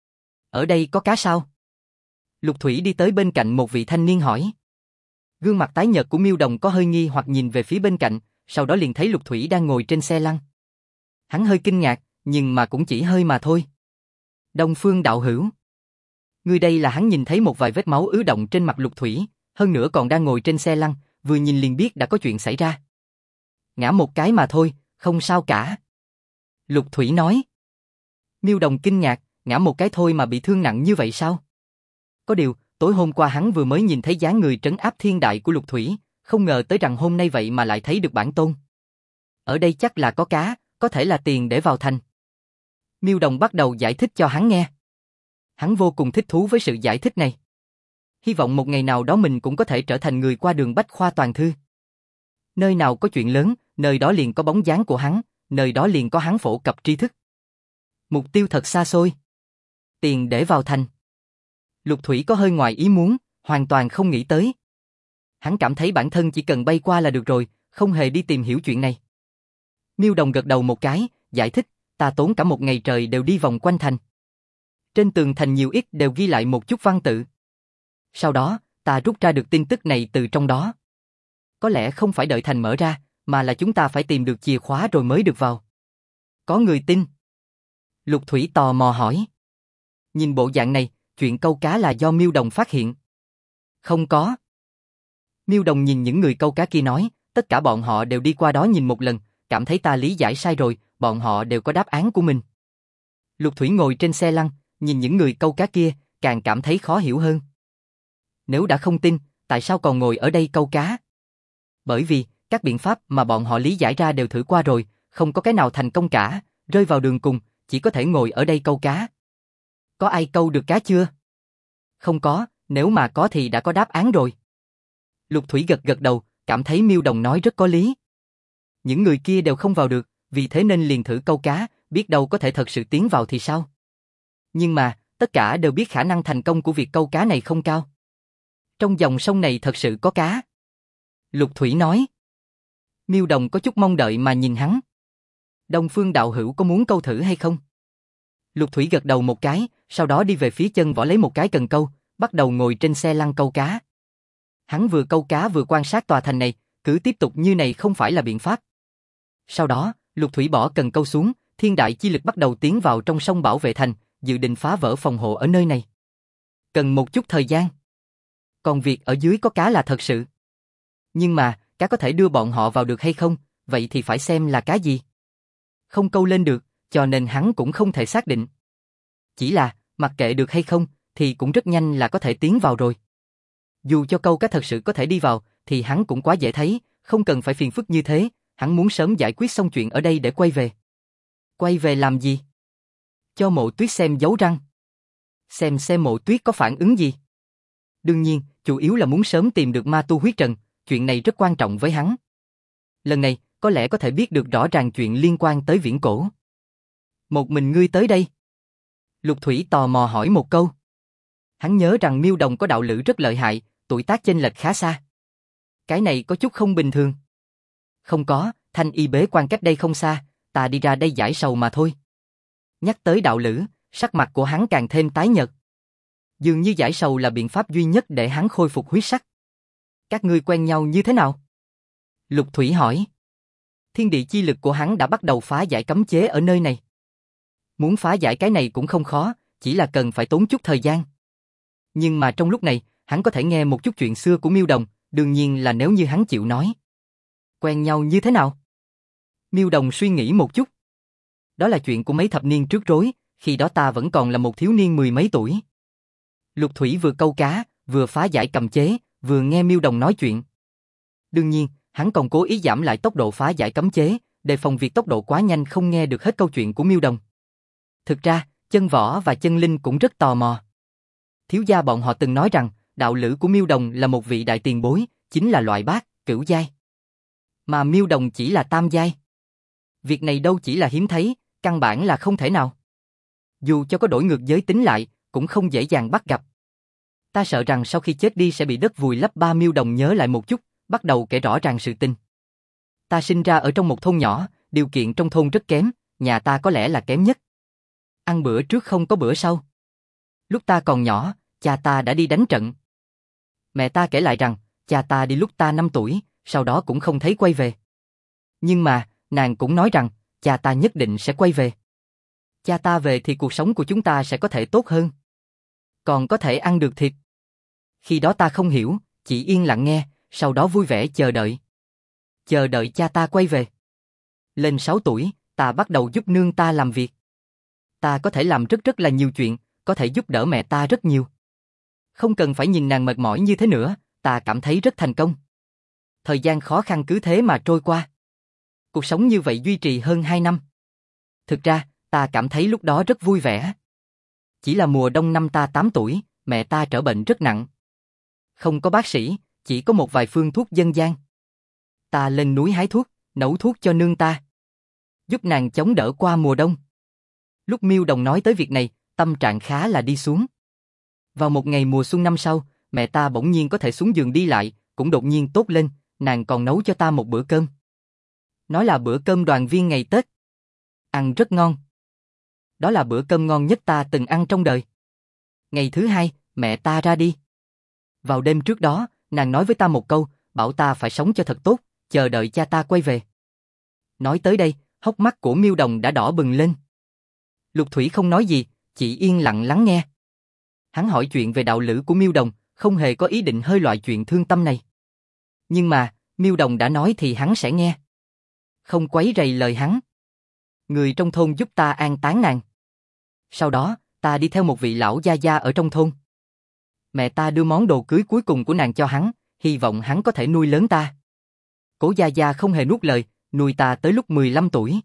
Speaker 1: Ở đây có cá sao? Lục Thủy đi tới bên cạnh một vị thanh niên hỏi. Gương mặt tái nhợt của Miêu Đồng có hơi nghi hoặc nhìn về phía bên cạnh, sau đó liền thấy Lục Thủy đang ngồi trên xe lăn. Hắn hơi kinh ngạc, nhưng mà cũng chỉ hơi mà thôi. Đông Phương đạo hữu. Người đây là hắn nhìn thấy một vài vết máu ứ động trên mặt Lục Thủy, hơn nữa còn đang ngồi trên xe lăn, vừa nhìn liền biết đã có chuyện xảy ra. Ngã một cái mà thôi, không sao cả. Lục Thủy nói. Miêu Đồng kinh ngạc, ngã một cái thôi mà bị thương nặng như vậy sao? Có điều, tối hôm qua hắn vừa mới nhìn thấy dáng người trấn áp thiên đại của Lục Thủy, không ngờ tới rằng hôm nay vậy mà lại thấy được bản tôn. Ở đây chắc là có cá, có thể là tiền để vào thành. Miêu Đồng bắt đầu giải thích cho hắn nghe. Hắn vô cùng thích thú với sự giải thích này. Hy vọng một ngày nào đó mình cũng có thể trở thành người qua đường bách khoa toàn thư. Nơi nào có chuyện lớn, nơi đó liền có bóng dáng của hắn, nơi đó liền có hắn phổ cập tri thức. Mục tiêu thật xa xôi. Tiền để vào thành. Lục Thủy có hơi ngoài ý muốn, hoàn toàn không nghĩ tới. Hắn cảm thấy bản thân chỉ cần bay qua là được rồi, không hề đi tìm hiểu chuyện này. Miêu Đồng gật đầu một cái, giải thích, ta tốn cả một ngày trời đều đi vòng quanh thành. Trên tường thành nhiều ít đều ghi lại một chút văn tự. Sau đó, ta rút ra được tin tức này từ trong đó. Có lẽ không phải đợi thành mở ra, mà là chúng ta phải tìm được chìa khóa rồi mới được vào. Có người tin. Lục Thủy tò mò hỏi. Nhìn bộ dạng này, chuyện câu cá là do Miêu Đồng phát hiện. Không có. Miêu Đồng nhìn những người câu cá kia nói, tất cả bọn họ đều đi qua đó nhìn một lần, cảm thấy ta lý giải sai rồi, bọn họ đều có đáp án của mình. Lục Thủy ngồi trên xe lăn, nhìn những người câu cá kia, càng cảm thấy khó hiểu hơn. Nếu đã không tin, tại sao còn ngồi ở đây câu cá? Bởi vì, các biện pháp mà bọn họ lý giải ra đều thử qua rồi, không có cái nào thành công cả, rơi vào đường cùng, chỉ có thể ngồi ở đây câu cá. Có ai câu được cá chưa? Không có, nếu mà có thì đã có đáp án rồi. Lục Thủy gật gật đầu, cảm thấy Miêu Đồng nói rất có lý. Những người kia đều không vào được, vì thế nên liền thử câu cá, biết đâu có thể thật sự tiến vào thì sao? Nhưng mà, tất cả đều biết khả năng thành công của việc câu cá này không cao. Trong dòng sông này thật sự có cá. Lục Thủy nói. Miêu Đồng có chút mong đợi mà nhìn hắn. Đông Phương đạo hữu có muốn câu thử hay không? Lục Thủy gật đầu một cái, sau đó đi về phía chân võ lấy một cái cần câu, bắt đầu ngồi trên xe lăn câu cá. Hắn vừa câu cá vừa quan sát tòa thành này, cứ tiếp tục như này không phải là biện pháp. Sau đó, Lục Thủy bỏ cần câu xuống, thiên đại chi lực bắt đầu tiến vào trong sông bảo vệ thành, dự định phá vỡ phòng hộ ở nơi này. Cần một chút thời gian. Còn việc ở dưới có cá là thật sự. Nhưng mà, cá có thể đưa bọn họ vào được hay không, vậy thì phải xem là cá gì. Không câu lên được, cho nên hắn cũng không thể xác định. Chỉ là, mặc kệ được hay không, thì cũng rất nhanh là có thể tiến vào rồi. Dù cho câu cá thật sự có thể đi vào, thì hắn cũng quá dễ thấy, không cần phải phiền phức như thế, hắn muốn sớm giải quyết xong chuyện ở đây để quay về. Quay về làm gì? Cho Mộ Tuyết xem dấu răng. Xem Mộ Tuyết có phản ứng gì. Đương nhiên, chủ yếu là muốn sớm tìm được ma tu huyết trần, chuyện này rất quan trọng với hắn. Lần này, có lẽ có thể biết được rõ ràng chuyện liên quan tới viễn cổ. Một mình ngươi tới đây? Lục Thủy tò mò hỏi một câu. Hắn nhớ rằng Miêu Đồng có đạo lữ rất lợi hại, tuổi tác chênh lệch khá xa. Cái này có chút không bình thường. Không có, Thanh Y bế quan cách đây không xa, ta đi ra đây giải sầu mà thôi. Nhắc tới đạo lữ, sắc mặt của hắn càng thêm tái nhợt. Dường như giải sầu là biện pháp duy nhất để hắn khôi phục huyết sắc. Các ngươi quen nhau như thế nào? Lục Thủy hỏi. Thiên địa chi lực của hắn đã bắt đầu phá giải cấm chế ở nơi này. Muốn phá giải cái này cũng không khó, chỉ là cần phải tốn chút thời gian. Nhưng mà trong lúc này, hắn có thể nghe một chút chuyện xưa của Miêu Đồng, đương nhiên là nếu như hắn chịu nói. Quen nhau như thế nào? Miêu Đồng suy nghĩ một chút. Đó là chuyện của mấy thập niên trước rối, khi đó ta vẫn còn là một thiếu niên mười mấy tuổi. Lục Thủy vừa câu cá, vừa phá giải cầm chế, vừa nghe Miêu Đồng nói chuyện. Đương nhiên, hắn còn cố ý giảm lại tốc độ phá giải cấm chế, đề phòng việc tốc độ quá nhanh không nghe được hết câu chuyện của Miêu Đồng. Thực ra, Chân Võ và Chân Linh cũng rất tò mò. Thiếu gia bọn họ từng nói rằng, đạo lữ của Miêu Đồng là một vị đại tiền bối, chính là loại bát, cửu giai. Mà Miêu Đồng chỉ là tam giai. Việc này đâu chỉ là hiếm thấy, căn bản là không thể nào. Dù cho có đổi ngược giới tính lại, cũng không dễ dàng bắt gặp. Ta sợ rằng sau khi chết đi sẽ bị đất vùi lấp. Ba Miêu Đồng nhớ lại một chút, bắt đầu kể rõ ràng sự tình. Ta sinh ra ở trong một thôn nhỏ, điều kiện trong thôn rất kém, nhà ta có lẽ là kém nhất. Ăn bữa trước không có bữa sau. Lúc ta còn nhỏ, cha ta đã đi đánh trận. Mẹ ta kể lại rằng, cha ta đi lúc ta 5 tuổi, sau đó cũng không thấy quay về. Nhưng mà, nàng cũng nói rằng, cha ta nhất định sẽ quay về. Cha ta về thì cuộc sống của chúng ta sẽ có thể tốt hơn. Còn có thể ăn được thịt. Khi đó ta không hiểu, chỉ yên lặng nghe, sau đó vui vẻ chờ đợi. Chờ đợi cha ta quay về. Lên 6 tuổi, ta bắt đầu giúp nương ta làm việc. Ta có thể làm rất là nhiều chuyện, có thể giúp đỡ mẹ ta rất nhiều. Không cần phải nhìn nàng mệt mỏi như thế nữa, ta cảm thấy rất thành công. Thời gian khó khăn cứ thế mà trôi qua. Cuộc sống như vậy duy trì hơn 2 năm. Thực ra, ta cảm thấy lúc đó rất vui vẻ. Chỉ là mùa đông năm ta 8 tuổi, mẹ ta trở bệnh rất nặng. Không có bác sĩ, chỉ có một vài phương thuốc dân gian. Ta lên núi hái thuốc, nấu thuốc cho nương ta. Giúp nàng chống đỡ qua mùa đông. Lúc Miêu Đồng nói tới việc này, tâm trạng khá là đi xuống. Vào một ngày mùa xuân năm sau, mẹ ta bỗng nhiên có thể xuống giường đi lại, cũng đột nhiên tốt lên, nàng còn nấu cho ta một bữa cơm. Nói là bữa cơm đoàn viên ngày Tết. Ăn rất ngon. Đó là bữa cơm ngon nhất ta từng ăn trong đời. Ngày thứ hai, mẹ ta ra đi. Vào đêm trước đó, nàng nói với ta một câu, bảo ta phải sống cho thật tốt, chờ đợi cha ta quay về. Nói tới đây, hốc mắt của Miêu Đồng đã đỏ bừng lên. Lục Thủy không nói gì, chỉ yên lặng lắng nghe. Hắn hỏi chuyện về đạo lữ của Miêu Đồng, không hề có ý định hơi loại chuyện thương tâm này. Nhưng mà, Miêu Đồng đã nói thì hắn sẽ nghe. Không quấy rầy lời hắn. Người trong thôn giúp ta an táng nàng. Sau đó, ta đi theo một vị lão gia gia ở trong thôn. Mẹ ta đưa món đồ cưới cuối cùng của nàng cho hắn, hy vọng hắn có thể nuôi lớn ta. Cố gia gia không hề nuốt lời, nuôi ta tới lúc 15 tuổi.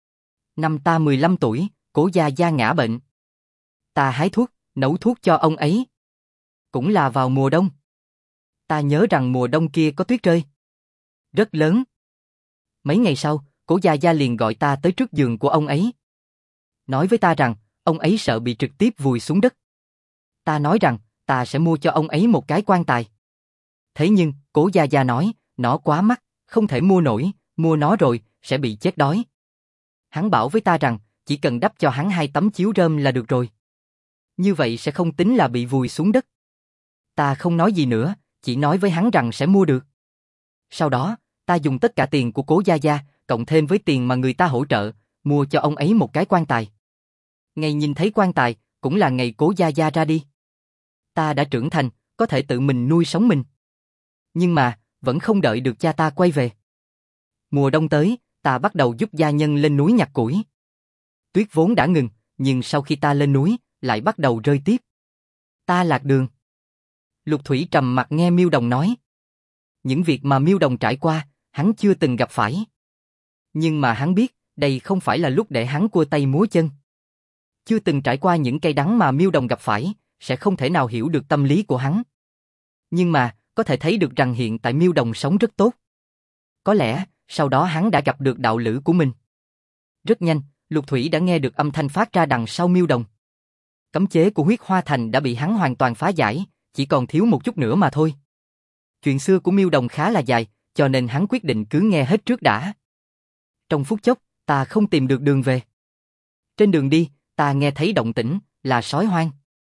Speaker 1: Năm ta 15 tuổi, Cố gia gia ngã bệnh. Ta hái thuốc, nấu thuốc cho ông ấy. Cũng là vào mùa đông. Ta nhớ rằng mùa đông kia có tuyết rơi. Rất lớn. Mấy ngày sau, Cố gia gia liền gọi ta tới trước giường của ông ấy. Nói với ta rằng, ông ấy sợ bị trực tiếp vùi xuống đất. Ta nói rằng, ta sẽ mua cho ông ấy một cái quan tài. Thế nhưng, Cố gia gia nói, nó quá mắc, không thể mua nổi, mua nó rồi, sẽ bị chết đói. Hắn bảo với ta rằng, chỉ cần đắp cho hắn 2 tấm chiếu rơm là được rồi. Như vậy sẽ không tính là bị vùi xuống đất. Ta không nói gì nữa, chỉ nói với hắn rằng sẽ mua được. Sau đó, ta dùng tất cả tiền của Cố gia gia, cộng thêm với tiền mà người ta hỗ trợ, mua cho ông ấy một cái quan tài. Ngày nhìn thấy quan tài, cũng là ngày Cố gia gia ra đi. Ta đã trưởng thành, có thể tự mình nuôi sống mình. Nhưng mà, vẫn không đợi được cha ta quay về. Mùa đông tới, ta bắt đầu giúp gia nhân lên núi nhặt củi. Tuyết vốn đã ngừng, nhưng sau khi ta lên núi, lại bắt đầu rơi tiếp. Ta lạc đường. Lục Thủy trầm mặt nghe Miêu Đồng nói. Những việc mà Miêu Đồng trải qua, hắn chưa từng gặp phải. Nhưng mà hắn biết, đây không phải là lúc để hắn cua tay múa chân. Chưa từng trải qua những cay đắng mà Miêu Đồng gặp phải, sẽ không thể nào hiểu được tâm lý của hắn. Nhưng mà, có thể thấy được rằng hiện tại Miêu Đồng sống rất tốt. Có lẽ, sau đó hắn đã gặp được đạo lữ của mình. Rất nhanh, Lục Thủy đã nghe được âm thanh phát ra đằng sau Miêu Đồng. Cấm chế của Huyết Hoa Thành đã bị hắn hoàn toàn phá giải, chỉ còn thiếu một chút nữa mà thôi. Chuyện xưa của Miêu Đồng khá là dài, cho nên hắn quyết định cứ nghe hết trước đã. Trong phút chốc, ta không tìm được đường về. Trên đường đi, ta nghe thấy động tĩnh, là sói hoang.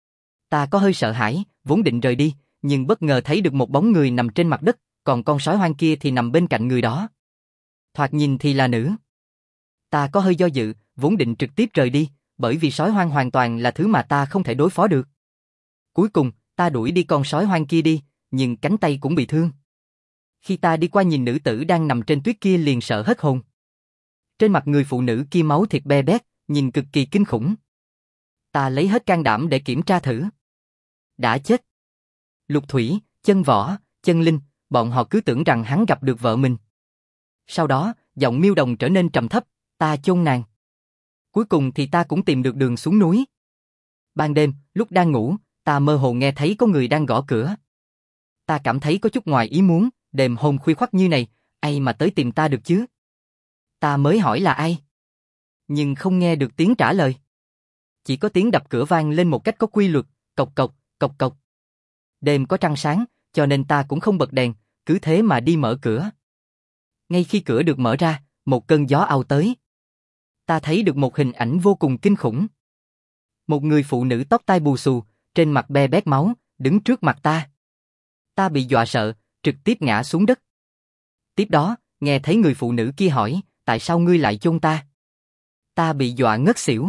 Speaker 1: Ta có hơi sợ hãi, vốn định rời đi, nhưng bất ngờ thấy được một bóng người nằm trên mặt đất, còn con sói hoang kia thì nằm bên cạnh người đó. Thoạt nhìn thì là nữ. Ta có hơi do dự, vốn định trực tiếp rời đi, bởi vì sói hoang hoàn toàn là thứ mà ta không thể đối phó được. Cuối cùng, ta đuổi đi con sói hoang kia đi, nhưng cánh tay cũng bị thương. Khi ta đi qua nhìn nữ tử đang nằm trên tuyết kia liền sợ hết hồn. Trên mặt người phụ nữ kia máu thịt be bét, nhìn cực kỳ kinh khủng. Ta lấy hết can đảm để kiểm tra thử. Đã chết. Lục Thủy, Chân Võ, Chân Linh, bọn họ cứ tưởng rằng hắn gặp được vợ mình. Sau đó, giọng Miêu Đồng trở nên trầm thấp, ta chôn nàng. Cuối cùng thì ta cũng tìm được đường xuống núi. Ban đêm, lúc đang ngủ, ta mơ hồ nghe thấy có người đang gõ cửa. Ta cảm thấy có chút ngoài ý muốn, đêm hôm khuya khoắt như này, ai mà tới tìm ta được chứ? Ta mới hỏi là ai? Nhưng không nghe được tiếng trả lời. Chỉ có tiếng đập cửa vang lên một cách có quy luật, cộc cộc, cộc cộc. Đêm có trăng sáng, cho nên ta cũng không bật đèn, cứ thế mà đi mở cửa. Ngay khi cửa được mở ra, một cơn gió ào tới. Ta thấy được một hình ảnh vô cùng kinh khủng. Một người phụ nữ tóc tai bù xù, trên mặt be bét máu, đứng trước mặt ta. Ta bị dọa sợ, trực tiếp ngã xuống đất. Tiếp đó, nghe thấy người phụ nữ kia hỏi, tại sao ngươi lại chôn ta? Ta bị dọa ngất xỉu.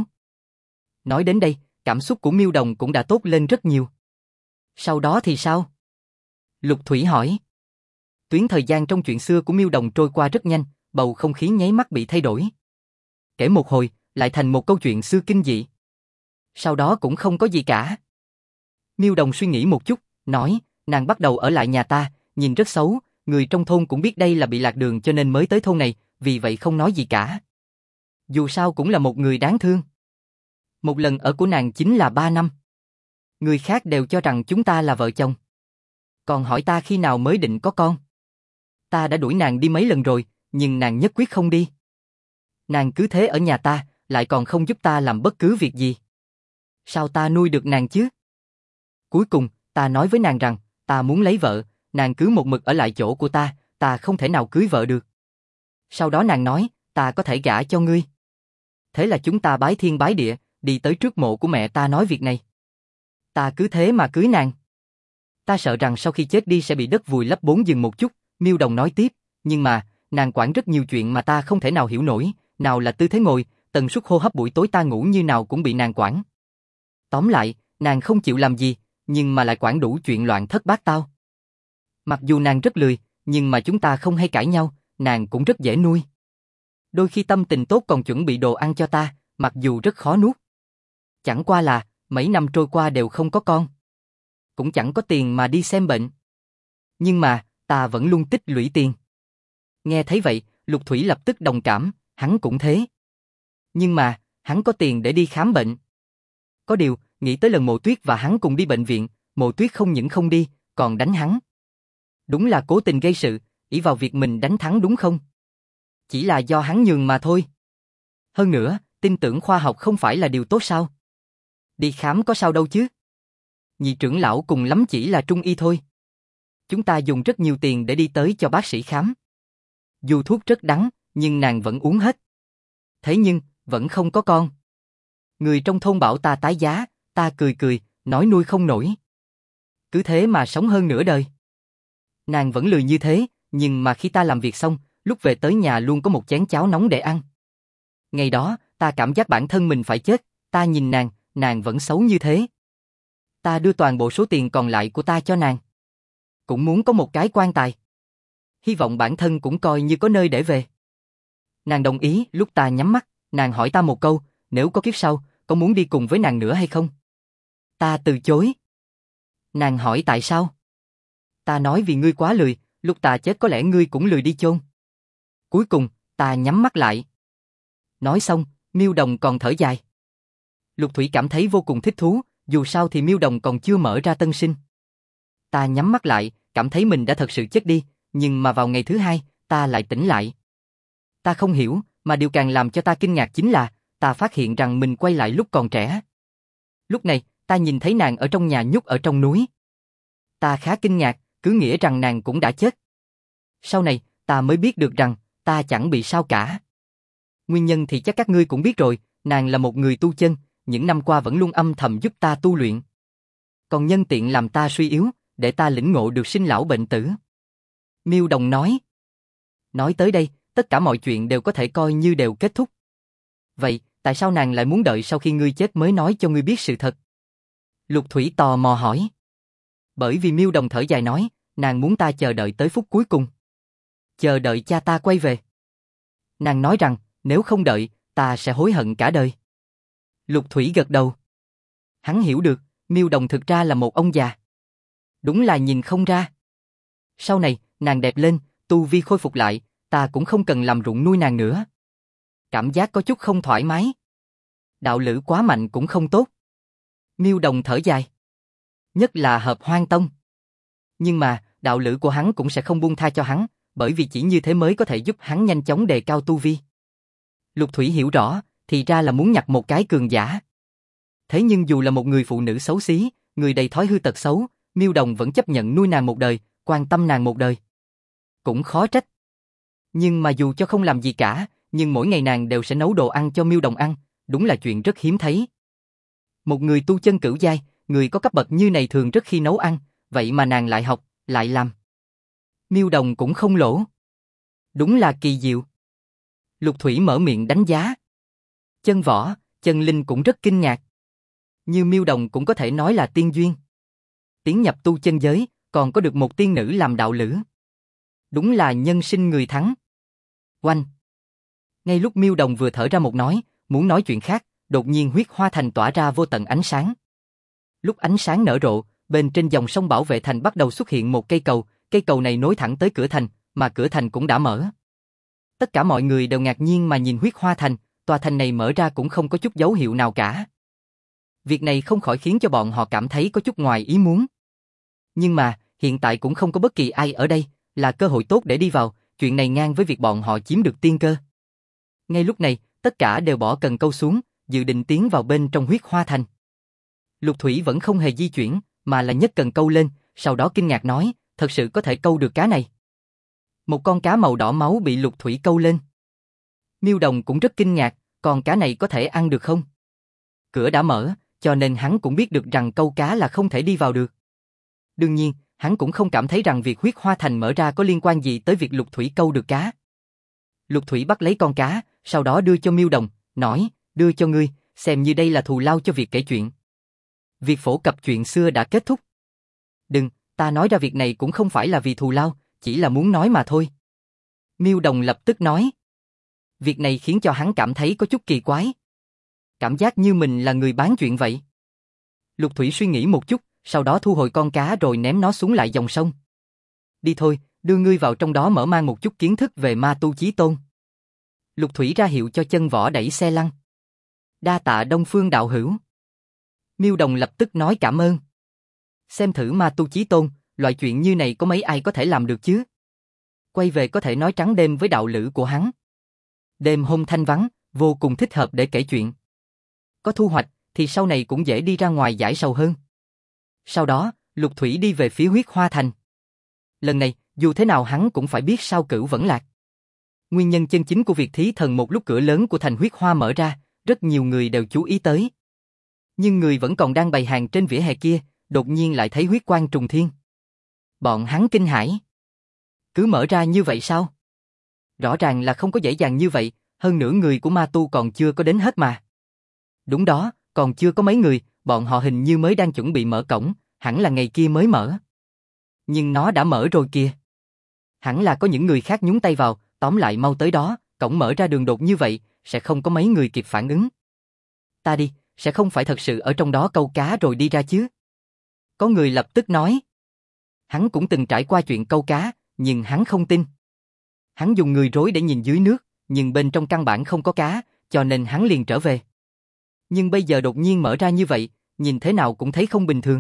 Speaker 1: Nói đến đây, cảm xúc của Miêu Đồng cũng đã tốt lên rất nhiều. Sau đó thì sao? Lục Thủy hỏi. Tuyến thời gian trong chuyện xưa của Miêu Đồng trôi qua rất nhanh, bầu không khí nháy mắt bị thay đổi. Kể một hồi, lại thành một câu chuyện xưa kinh dị. Sau đó cũng không có gì cả. Miêu Đồng suy nghĩ một chút, nói, nàng bắt đầu ở lại nhà ta, nhìn rất xấu, người trong thôn cũng biết đây là bị lạc đường cho nên mới tới thôn này, vì vậy không nói gì cả. Dù sao cũng là một người đáng thương. Một lần ở của nàng chính là 3 năm. Người khác đều cho rằng chúng ta là vợ chồng. Còn hỏi ta khi nào mới định có con. Ta đã đuổi nàng đi mấy lần rồi, nhưng nàng nhất quyết không đi. Nàng cứ thế ở nhà ta, lại còn không giúp ta làm bất cứ việc gì. Sao ta nuôi được nàng chứ? Cuối cùng, ta nói với nàng rằng, ta muốn lấy vợ, nàng cứ một mực ở lại chỗ của ta không thể nào cưới vợ được. Sau đó nàng nói, ta có thể gả cho ngươi. Thế là chúng ta bái thiên bái địa, đi tới trước mộ của mẹ ta nói việc này. Ta cứ thế mà cưới nàng. Ta sợ rằng sau khi chết đi sẽ bị đất vùi lấp 4 giường một chút, Miêu Đồng nói tiếp, nhưng mà, nàng quản rất nhiều chuyện mà ta không thể nào hiểu nổi, nào là tư thế ngồi, tần suất hô hấp buổi tối ta ngủ như nào cũng bị nàng quản. Tóm lại, nàng không chịu làm gì, nhưng mà lại quản đủ chuyện loạn thất bát tao. Mặc dù nàng rất lười, nhưng mà chúng ta không hay cãi nhau, nàng cũng rất dễ nuôi. Đôi khi tâm tình tốt còn chuẩn bị đồ ăn cho ta, mặc dù rất khó nuốt. Chẳng qua là, mấy năm trôi qua đều không có con. Cũng chẳng có tiền mà đi xem bệnh. Nhưng mà, ta vẫn luôn tích lũy tiền. Nghe thấy vậy, Lục Thủy lập tức đồng cảm, hắn cũng thế. Nhưng mà, hắn có tiền để đi khám bệnh. Có điều, nghĩ tới lần Mộ Tuyết và hắn cùng đi bệnh viện, Mộ Tuyết không những không đi, còn đánh hắn. Đúng là cố tình gây sự, ỷ vào việc mình đánh thắng đúng không? Chỉ là do hắn nhường mà thôi. Hơn nữa, tin tưởng khoa học không phải là điều tốt sao? Đi khám có sao đâu chứ? Nhị trưởng lão cùng lắm chỉ là trung y thôi. Chúng ta dùng rất nhiều tiền để đi tới cho bác sĩ khám. Dù thuốc rất đắng, nhưng nàng vẫn uống hết. Thế nhưng, vẫn không có con. Người trong thôn bảo ta tái giá, ta cười cười, nói nuôi không nổi. Cứ thế mà sống hơn nửa đời. Nàng vẫn lười như thế, nhưng mà khi ta làm việc xong, lúc về tới nhà luôn có một chén cháo nóng để ăn. Ngày đó, ta cảm giác bản thân mình phải chết, ta nhìn nàng vẫn xấu như thế. Ta đưa toàn bộ số tiền còn lại của ta cho nàng. Cũng muốn có một cái quan tài. Hy vọng bản thân cũng coi như có nơi để về. Nàng đồng ý, lúc ta nhắm mắt, nàng hỏi ta một câu, nếu có kiếp sau, có muốn đi cùng với nàng nữa hay không? Ta từ chối. Nàng hỏi tại sao? Ta nói vì ngươi quá lười, lúc ta chết có lẽ ngươi cũng lười đi chôn. Cuối cùng, ta nhắm mắt lại. Nói xong, Miêu Đồng còn thở dài. Lục Thủy cảm thấy vô cùng thích thú, dù sao thì Miêu Đồng còn chưa mở ra tân sinh. Ta nhắm mắt lại, cảm thấy mình đã thật sự chết đi, nhưng mà vào ngày thứ hai, ta lại tỉnh lại. Ta không hiểu, mà điều càng làm cho ta kinh ngạc chính là, ta phát hiện rằng mình quay lại lúc còn trẻ. Lúc này, ta nhìn thấy nàng ở trong nhà nhốt ở trong núi. Ta khá kinh ngạc, cứ nghĩ rằng nàng cũng đã chết. Sau này, ta mới biết được rằng, ta chẳng bị sao cả. Nguyên nhân thì chắc các ngươi cũng biết rồi, nàng là một người tu chân, những năm qua vẫn luôn âm thầm giúp ta tu luyện. Còn nhân tiện làm ta suy yếu, để ta lĩnh ngộ được sinh lão bệnh tử. Miêu Đồng nói. Nói tới đây, tất cả mọi chuyện đều có thể coi như đều kết thúc. Vậy, tại sao nàng lại muốn đợi sau khi ngươi chết mới nói cho ngươi biết sự thật? Lục Thủy tò mò hỏi. Bởi vì Miêu Đồng thở dài nói, nàng muốn ta chờ đợi tới phút cuối cùng. Chờ đợi cha ta quay về. Nàng nói rằng, nếu không đợi, ta sẽ hối hận cả đời. Lục Thủy gật đầu. Hắn hiểu được, Miêu Đồng thực ra là một ông già. Đúng là nhìn không ra. Sau này, nàng đẹp lên, tu vi khôi phục lại, ta cũng không cần làm ruộng nuôi nàng nữa. Cảm giác có chút không thoải mái. Đạo lữ quá mạnh cũng không tốt. Miêu Đồng thở dài. Nhất là Hợp Hoan Tông. Nhưng mà, đạo lữ của hắn cũng sẽ không buông tha cho hắn, bởi vì chỉ như thế mới có thể giúp hắn nhanh chóng đề cao tu vi. Lục Thủy hiểu rõ, thì ra là muốn nhặt một cái cường giả. Thế nhưng dù là một người phụ nữ xấu xí, người đầy thói hư tật xấu, Miêu Đồng vẫn chấp nhận nuôi nàng một đời, quan tâm nàng một đời. Cũng khó trách. Nhưng mà dù cho không làm gì cả, nhưng mỗi ngày nàng đều sẽ nấu đồ ăn cho Miêu Đồng ăn, đúng là chuyện rất hiếm thấy. Một người tu chân cửu giai, người có cấp bậc như này thường rất khi nấu ăn, vậy mà nàng lại học, lại làm. Miêu Đồng cũng không lỗ. Đúng là kỳ diệu. Lục Thủy mở miệng đánh giá. Chân Võ, Chân Linh cũng rất kinh ngạc. Như Miêu Đồng cũng có thể nói là tiên duyên. Tiến nhập tu chân giới, còn có được một tiên nữ làm đạo lữ. Đúng là nhân sinh người thắng. Oanh! Ngay lúc Miêu Đồng vừa thở ra một nói, muốn nói chuyện khác, đột nhiên huyết hoa thành tỏa ra vô tận ánh sáng. Lúc ánh sáng nở rộ, bên trên dòng sông Bảo Vệ Thành bắt đầu xuất hiện một cây cầu này nối thẳng tới cửa thành, mà cửa thành cũng đã mở. Tất cả mọi người đều ngạc nhiên mà nhìn huyết hoa thành, tòa thành này mở ra cũng không có chút dấu hiệu nào cả. Việc này không khỏi khiến cho bọn họ cảm thấy có chút ngoài ý muốn. Nhưng mà, hiện tại cũng không có bất kỳ ai ở đây, là cơ hội tốt để đi vào, chuyện này ngang với việc bọn họ chiếm được tiên cơ. Ngay lúc này, tất cả đều bỏ cần câu xuống, dự định tiến vào bên trong huyết hoa thành. Lục Thủy vẫn không hề di chuyển, mà là nhấc cần câu lên, sau đó kinh ngạc nói, thật sự có thể câu được cá này. Một con cá màu đỏ máu bị Lục Thủy câu lên. Miêu Đồng cũng rất kinh ngạc, con cá này có thể ăn được không? Cửa đã mở, cho nên hắn cũng biết được rằng câu cá là không thể đi vào được. Đương nhiên, hắn cũng không cảm thấy rằng việc huyết hoa thành mở ra có liên quan gì tới việc Lục Thủy câu được cá. Lục Thủy bắt lấy con cá, sau đó đưa cho Miêu Đồng, nói, đưa cho ngươi, xem như đây là thù lao cho việc kể chuyện. Việc phổ cập chuyện xưa đã kết thúc. Đừng, ta nói ra việc này cũng không phải là vì thù lao, chỉ là muốn nói mà thôi. Miêu Đồng lập tức nói. Việc này khiến cho hắn cảm thấy có chút kỳ quái. Cảm giác như mình là người bán chuyện vậy. Lục Thủy suy nghĩ một chút, sau đó thu hồi con cá rồi ném nó xuống lại dòng sông. Đi thôi, đưa ngươi vào trong đó mở mang một chút kiến thức về ma tu chí tôn. Lục Thủy ra hiệu cho Chân Võ đẩy xe lăn. Đa tạ Đông Phương đạo hữu. Miêu Đồng lập tức nói cảm ơn. Xem thử ma tu chí tôn, loại chuyện như này có mấy ai có thể làm được chứ? Quay về có thể nói trắng đêm với đạo lữ của hắn. Đêm hôm thanh vắng, vô cùng thích hợp để kể chuyện. Có thu hoạch, thì sau này cũng dễ đi ra ngoài giải sầu hơn. Sau đó, Lục Thủy đi về phía huyết hoa thành. Lần này, dù thế nào hắn cũng phải biết sao Cửu vẫn lạc. Nguyên nhân chân chính của việc thí thần một lúc cửa lớn của thành huyết hoa mở ra, rất nhiều người đều chú ý tới. Nhưng người vẫn còn đang bày hàng trên vỉa hè kia, đột nhiên lại thấy huyết quang trùng thiên. Bọn hắn kinh hãi. Cứ mở ra như vậy sao? Rõ ràng là không có dễ dàng như vậy, hơn nữa người của ma tu còn chưa có đến hết mà. Đúng đó, còn chưa có mấy người, bọn họ hình như mới đang chuẩn bị mở cổng, hẳn là ngày kia mới mở. Nhưng nó đã mở rồi kìa. Hẳn là có những người khác nhúng tay vào, tóm lại mau tới đó, cổng mở ra đường đột như vậy, sẽ không có mấy người kịp phản ứng. Ta đi, sẽ không phải thật sự ở trong đó câu cá rồi đi ra chứ? Có người lập tức nói. Hắn cũng từng trải qua chuyện câu cá, nhưng hắn không tin. Hắn dùng người rối để nhìn dưới nước, nhưng bên trong căn bản không có cá, cho nên hắn liền trở về. Nhưng bây giờ đột nhiên mở ra như vậy, nhìn thế nào cũng thấy không bình thường.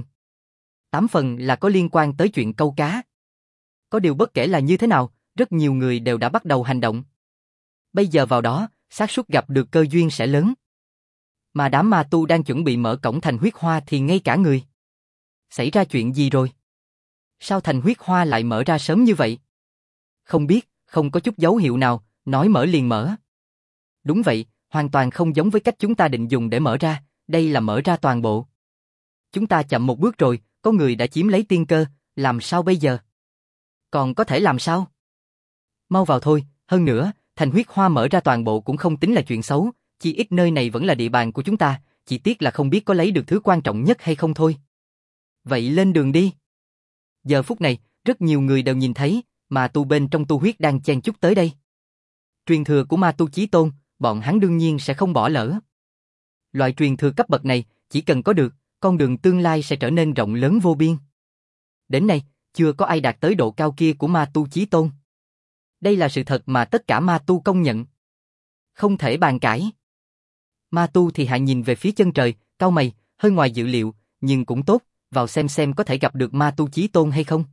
Speaker 1: 8 phần là có liên quan tới chuyện câu cá. Có điều bất kể là như thế nào, rất nhiều người đều đã bắt đầu hành động. Bây giờ vào đó, xác suất gặp được cơ duyên sẽ lớn. Mà đám ma tu đang chuẩn bị mở cổng thành huyết hoa thì ngay cả người. Xảy ra chuyện gì rồi? Sao thành huyết hoa lại mở ra sớm như vậy? Không biết, không có chút dấu hiệu nào, nói mở liền mở. Đúng vậy, hoàn toàn không giống với cách chúng ta định dùng để mở ra, đây là mở ra toàn bộ. Chúng ta chậm một bước rồi, có người đã chiếm lấy tiên cơ, làm sao bây giờ? Còn có thể làm sao? Mau vào thôi, hơn nữa, thành huyết hoa mở ra toàn bộ cũng không tính là chuyện xấu, chỉ ít nơi này vẫn là địa bàn của chúng ta, chỉ tiếc là không biết có lấy được thứ quan trọng nhất hay không thôi. Vậy lên đường đi. Giờ phút này, rất nhiều người đều nhìn thấy, ma tu bên trong tu huyết đang chen chúc tới đây. Truyền thừa của ma tu chí tôn, bọn hắn đương nhiên sẽ không bỏ lỡ. Loại truyền thừa cấp bậc này, chỉ cần có được, con đường tương lai sẽ trở nên rộng lớn vô biên. Đến nay, chưa có ai đạt tới độ cao kia của ma tu chí tôn. Đây là sự thật mà tất cả ma tu công nhận. Không thể bàn cãi. Ma tu thì hạ nhìn về phía chân trời, cau mày, hơi ngoài dự liệu, nhưng cũng tốt, vào xem có thể gặp được ma tu chí tôn hay không.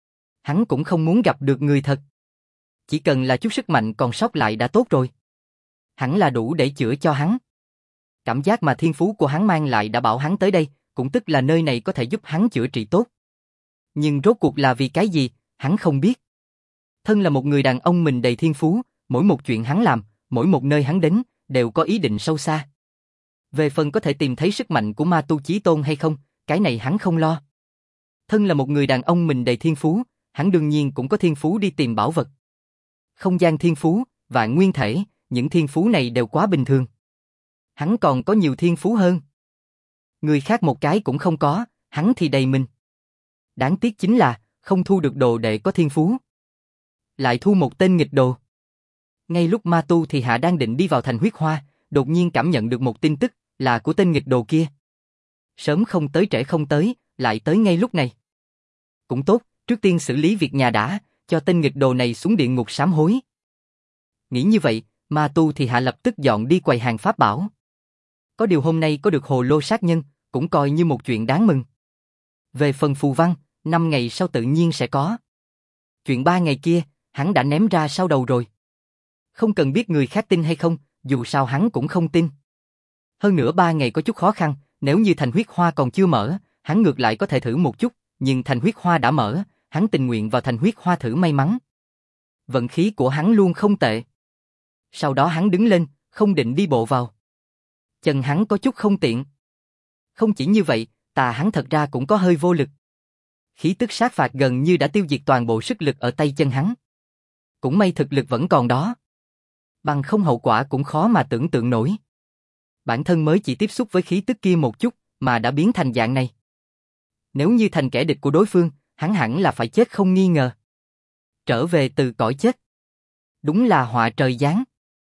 Speaker 1: Hắn cũng không muốn gặp được người thật. Chỉ cần là chút sức mạnh còn sót lại đã tốt rồi. Hẳn là đủ để chữa cho hắn. Cảm giác mà thiên phú của hắn mang lại đã bảo hắn tới đây, cũng tức là nơi này có thể giúp hắn chữa trị tốt. Nhưng rốt cuộc là vì cái gì, hắn không biết. Thân là một người đàn ông mình đầy thiên phú, mỗi một chuyện hắn làm, mỗi một nơi hắn đến, đều có ý định sâu xa. Về phần có thể tìm thấy sức mạnh của ma tu chí tôn hay không, cái này hắn không lo. Thân là một người đàn ông mình đầy thiên phú, hắn đương nhiên cũng có thiên phú đi tìm bảo vật. Không gian thiên phú, vạn nguyên thể, những thiên phú này đều quá bình thường. Hắn còn có nhiều thiên phú hơn. Người khác một cái cũng không có, hắn thì đầy mình. Đáng tiếc chính là, không thu được đồ đệ có thiên phú. Lại thu một tên nghịch đồ. Ngay lúc ma tu thì hạ đang định đi vào thành huyết hoa, đột nhiên cảm nhận được một tin tức, là của tên nghịch đồ kia. Sớm không tới trễ không tới, lại tới ngay lúc này. Cũng tốt, trước tiên xử lý việc nhà đã, cho tên nghịch đồ này xuống địa ngục sám hối. Nghĩ như vậy, ma tu thì hạ lập tức dọn đi quầy hàng pháp bảo. Có điều hôm nay có được hồ lô sát nhân, cũng coi như một chuyện đáng mừng. Về phần phù văn, 5 ngày sau tự nhiên sẽ có. Chuyện 3 ngày kia, hắn đã ném ra sau đầu rồi. Không cần biết người khác tin hay không, dù sao hắn cũng không tin. Hơn nữa 3 ngày có chút khó khăn, nếu như thành huyết hoa còn chưa mở, hắn ngược lại có thể thử một chút, nhưng thành huyết hoa đã mở, hắn tình nguyện vào thành huyết hoa thử may mắn. Vận khí của hắn luôn không tệ. Sau đó hắn đứng lên, không định đi bộ vào. Chân hắn có chút không tiện. Không chỉ như vậy, tà hắn thật ra cũng có hơi vô lực. Khí tức sát phạt gần như đã tiêu diệt toàn bộ sức lực ở tay chân hắn. Cũng may thực lực vẫn còn đó. Bằng không hậu quả cũng khó mà tưởng tượng nổi. Bản thân mới chỉ tiếp xúc với khí tức kia một chút, mà đã biến thành dạng này. Nếu như thành kẻ địch của đối phương, hắn hẳn là phải chết không nghi ngờ. Trở về từ cõi chết. Đúng là họa trời giáng.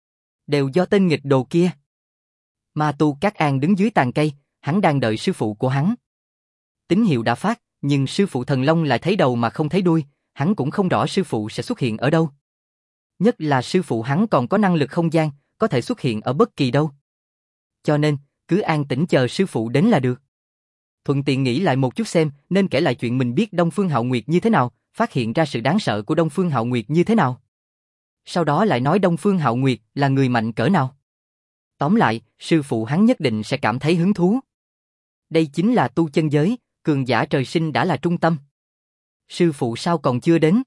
Speaker 1: Đều do tên nghịch đồ kia. Ma tu Cát An đứng dưới tàn cây, hắn đang đợi sư phụ của hắn. Tín hiệu đã phát, nhưng sư phụ Thần Long lại thấy đầu mà không thấy đuôi, hắn cũng không rõ sư phụ sẽ xuất hiện ở đâu. Nhất là sư phụ hắn còn có năng lực không gian, có thể xuất hiện ở bất kỳ đâu. Cho nên, cứ an tĩnh chờ sư phụ đến là được. Thuận tiện nghĩ lại một chút xem nên kể lại chuyện mình biết Đông Phương Hạo Nguyệt như thế nào, phát hiện ra sự đáng sợ của Đông Phương Hạo Nguyệt như thế nào. Sau đó lại nói Đông Phương Hạo Nguyệt là người mạnh cỡ nào. Tóm lại, sư phụ hắn nhất định sẽ cảm thấy hứng thú. Đây chính là tu chân giới, cường giả trời sinh đã là trung tâm. Sư phụ sao còn chưa đến?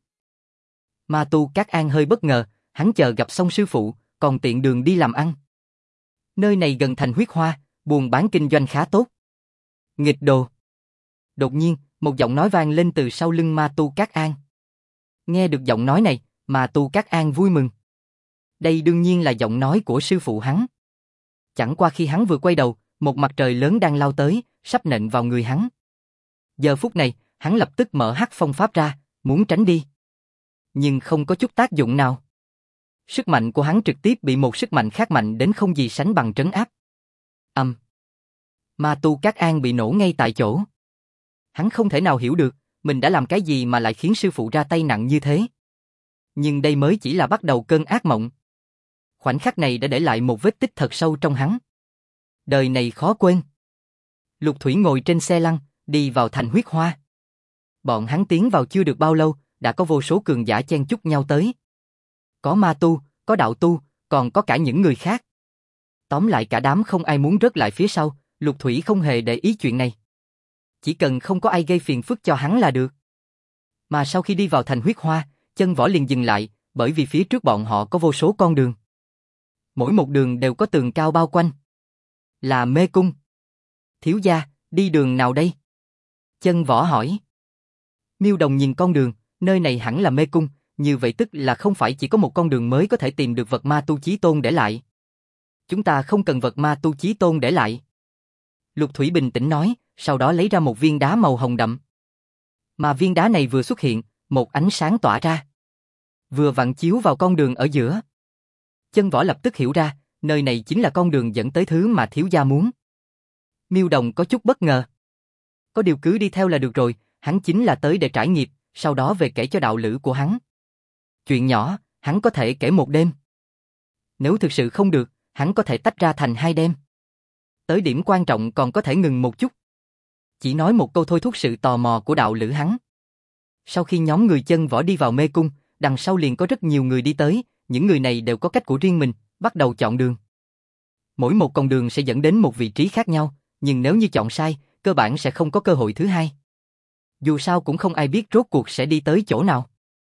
Speaker 1: Ma tu Cát An hơi bất ngờ, hắn chờ gặp xong sư phụ, còn tiện đường đi làm ăn. Nơi này gần thành huyết hoa, buôn bán kinh doanh khá tốt. Nghịch đồ. Đột nhiên, một giọng nói vang lên từ sau lưng ma tu Cát An. Nghe được giọng nói này, ma tu Cát An vui mừng. Đây đương nhiên là giọng nói của sư phụ hắn. Chẳng qua khi hắn vừa quay đầu, một mặt trời lớn đang lao tới, sắp nện vào người hắn. Giờ phút này, hắn lập tức mở hắc phong pháp ra, muốn tránh đi. Nhưng không có chút tác dụng nào. Sức mạnh của hắn trực tiếp bị một sức mạnh khác mạnh đến không gì sánh bằng trấn áp. Ma tu Cát An bị nổ ngay tại chỗ. Hắn không thể nào hiểu được, mình đã làm cái gì mà lại khiến sư phụ ra tay nặng như thế. Nhưng đây mới chỉ là bắt đầu cơn ác mộng. Khoảnh khắc này đã để lại một vết tích thật sâu trong hắn. Đời này khó quên. Lục Thủy ngồi trên xe lăn, đi vào thành huyết hoa. Bọn hắn tiến vào chưa được bao lâu, đã có vô số cường giả chen chúc nhau tới. Có ma tu, có đạo tu, còn có cả những người khác. Tóm lại cả đám không ai muốn rớt lại phía sau, Lục Thủy không hề để ý chuyện này. Chỉ cần không có ai gây phiền phức cho hắn là được. Mà sau khi đi vào thành Huyết Hoa, Chân Võ liền dừng lại, bởi vì phía trước bọn họ có vô số con đường. Mỗi một đường đều có tường cao bao quanh. Là mê cung. Thiếu gia, đi đường nào đây? Chân Võ hỏi. Miêu Đồng nhìn con đường, nơi này hẳn là mê cung, như vậy tức là không phải chỉ có một con đường mới có thể tìm được vật ma tu chí tôn để lại. Chúng ta không cần vật ma tu chí tôn để lại. Lục Thủy bình tĩnh nói, sau đó lấy ra một viên đá màu hồng đậm. Mà viên đá này vừa xuất hiện, một ánh sáng tỏa ra. Vừa vặn chiếu vào con đường ở giữa. Chân Võ lập tức hiểu ra, nơi này chính là con đường dẫn tới thứ mà thiếu gia muốn. Miêu Đồng có chút bất ngờ. Có điều cứ đi theo là được rồi, hắn chính là tới để trải nghiệm, sau đó về kể cho đạo lữ của hắn. Chuyện nhỏ, hắn có thể kể một đêm. Nếu thực sự không được, hắn có thể tách ra thành 2 đêm. Tới điểm quan trọng còn có thể ngừng một chút. Chỉ nói một câu thôi thúc sự tò mò của đạo lữ hắn. Sau khi nhóm người Chân Võ đi vào mê cung, đằng sau liền có rất nhiều người đi tới, những người này đều có cách của riêng mình, bắt đầu chọn đường. Mỗi một con đường sẽ dẫn đến một vị trí khác nhau, nhưng nếu như chọn sai, cơ bản sẽ không có cơ hội thứ hai. Dù sao cũng không ai biết rốt cuộc sẽ đi tới chỗ nào.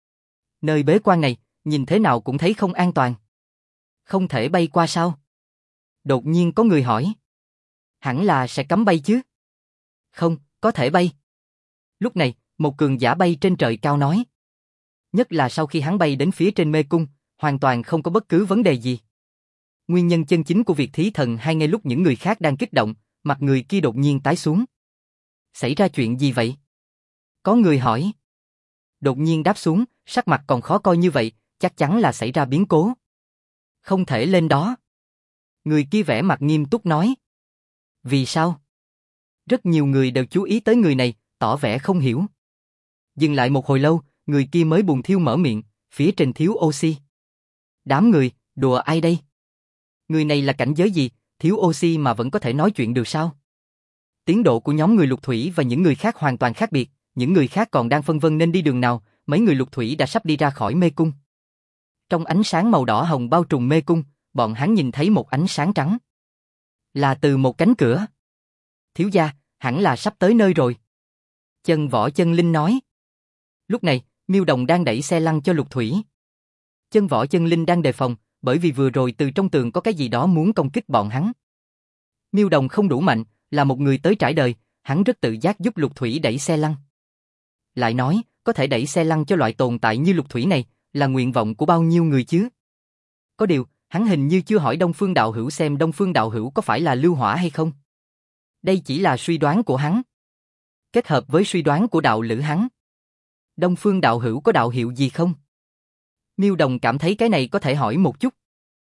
Speaker 1: Nơi bế quan này, nhìn thế nào cũng thấy không an toàn. Không thể bay qua sao? Đột nhiên có người hỏi. Hẳn là sẽ cấm bay chứ? Không, có thể bay. Lúc này, một cường giả bay trên trời cao nói. Nhất là sau khi hắn bay đến phía trên mê cung, hoàn toàn không có bất cứ vấn đề gì. Nguyên nhân chân chính của việc thí thần hay ngay lúc những người khác đang kích động, mặt người kia đột nhiên tái xuống. Xảy ra chuyện gì vậy? Có người hỏi. Đột nhiên đáp xuống, sắc mặt còn khó coi như vậy, chắc chắn là xảy ra biến cố. Không thể lên đó. Người kia vẻ mặt nghiêm túc nói. Vì sao? Rất nhiều người đều chú ý tới người này, tỏ vẻ không hiểu. Dừng lại một hồi lâu, người kia mới buồn thiu mở miệng, phía trên thiếu oxy. Đám người, đùa ai đây? Người này là cảnh giới gì, thiếu oxy mà vẫn có thể nói chuyện được sao? Tiến độ của nhóm người Lục Thủy và những người khác hoàn toàn khác biệt, những người khác còn đang phân vân nên đi đường nào, mấy người Lục Thủy đã sắp đi ra khỏi mê cung. Trong ánh sáng màu đỏ hồng bao trùm mê cung, bọn hắn nhìn thấy một ánh sáng trắng. Là từ một cánh cửa. Thiếu gia, hẳn là sắp tới nơi rồi. Chân Võ Chân Linh nói. Lúc này, Miêu Đồng đang đẩy xe lăn cho Lục Thủy. Chân Võ Chân Linh đang đề phòng, bởi vì vừa rồi từ trong tường có cái gì đó muốn công kích bọn hắn. Miêu Đồng không đủ mạnh, là một người tới trải đời, hắn rất tự giác giúp Lục Thủy đẩy xe lăn. Lại nói, có thể đẩy xe lăn cho loại tồn tại như Lục Thủy này, là nguyện vọng của bao nhiêu người chứ? Có điều, hắn hình như chưa hỏi Đông Phương đạo hữu xem Đông Phương đạo hữu có phải là lưu hỏa hay không. Đây chỉ là suy đoán của hắn. Kết hợp với suy đoán của đạo lữ hắn. Đông Phương đạo hữu có đạo hiệu gì không? Miêu Đồng cảm thấy cái này có thể hỏi một chút.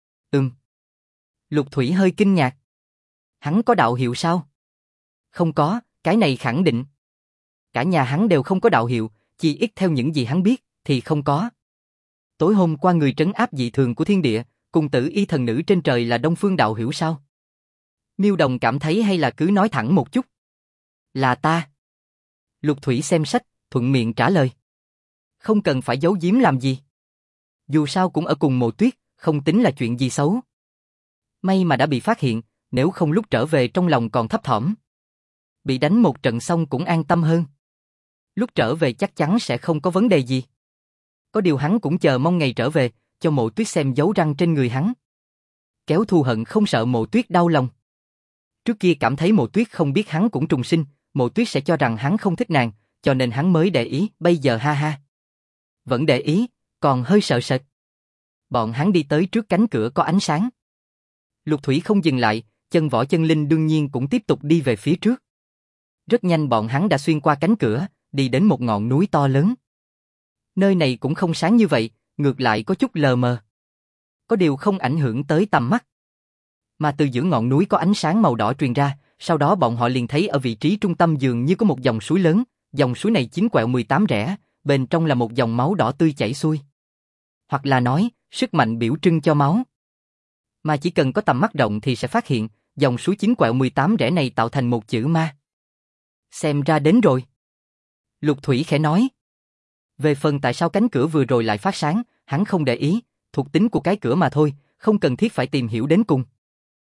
Speaker 1: Lục Thủy hơi kinh ngạc. Hắn có đạo hiệu sao? Không có, cái này khẳng định. Cả nhà hắn đều không có đạo hiệu, chỉ ít theo những gì hắn biết, thì không có. Tối hôm qua người trấn áp dị thường của thiên địa, cùng tử y thần nữ trên trời là Đông Phương đạo hữu sao? Miêu Đồng cảm thấy hay là cứ nói thẳng một chút. Là ta. Lục Thủy xem sách, thuận miệng trả lời. Không cần phải giấu giếm làm gì. Dù sao cũng ở cùng Mộ Tuyết, không tính là chuyện gì xấu. May mà đã bị phát hiện, nếu không lúc trở về trong lòng còn thấp thỏm. Bị đánh một trận xong cũng an tâm hơn. Lúc trở về chắc chắn sẽ không có vấn đề gì. Có điều hắn cũng chờ mong ngày trở về, cho Mộ Tuyết xem dấu răng trên người hắn. Kéo thù hận không sợ Mộ Tuyết đau lòng. Trước kia cảm thấy Mộ Tuyết không biết hắn cũng trùng sinh, Mộ Tuyết sẽ cho rằng hắn không thích nàng, cho nên hắn mới để ý, bây giờ ha ha. Vẫn để ý, còn hơi sợ sệt. Bọn hắn đi tới trước cánh cửa có ánh sáng. Lục Thủy không dừng lại, Chân Võ Chân Linh đương nhiên cũng tiếp tục đi về phía trước. Rất nhanh bọn hắn đã xuyên qua cánh cửa, đi đến một ngọn núi to lớn. Nơi này cũng không sáng như vậy, ngược lại có chút lờ mờ. Có điều không ảnh hưởng tới tầm mắt. Mà từ giữa ngọn núi có ánh sáng màu đỏ truyền ra, sau đó bọn họ liền thấy ở vị trí trung tâm dường như có một dòng suối lớn, dòng suối này chín quẹo 18 rẽ, bên trong là một dòng máu đỏ tươi chảy xuôi. Hoặc là nói, sức mạnh biểu trưng cho máu. Mà chỉ cần có tầm mắt rộng thì sẽ phát hiện, dòng suối chín quẹo 18 rẽ này tạo thành một chữ ma. Xem ra đến rồi. Lục Thủy khẽ nói. Về phần tại sao cánh cửa vừa rồi lại phát sáng, hắn không để ý, thuộc tính của cái cửa mà thôi, không cần thiết phải tìm hiểu đến cùng.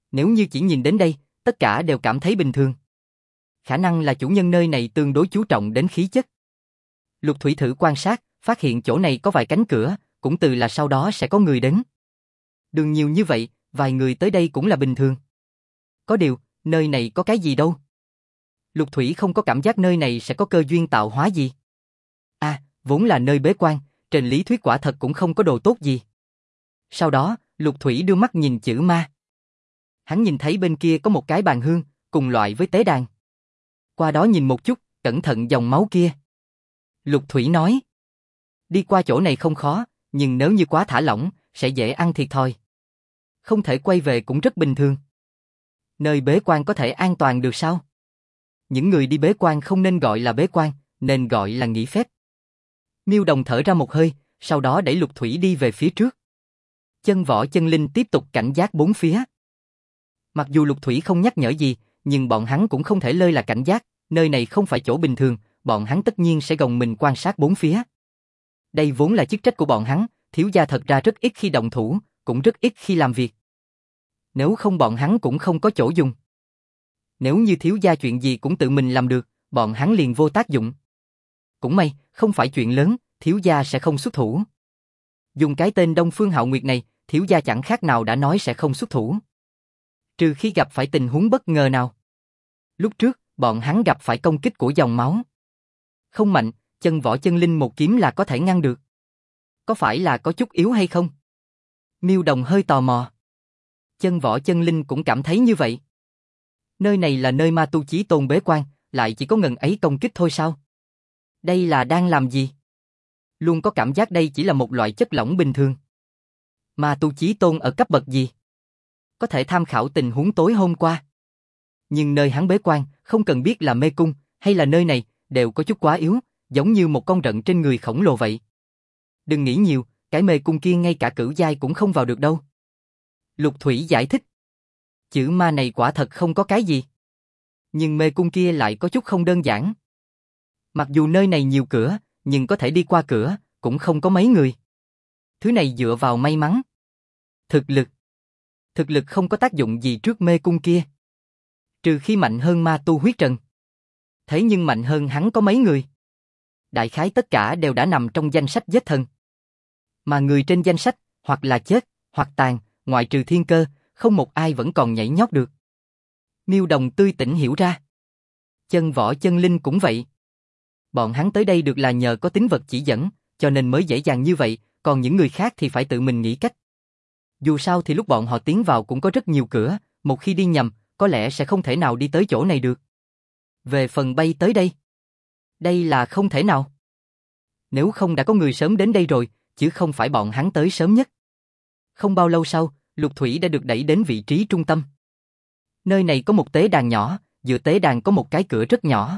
Speaker 1: Nếu như chỉ nhìn đến đây, tất cả đều cảm thấy bình thường. Khả năng là chủ nhân nơi này tương đối chú trọng đến khí chất. Lục Thủy thử quan sát, phát hiện chỗ này có vài cánh cửa, cũng từ là sau đó sẽ có người đến. Đường nhiều như vậy, vài người tới đây cũng là bình thường. Có điều, nơi này có cái gì đâu. Lục Thủy không có cảm giác nơi này sẽ có cơ duyên tạo hóa gì. Vốn là nơi bế quan, trên lý thuyết quả thật cũng không có đồ tốt gì. Sau đó, Lục Thủy đưa mắt nhìn chữ ma. Hắn nhìn thấy bên kia có một cái bàn hương, cùng loại với tế đàn. Qua đó nhìn một chút, cẩn thận dòng máu kia. Lục Thủy nói, đi qua chỗ này không khó, nhưng nếu như quá thả lỏng, sẽ dễ ăn thiệt thòi. Không thể quay về cũng rất bình thường. Nơi bế quan có thể an toàn được sao? Những người đi bế quan không nên gọi là bế quan, nên gọi là nghỉ phép. Miêu Đồng thở ra một hơi, sau đó đẩy Lục Thủy đi về phía trước. Chân Võ Chân Linh tiếp tục cảnh giác bốn phía. Mặc dù Lục Thủy không nhắc nhở gì, nhưng bọn hắn cũng không thể lơi là cảnh giác, nơi này không phải chỗ bình thường, bọn hắn tất nhiên sẽ gồng mình quan sát bốn phía. Đây vốn là chức trách của bọn hắn, thiếu gia thật ra rất ít khi động thủ, cũng rất ít khi làm việc. Nếu không bọn hắn cũng không có chỗ dùng. Nếu như thiếu gia chuyện gì cũng tự mình làm được, bọn hắn liền vô tác dụng. Cũng may, không phải chuyện lớn, thiếu gia sẽ không xuất thủ. Dùng cái tên Đông Phương Hạo Nguyệt này, thiếu gia chẳng khác nào đã nói sẽ không xuất thủ. Trừ khi gặp phải tình huống bất ngờ nào. Lúc trước, bọn hắn gặp phải công kích của dòng máu. Không mạnh, Chân Võ Chân Linh một kiếm là có thể ngăn được. Có phải là có chút yếu hay không? Miêu Đồng hơi tò mò. Chân Võ Chân Linh cũng cảm thấy như vậy. Nơi này là nơi Ma Tu Chí Tôn bế quan, lại chỉ có ngần ấy công kích thôi sao? Đây là đang làm gì? Luôn có cảm giác đây chỉ là một loại chất lỏng bình thường. Ma Tu Chí Tôn ở cấp bậc gì? Có thể tham khảo tình huống tối hôm qua. Nhưng nơi hắn bế quan, không cần biết là mê cung, hay là nơi này, đều có chút quá yếu, giống như một con rận trên người khổng lồ vậy. Đừng nghĩ nhiều, cái mê cung kia ngay cả cửu giai cũng không vào được đâu. Lục Thủy giải thích. Chữ ma này quả thật không có cái gì. Nhưng mê cung kia lại có chút không đơn giản. Mặc dù nơi này nhiều cửa, nhưng có thể đi qua cửa, cũng không có mấy người. Thứ này dựa vào may mắn. Thực lực. Thực lực không có tác dụng gì trước mê cung kia. Trừ khi mạnh hơn ma tu huyết trần. Thế nhưng mạnh hơn hắn có mấy người. Đại khái tất cả đều đã nằm trong danh sách giết thần. Mà người trên danh sách, hoặc là chết, hoặc tàn, ngoại trừ Thiên Cơ, không một ai vẫn còn nhảy nhót được. Miêu Đồng tươi tỉnh hiểu ra. Chân Võ Chân Linh cũng vậy. Bọn hắn tới đây được là nhờ có tín vật chỉ dẫn, cho nên mới dễ dàng như vậy, còn những người khác thì phải tự mình nghĩ cách. Dù sao thì lúc bọn họ tiến vào cũng có rất nhiều cửa, một khi đi nhầm, có lẽ sẽ không thể nào đi tới chỗ này được. Về phần bay tới đây, đây là không thể nào. Nếu không đã có người sớm đến đây rồi, chứ không phải bọn hắn tới sớm nhất. Không bao lâu sau, Lục Thủy đã được đẩy đến vị trí trung tâm. Nơi này có một tế đàn nhỏ, giữa tế đàn có một cái cửa rất nhỏ.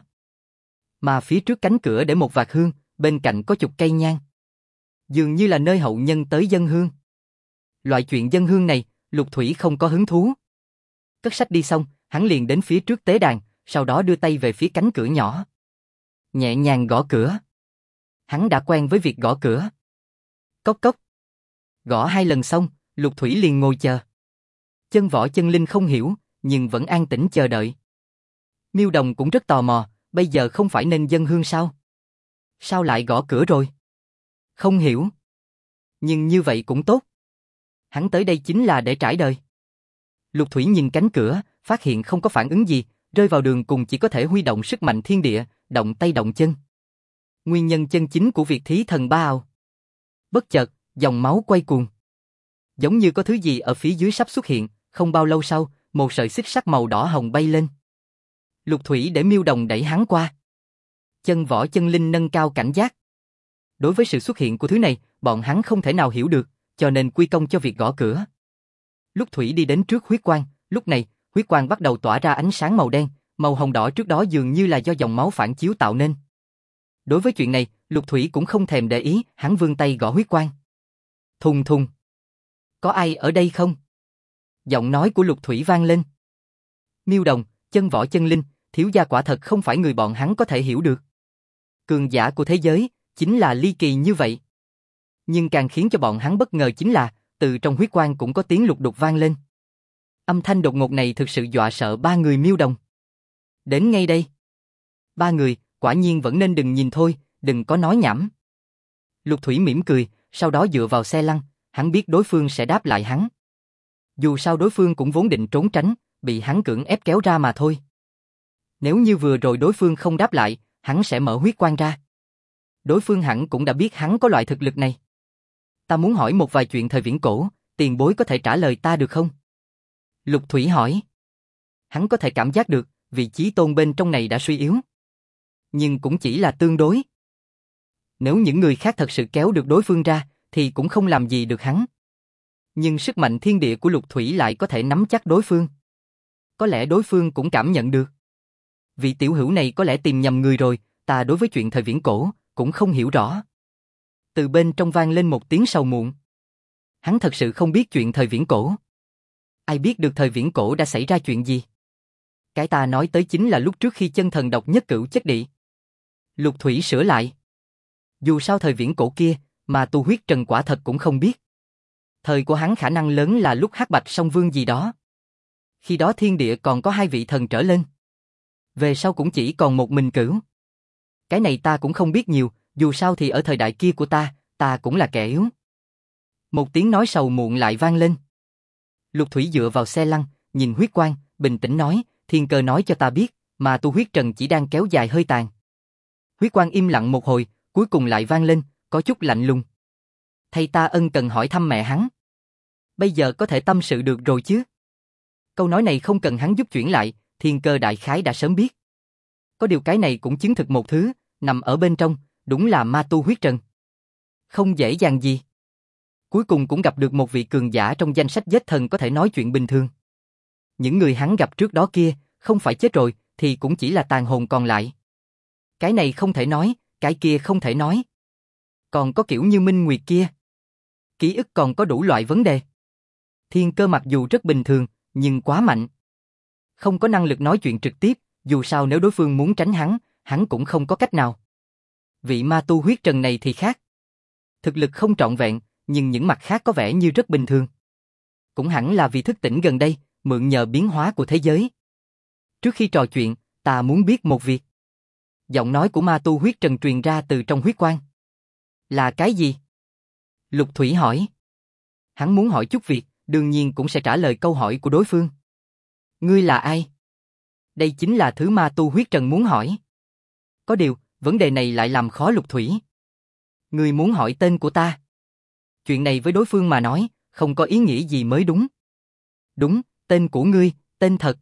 Speaker 1: Mà phía trước cánh cửa để một vạt hương, bên cạnh có chục cây nhang. Dường như là nơi hậu nhân tới dâng hương. Loại chuyện dâng hương này, Lục Thủy không có hứng thú. Cất sách đi xong, hắn liền đến phía trước tế đàn, sau đó đưa tay về phía cánh cửa nhỏ. Nhẹ nhàng gõ cửa. Hắn đã quen với việc gõ cửa. Cốc cốc. Gõ 2 lần xong, Lục Thủy liền ngồi chờ. Chân Võ Chân Linh không hiểu, nhưng vẫn an tĩnh chờ đợi. Miêu Đồng cũng rất tò mò, bây giờ không phải nên dâng hương sao? Sao lại gõ cửa rồi? Không hiểu. Nhưng như vậy cũng tốt. Hắn tới đây chính là để trải đời. Lục Thủy nhìn cánh cửa, phát hiện không có phản ứng gì, rơi vào đường cùng chỉ có thể huy động sức mạnh thiên địa, động tay động chân. Nguyên nhân chân chính của việc thí thần ba ao. Bất chợt, dòng máu quay cuồng. Giống như có thứ gì ở phía dưới sắp xuất hiện, không bao lâu sau, một sợi xích sắt màu đỏ hồng bay lên. Lục Thủy để Miêu Đồng đẩy hắn qua. Chân Võ Chân Linh nâng cao cảnh giác. Đối với sự xuất hiện của thứ này, bọn hắn không thể nào hiểu được, cho nên quy công cho việc gõ cửa. Lúc Thủy đi đến trước huyết quang, lúc này, huyết quang bắt đầu tỏa ra ánh sáng màu đen, màu hồng đỏ trước đó dường như là do dòng máu phản chiếu tạo nên. Đối với chuyện này, Lục Thủy cũng không thèm để ý, hắn vươn tay gõ huyết quang. Thùng thùng. Có ai ở đây không? Giọng nói của Lục Thủy vang lên. Miêu Đồng, Chân Võ Chân Linh, thiếu gia quả thật không phải người bọn hắn có thể hiểu được. Cường giả của thế giới, chính là ly kỳ như vậy. Nhưng càng khiến cho bọn hắn bất ngờ chính là, từ trong huyết quang cũng có tiếng lục đục vang lên. Âm thanh đột ngột này thực sự dọa sợ ba người Miêu Đồng. Đến ngay đây. Ba người, quả nhiên vẫn nên đừng nhìn thôi, đừng có nói nhảm. Lục Thủy mỉm cười, sau đó dựa vào xe lăn, hắn biết đối phương sẽ đáp lại hắn. Dù sao đối phương cũng vốn định trốn tránh, bị hắn cưỡng ép kéo ra mà thôi. Nếu như vừa rồi đối phương không đáp lại, hắn sẽ mở huyết quang ra. Đối phương hẳn cũng đã biết hắn có loại thực lực này. Ta muốn hỏi một vài chuyện thời viễn cổ, tiền bối có thể trả lời ta được không? Lục Thủy hỏi. Hắn có thể cảm giác được, vị chí tôn bên trong này đã suy yếu. Nhưng cũng chỉ là tương đối. Nếu những người khác thật sự kéo được đối phương ra, thì cũng không làm gì được hắn. Nhưng sức mạnh thiên địa của Lục Thủy lại có thể nắm chắc đối phương. Có lẽ đối phương cũng cảm nhận được. Vị tiểu hữu này có lẽ tìm nhầm người rồi, ta đối với chuyện thời viễn cổ, cũng không hiểu rõ. Từ bên trong vang lên một tiếng sầu muộn. Hắn thật sự không biết chuyện thời viễn cổ. Ai biết được thời viễn cổ đã xảy ra chuyện gì? Cái ta nói tới chính là lúc trước khi chân thần độc nhất cửu chất đị. Lục Thủy sửa lại. Dù sao thời viễn cổ kia, mà tu huyết trần quả thật cũng không biết. Thời của hắn khả năng lớn là lúc Hắc Bạch Song Vương gì đó. Khi đó thiên địa còn có 2 vị thần trở lên. Về sau cũng chỉ còn một mình Cửu. Cái này ta cũng không biết nhiều, dù sao thì ở thời đại kia của ta cũng là kẻ yếu. Một tiếng nói sầu muộn lại vang lên. Lục Thủy dựa vào xe lăn, nhìn huyết quang, bình tĩnh nói, thiên cơ nói cho ta biết, mà tu huyết trần chỉ đang kéo dài hơi tàn. Huyết quang im lặng một hồi, cuối cùng lại vang lên, có chút lạnh lùng. Thầy ta ân cần hỏi thăm mẹ hắn. Bây giờ có thể tâm sự được rồi chứ? Câu nói này không cần hắn giúp chuyển lại, thiên cơ đại khái đã sớm biết. Có điều cái này cũng chứng thực một thứ, nằm ở bên trong, đúng là ma tu huyết trần. Không dễ dàng gì. Cuối cùng cũng gặp được một vị cường giả trong danh sách giết thần có thể nói chuyện bình thường. Những người hắn gặp trước đó kia, không phải chết rồi, thì cũng chỉ là tàn hồn còn lại. Cái này không thể nói, cái kia không thể nói. Còn có kiểu như Minh Nguyệt kia. Ký ức còn có đủ loại vấn đề. Thiên cơ mặc dù rất bình thường, nhưng quá mạnh. Không có năng lực nói chuyện trực tiếp, dù sao nếu đối phương muốn tránh hắn cũng không có cách nào. Vị ma tu huyết trần này thì khác. Thực lực không trọn vẹn, nhưng những mặt khác có vẻ như rất bình thường. Cũng hẳn là vì thức tỉnh gần đây, mượn nhờ biến hóa của thế giới. Trước khi trò chuyện, ta muốn biết một việc. Giọng nói của ma tu huyết trần truyền ra từ trong huyết quang. Là cái gì? Lục Thủy hỏi. Hắn muốn hỏi chút việc, đương nhiên cũng sẽ trả lời câu hỏi của đối phương. Ngươi là ai? Đây chính là thứ ma tu huyết trần muốn hỏi. Có điều, vấn đề này lại làm khó Lục Thủy. Ngươi muốn hỏi tên của ta? Chuyện này với đối phương mà nói, không có ý nghĩa gì mới đúng. Đúng, tên của ngươi, tên thật.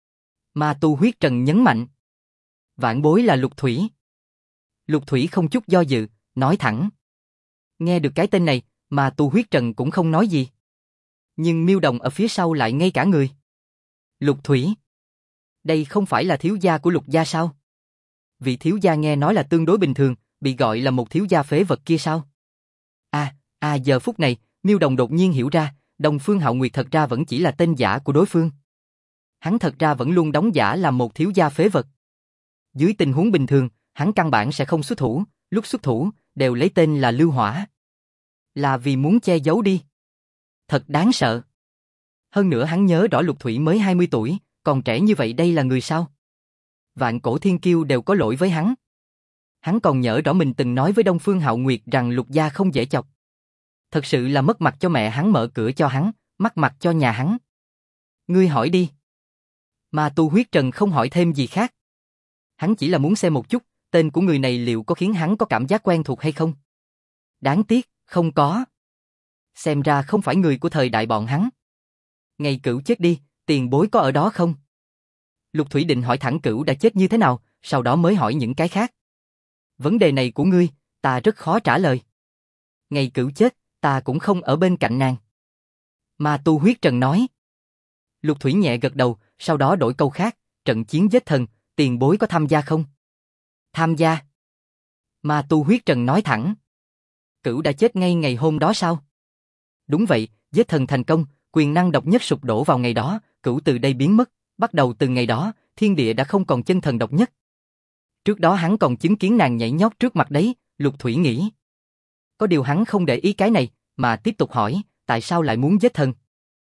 Speaker 1: Ma tu huyết trần nhấn mạnh. Vạn bối là Lục Thủy. Lục Thủy không chút do dự, nói thẳng. Nghe được cái tên này, ma tu huyết trần cũng không nói gì. Nhưng Miêu Đồng ở phía sau lại ngây cả người. Lục Thủy. Đây không phải là thiếu gia của Lục gia sao? Vị thiếu gia nghe nói là tương đối bình thường, bị gọi là một thiếu gia phế vật kia sao? Giờ phút này, Miêu Đồng đột nhiên hiểu ra, Đông Phương Hạo Nguyệt thật ra vẫn chỉ là tên giả của đối phương. Hắn thật ra vẫn luôn đóng giả làm một thiếu gia phế vật. Dưới tình huống bình thường, hắn căn bản sẽ không xuất thủ, lúc xuất thủ, đều lấy tên là Lưu Hỏa. Là vì muốn che giấu đi. Thật đáng sợ. Hơn nữa hắn nhớ rõ Lục Thủy mới 20 tuổi, còn trẻ như vậy đây là người sao? Vạn cổ thiên kiêu đều có lỗi với hắn. Hắn còn nhớ rõ mình từng nói với Đông Phương Hạo Nguyệt rằng Lục gia không dễ chọc. Thật sự là mất mặt cho mẹ hắn mở cửa cho hắn, mất mặt cho nhà hắn. Ngươi hỏi đi. Mà tu huyết trần không hỏi thêm gì khác. Hắn chỉ là muốn xem một chút, tên của người này liệu có khiến hắn có cảm giác quen thuộc hay không? Đáng tiếc, không có. Xem ra không phải người của thời đại bọn hắn. Ngày Cửu chết đi, tiền bối có ở đó không? Lục Thủy định hỏi thẳng Cửu đã chết như thế nào, sau đó mới hỏi những cái khác. Vấn đề này của ngươi, ta rất khó trả lời. Ngày Cửu chết, ta cũng không ở bên cạnh nàng. Ma tu huyết trần nói. Lục Thủy nhẹ gật đầu, sau đó đổi câu khác, trận chiến giết thần, tiền bối có tham gia không? Tham gia. Ma tu huyết trần nói thẳng. Cửu đã chết ngay ngày hôm đó sao? Đúng vậy, giết thần thành công, quyền năng độc nhất sụp đổ vào ngày đó, Cửu từ đây biến mất, bắt đầu từ ngày đó, thiên địa đã không còn chân thần độc nhất. Trước đó hắn còn chứng kiến nàng nhảy nhót trước mặt đấy, Lục Thủy nghĩ. Có điều hắn không để ý cái này, mà tiếp tục hỏi, tại sao lại muốn giết thần?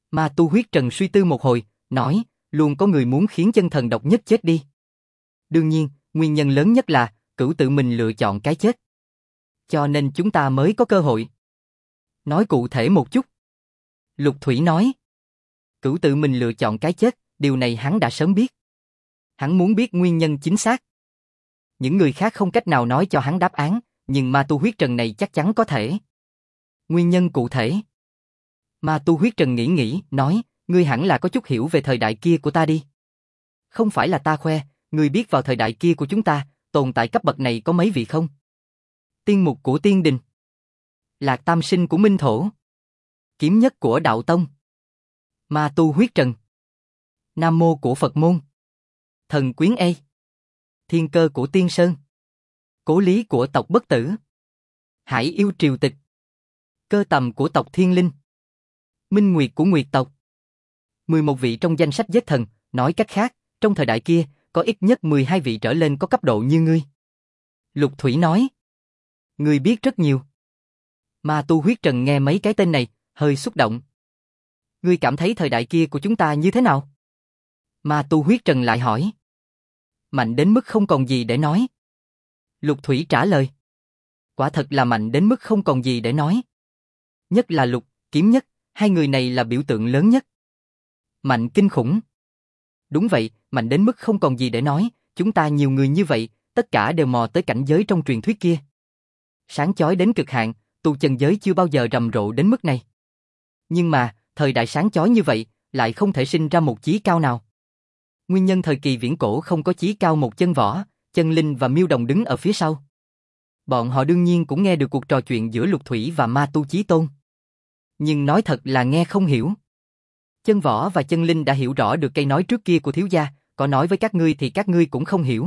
Speaker 1: Ma Tu Huyết Trần suy tư một hồi, nói, luôn có người muốn khiến chân thần độc nhất chết đi. Đương nhiên, nguyên nhân lớn nhất là, Cửu tự mình lựa chọn cái chết. Cho nên chúng ta mới có cơ hội. Nói cụ thể một chút. Lục Thủy nói. Cửu tự mình lựa chọn cái chết, điều này hắn đã sớm biết. Hắn muốn biết nguyên nhân chính xác. Những người khác không cách nào nói cho hắn đáp án, nhưng Ma Tu Huyết Trần này chắc chắn có thể. Nguyên nhân cụ thể. Ma Tu Huyết Trần nghĩ, nói, ngươi hẳn là có chút hiểu về thời đại kia của ta đi. Không phải là ta khoe, ngươi biết vào thời đại kia của chúng ta, tồn tại cấp bậc này có mấy vị không? Tiên Mục của Tiên Đình, Lạc Tam Sinh của Minh Thổ, Kiếm Nhất của Đạo Tông, Ma Tu Huyết Trần, Nam Mô của Phật Môn, Thần Quyến A, Thiên Cơ của Tiên Sơn, Cố Lý của tộc Bất Tử, Hải Yêu Triều Tịch, Cơ Tầm của tộc Thiên Linh, Minh Nguyệt của Nguyệt tộc. 11 vị trong danh sách giết thần, nói cách khác, trong thời đại kia, có ít nhất 12 vị trở lên có cấp độ như ngươi. Lục Thủy nói. Ngươi biết rất nhiều. Ma Tu Huyết Trần nghe mấy cái tên này, hơi xúc động. Ngươi cảm thấy thời đại kia của chúng ta như thế nào? Ma Tu Huyết Trần lại hỏi. Mạnh đến mức không còn gì để nói. Lục Thủy trả lời. Quả thật là mạnh đến mức không còn gì để nói. Nhất là Lục, Kiếm Nhất, hai người này là biểu tượng lớn nhất. Mạnh kinh khủng. Đúng vậy, mạnh đến mức không còn gì để nói, chúng ta nhiều người như vậy, tất cả đều mò tới cảnh giới trong truyền thuyết kia. Sáng chói đến cực hạn, tu chân giới chưa bao giờ rầm rộ đến mức này. Nhưng mà, thời đại sáng chói như vậy, lại không thể sinh ra một chí cao nào. Nguyên nhân thời kỳ viễn cổ không có chí cao một chân võ, Chân Linh và Miêu Đồng đứng ở phía sau. Bọn họ đương nhiên cũng nghe được cuộc trò chuyện giữa Lục Thủy và Ma Tu Chí Tôn. Nhưng nói thật là nghe không hiểu. Chân Võ và Chân Linh đã hiểu rõ được cây nói trước kia của thiếu gia, có nói với các ngươi thì các ngươi cũng không hiểu.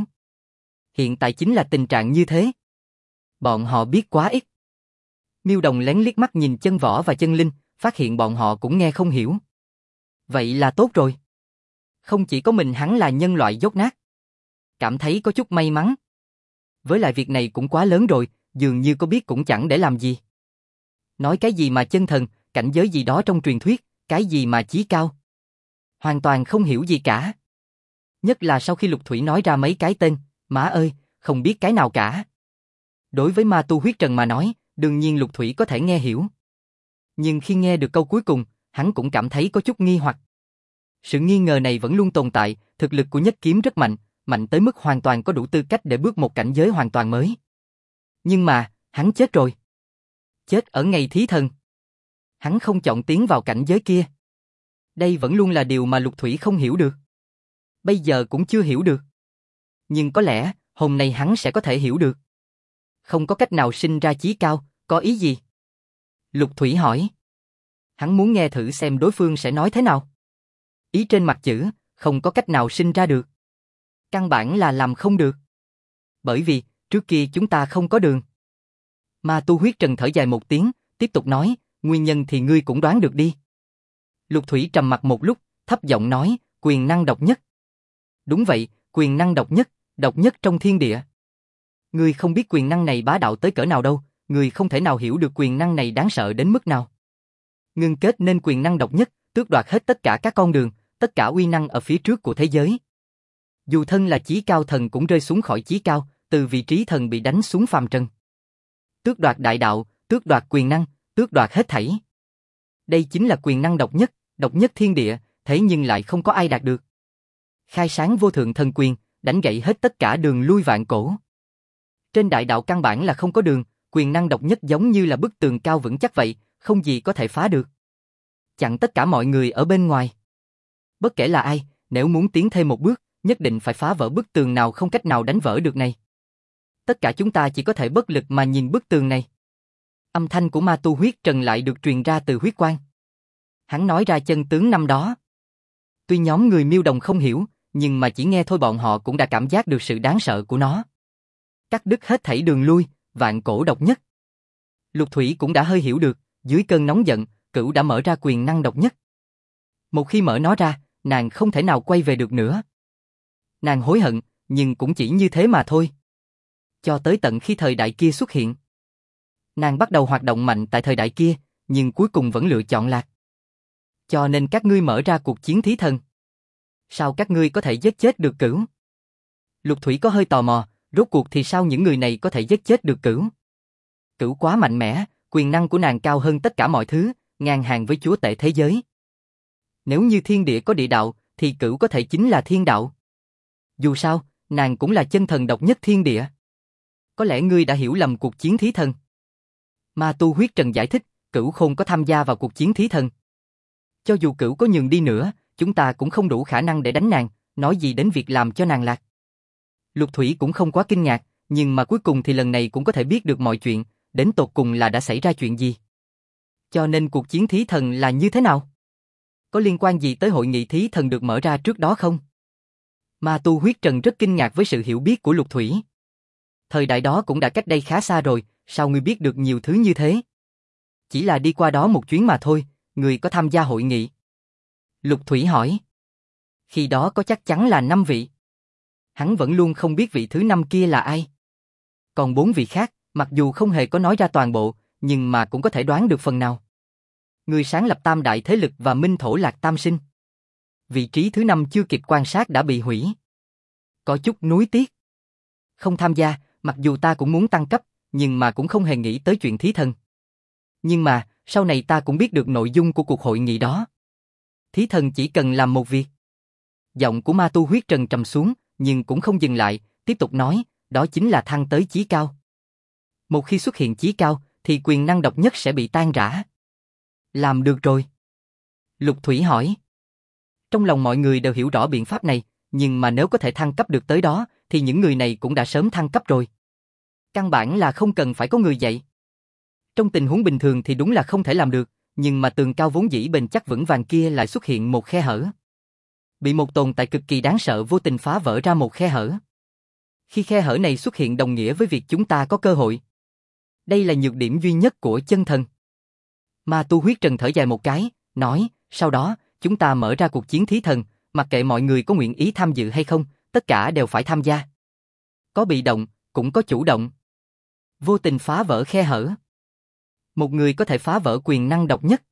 Speaker 1: Hiện tại chính là tình trạng như thế. Bọn họ biết quá ít. Miêu Đồng lén liếc mắt nhìn Chân Võ và Chân Linh, phát hiện bọn họ cũng nghe không hiểu. Vậy là tốt rồi. Không chỉ có mình hắn là nhân loại dốt nát. Cảm thấy có chút may mắn. Với lại việc này cũng quá lớn rồi, dường như có biết cũng chẳng để làm gì. Nói cái gì mà chân thần, cảnh giới gì đó trong truyền thuyết, cái gì mà chí cao. Hoàn toàn không hiểu gì cả. Nhất là sau khi Lục Thủy nói ra mấy cái tên, má ơi, không biết cái nào cả. Đối với Ma Tu Huyết Trần mà nói, đương nhiên Lục Thủy có thể nghe hiểu. Nhưng khi nghe được câu cuối cùng, hắn cũng cảm thấy có chút nghi hoặc. Sự nghi ngờ này vẫn luôn tồn tại, thực lực của Nhất Kiếm rất mạnh, mạnh tới mức hoàn toàn có đủ tư cách để bước một cảnh giới hoàn toàn mới. Nhưng mà, hắn chết rồi. Chết ở ngày thí thần. Hắn không chọn tiến vào cảnh giới kia. Đây vẫn luôn là điều mà Lục Thủy không hiểu được. Bây giờ cũng chưa hiểu được. Nhưng có lẽ, hôm nay hắn sẽ có thể hiểu được. Không có cách nào sinh ra chí cao, có ý gì? Lục Thủy hỏi. Hắn muốn nghe thử xem đối phương sẽ nói thế nào. Ý trên mặt chữ, không có cách nào sinh ra được. Căn bản là làm không được. Bởi vì, trước kia chúng ta không có đường. Ma Tu Huyết Trần thở dài một tiếng, tiếp tục nói, nguyên nhân thì ngươi cũng đoán được đi. Lục Thủy trầm mặt một lúc, thấp giọng nói, quyền năng độc nhất. Đúng vậy, quyền năng độc nhất trong thiên địa. Ngươi không biết quyền năng này bá đạo tới cỡ nào đâu, ngươi không thể nào hiểu được quyền năng này đáng sợ đến mức nào. Ngưng kết nên quyền năng độc nhất, tước đoạt hết tất cả các con đường, tất cả uy năng ở phía trước của thế giới. Dù thân là chí cao thần cũng rơi xuống khỏi chí cao, từ vị trí thần bị đánh xuống phàm trần. Tước đoạt đại đạo, tước đoạt quyền năng, tước đoạt hết thảy. Đây chính là quyền năng độc nhất thiên địa, thế nhưng lại không có ai đạt được. Khai sáng vô thượng thần quyền, đánh gãy hết tất cả đường lui vạn cổ. Trên đại đạo căn bản là không có đường, quyền năng độc nhất giống như là bức tường cao vững chắc vậy, không gì có thể phá được. Chặn tất cả mọi người ở bên ngoài. Bất kể là ai, nếu muốn tiến thêm một bước, nhất định phải phá vỡ bức tường nào không cách nào đánh vỡ được này. Tất cả chúng ta chỉ có thể bất lực mà nhìn bức tường này. Âm thanh của Ma Tu Huyết Trần lại được truyền ra từ huyết quang. Hắn nói ra chân tướng năm đó. Tuy nhóm người Miêu Đồng không hiểu, nhưng mà chỉ nghe thôi bọn họ cũng đã cảm giác được sự đáng sợ của nó. Cắt đứt hết thảy đường lui, vạn cổ độc nhất. Lục Thủy cũng đã hơi hiểu được, dưới cơn nóng giận, Cửu đã mở ra quyền năng độc nhất. Một khi mở nó ra, nàng không thể nào quay về được nữa. Nàng hối hận, nhưng cũng chỉ như thế mà thôi. Cho tới tận khi thời đại kia xuất hiện. Nàng bắt đầu hoạt động mạnh tại thời đại kia, nhưng cuối cùng vẫn lựa chọn lạc. Cho nên các ngươi mở ra cuộc chiến thí thần. Sao các ngươi có thể giết chết được Cửu? Lục Thủy có hơi tò mò, rốt cuộc thì sao những người này có thể giết chết được Cửu? Cửu quá mạnh mẽ, quyền năng của nàng cao hơn tất cả mọi thứ, ngang hàng với chúa tể thế giới. Nếu như thiên địa có địa đạo, thì Cửu có thể chính là thiên đạo. Dù sao, nàng cũng là chân thần độc nhất thiên địa. Có lẽ ngươi đã hiểu lầm cuộc chiến thí thần. Ma Tu Huyết Trần giải thích, Cửu không có tham gia vào cuộc chiến thí thần. Cho dù Cửu có nhường đi nữa, chúng ta cũng không đủ khả năng để đánh nàng, nói gì đến việc làm cho nàng lạc. Lục Thủy cũng không quá kinh ngạc, nhưng mà cuối cùng thì lần này cũng có thể biết được mọi chuyện, đến tột cùng là đã xảy ra chuyện gì. Cho nên cuộc chiến thí thần là như thế nào? Có liên quan gì tới hội nghị thí thần được mở ra trước đó không? Ma Tu Huyết Trần rất kinh ngạc với sự hiểu biết của Lục Thủy. Thời đại đó cũng đã cách đây khá xa rồi, sao ngươi biết được nhiều thứ như thế? Chỉ là đi qua đó một chuyến mà thôi, ngươi có tham gia hội nghị? Lục Thủy hỏi. Khi đó có chắc chắn là 5 vị. Hắn vẫn luôn không biết vị thứ 5 kia là ai. Còn 4 vị khác, mặc dù không hề có nói ra toàn bộ, nhưng mà cũng có thể đoán được phần nào. Người sáng lập Tam Đại Thế Lực và Minh Thổ Lạc Tam Sinh. Vị trí thứ 5 chưa kịp quan sát đã bị hủy. Có chút nuối tiếc. Không tham gia, mặc dù ta cũng muốn tăng cấp, nhưng mà cũng không hề nghĩ tới chuyện thí thần. Nhưng mà, sau này ta cũng biết được nội dung của cuộc hội nghị đó. Thí thần chỉ cần làm một việc. Giọng của Ma Tu Huyết Trần trầm xuống, nhưng cũng không dừng lại, tiếp tục nói, đó chính là thăng tới chí cao. Một khi xuất hiện chí cao, thì quyền năng độc nhất sẽ bị tan rã. Làm được rồi. Lục Thủy hỏi. Trong lòng mọi người đều hiểu rõ biện pháp này, nhưng mà nếu có thể thăng cấp được tới đó, thì những người này cũng đã sớm thăng cấp rồi. Căn bản là không cần phải có người dạy. Trong tình huống bình thường thì đúng là không thể làm được, nhưng mà tường cao vốn dĩ bền chắc vững vàng kia lại xuất hiện một khe hở. Bị một tồn tại cực kỳ đáng sợ vô tình phá vỡ ra một khe hở. Khi khe hở này xuất hiện đồng nghĩa với việc chúng ta có cơ hội. Đây là nhược điểm duy nhất của chân thần. Ma Tu Huyết Trần thở dài một cái, nói, sau đó, chúng ta mở ra cuộc chiến thí thần, mặc kệ mọi người có nguyện ý tham dự hay không, tất cả đều phải tham gia. Có bị động, cũng có chủ động. Vô tình phá vỡ khe hở. Một người có thể phá vỡ quyền năng độc nhất.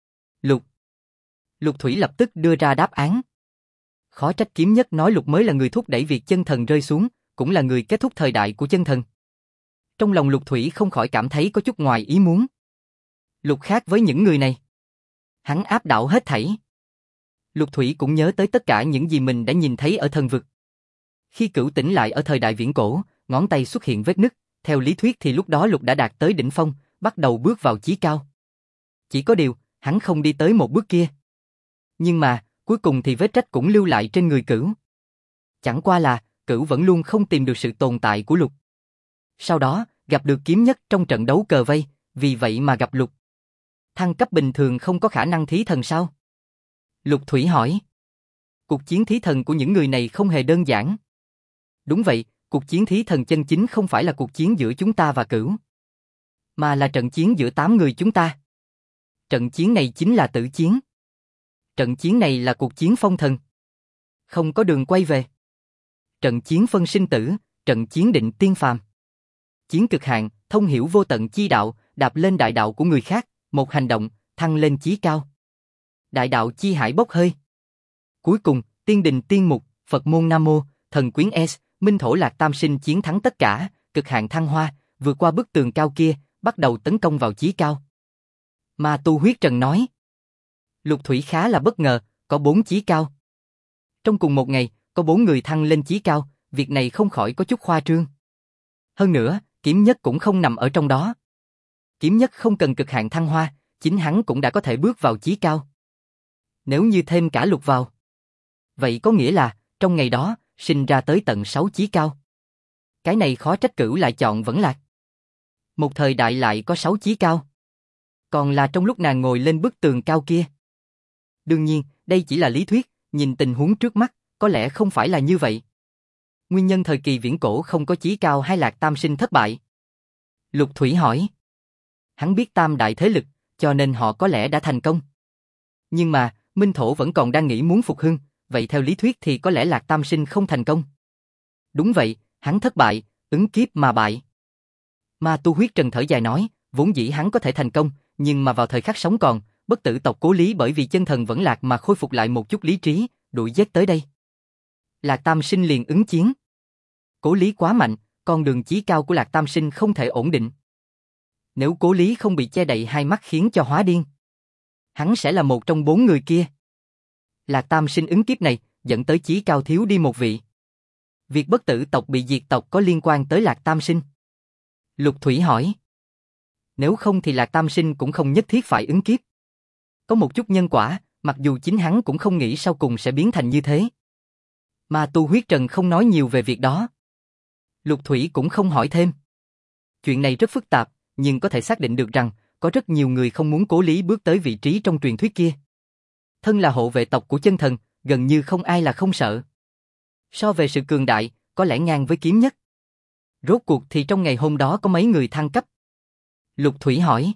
Speaker 1: Lục Thủy lập tức đưa ra đáp án. Khó trách Kiếm Nhất nói Lục mới là người thúc đẩy việc chân thần rơi xuống, cũng là người kết thúc thời đại của chân thần. Trong lòng Lục Thủy không khỏi cảm thấy có chút ngoài ý muốn. Lục khác với những người này. Hắn áp đảo hết thảy. Lục Thủy cũng nhớ tới tất cả những gì mình đã nhìn thấy ở thần vực. Khi Cửu tỉnh lại ở thời đại viễn cổ, ngón tay xuất hiện vết nứt, theo lý thuyết thì lúc đó Lục đã đạt tới đỉnh phong, bắt đầu bước vào chí cao. Chỉ có điều, hắn không đi tới một bước kia. Nhưng mà, cuối cùng thì vết rách cũng lưu lại trên người Cửu. Chẳng qua là, Cửu vẫn luôn không tìm được sự tồn tại của Lục. Sau đó, gặp được Kiếm Nhất trong trận đấu cờ vây, vì vậy mà gặp Lục. Thăng cấp bình thường không có khả năng thí thần sao? Lục Thủy hỏi. Cuộc chiến thí thần của những người này không hề đơn giản. Đúng vậy, cuộc chiến thí thần chân chính không phải là cuộc chiến giữa chúng ta và Cửu, mà là trận chiến giữa 8 người chúng ta. Trận chiến này chính là tử chiến. Trận chiến này là cuộc chiến phong thần. Không có đường quay về. Trận chiến phân sinh tử, trận chiến định tiên phàm. Chiến cực hạn, thông hiểu vô tận chi đạo, đạp lên đại đạo của người khác, một hành động, thăng lên chí cao. Đại đạo chi hải bốc hơi. Cuối cùng, tiên đình tiên mục, Phật môn Nam Mô, thần quyến S, Minh Thổ Lạc Tam Sinh chiến thắng tất cả, cực hạn thăng hoa, vượt qua bức tường cao kia, bắt đầu tấn công vào chí cao. Ma Tu Huyết Trần nói. Lục Thủy khá là bất ngờ, có 4 chí cao. Trong cùng một ngày, có 4 người thăng lên chí cao, việc này không khỏi có chút khoa trương. Hơn nữa, Kiếm Nhất cũng không nằm ở trong đó. Kiếm Nhất không cần cực hạn thăng hoa, chính hắn cũng đã có thể bước vào chí cao. Nếu như thêm cả Lục vào, vậy có nghĩa là, trong ngày đó, sinh ra tới tận 6 chí cao. Cái này khó trách Cửu lại chọn Vẫn Lạc. Một thời đại lại có 6 chí cao. Còn là trong lúc nàng ngồi lên bức tường cao kia. Đương nhiên, đây chỉ là lý thuyết, nhìn tình huống trước mắt, có lẽ không phải là như vậy. Nguyên nhân thời kỳ viễn cổ không có chí cao hay Lạc Tam Sinh thất bại? Lục Thủy hỏi. Hắn biết Tam Đại Thế Lực, cho nên họ có lẽ đã thành công. Nhưng mà, Minh Thổ vẫn còn đang nghĩ muốn phục hưng, vậy theo lý thuyết thì có lẽ Lạc Tam Sinh không thành công. Đúng vậy, hắn thất bại, ứng kiếp mà bại. Ma Tu Huyết Trần thở dài nói, vốn dĩ hắn có thể thành công, nhưng mà vào thời khắc sống còn, bất tử tộc Cố Lý bởi vì chân thần vẫn lạc mà khôi phục lại một chút lý trí, đuổi giết tới đây. Lạc Tam Sinh liền ứng chiến. Cố Lý quá mạnh, con đường chí cao của Lạc Tam Sinh không thể ổn định. Nếu Cố Lý không bị che đậy hai mắt khiến cho hóa điên, hắn sẽ là một trong 4 người kia. Lạc Tam Sinh ứng kiếp này, dẫn tới chí cao thiếu đi một vị. Việc bất tử tộc bị diệt tộc có liên quan tới Lạc Tam Sinh? Lục Thủy hỏi. Nếu không thì Lạc Tam Sinh cũng không nhất thiết phải ứng kiếp. Có một chút nhân quả, mặc dù chính hắn cũng không nghĩ sau cùng sẽ biến thành như thế. Mà Tu Huyết Trần không nói nhiều về việc đó. Lục Thủy cũng không hỏi thêm. Chuyện này rất phức tạp, nhưng có thể xác định được rằng, có rất nhiều người không muốn Cố Lý bước tới vị trí trong truyền thuyết kia. Thân là hộ vệ tộc của chân thần, gần như không ai là không sợ. So về sự cường đại, có lẽ ngang với kiếm nhất. Rốt cuộc thì trong ngày hôm đó có mấy người thăng cấp? Lục Thủy hỏi.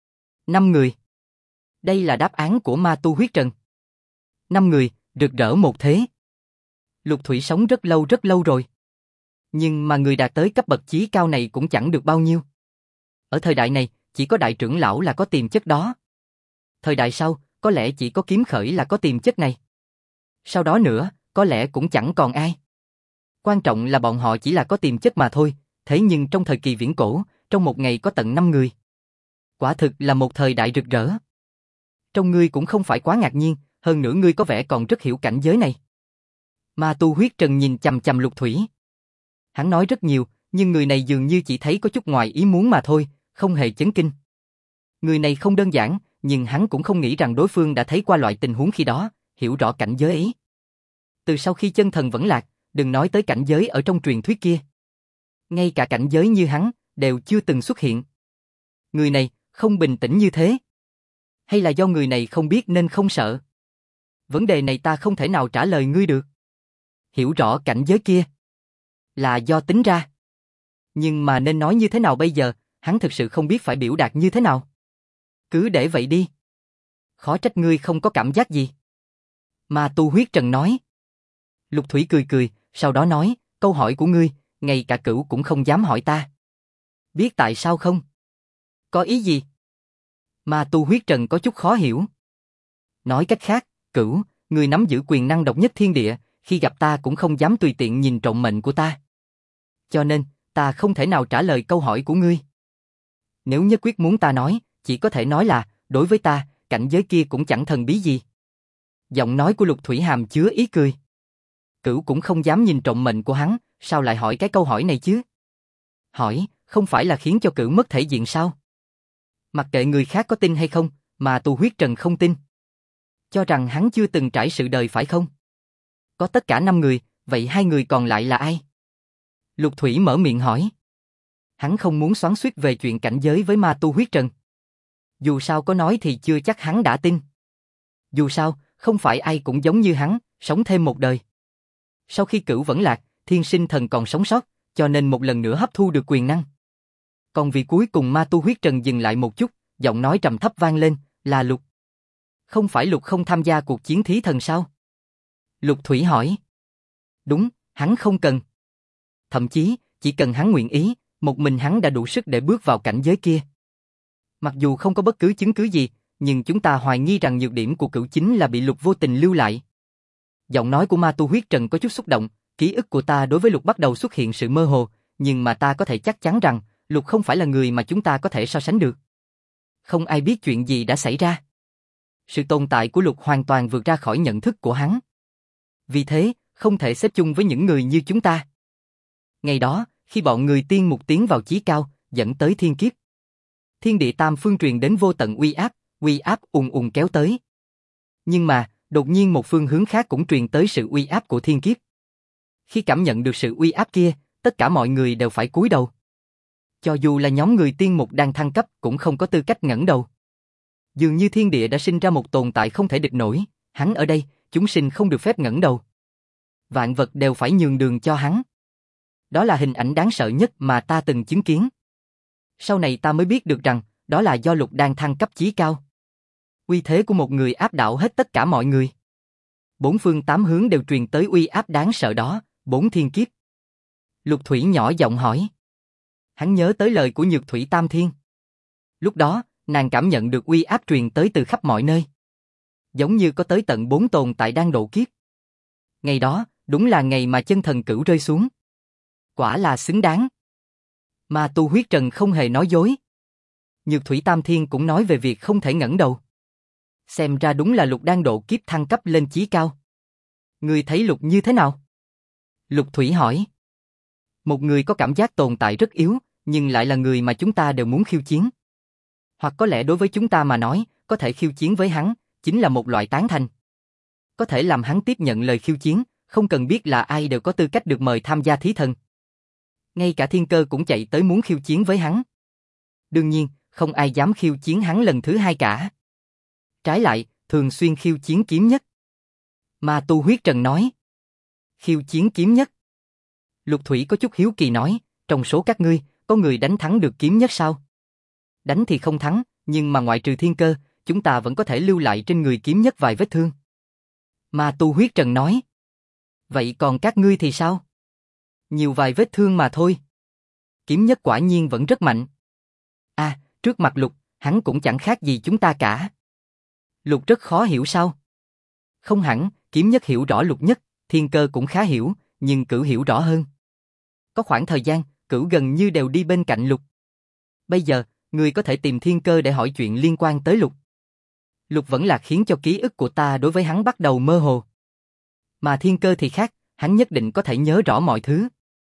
Speaker 1: 5 người. Đây là đáp án của Ma Tu Huyết Trần. 5 người, rực rỡ một thế. Lục Thủy sống rất lâu rồi. Nhưng mà người đạt tới cấp bậc chí cao này cũng chẳng được bao nhiêu. Ở thời đại này, chỉ có đại trưởng lão là có tiềm chất đó. Thời đại sau, có lẽ chỉ có kiếm khởi là có tiềm chất này. Sau đó nữa, có lẽ cũng chẳng còn ai. Quan trọng là bọn họ chỉ là có tiềm chất mà thôi, thế nhưng trong thời kỳ viễn cổ, trong một ngày có tận 5 người. Quả thực là một thời đại rực rỡ. Trong ngươi cũng không phải quá ngạc nhiên, hơn nữa ngươi có vẻ còn rất hiểu cảnh giới này. Ma Tu Huyết Trần nhìn chằm chằm Lục Thủy. Hắn nói rất nhiều, nhưng người này dường như chỉ thấy có chút ngoài ý muốn mà thôi, không hề chấn kinh. Người này không đơn giản, nhưng hắn cũng không nghĩ rằng đối phương đã thấy qua loại tình huống khi đó, hiểu rõ cảnh giới ấy. Từ sau khi chân thần vẫn lạc, đừng nói tới cảnh giới ở trong truyền thuyết kia. Ngay cả cảnh giới như hắn, đều chưa từng xuất hiện. Người này, không bình tĩnh như thế. Hay là do người này không biết nên không sợ? Vấn đề này ta không thể nào trả lời ngươi được. Hiểu rõ cảnh giới kia là do tính ra. Nhưng mà nên nói như thế nào bây giờ, hắn thực sự không biết phải biểu đạt như thế nào. Cứ để vậy đi. Khó trách ngươi không có cảm giác gì. Ma Tu Huyết Trần nói. Lục Thủy cười cười, sau đó nói, câu hỏi của ngươi, ngay cả Cửu cũng không dám hỏi ta. Biết tại sao không? Có ý gì? Ma Tu Huyết Trần có chút khó hiểu. Nói cách khác, Cửu, ngươi nắm giữ quyền năng độc nhất thiên địa, khi gặp ta cũng không dám tùy tiện nhìn trộm mệnh của ta. Cho nên, ta không thể nào trả lời câu hỏi của ngươi. Nếu nhất quyết muốn ta nói, chỉ có thể nói là, đối với ta, cảnh giới kia cũng chẳng thần bí gì. Giọng nói của Lục Thủy hàm chứa ý cười. Cửu cũng không dám nhìn trộm mệnh của hắn, sao lại hỏi cái câu hỏi này chứ? Hỏi, không phải là khiến cho Cửu mất thể diện sao? Mặc kệ người khác có tin hay không, mà Tu Huyết Trần không tin. Cho rằng hắn chưa từng trải sự đời phải không? Có tất cả 5 người, vậy 2 người còn lại là ai? Lục Thủy mở miệng hỏi. Hắn không muốn xoắn xuýt về chuyện cảnh giới với Ma Tu Huyết Trần. Dù sao có nói thì chưa chắc hắn đã tin. Dù sao, không phải ai cũng giống như hắn, sống thêm một đời. Sau khi Cửu vẫn lạc, Thiên Sinh Thần còn sống sót, cho nên một lần nữa hấp thu được quyền năng. Còn vì cuối cùng Ma Tu Huyết Trần dừng lại một chút, giọng nói trầm thấp vang lên, là Lục. Không phải Lục không tham gia cuộc chiến thí thần sao? Lục Thủy hỏi. Đúng, hắn không cần. Thậm chí, chỉ cần hắn nguyện ý, một mình hắn đã đủ sức để bước vào cảnh giới kia. Mặc dù không có bất cứ chứng cứ gì, nhưng chúng ta hoài nghi rằng nhược điểm của Cửu chính là bị Lục vô tình lưu lại. Giọng nói của Ma Tu Huyết Trần có chút xúc động, ký ức của ta đối với Lục bắt đầu xuất hiện sự mơ hồ, nhưng mà ta có thể chắc chắn rằng, Lục không phải là người mà chúng ta có thể so sánh được. Không ai biết chuyện gì đã xảy ra. Sự tồn tại của Lục hoàn toàn vượt ra khỏi nhận thức của hắn. Vì thế, không thể xếp chung với những người như chúng ta. Ngày đó, khi bọn người tiên mục tiến vào chí cao, dẫn tới thiên kiếp. Thiên địa tam phương truyền đến vô tận uy áp ùn ùn kéo tới. Nhưng mà, đột nhiên một phương hướng khác cũng truyền tới sự uy áp của thiên kiếp. Khi cảm nhận được sự uy áp kia, tất cả mọi người đều phải cúi đầu. Cho dù là nhóm người tiên mục đang thăng cấp cũng không có tư cách ngẩng đầu. Dường như thiên địa đã sinh ra một tồn tại không thể địch nổi, hắn ở đây, chúng sinh không được phép ngẩng đầu. Vạn vật đều phải nhường đường cho hắn. Đó là hình ảnh đáng sợ nhất mà ta từng chứng kiến. Sau này ta mới biết được rằng, đó là do Lục đang thăng cấp chí cao. Uy thế của một người áp đảo hết tất cả mọi người. 4 phương 8 hướng đều truyền tới uy áp đáng sợ đó, 4 thiên kiếp. Lục Thủy nhỏ giọng hỏi. Hắn nhớ tới lời của Nhược Thủy Tam Thiên. Lúc đó, Nàng cảm nhận được uy áp truyền tới từ khắp mọi nơi. Giống như có tới tận 4 tồn tại đang độ kiếp. Ngày đó, đúng là ngày mà chân thần cửu rơi xuống. Quả là xứng đáng. Ma tu huyết trần không hề nói dối. Nhược thủy tam thiên cũng nói về việc không thể ngẩng đầu. Xem ra đúng là Lục đang độ kiếp thăng cấp lên chí cao. Ngươi thấy Lục như thế nào? Lục thủy hỏi. Một người có cảm giác tồn tại rất yếu, nhưng lại là người mà chúng ta đều muốn khiêu chiến. Hoặc có lẽ đối với chúng ta mà nói, có thể khiêu chiến với hắn, chính là một loại tán thành. Có thể làm hắn tiếp nhận lời khiêu chiến, không cần biết là ai đều có tư cách được mời tham gia thí thần. Ngay cả thiên cơ cũng chạy tới muốn khiêu chiến với hắn. Đương nhiên, không ai dám khiêu chiến hắn lần thứ hai cả. Trái lại, thường xuyên khiêu chiến kiếm nhất. Ma tu huyết trần nói. Khiêu chiến kiếm nhất. Lục thủy có chút hiếu kỳ nói, trong số các ngươi, có người đánh thắng được kiếm nhất sao? Đánh thì không thắng, nhưng mà ngoại trừ thiên cơ, chúng ta vẫn có thể lưu lại trên người kiếm nhất vài vết thương. Ma tu huyết trần nói. Vậy còn các ngươi thì sao? Nhiều vài vết thương mà thôi. Kiếm nhất quả nhiên vẫn rất mạnh. À, trước mặt Lục, hắn cũng chẳng khác gì chúng ta cả. Lục rất khó hiểu sao? Không hẳn, kiếm nhất hiểu rõ Lục nhất, thiên cơ cũng khá hiểu, nhưng cửu hiểu rõ hơn. Có khoảng thời gian, cửu gần như đều đi bên cạnh Lục. Bây giờ, người có thể tìm thiên cơ để hỏi chuyện liên quan tới Lục. Lục vẫn là khiến cho ký ức của ta đối với hắn bắt đầu mơ hồ. Mà thiên cơ thì khác, hắn nhất định có thể nhớ rõ mọi thứ.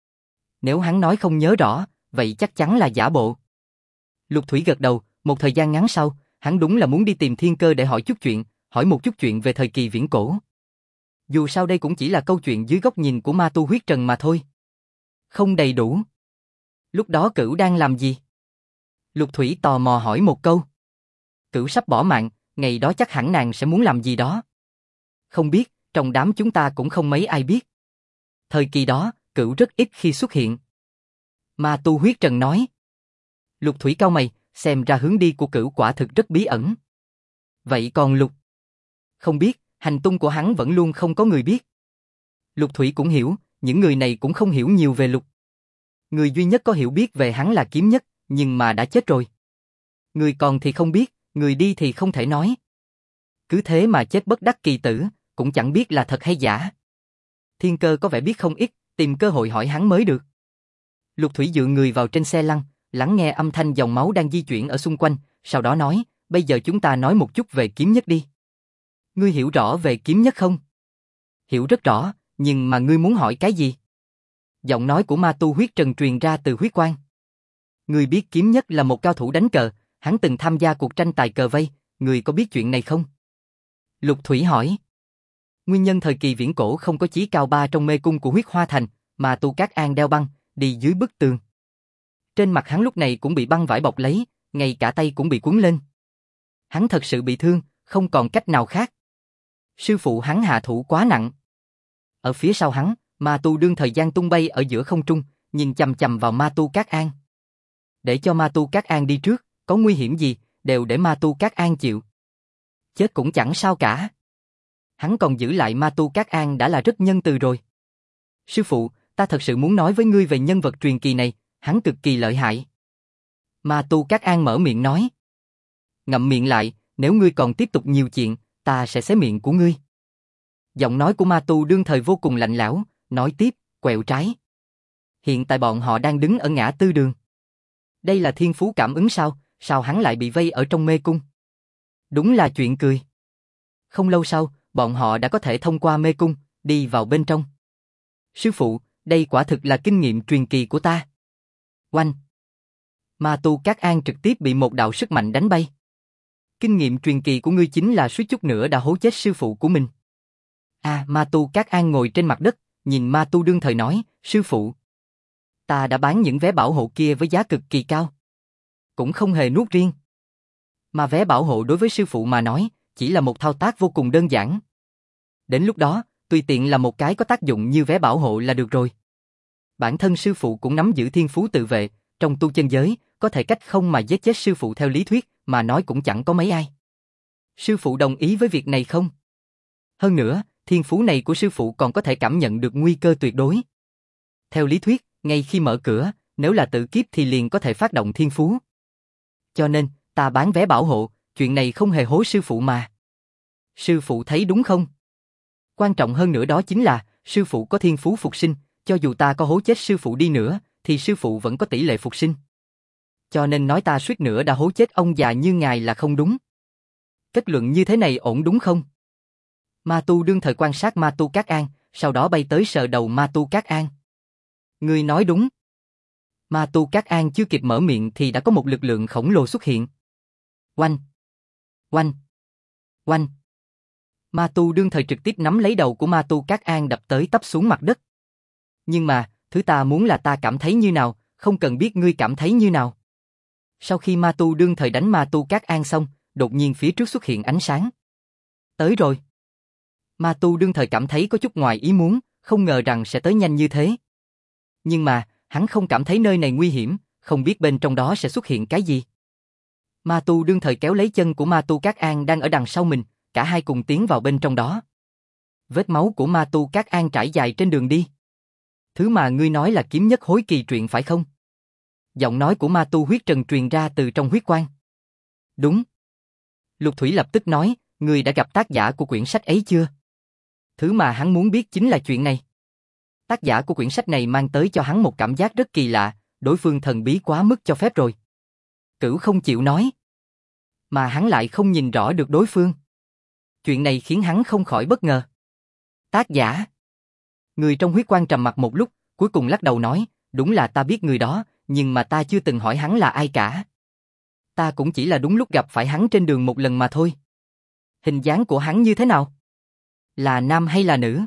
Speaker 1: Nếu hắn nói không nhớ rõ, vậy chắc chắn là giả bộ. Lục thủy gật đầu, một thời gian ngắn sau, hắn đúng là muốn đi tìm thiên cơ để hỏi chút chuyện, hỏi một chút chuyện về thời kỳ viễn cổ. Dù sao đây cũng chỉ là câu chuyện dưới góc nhìn của ma tu huyết trần mà thôi. Không đầy đủ. Lúc đó Cửu đang làm gì? Lục thủy tò mò hỏi một câu. Cửu sắp bỏ mạng, ngày đó chắc hẳn nàng sẽ muốn làm gì đó. Không biết, trong đám chúng ta cũng không mấy ai biết. Thời kỳ đó, Cửu rất ít khi xuất hiện. Ma tu huyết trần nói. Lục thủy cau mày, xem ra hướng đi của Cửu quả thực rất bí ẩn. Vậy còn Lục? Không biết, hành tung của hắn vẫn luôn không có người biết. Lục thủy cũng hiểu, những người này cũng không hiểu nhiều về Lục. Người duy nhất có hiểu biết về hắn là kiếm nhất, nhưng mà đã chết rồi. Người còn thì không biết, người đi thì không thể nói. Cứ thế mà chết bất đắc kỳ tử, cũng chẳng biết là thật hay giả. Thiên cơ có vẻ biết không ít, tìm cơ hội hỏi hắn mới được. Lục thủy dựa người vào trên xe lăn, lắng nghe âm thanh dòng máu đang di chuyển ở xung quanh, sau đó nói, bây giờ chúng ta nói một chút về kiếm nhất đi. Ngươi hiểu rõ về kiếm nhất không? Hiểu rất rõ, nhưng mà ngươi muốn hỏi cái gì? Giọng nói của ma tu huyết trần truyền ra từ huyết quan. Ngươi biết kiếm nhất là một cao thủ đánh cờ, hắn từng tham gia cuộc tranh tài cờ vây, ngươi có biết chuyện này không? Lục thủy hỏi. Nguyên nhân thời kỳ viễn cổ không có chí cao ba trong mê cung của huyết hoa thành, mà Tu Cát An đeo băng, đi dưới bức tường. Trên mặt hắn lúc này cũng bị băng vải bọc lấy, ngay cả tay cũng bị cuốn lên. Hắn thật sự bị thương, không còn cách nào khác. Sư phụ hắn hạ thủ quá nặng. Ở phía sau hắn, Ma Tu đương thời gian tung bay ở giữa không trung, nhìn chằm chằm vào Ma Tu Cát An. Để cho Ma Tu Cát An đi trước, có nguy hiểm gì, đều để Ma Tu Cát An chịu. Chết cũng chẳng sao cả. Hắn còn giữ lại Ma Tu Cát An đã là rất nhân từ rồi. Sư phụ, ta thật sự muốn nói với ngươi về nhân vật truyền kỳ này, hắn cực kỳ lợi hại. Ma Tu Cát An mở miệng nói. Ngậm miệng lại, nếu ngươi còn tiếp tục nhiều chuyện, ta sẽ xé miệng của ngươi. Giọng nói của Ma Tu đương thời vô cùng lạnh lẽo, nói tiếp, quẹo trái. Hiện tại bọn họ đang đứng ở ngã tư đường. Đây là thiên phú cảm ứng sao, sao hắn lại bị vây ở trong mê cung? Đúng là chuyện cười. Không lâu sau, bọn họ đã có thể thông qua mê cung, đi vào bên trong. Sư phụ, đây quả thực là kinh nghiệm truyền kỳ của ta. Oanh! Ma Tu Cát An trực tiếp bị một đạo sức mạnh đánh bay. Kinh nghiệm truyền kỳ của ngươi chính là suýt chút nữa đã hố chết sư phụ của mình. Ma Tu Cát An ngồi trên mặt đất, nhìn Ma Tu đương thời nói, sư phụ. Ta đã bán những vé bảo hộ kia với giá cực kỳ cao. Cũng không hề nuốt riêng. Mà vé bảo hộ đối với sư phụ mà nói, chỉ là một thao tác vô cùng đơn giản. Đến lúc đó, tùy tiện là một cái có tác dụng như vé bảo hộ là được rồi. Bản thân sư phụ cũng nắm giữ thiên phú tự vệ, trong tu chân giới, có thể cách không mà giết chết sư phụ theo lý thuyết, mà nói cũng chẳng có mấy ai. Sư phụ đồng ý với việc này không? Hơn nữa, thiên phú này của sư phụ còn có thể cảm nhận được nguy cơ tuyệt đối. Theo lý thuyết, ngay khi mở cửa, nếu là tự kiếp thì liền có thể phát động thiên phú. Cho nên, Ta bán vé bảo hộ, chuyện này không hề hố sư phụ mà. Sư phụ thấy đúng không? Quan trọng hơn nữa đó chính là, sư phụ có thiên phú phục sinh, cho dù ta có hố chết sư phụ đi nữa, thì sư phụ vẫn có tỷ lệ phục sinh. Cho nên nói ta suýt nữa đã hố chết ông già như ngài là không đúng. Kết luận như thế này ổn đúng không? Ma Tu đương thời quan sát Ma Tu Cát An, sau đó bay tới sờ đầu Ma Tu Cát An. Ngươi nói đúng. Ma Tu Cát An chưa kịp mở miệng thì đã có một lực lượng khổng lồ xuất hiện. Oanh! Oanh! Oanh! Ma Tu đương thời trực tiếp nắm lấy đầu của Ma Tu Cát An đập tới tấp xuống mặt đất. Nhưng mà, thứ ta muốn là ta cảm thấy như nào, không cần biết ngươi cảm thấy như nào. Sau khi Ma Tu đương thời đánh Ma Tu Cát An xong, đột nhiên phía trước xuất hiện ánh sáng. Tới rồi. Ma Tu đương thời cảm thấy có chút ngoài ý muốn, không ngờ rằng sẽ tới nhanh như thế. Nhưng mà, hắn không cảm thấy nơi này nguy hiểm, không biết bên trong đó sẽ xuất hiện cái gì. Ma Tu đương thời kéo lấy chân của Ma Tu Cát An đang ở đằng sau mình, cả hai cùng tiến vào bên trong đó. Vết máu của Ma Tu Cát An trải dài trên đường đi. Thứ mà ngươi nói là kiếm nhất hối kỳ truyện phải không? Giọng nói của Ma Tu huyết trần truyền ra từ trong huyết quan. Đúng. Lục Thủy lập tức nói, ngươi đã gặp tác giả của quyển sách ấy chưa? Thứ mà hắn muốn biết chính là chuyện này. Tác giả của quyển sách này mang tới cho hắn một cảm giác rất kỳ lạ, đối phương thần bí quá mức cho phép rồi. Cửu không chịu nói. Mà hắn lại không nhìn rõ được đối phương. Chuyện này khiến hắn không khỏi bất ngờ. Tác giả. Người trong huyết quan trầm mặc một lúc, cuối cùng lắc đầu nói, đúng là ta biết người đó, nhưng mà ta chưa từng hỏi hắn là ai cả. Ta cũng chỉ là đúng lúc gặp phải hắn trên đường một lần mà thôi. Hình dáng của hắn như thế nào? Là nam hay là nữ?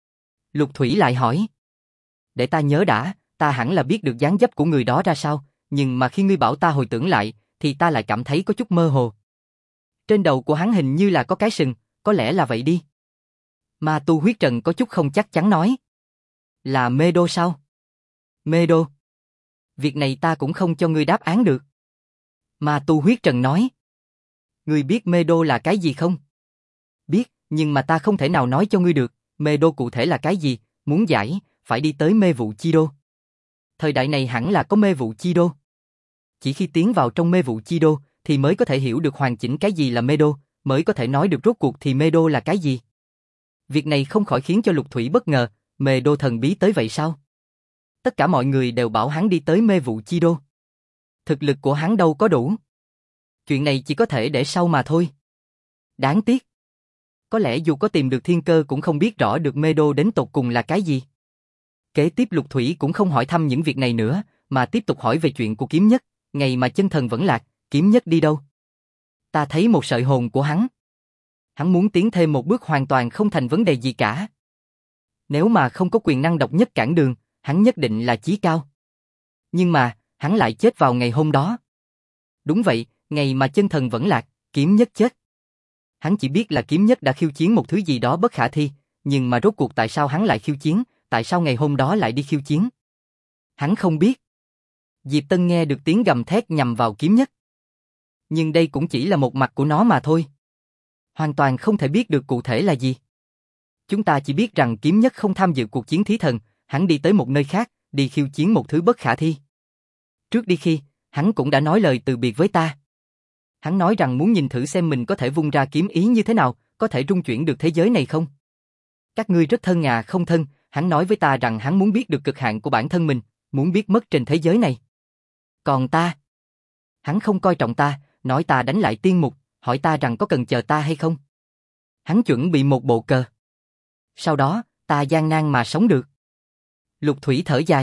Speaker 1: Lục Thủy lại hỏi. Để ta nhớ đã, ta hẳn là biết được dáng dấp của người đó ra sao, nhưng mà khi ngươi bảo ta hồi tưởng lại, thì ta lại cảm thấy có chút mơ hồ. Trên đầu của hắn hình như là có cái sừng, có lẽ là vậy đi. Ma Tu huyết trần có chút không chắc chắn nói. Là Mê Đô sao? Mê Đô. Việc này ta cũng không cho ngươi đáp án được. Ma Tu huyết trần nói. Ngươi biết Mê Đô là cái gì không? Biết, nhưng mà ta không thể nào nói cho ngươi được, Mê Đô cụ thể là cái gì, muốn giải, phải đi tới Mê Vụ Chi Đô. Thời đại này hẳn là có Mê Vụ Chi Đô. Chỉ khi tiến vào trong Mê Vụ Chi Đô, thì mới có thể hiểu được hoàn chỉnh cái gì là Mê Đô, mới có thể nói được rốt cuộc thì Mê Đô là cái gì. Việc này không khỏi khiến cho Lục Thủy bất ngờ, Mê Đô thần bí tới vậy sao? Tất cả mọi người đều bảo hắn đi tới Mê Vụ Chi Đô. Thực lực của hắn đâu có đủ. Chuyện này chỉ có thể để sau mà thôi. Đáng tiếc. Có lẽ dù có tìm được thiên cơ cũng không biết rõ được Mê Đô đến tột cùng là cái gì. Kế tiếp Lục Thủy cũng không hỏi thăm những việc này nữa, mà tiếp tục hỏi về chuyện của kiếm nhất, ngày mà chân thần vẫn lạc, kiếm nhất đi đâu? Ta thấy một sợi hồn của hắn. Hắn muốn tiến thêm một bước hoàn toàn không thành vấn đề gì cả. Nếu mà không có quyền năng độc nhất cản đường, hắn nhất định là chí cao. Nhưng mà, hắn lại chết vào ngày hôm đó. Đúng vậy, ngày mà chân thần vẫn lạc, kiếm nhất chết. Hắn chỉ biết là kiếm nhất đã khiêu chiến một thứ gì đó bất khả thi, nhưng mà rốt cuộc tại sao hắn lại khiêu chiến, tại sao ngày hôm đó lại đi khiêu chiến? Hắn không biết. Diệp Tân nghe được tiếng gầm thét nhằm vào kiếm nhất. Nhưng đây cũng chỉ là một mặt của nó mà thôi. Hoàn toàn không thể biết được cụ thể là gì. Chúng ta chỉ biết rằng kiếm nhất không tham dự cuộc chiến thí thần, hắn đi tới một nơi khác, đi khiêu chiến một thứ bất khả thi. Trước đi khi, hắn cũng đã nói lời từ biệt với ta. Hắn nói rằng muốn nhìn thử xem mình có thể vung ra kiếm ý như thế nào, có thể rung chuyển được thế giới này không? Các ngươi rất thân à không thân, hắn nói với ta rằng hắn muốn biết được cực hạn của bản thân mình, muốn biết mất trên thế giới này. Còn ta? Hắn không coi trọng ta, nói ta đánh lại tiên mục, hỏi ta rằng có cần chờ ta hay không? Hắn chuẩn bị một bộ cờ. Sau đó, ta gian nan mà sống được. Lục Thủy thở dài.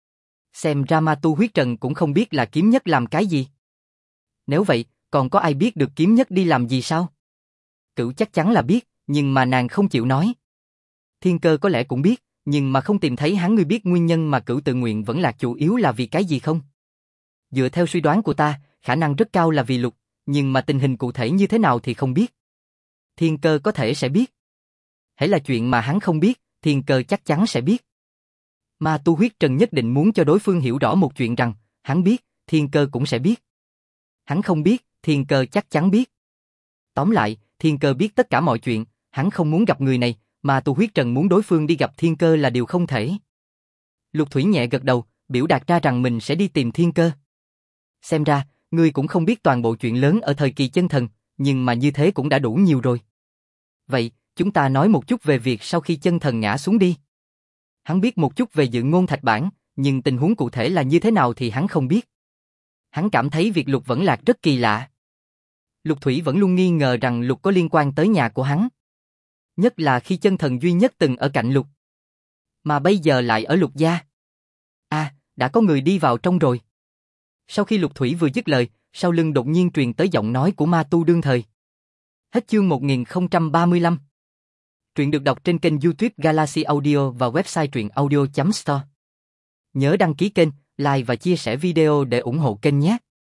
Speaker 1: Xem ra Ma Tu huyết trần cũng không biết là kiếm nhất làm cái gì. Nếu vậy, còn có ai biết được kiếm nhất đi làm gì sao? Cửu chắc chắn là biết, nhưng mà nàng không chịu nói. Thiên Cơ có lẽ cũng biết, nhưng mà không tìm thấy hắn. Ngươi biết nguyên nhân mà Cửu tự nguyện vẫn lạc chủ yếu là vì cái gì không? Dựa theo suy đoán của ta, khả năng rất cao là vì Lục, nhưng mà tình hình cụ thể như thế nào thì không biết. Thiên Cơ có thể sẽ biết. Hễ là chuyện mà hắn không biết, Thiên Cơ chắc chắn sẽ biết. Ma Tu huyết trần nhất định muốn cho đối phương hiểu rõ một chuyện rằng, hắn biết, Thiên Cơ cũng sẽ biết. Hắn không biết, Thiên Cơ chắc chắn biết. Tóm lại, Thiên Cơ biết tất cả mọi chuyện, hắn không muốn gặp người này, mà Tu huyết trần muốn đối phương đi gặp Thiên Cơ là điều không thể. Lục Thủy nhẹ gật đầu, biểu đạt ra rằng mình sẽ đi tìm Thiên Cơ. Xem ra, Ngươi cũng không biết toàn bộ chuyện lớn ở thời kỳ chân thần, nhưng mà như thế cũng đã đủ nhiều rồi. Vậy, chúng ta nói một chút về việc sau khi chân thần ngã xuống đi. Hắn biết một chút về dự ngôn thạch bản, nhưng tình huống cụ thể là như thế nào thì hắn không biết. Hắn cảm thấy việc Lục Vẫn Lạc rất kỳ lạ. Lục Thủy vẫn luôn nghi ngờ rằng Lục có liên quan tới nhà của hắn. Nhất là khi chân thần duy nhất từng ở cạnh Lục. Mà bây giờ lại ở Lục gia. Đã có người đi vào trong rồi. Sau khi Lục Thủy vừa dứt lời, sau lưng đột nhiên truyền tới giọng nói của ma tu đương thời. Hết chương 1035. Truyện được đọc trên kênh YouTube Galaxy Audio và website truyệnaudio.store. Nhớ đăng ký kênh, like và chia sẻ video để ủng hộ kênh nhé.